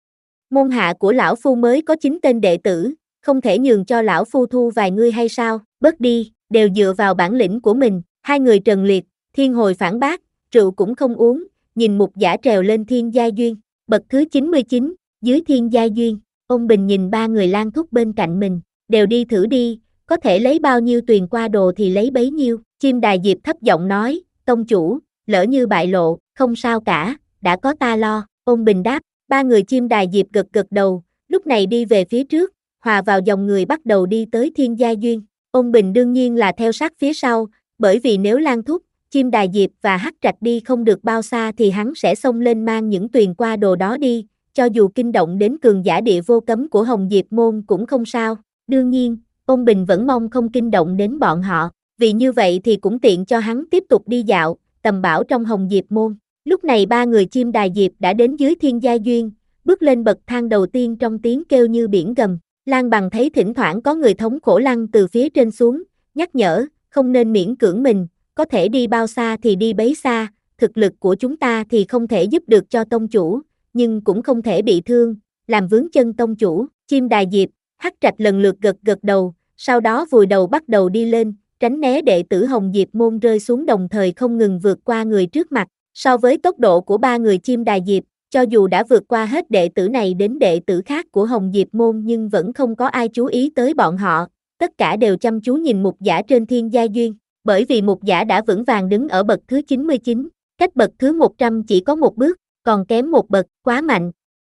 Môn hạ của lão phu mới có chín tên đệ tử, không thể nhường cho lão phu thu vài ngươi hay sao? Bớt đi, đều dựa vào bản lĩnh của mình. Hai người Trần Liệt, Thiên Hồi phản bác, rượu cũng không uống, nhìn Mục giả trèo lên thiên gia duyên. Bậc thứ chín mươi chín, dưới thiên gia duyên. Ông Bình nhìn ba người Lan Thúc bên cạnh mình, đều đi thử đi, có thể lấy bao nhiêu tuyền qua đồ thì lấy bấy nhiêu. Chim Đài Diệp thấp giọng nói, tông chủ, lỡ như bại lộ, không sao cả, đã có ta lo. Ông Bình đáp, ba người Chim Đài Diệp gật gật đầu, lúc này đi về phía trước, hòa vào dòng người bắt đầu đi tới thiên gia duyên. Ông Bình đương nhiên là theo sát phía sau, bởi vì nếu Lan Thúc, Chim Đài Diệp và Hắc Trạch đi không được bao xa thì hắn sẽ xông lên mang những tuyền qua đồ đó đi, cho dù kinh động đến cường giả địa vô cấm của Hồng Diệp Môn cũng không sao. Đương nhiên, ông Bình vẫn mong không kinh động đến bọn họ, vì như vậy thì cũng tiện cho hắn tiếp tục đi dạo, tầm bảo trong Hồng Diệp Môn. Lúc này ba người Chim Đài Diệp đã đến dưới thiên gia duyên, bước lên bậc thang đầu tiên trong tiếng kêu như biển gầm. Lan Bằng thấy thỉnh thoảng có người thống khổ lăn từ phía trên xuống, nhắc nhở, không nên miễn cưỡng mình, có thể đi bao xa thì đi bấy xa, thực lực của chúng ta thì không thể giúp được cho tông chủ, nhưng cũng không thể bị thương, làm vướng chân tông chủ. Chim Đài Diệp, Hắc Trạch lần lượt gật gật đầu, sau đó vùi đầu bắt đầu đi lên, tránh né đệ tử Hồng Diệp Môn rơi xuống đồng thời không ngừng vượt qua người trước mặt. So với tốc độ của ba người Chim Đài Diệp, cho dù đã vượt qua hết đệ tử này đến đệ tử khác của Hồng Diệp Môn nhưng vẫn không có ai chú ý tới bọn họ, tất cả đều chăm chú nhìn Mục giả trên thiên gia duyên, bởi vì Mục giả đã vững vàng đứng ở bậc thứ chín mươi chín, cách bậc thứ một trăm chỉ có một bước, còn kém một bậc, quá mạnh.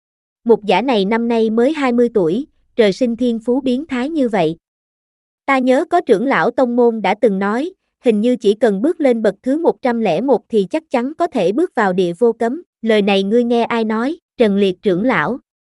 Mục giả này năm nay mới hai mươi tuổi, trời sinh thiên phú biến thái như vậy. Ta nhớ có trưởng lão tông môn đã từng nói, hình như chỉ cần bước lên bậc thứ một trăm lẻ một thì chắc chắn có thể bước vào địa vô cấm. Lời này ngươi nghe ai nói? Trần Liệt trưởng lão.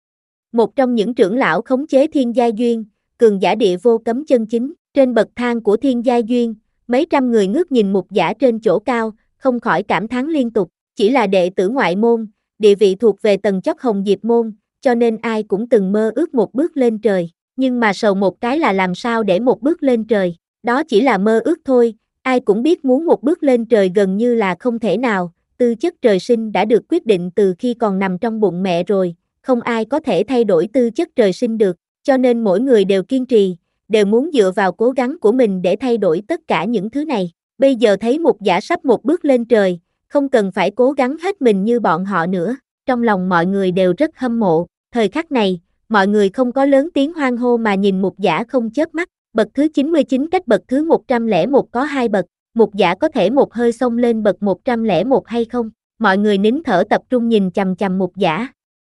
Một trong những trưởng lão khống chế thiên gia duyên, cường giả địa vô cấm chân chính. Trên bậc thang của thiên gia duyên, mấy trăm người ngước nhìn Mục giả trên chỗ cao, không khỏi cảm thán liên tục. Chỉ là đệ tử ngoại môn, địa vị thuộc về tầng chót Hồng Diệp Môn, cho nên ai cũng từng mơ ước một bước lên trời. Nhưng mà sầu một cái là làm sao để một bước lên trời, đó chỉ là mơ ước thôi, ai cũng biết muốn một bước lên trời gần như là không thể nào, tư chất trời sinh đã được quyết định từ khi còn nằm trong bụng mẹ rồi, không ai có thể thay đổi tư chất trời sinh được, cho nên mỗi người đều kiên trì, đều muốn dựa vào cố gắng của mình để thay đổi tất cả những thứ này. Bây giờ thấy Mục giả sắp một bước lên trời, không cần phải cố gắng hết mình như bọn họ nữa, trong lòng mọi người đều rất hâm mộ. Thời khắc này, mọi người không có lớn tiếng hoan hô mà nhìn Mục giả không chớp mắt. Bậc thứ chín mươi chín cách bậc thứ một trăm lẻ một có hai bậc, Mục giả có thể một hơi xông lên bậc một trăm lẻ một hay không? Mọi người nín thở tập trung nhìn chằm chằm Mục giả.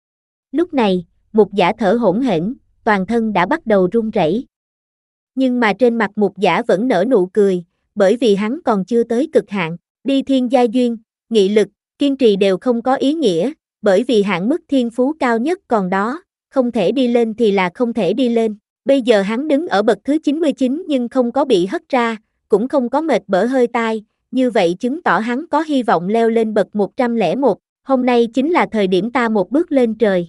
Lúc này, Mục giả thở hổn hển, toàn thân đã bắt đầu run rẩy. Nhưng mà trên mặt Mục giả vẫn nở nụ cười, bởi vì hắn còn chưa tới cực hạn. Đi thiên gia duyên, nghị lực, kiên trì đều không có ý nghĩa, bởi vì hạn mức thiên phú cao nhất còn đó, không thể đi lên thì là không thể đi lên. Bây giờ hắn đứng ở bậc thứ chín mươi chín nhưng không có bị hất ra, cũng không có mệt bở hơi tai, như vậy chứng tỏ hắn có hy vọng leo lên bậc một trăm lẻ một, hôm nay chính là thời điểm ta một bước lên trời.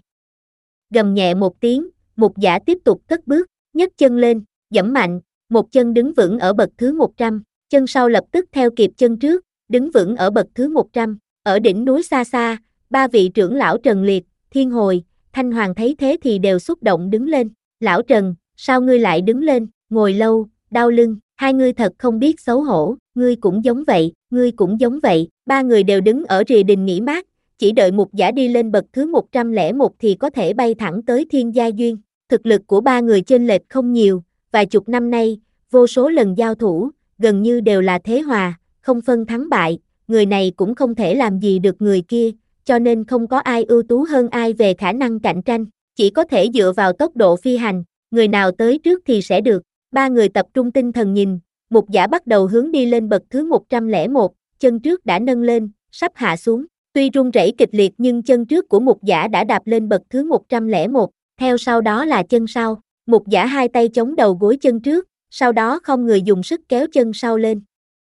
Gầm nhẹ một tiếng, Mục giả tiếp tục cất bước, nhấc chân lên, giẫm mạnh, một chân đứng vững ở bậc thứ một trăm, chân sau lập tức theo kịp chân trước, đứng vững ở bậc thứ một trăm. Ở đỉnh núi xa xa, ba vị trưởng lão Trần Liệt, Thiên Hồi, Thanh Hoàng thấy thế thì đều xúc động đứng lên. Lão Trần, sao ngươi lại đứng lên? Ngồi lâu, đau lưng, hai ngươi thật không biết xấu hổ, ngươi cũng giống vậy, ngươi cũng giống vậy. Ba người đều đứng ở rìa đình nghỉ mát, chỉ đợi Mục giả đi lên bậc thứ một trăm lẻ một thì có thể bay thẳng tới thiên gia duyên. Thực lực của ba người chênh lệch không nhiều, vài chục năm nay, vô số lần giao thủ, gần như đều là thế hòa, không phân thắng bại, người này cũng không thể làm gì được người kia, cho nên không có ai ưu tú hơn ai về khả năng cạnh tranh, chỉ có thể dựa vào tốc độ phi hành, người nào tới trước thì sẽ được. Ba người tập trung tinh thần nhìn, Mục giả bắt đầu hướng đi lên bậc thứ một trăm lẻ một, chân trước đã nâng lên, sắp hạ xuống. Tuy rung rẩy kịch liệt nhưng chân trước của Mục giả đã đạp lên bậc thứ một trăm lẻ một, theo sau đó là chân sau. Mục giả hai tay chống đầu gối chân trước, sau đó không người dùng sức kéo chân sau lên.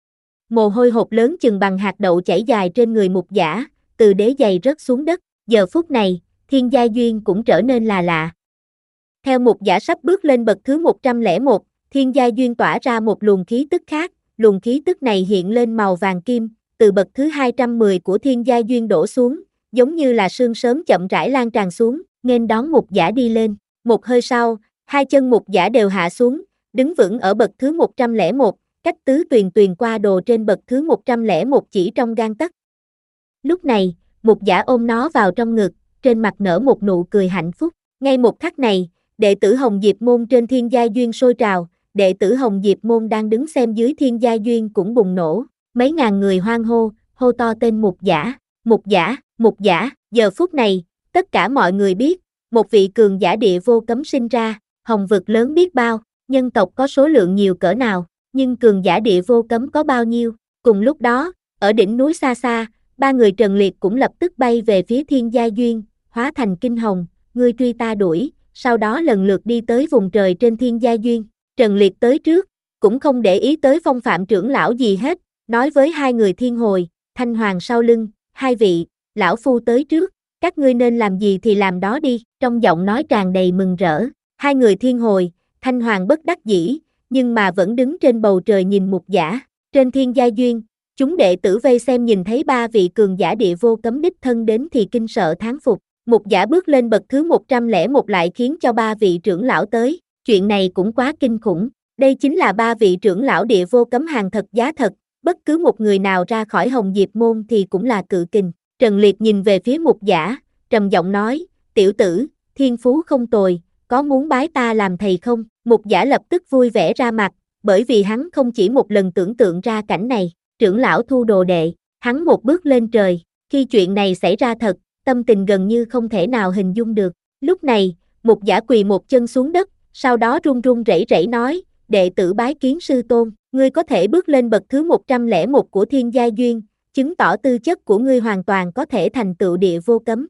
Mồ hôi hột lớn chừng bằng hạt đậu chảy dài trên người mục giả, từ đế giày rớt xuống đất. Giờ phút này, Thiên Gia Duyên cũng trở nên là lạ. Theo mục giả sắp bước lên bậc thứ một trăm lẻ một, Thiên Gia Duyên tỏa ra một luồng khí tức khác, luồng khí tức này hiện lên màu vàng kim, từ bậc thứ hai trăm mười của Thiên Gia Duyên đổ xuống, giống như là sương sớm chậm rãi lan tràn xuống, nghênh đón mục giả đi lên. Một hơi sau, hai chân mục giả đều hạ xuống, đứng vững ở bậc thứ một trăm lẻ một, cách tứ tuyền tuyền qua đồ trên bậc thứ một trăm lẻ một chỉ trong gang tấc. Lúc này, mục giả ôm nó vào trong ngực, trên mặt nở một nụ cười hạnh phúc. Ngay một khắc này, đệ tử Hồng Diệp Môn trên Thiên Gia Duyên sôi trào, đệ tử Hồng Diệp Môn đang đứng xem dưới Thiên Gia Duyên cũng bùng nổ, mấy ngàn người hoan hô, hô to tên mục giả, mục giả, mục giả. Giờ phút này, tất cả mọi người biết, một vị cường giả địa vô cấm sinh ra, hồng vực lớn biết bao, nhân tộc có số lượng nhiều cỡ nào, nhưng cường giả địa vô cấm có bao nhiêu. Cùng lúc đó, ở đỉnh núi xa xa, ba người Trần Liệt cũng lập tức bay về phía Thiên Gia Duyên, hóa thành kinh hồng, ngươi truy ta đuổi, sau đó lần lượt đi tới vùng trời trên Thiên Gia Duyên. Trần Liệt tới trước, cũng không để ý tới Phong Phạm trưởng lão gì hết, nói với hai người Thiên Hồi, Thanh Hoàng sau lưng, hai vị, lão phu tới trước, các ngươi nên làm gì thì làm đó đi, trong giọng nói tràn đầy mừng rỡ. Hai người Thiên Hồi, Thanh Hoàng bất đắc dĩ, nhưng mà vẫn đứng trên bầu trời nhìn mục giả. Trên Thiên Gia Duyên, chúng đệ tử vây xem nhìn thấy ba vị cường giả địa vô cấm đích thân đến thì kinh sợ thán phục. Mục giả bước lên bậc thứ một trăm lẻ một lại khiến cho ba vị trưởng lão tới, chuyện này cũng quá kinh khủng. Đây chính là ba vị trưởng lão địa vô cấm hàng thật giá thật, bất cứ một người nào ra khỏi Hồng Diệp Môn thì cũng là cự kình. Trần Liệt nhìn về phía mục giả, trầm giọng nói, tiểu tử, thiên phú không tồi, có muốn bái ta làm thầy không? Mục giả lập tức vui vẻ ra mặt, bởi vì hắn không chỉ một lần tưởng tượng ra cảnh này. Trưởng lão thu đồ đệ, hắn một bước lên trời, khi chuyện này xảy ra thật, tâm tình gần như không thể nào hình dung được. Lúc này, mục giả quỳ một chân xuống đất, sau đó run run rẩy rẩy nói, đệ tử bái kiến sư tôn, ngươi có thể bước lên bậc thứ một trăm lẻ một của Thiên Gia Duyên, chứng tỏ tư chất của ngươi hoàn toàn có thể thành tựu địa vô cấm.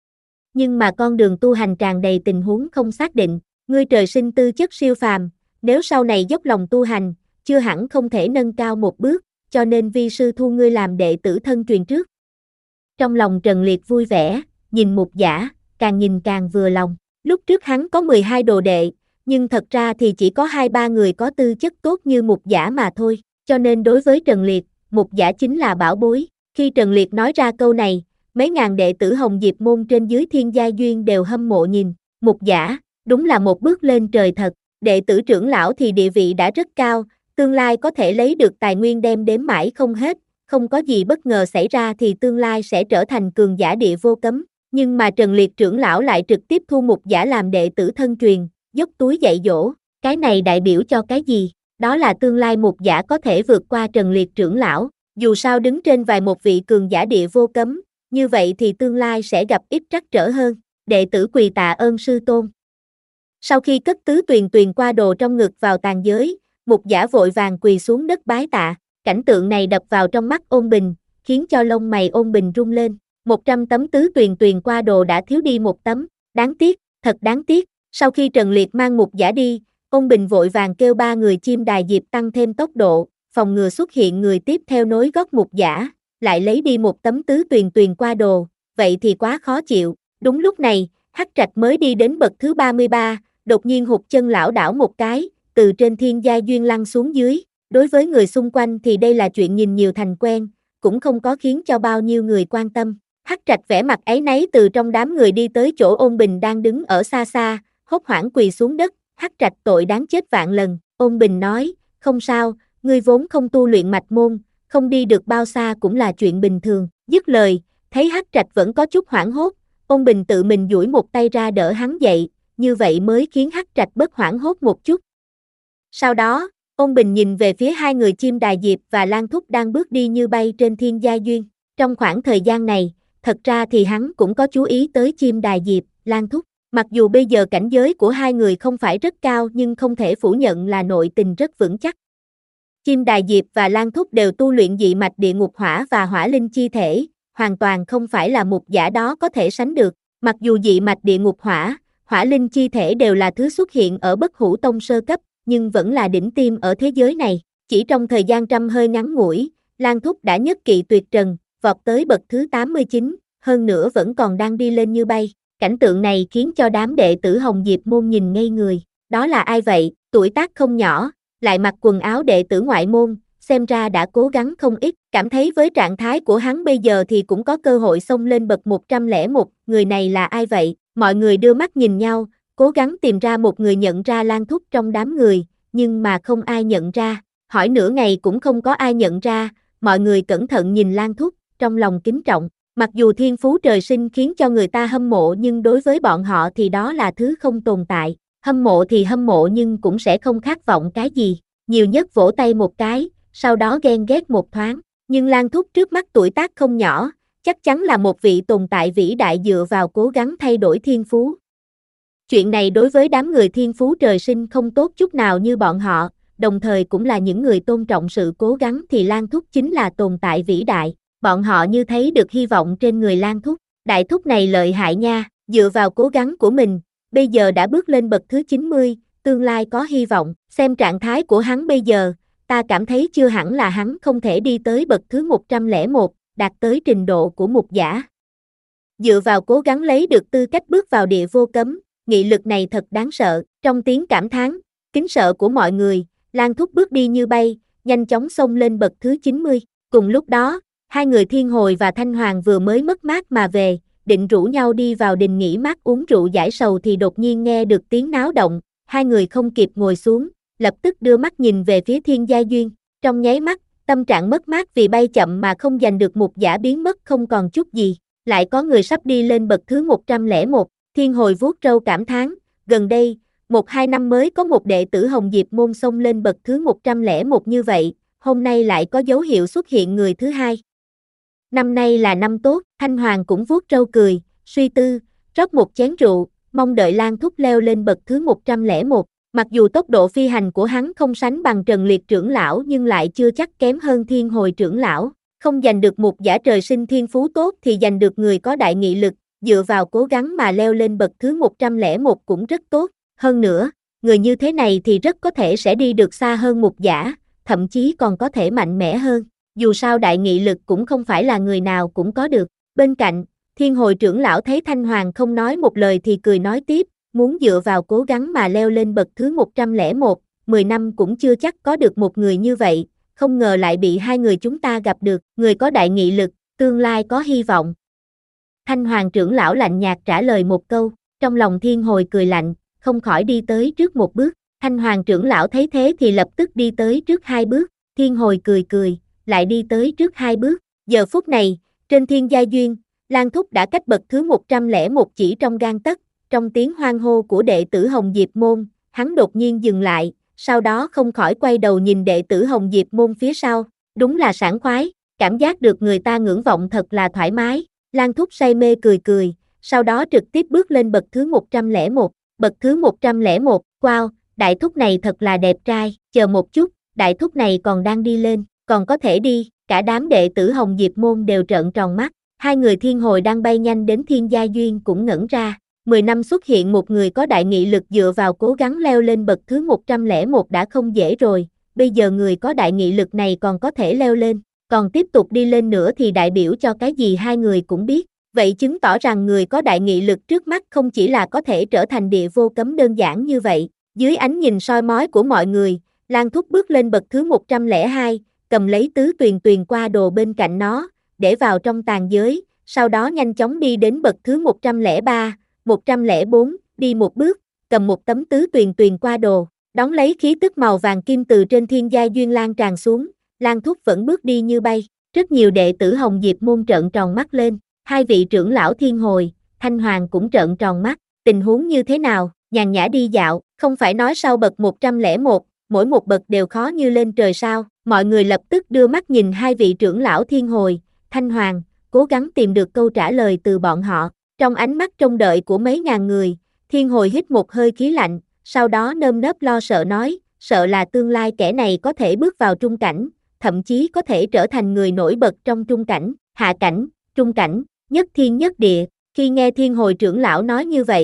Nhưng mà con đường tu hành tràn đầy tình huống không xác định, ngươi trời sinh tư chất siêu phàm, nếu sau này dốc lòng tu hành, chưa hẳn không thể nâng cao một bước, cho nên vi sư thu ngươi làm đệ tử thân truyền trước. Trong lòng Trần Liệt vui vẻ, nhìn mục giả, càng nhìn càng vừa lòng. Lúc trước hắn có mười hai đồ đệ, nhưng thật ra thì chỉ có hai ba người có tư chất tốt như mục giả mà thôi, cho nên đối với Trần Liệt, mục giả chính là bảo bối. Khi Trần Liệt nói ra câu này, mấy ngàn đệ tử Hồng Diệp Môn trên dưới Thiên Gia Duyên đều hâm mộ nhìn, mục giả, đúng là một bước lên trời thật, đệ tử trưởng lão thì địa vị đã rất cao, tương lai có thể lấy được tài nguyên đem đếm mãi không hết, không có gì bất ngờ xảy ra thì tương lai sẽ trở thành cường giả địa vô cấm, nhưng mà Trần Liệt trưởng lão lại trực tiếp thu mục giả làm đệ tử thân truyền, dốc túi dạy dỗ, cái này đại biểu cho cái gì? Đó là tương lai mục giả có thể vượt qua Trần Liệt trưởng lão, dù sao đứng trên vài một vị cường giả địa vô cấm, như vậy thì tương lai sẽ gặp ít trắc trở hơn. Đệ tử quỳ tạ ơn sư tôn. Sau khi cất tứ tuyền tuyền qua đồ trong ngực vào tàn giới, mục giả vội vàng quỳ xuống đất bái tạ, cảnh tượng này đập vào trong mắt Ôn Bình, khiến cho lông mày Ôn Bình rung lên, một trăm tấm tứ tuyền tuyền qua đồ đã thiếu đi một tấm, đáng tiếc, thật đáng tiếc. Sau khi Trần Liệt mang mục giả đi, Ôn Bình vội vàng kêu ba người chim đài diệp tăng thêm tốc độ, phòng ngừa xuất hiện người tiếp theo nối gót mục giả, lại lấy đi một tấm tứ tuyền tuyền qua đồ, vậy thì quá khó chịu. Đúng lúc này, Hắc Trạch mới đi đến bậc thứ ba mươi ba, đột nhiên hụt chân lảo đảo một cái, từ trên Thiên Gia Duyên lăn xuống dưới. Đối với người xung quanh thì đây là chuyện nhìn nhiều thành quen, cũng không có khiến cho bao nhiêu người quan tâm. Hắc Trạch vẻ mặt áy náy từ trong đám người đi tới chỗ Ôn Bình đang đứng ở xa xa, hốt hoảng quỳ xuống đất. Hắc Trạch tội đáng chết vạn lần. Ôn Bình nói, không sao, ngươi vốn không tu luyện mạch môn, không đi được bao xa cũng là chuyện bình thường. Dứt lời, thấy Hắc Trạch vẫn có chút hoảng hốt, Ôn Bình tự mình duỗi một tay ra đỡ hắn dậy, như vậy mới khiến Hắc Trạch bớt hoảng hốt một chút. Sau đó, Ôn Bình nhìn về phía hai người chim đài diệp và Lan Thúc đang bước đi như bay trên Thiên Gia Duyên. Trong khoảng thời gian này, thật ra thì hắn cũng có chú ý tới chim đài diệp, Lan Thúc. Mặc dù bây giờ cảnh giới của hai người không phải rất cao nhưng không thể phủ nhận là nội tình rất vững chắc. Chim đài diệp và Lan Thúc đều tu luyện dị mạch địa ngục hỏa và hỏa linh chi thể, hoàn toàn không phải là mục giả đó có thể sánh được. Mặc dù dị mạch địa ngục hỏa, hỏa linh chi thể đều là thứ xuất hiện ở Bất Hủ Tông sơ cấp, nhưng vẫn là đỉnh tiêm ở thế giới này. Chỉ trong thời gian trăm hơi ngắn ngủi, Lan Thúc đã nhất kỵ tuyệt trần, vọt tới bậc thứ tám mươi chín, hơn nữa vẫn còn đang đi lên như bay. Cảnh tượng này khiến cho đám đệ tử Hồng Diệp môn nhìn ngây người. Đó là ai vậy, tuổi tác không nhỏ, lại mặc quần áo đệ tử ngoại môn, xem ra đã cố gắng không ít, cảm thấy với trạng thái của hắn bây giờ thì cũng có cơ hội xông lên bậc một trăm lẻ một, người này là ai vậy? Mọi người đưa mắt nhìn nhau, cố gắng tìm ra một người nhận ra Lan Thúc trong đám người, nhưng mà không ai nhận ra, hỏi nửa ngày cũng không có ai nhận ra, mọi người cẩn thận nhìn Lan Thúc, trong lòng kính trọng. Mặc dù thiên phú trời sinh khiến cho người ta hâm mộ nhưng đối với bọn họ thì đó là thứ không tồn tại. Hâm mộ thì hâm mộ nhưng cũng sẽ không khát vọng cái gì. Nhiều nhất vỗ tay một cái, sau đó ghen ghét một thoáng. Nhưng Lan Thúc trước mắt tuổi tác không nhỏ, chắc chắn là một vị tồn tại vĩ đại dựa vào cố gắng thay đổi thiên phú. Chuyện này đối với đám người thiên phú trời sinh không tốt chút nào như bọn họ, đồng thời cũng là những người tôn trọng sự cố gắng thì Lan Thúc chính là tồn tại vĩ đại. Bọn họ như thấy được hy vọng trên người Lan Thúc. Đại thúc này lợi hại nha, dựa vào cố gắng của mình, bây giờ đã bước lên bậc thứ chín mươi, tương lai có hy vọng. Xem trạng thái của hắn bây giờ, ta cảm thấy chưa hẳn là hắn không thể đi tới bậc thứ một trăm lẻ một, đạt tới trình độ của mục giả. Dựa vào cố gắng lấy được tư cách bước vào địa vô cấm, nghị lực này thật đáng sợ. Trong tiếng cảm thán, kính sợ của mọi người, Lan Thúc bước đi như bay, nhanh chóng xông lên bậc thứ chín mươi. Cùng lúc đó, hai người Thiên Hồi và Thanh Hoàng vừa mới mất mát mà về, định rủ nhau đi vào đình nghỉ mát uống rượu giải sầu thì đột nhiên nghe được tiếng náo động, hai người không kịp ngồi xuống, lập tức đưa mắt nhìn về phía Thiên Gia Duyên, trong nháy mắt, tâm trạng mất mát vì bay chậm mà không giành được mục giả biến mất không còn chút gì, lại có người sắp đi lên bậc thứ một trăm lẻ một, Thiên Hồi vuốt râu cảm thán, gần đây, một hai năm mới có một đệ tử Hồng Diệp môn xông lên bậc thứ một trăm lẻ một như vậy, hôm nay lại có dấu hiệu xuất hiện người thứ hai. Năm nay là năm tốt, Thanh Hoàng cũng vuốt râu cười, suy tư, rót một chén rượu, mong đợi Lan Thúc leo lên bậc thứ một trăm lẻ một. Mặc dù tốc độ phi hành của hắn không sánh bằng Trần Liệt trưởng lão nhưng lại chưa chắc kém hơn Thiên Hồi trưởng lão. Không giành được một giả trời sinh thiên phú tốt thì giành được người có đại nghị lực, dựa vào cố gắng mà leo lên bậc thứ một trăm lẻ một cũng rất tốt. Hơn nữa, người như thế này thì rất có thể sẽ đi được xa hơn một giả, thậm chí còn có thể mạnh mẽ hơn. Dù sao đại nghị lực cũng không phải là người nào cũng có được. Bên cạnh, Thiên Hồi trưởng lão thấy Thanh Hoàng không nói một lời thì cười nói tiếp, muốn dựa vào cố gắng mà leo lên bậc thứ một trăm lẻ một, mười năm cũng chưa chắc có được một người như vậy, không ngờ lại bị hai người chúng ta gặp được, người có đại nghị lực, tương lai có hy vọng. Thanh Hoàng trưởng lão lạnh nhạt trả lời một câu, trong lòng Thiên Hồi cười lạnh, không khỏi đi tới trước một bước. Thanh Hoàng trưởng lão thấy thế thì lập tức đi tới trước hai bước, Thiên Hồi cười cười, lại đi tới trước hai bước. Giờ phút này, trên Thiên Gia Duyên, Lan Thúc đã cách bậc thứ một trăm lẻ một chỉ trong gang tấc, trong tiếng hoan hô của đệ tử Hồng Diệp môn, hắn đột nhiên dừng lại, sau đó không khỏi quay đầu nhìn đệ tử Hồng Diệp môn phía sau, đúng là sảng khoái, cảm giác được người ta ngưỡng vọng thật là thoải mái. Lan Thúc say mê cười cười, sau đó trực tiếp bước lên bậc thứ một trăm lẻ một, bậc thứ một trăm lẻ một, wow, đại thúc này thật là đẹp trai, chờ một chút, đại thúc này còn đang đi lên, còn có thể đi, cả đám đệ tử Hồng Diệp môn đều trợn tròn mắt, hai người Thiên Hồi đang bay nhanh đến Thiên Gia Duyên cũng ngẩn ra, mười năm xuất hiện một người có đại nghị lực dựa vào cố gắng leo lên bậc thứ một trăm lẻ một đã không dễ rồi, bây giờ người có đại nghị lực này còn có thể leo lên, còn tiếp tục đi lên nữa thì đại biểu cho cái gì hai người cũng biết, vậy chứng tỏ rằng người có đại nghị lực trước mắt không chỉ là có thể trở thành địa vô cấm đơn giản như vậy. Dưới ánh nhìn soi mói của mọi người, Lan Thúc bước lên bậc thứ một trăm lẻ hai, cầm lấy tứ tuyền tuyền qua đồ bên cạnh nó, để vào trong tàn giới, sau đó nhanh chóng đi đến bậc thứ một trăm lẻ ba, một trăm lẻ bốn, đi một bước, cầm một tấm tứ tuyền tuyền qua đồ, đón lấy khí tức màu vàng kim từ trên Thiên Gia Duyên lan tràn xuống, Lan Thúc vẫn bước đi như bay, rất nhiều đệ tử Hồng Diệp môn trợn tròn mắt lên, hai vị trưởng lão Thiên Hồi, Thanh Hoàng cũng trợn tròn mắt, tình huống như thế nào, nhàn nhã đi dạo, không phải nói sau bậc một trăm lẻ một, mỗi một bậc đều khó như lên trời sao, mọi người lập tức đưa mắt nhìn hai vị trưởng lão Thiên Hồi, Thanh Hoàng, cố gắng tìm được câu trả lời từ bọn họ, trong ánh mắt trông đợi của mấy ngàn người, Thiên Hồi hít một hơi khí lạnh, sau đó nơm nớp lo sợ nói, sợ là tương lai kẻ này có thể bước vào trung cảnh, thậm chí có thể trở thành người nổi bật trong trung cảnh, hạ cảnh, trung cảnh, nhất thiên nhất địa. Khi nghe Thiên Hồi trưởng lão nói như vậy,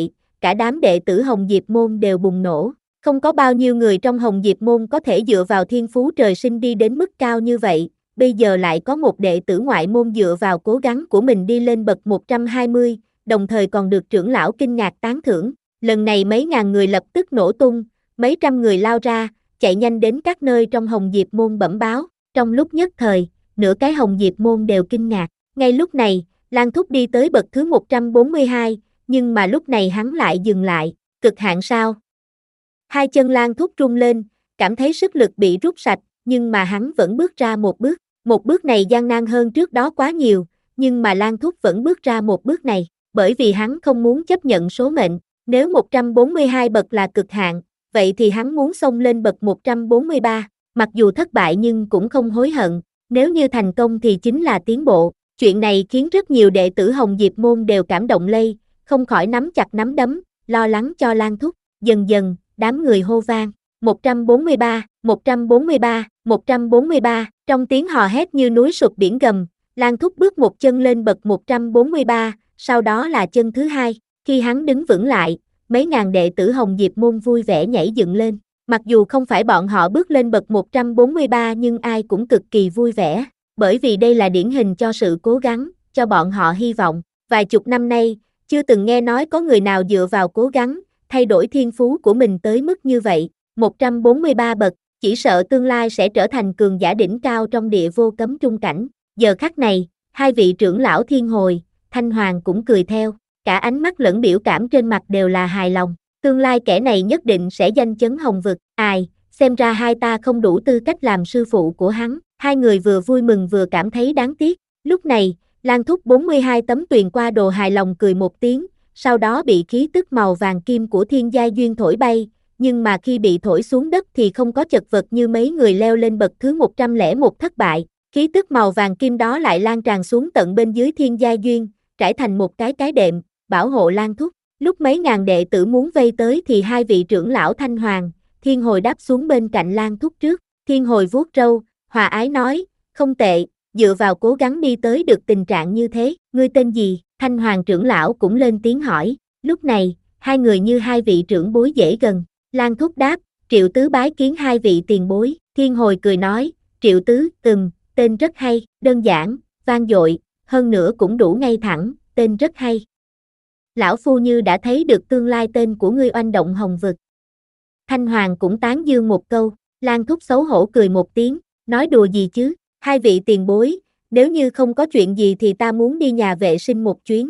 cả đám đệ tử Hồng Diệp môn đều bùng nổ. Không có bao nhiêu người trong Hồng Diệp môn có thể dựa vào thiên phú trời sinh đi đến mức cao như vậy, bây giờ lại có một đệ tử ngoại môn dựa vào cố gắng của mình đi lên bậc một trăm hai mươi, đồng thời còn được trưởng lão kinh ngạc tán thưởng. Lần này mấy ngàn người lập tức nổ tung, mấy trăm người lao ra, chạy nhanh đến các nơi trong Hồng Diệp môn bẩm báo. Trong lúc nhất thời, nửa cái Hồng Diệp môn đều kinh ngạc. Ngay lúc này, Lan Thúc đi tới bậc thứ một trăm bốn mươi hai, nhưng mà lúc này hắn lại dừng lại. Cực hạn sao? Hai chân Lan Thúc rung lên, cảm thấy sức lực bị rút sạch, nhưng mà hắn vẫn bước ra một bước. Một bước này gian nan hơn trước đó quá nhiều, nhưng mà Lan Thúc vẫn bước ra một bước này, bởi vì hắn không muốn chấp nhận số mệnh. Nếu một trăm bốn mươi hai bậc là cực hạn, vậy thì hắn muốn xông lên bậc một trăm bốn mươi ba, mặc dù thất bại nhưng cũng không hối hận, nếu như thành công thì chính là tiến bộ. Chuyện này khiến rất nhiều đệ tử Hồng Diệp môn đều cảm động lây, không khỏi nắm chặt nắm đấm, lo lắng cho Lan Thúc. Dần dần, đám người hô vang, một trăm bốn mươi ba, một trăm bốn mươi ba, một trăm bốn mươi ba, trong tiếng hò hét như núi sụp biển gầm, Lan Thúc bước một chân lên bậc một trăm bốn mươi ba, sau đó là chân thứ hai. Khi hắn đứng vững lại, mấy ngàn đệ tử Hồng Diệp môn vui vẻ nhảy dựng lên. Mặc dù không phải bọn họ bước lên bậc một trăm bốn mươi ba nhưng ai cũng cực kỳ vui vẻ, bởi vì đây là điển hình cho sự cố gắng, cho bọn họ hy vọng. Vài chục năm nay, chưa từng nghe nói có người nào dựa vào cố gắng, thay đổi thiên phú của mình tới mức như vậy. một trăm bốn mươi ba bậc, chỉ sợ tương lai sẽ trở thành cường giả đỉnh cao trong địa vô cấm trung cảnh. Giờ khắc này, hai vị trưởng lão Thiên Hồi, Thanh Hoàng cũng cười theo, cả ánh mắt lẫn biểu cảm trên mặt đều là hài lòng. Tương lai kẻ này nhất định sẽ danh chấn hồng vực. Ai, xem ra hai ta không đủ tư cách làm sư phụ của hắn. Hai người vừa vui mừng vừa cảm thấy đáng tiếc. Lúc này, Lan Thúc bốn mươi hai tấm tuyền qua đồ hài lòng cười một tiếng, sau đó bị khí tức màu vàng kim của thiên giai duyên thổi bay, nhưng mà khi bị thổi xuống đất thì không có chật vật như mấy người leo lên bậc thứ một trăm lẻ một thất bại. Khí tức màu vàng kim đó lại lan tràn xuống tận bên dưới thiên giai duyên, trải thành một cái cái đệm, bảo hộ Lan Thúc. Lúc mấy ngàn đệ tử muốn vây tới thì hai vị trưởng lão Thanh Hoàng, Thiên Hồi đáp xuống bên cạnh Lan Thúc trước. Thiên Hồi vuốt râu, hòa ái nói, không tệ, dựa vào cố gắng đi tới được tình trạng như thế. Ngươi tên gì? Thanh Hoàng trưởng lão cũng lên tiếng hỏi. Lúc này, hai người như hai vị trưởng bối dễ gần. Lan Thúc đáp, Triệu Tứ bái kiến hai vị tiền bối. Thiên Hồi cười nói, Triệu Tứ, ừm, tên rất hay, đơn giản, vang dội, hơn nữa cũng đủ ngay thẳng, tên rất hay. Lão phu như đã thấy được tương lai tên của ngươi oanh động hồng vực. Thanh Hoàng cũng tán dương một câu. Lan Thúc xấu hổ cười một tiếng, nói đùa gì chứ, hai vị tiền bối, nếu như không có chuyện gì thì ta muốn đi nhà vệ sinh một chuyến.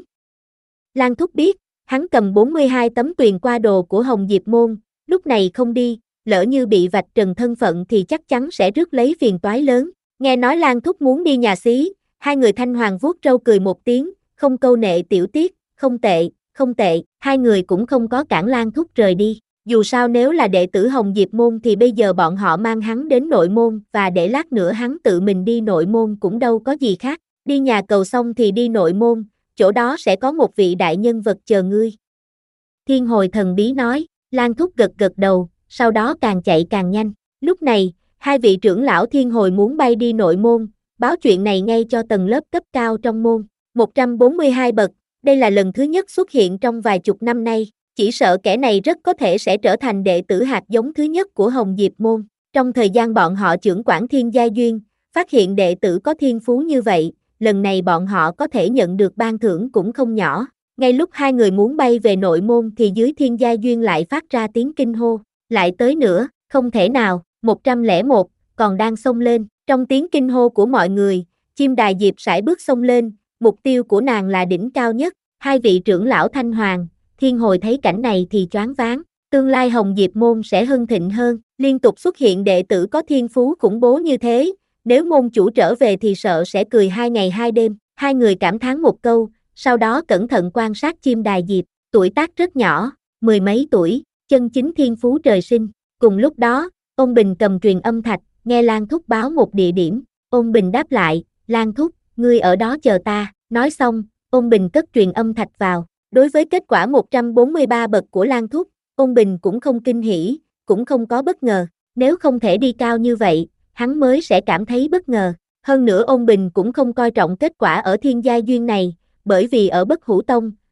Lan Thúc biết, hắn cầm bốn mươi hai tấm tuyền qua đồ của Hồng Diệp môn, lúc này không đi, lỡ như bị vạch trần thân phận thì chắc chắn sẽ rước lấy phiền toái lớn. Nghe nói Lan Thúc muốn đi nhà xí, hai người Thanh Hoàng vuốt râu cười một tiếng, không câu nệ tiểu tiết, không tệ, không tệ, hai người cũng không có cản Lan Thúc rời đi. Dù sao nếu là đệ tử Hồng Diệp môn thì bây giờ bọn họ mang hắn đến nội môn và để lát nữa hắn tự mình đi nội môn cũng đâu có gì khác. Đi nhà cầu xong thì đi nội môn, chỗ đó sẽ có một vị đại nhân vật chờ ngươi. Thiên Hồi thần bí nói, Lan Thúc gật gật đầu, sau đó càng chạy càng nhanh. Lúc này, hai vị trưởng lão Thiên Hồi muốn bay đi nội môn, báo chuyện này ngay cho tầng lớp cấp cao trong môn. một trăm bốn mươi hai bậc, đây là lần thứ nhất xuất hiện trong vài chục năm nay. Chỉ sợ kẻ này rất có thể sẽ trở thành đệ tử hạt giống thứ nhất của Hồng Diệp môn. Trong thời gian bọn họ trưởng quản thiên giai duyên, phát hiện đệ tử có thiên phú như vậy, lần này bọn họ có thể nhận được ban thưởng cũng không nhỏ. Ngay lúc hai người muốn bay về nội môn thì dưới thiên giai duyên lại phát ra tiếng kinh hô. Lại tới nữa, không thể nào, một trăm lẻ một, còn đang xông lên. Trong tiếng kinh hô của mọi người, chim đài diệp sải bước xông lên, mục tiêu của nàng là đỉnh cao nhất. Hai vị trưởng lão Thanh Hoàng, Thiên Hồi thấy cảnh này thì choáng váng, tương lai Hồng Diệp môn sẽ hưng thịnh hơn, liên tục xuất hiện đệ tử có thiên phú khủng bố như thế, nếu môn chủ trở về thì sợ sẽ cười hai ngày hai đêm. Hai người cảm thán một câu, sau đó cẩn thận quan sát chim đài diệp, tuổi tác rất nhỏ, mười mấy tuổi, chân chính thiên phú trời sinh. Cùng lúc đó, Ôn Bình cầm truyền âm thạch, nghe Lan Thúc báo một địa điểm, Ôn Bình đáp lại, Lan Thúc, ngươi ở đó chờ ta. Nói xong, Ôn Bình cất truyền âm thạch vào. Đối với kết quả một trăm bốn mươi ba bậc của Lan Thúc, Ôn Bình cũng không kinh hỉ, cũng không có bất ngờ. Nếu không thể đi cao như vậy, hắn mới sẽ cảm thấy bất ngờ. Hơn nữa Ôn Bình cũng không coi trọng kết quả ở thiên giai duyên này, bởi vì ở Bất Hủ Tông,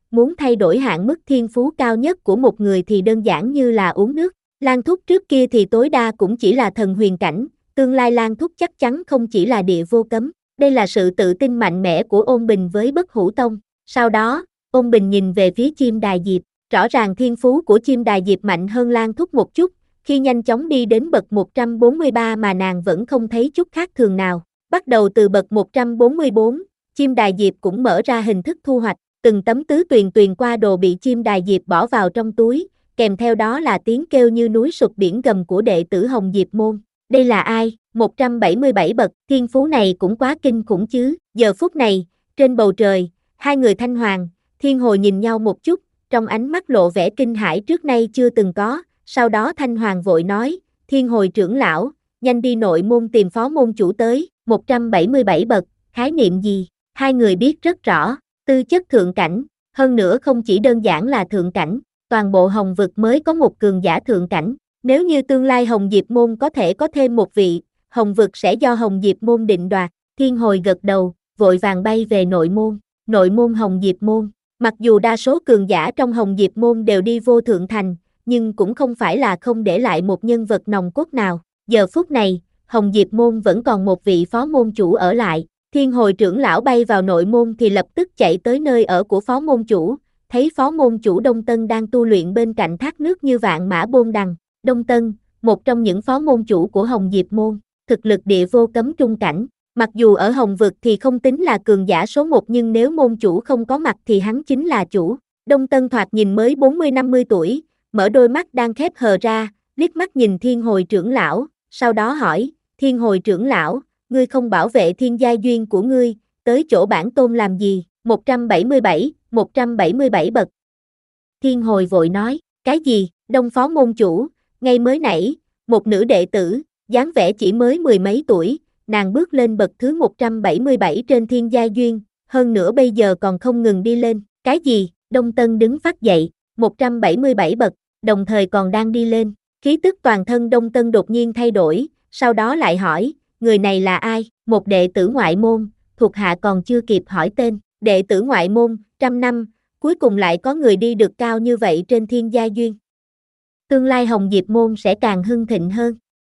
muốn thay đổi hạn mức thiên phú cao nhất của một người thì đơn giản như là uống nước. Lan Thúc trước kia thì tối đa cũng chỉ là thần huyền cảnh, tương lai Lan Thúc chắc chắn không chỉ là địa vô cấm. Đây là sự tự tin mạnh mẽ của Ôn Bình với Bất Hủ Tông. Sau đó, Ôn Bình nhìn về phía chim đài diệp, rõ ràng thiên phú của chim đài diệp mạnh hơn Lan Thúc một chút, khi nhanh chóng đi đến bậc một trăm bốn mươi ba mà nàng vẫn không thấy chút khác thường nào. Bắt đầu từ bậc một trăm bốn mươi bốn, chim đài diệp cũng mở ra hình thức thu hoạch, từng tấm tứ tuyền tuyền qua đồ bị chim đài diệp bỏ vào trong túi, kèm theo đó là tiếng kêu như núi sụt biển gầm của đệ tử Hồng Diệp Môn. Đây là ai? một trăm bảy mươi bảy bậc, thiên phú này cũng quá kinh khủng chứ. Giờ phút này, trên bầu trời, hai người Thanh Hoàng, Thiên Hồi nhìn nhau một chút, trong ánh mắt lộ vẻ kinh hãi trước nay chưa từng có, sau đó Thanh Hoàng vội nói, Thiên Hồi trưởng lão, nhanh đi nội môn tìm phó môn chủ tới. Một trăm bảy mươi bảy bậc, khái niệm gì? Hai người biết rất rõ, tư chất thượng cảnh, hơn nữa không chỉ đơn giản là thượng cảnh, toàn bộ Hồng vực mới có một cường giả thượng cảnh. Nếu như tương lai Hồng Diệp Môn có thể có thêm một vị, Hồng vực sẽ do Hồng Diệp Môn định đoạt. Thiên Hồi gật đầu, vội vàng bay về nội môn. Nội môn Hồng Diệp Môn, mặc dù đa số cường giả trong Hồng Diệp Môn đều đi vô thượng thành, nhưng cũng không phải là không để lại một nhân vật nòng cốt nào. Giờ phút này, Hồng Diệp Môn vẫn còn một vị phó môn chủ ở lại. Thiên Hồi trưởng lão bay vào nội môn thì lập tức chạy tới nơi ở của phó môn chủ, thấy phó môn chủ Đông Tân đang tu luyện bên cạnh thác nước như vạn mã bôn đằng. Đông Tân, một trong những phó môn chủ của Hồng Diệp Môn, thực lực địa vô cấm trung cảnh, mặc dù ở Hồng vực thì không tính là cường giả số một nhưng nếu môn chủ không có mặt thì hắn chính là chủ. Đông Tân thoạt nhìn mới bốn mươi năm mươi tuổi, mở đôi mắt đang khép hờ ra, liếc mắt nhìn Thiên Hồi trưởng lão, sau đó hỏi, Thiên Hồi trưởng lão, ngươi không bảo vệ thiên giai duyên của ngươi, tới chỗ bản tôn làm gì? một trăm bảy mươi bảy, một trăm bảy mươi bảy bậc. Thiên Hồi vội nói, cái gì? Đông phó môn chủ, ngay mới nãy, một nữ đệ tử, dáng vẻ chỉ mới mười mấy tuổi, nàng bước lên bậc thứ một trăm bảy mươi bảy trên thiên giai duyên, hơn nữa bây giờ còn không ngừng đi lên. Cái gì? Đông Tân đứng phát dậy, một trăm bảy mươi bảy bậc, đồng thời còn đang đi lên. Khí tức toàn thân Đông Tân đột nhiên thay đổi, sau đó lại hỏi, người này là ai? Một đệ tử ngoại môn, thuộc hạ còn chưa kịp hỏi tên. Đệ tử ngoại môn, trăm năm, cuối cùng lại có người đi được cao như vậy trên thiên gia duyên. Tương lai Hồng Diệp Môn sẽ càng hưng thịnh hơn.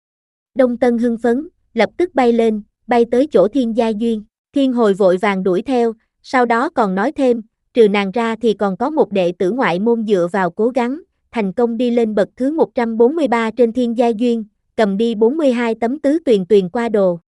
Đông Tân hưng phấn, lập tức bay lên, bay tới chỗ thiên gia duyên. Thiên Hồi vội vàng đuổi theo, sau đó còn nói thêm, trừ nàng ra thì còn có một đệ tử ngoại môn dựa vào cố gắng, thành công đi lên bậc thứ một trăm bốn mươi ba trên thiên gia duyên, cầm đi bốn mươi hai tấm tứ tuyền tuyền qua đồ.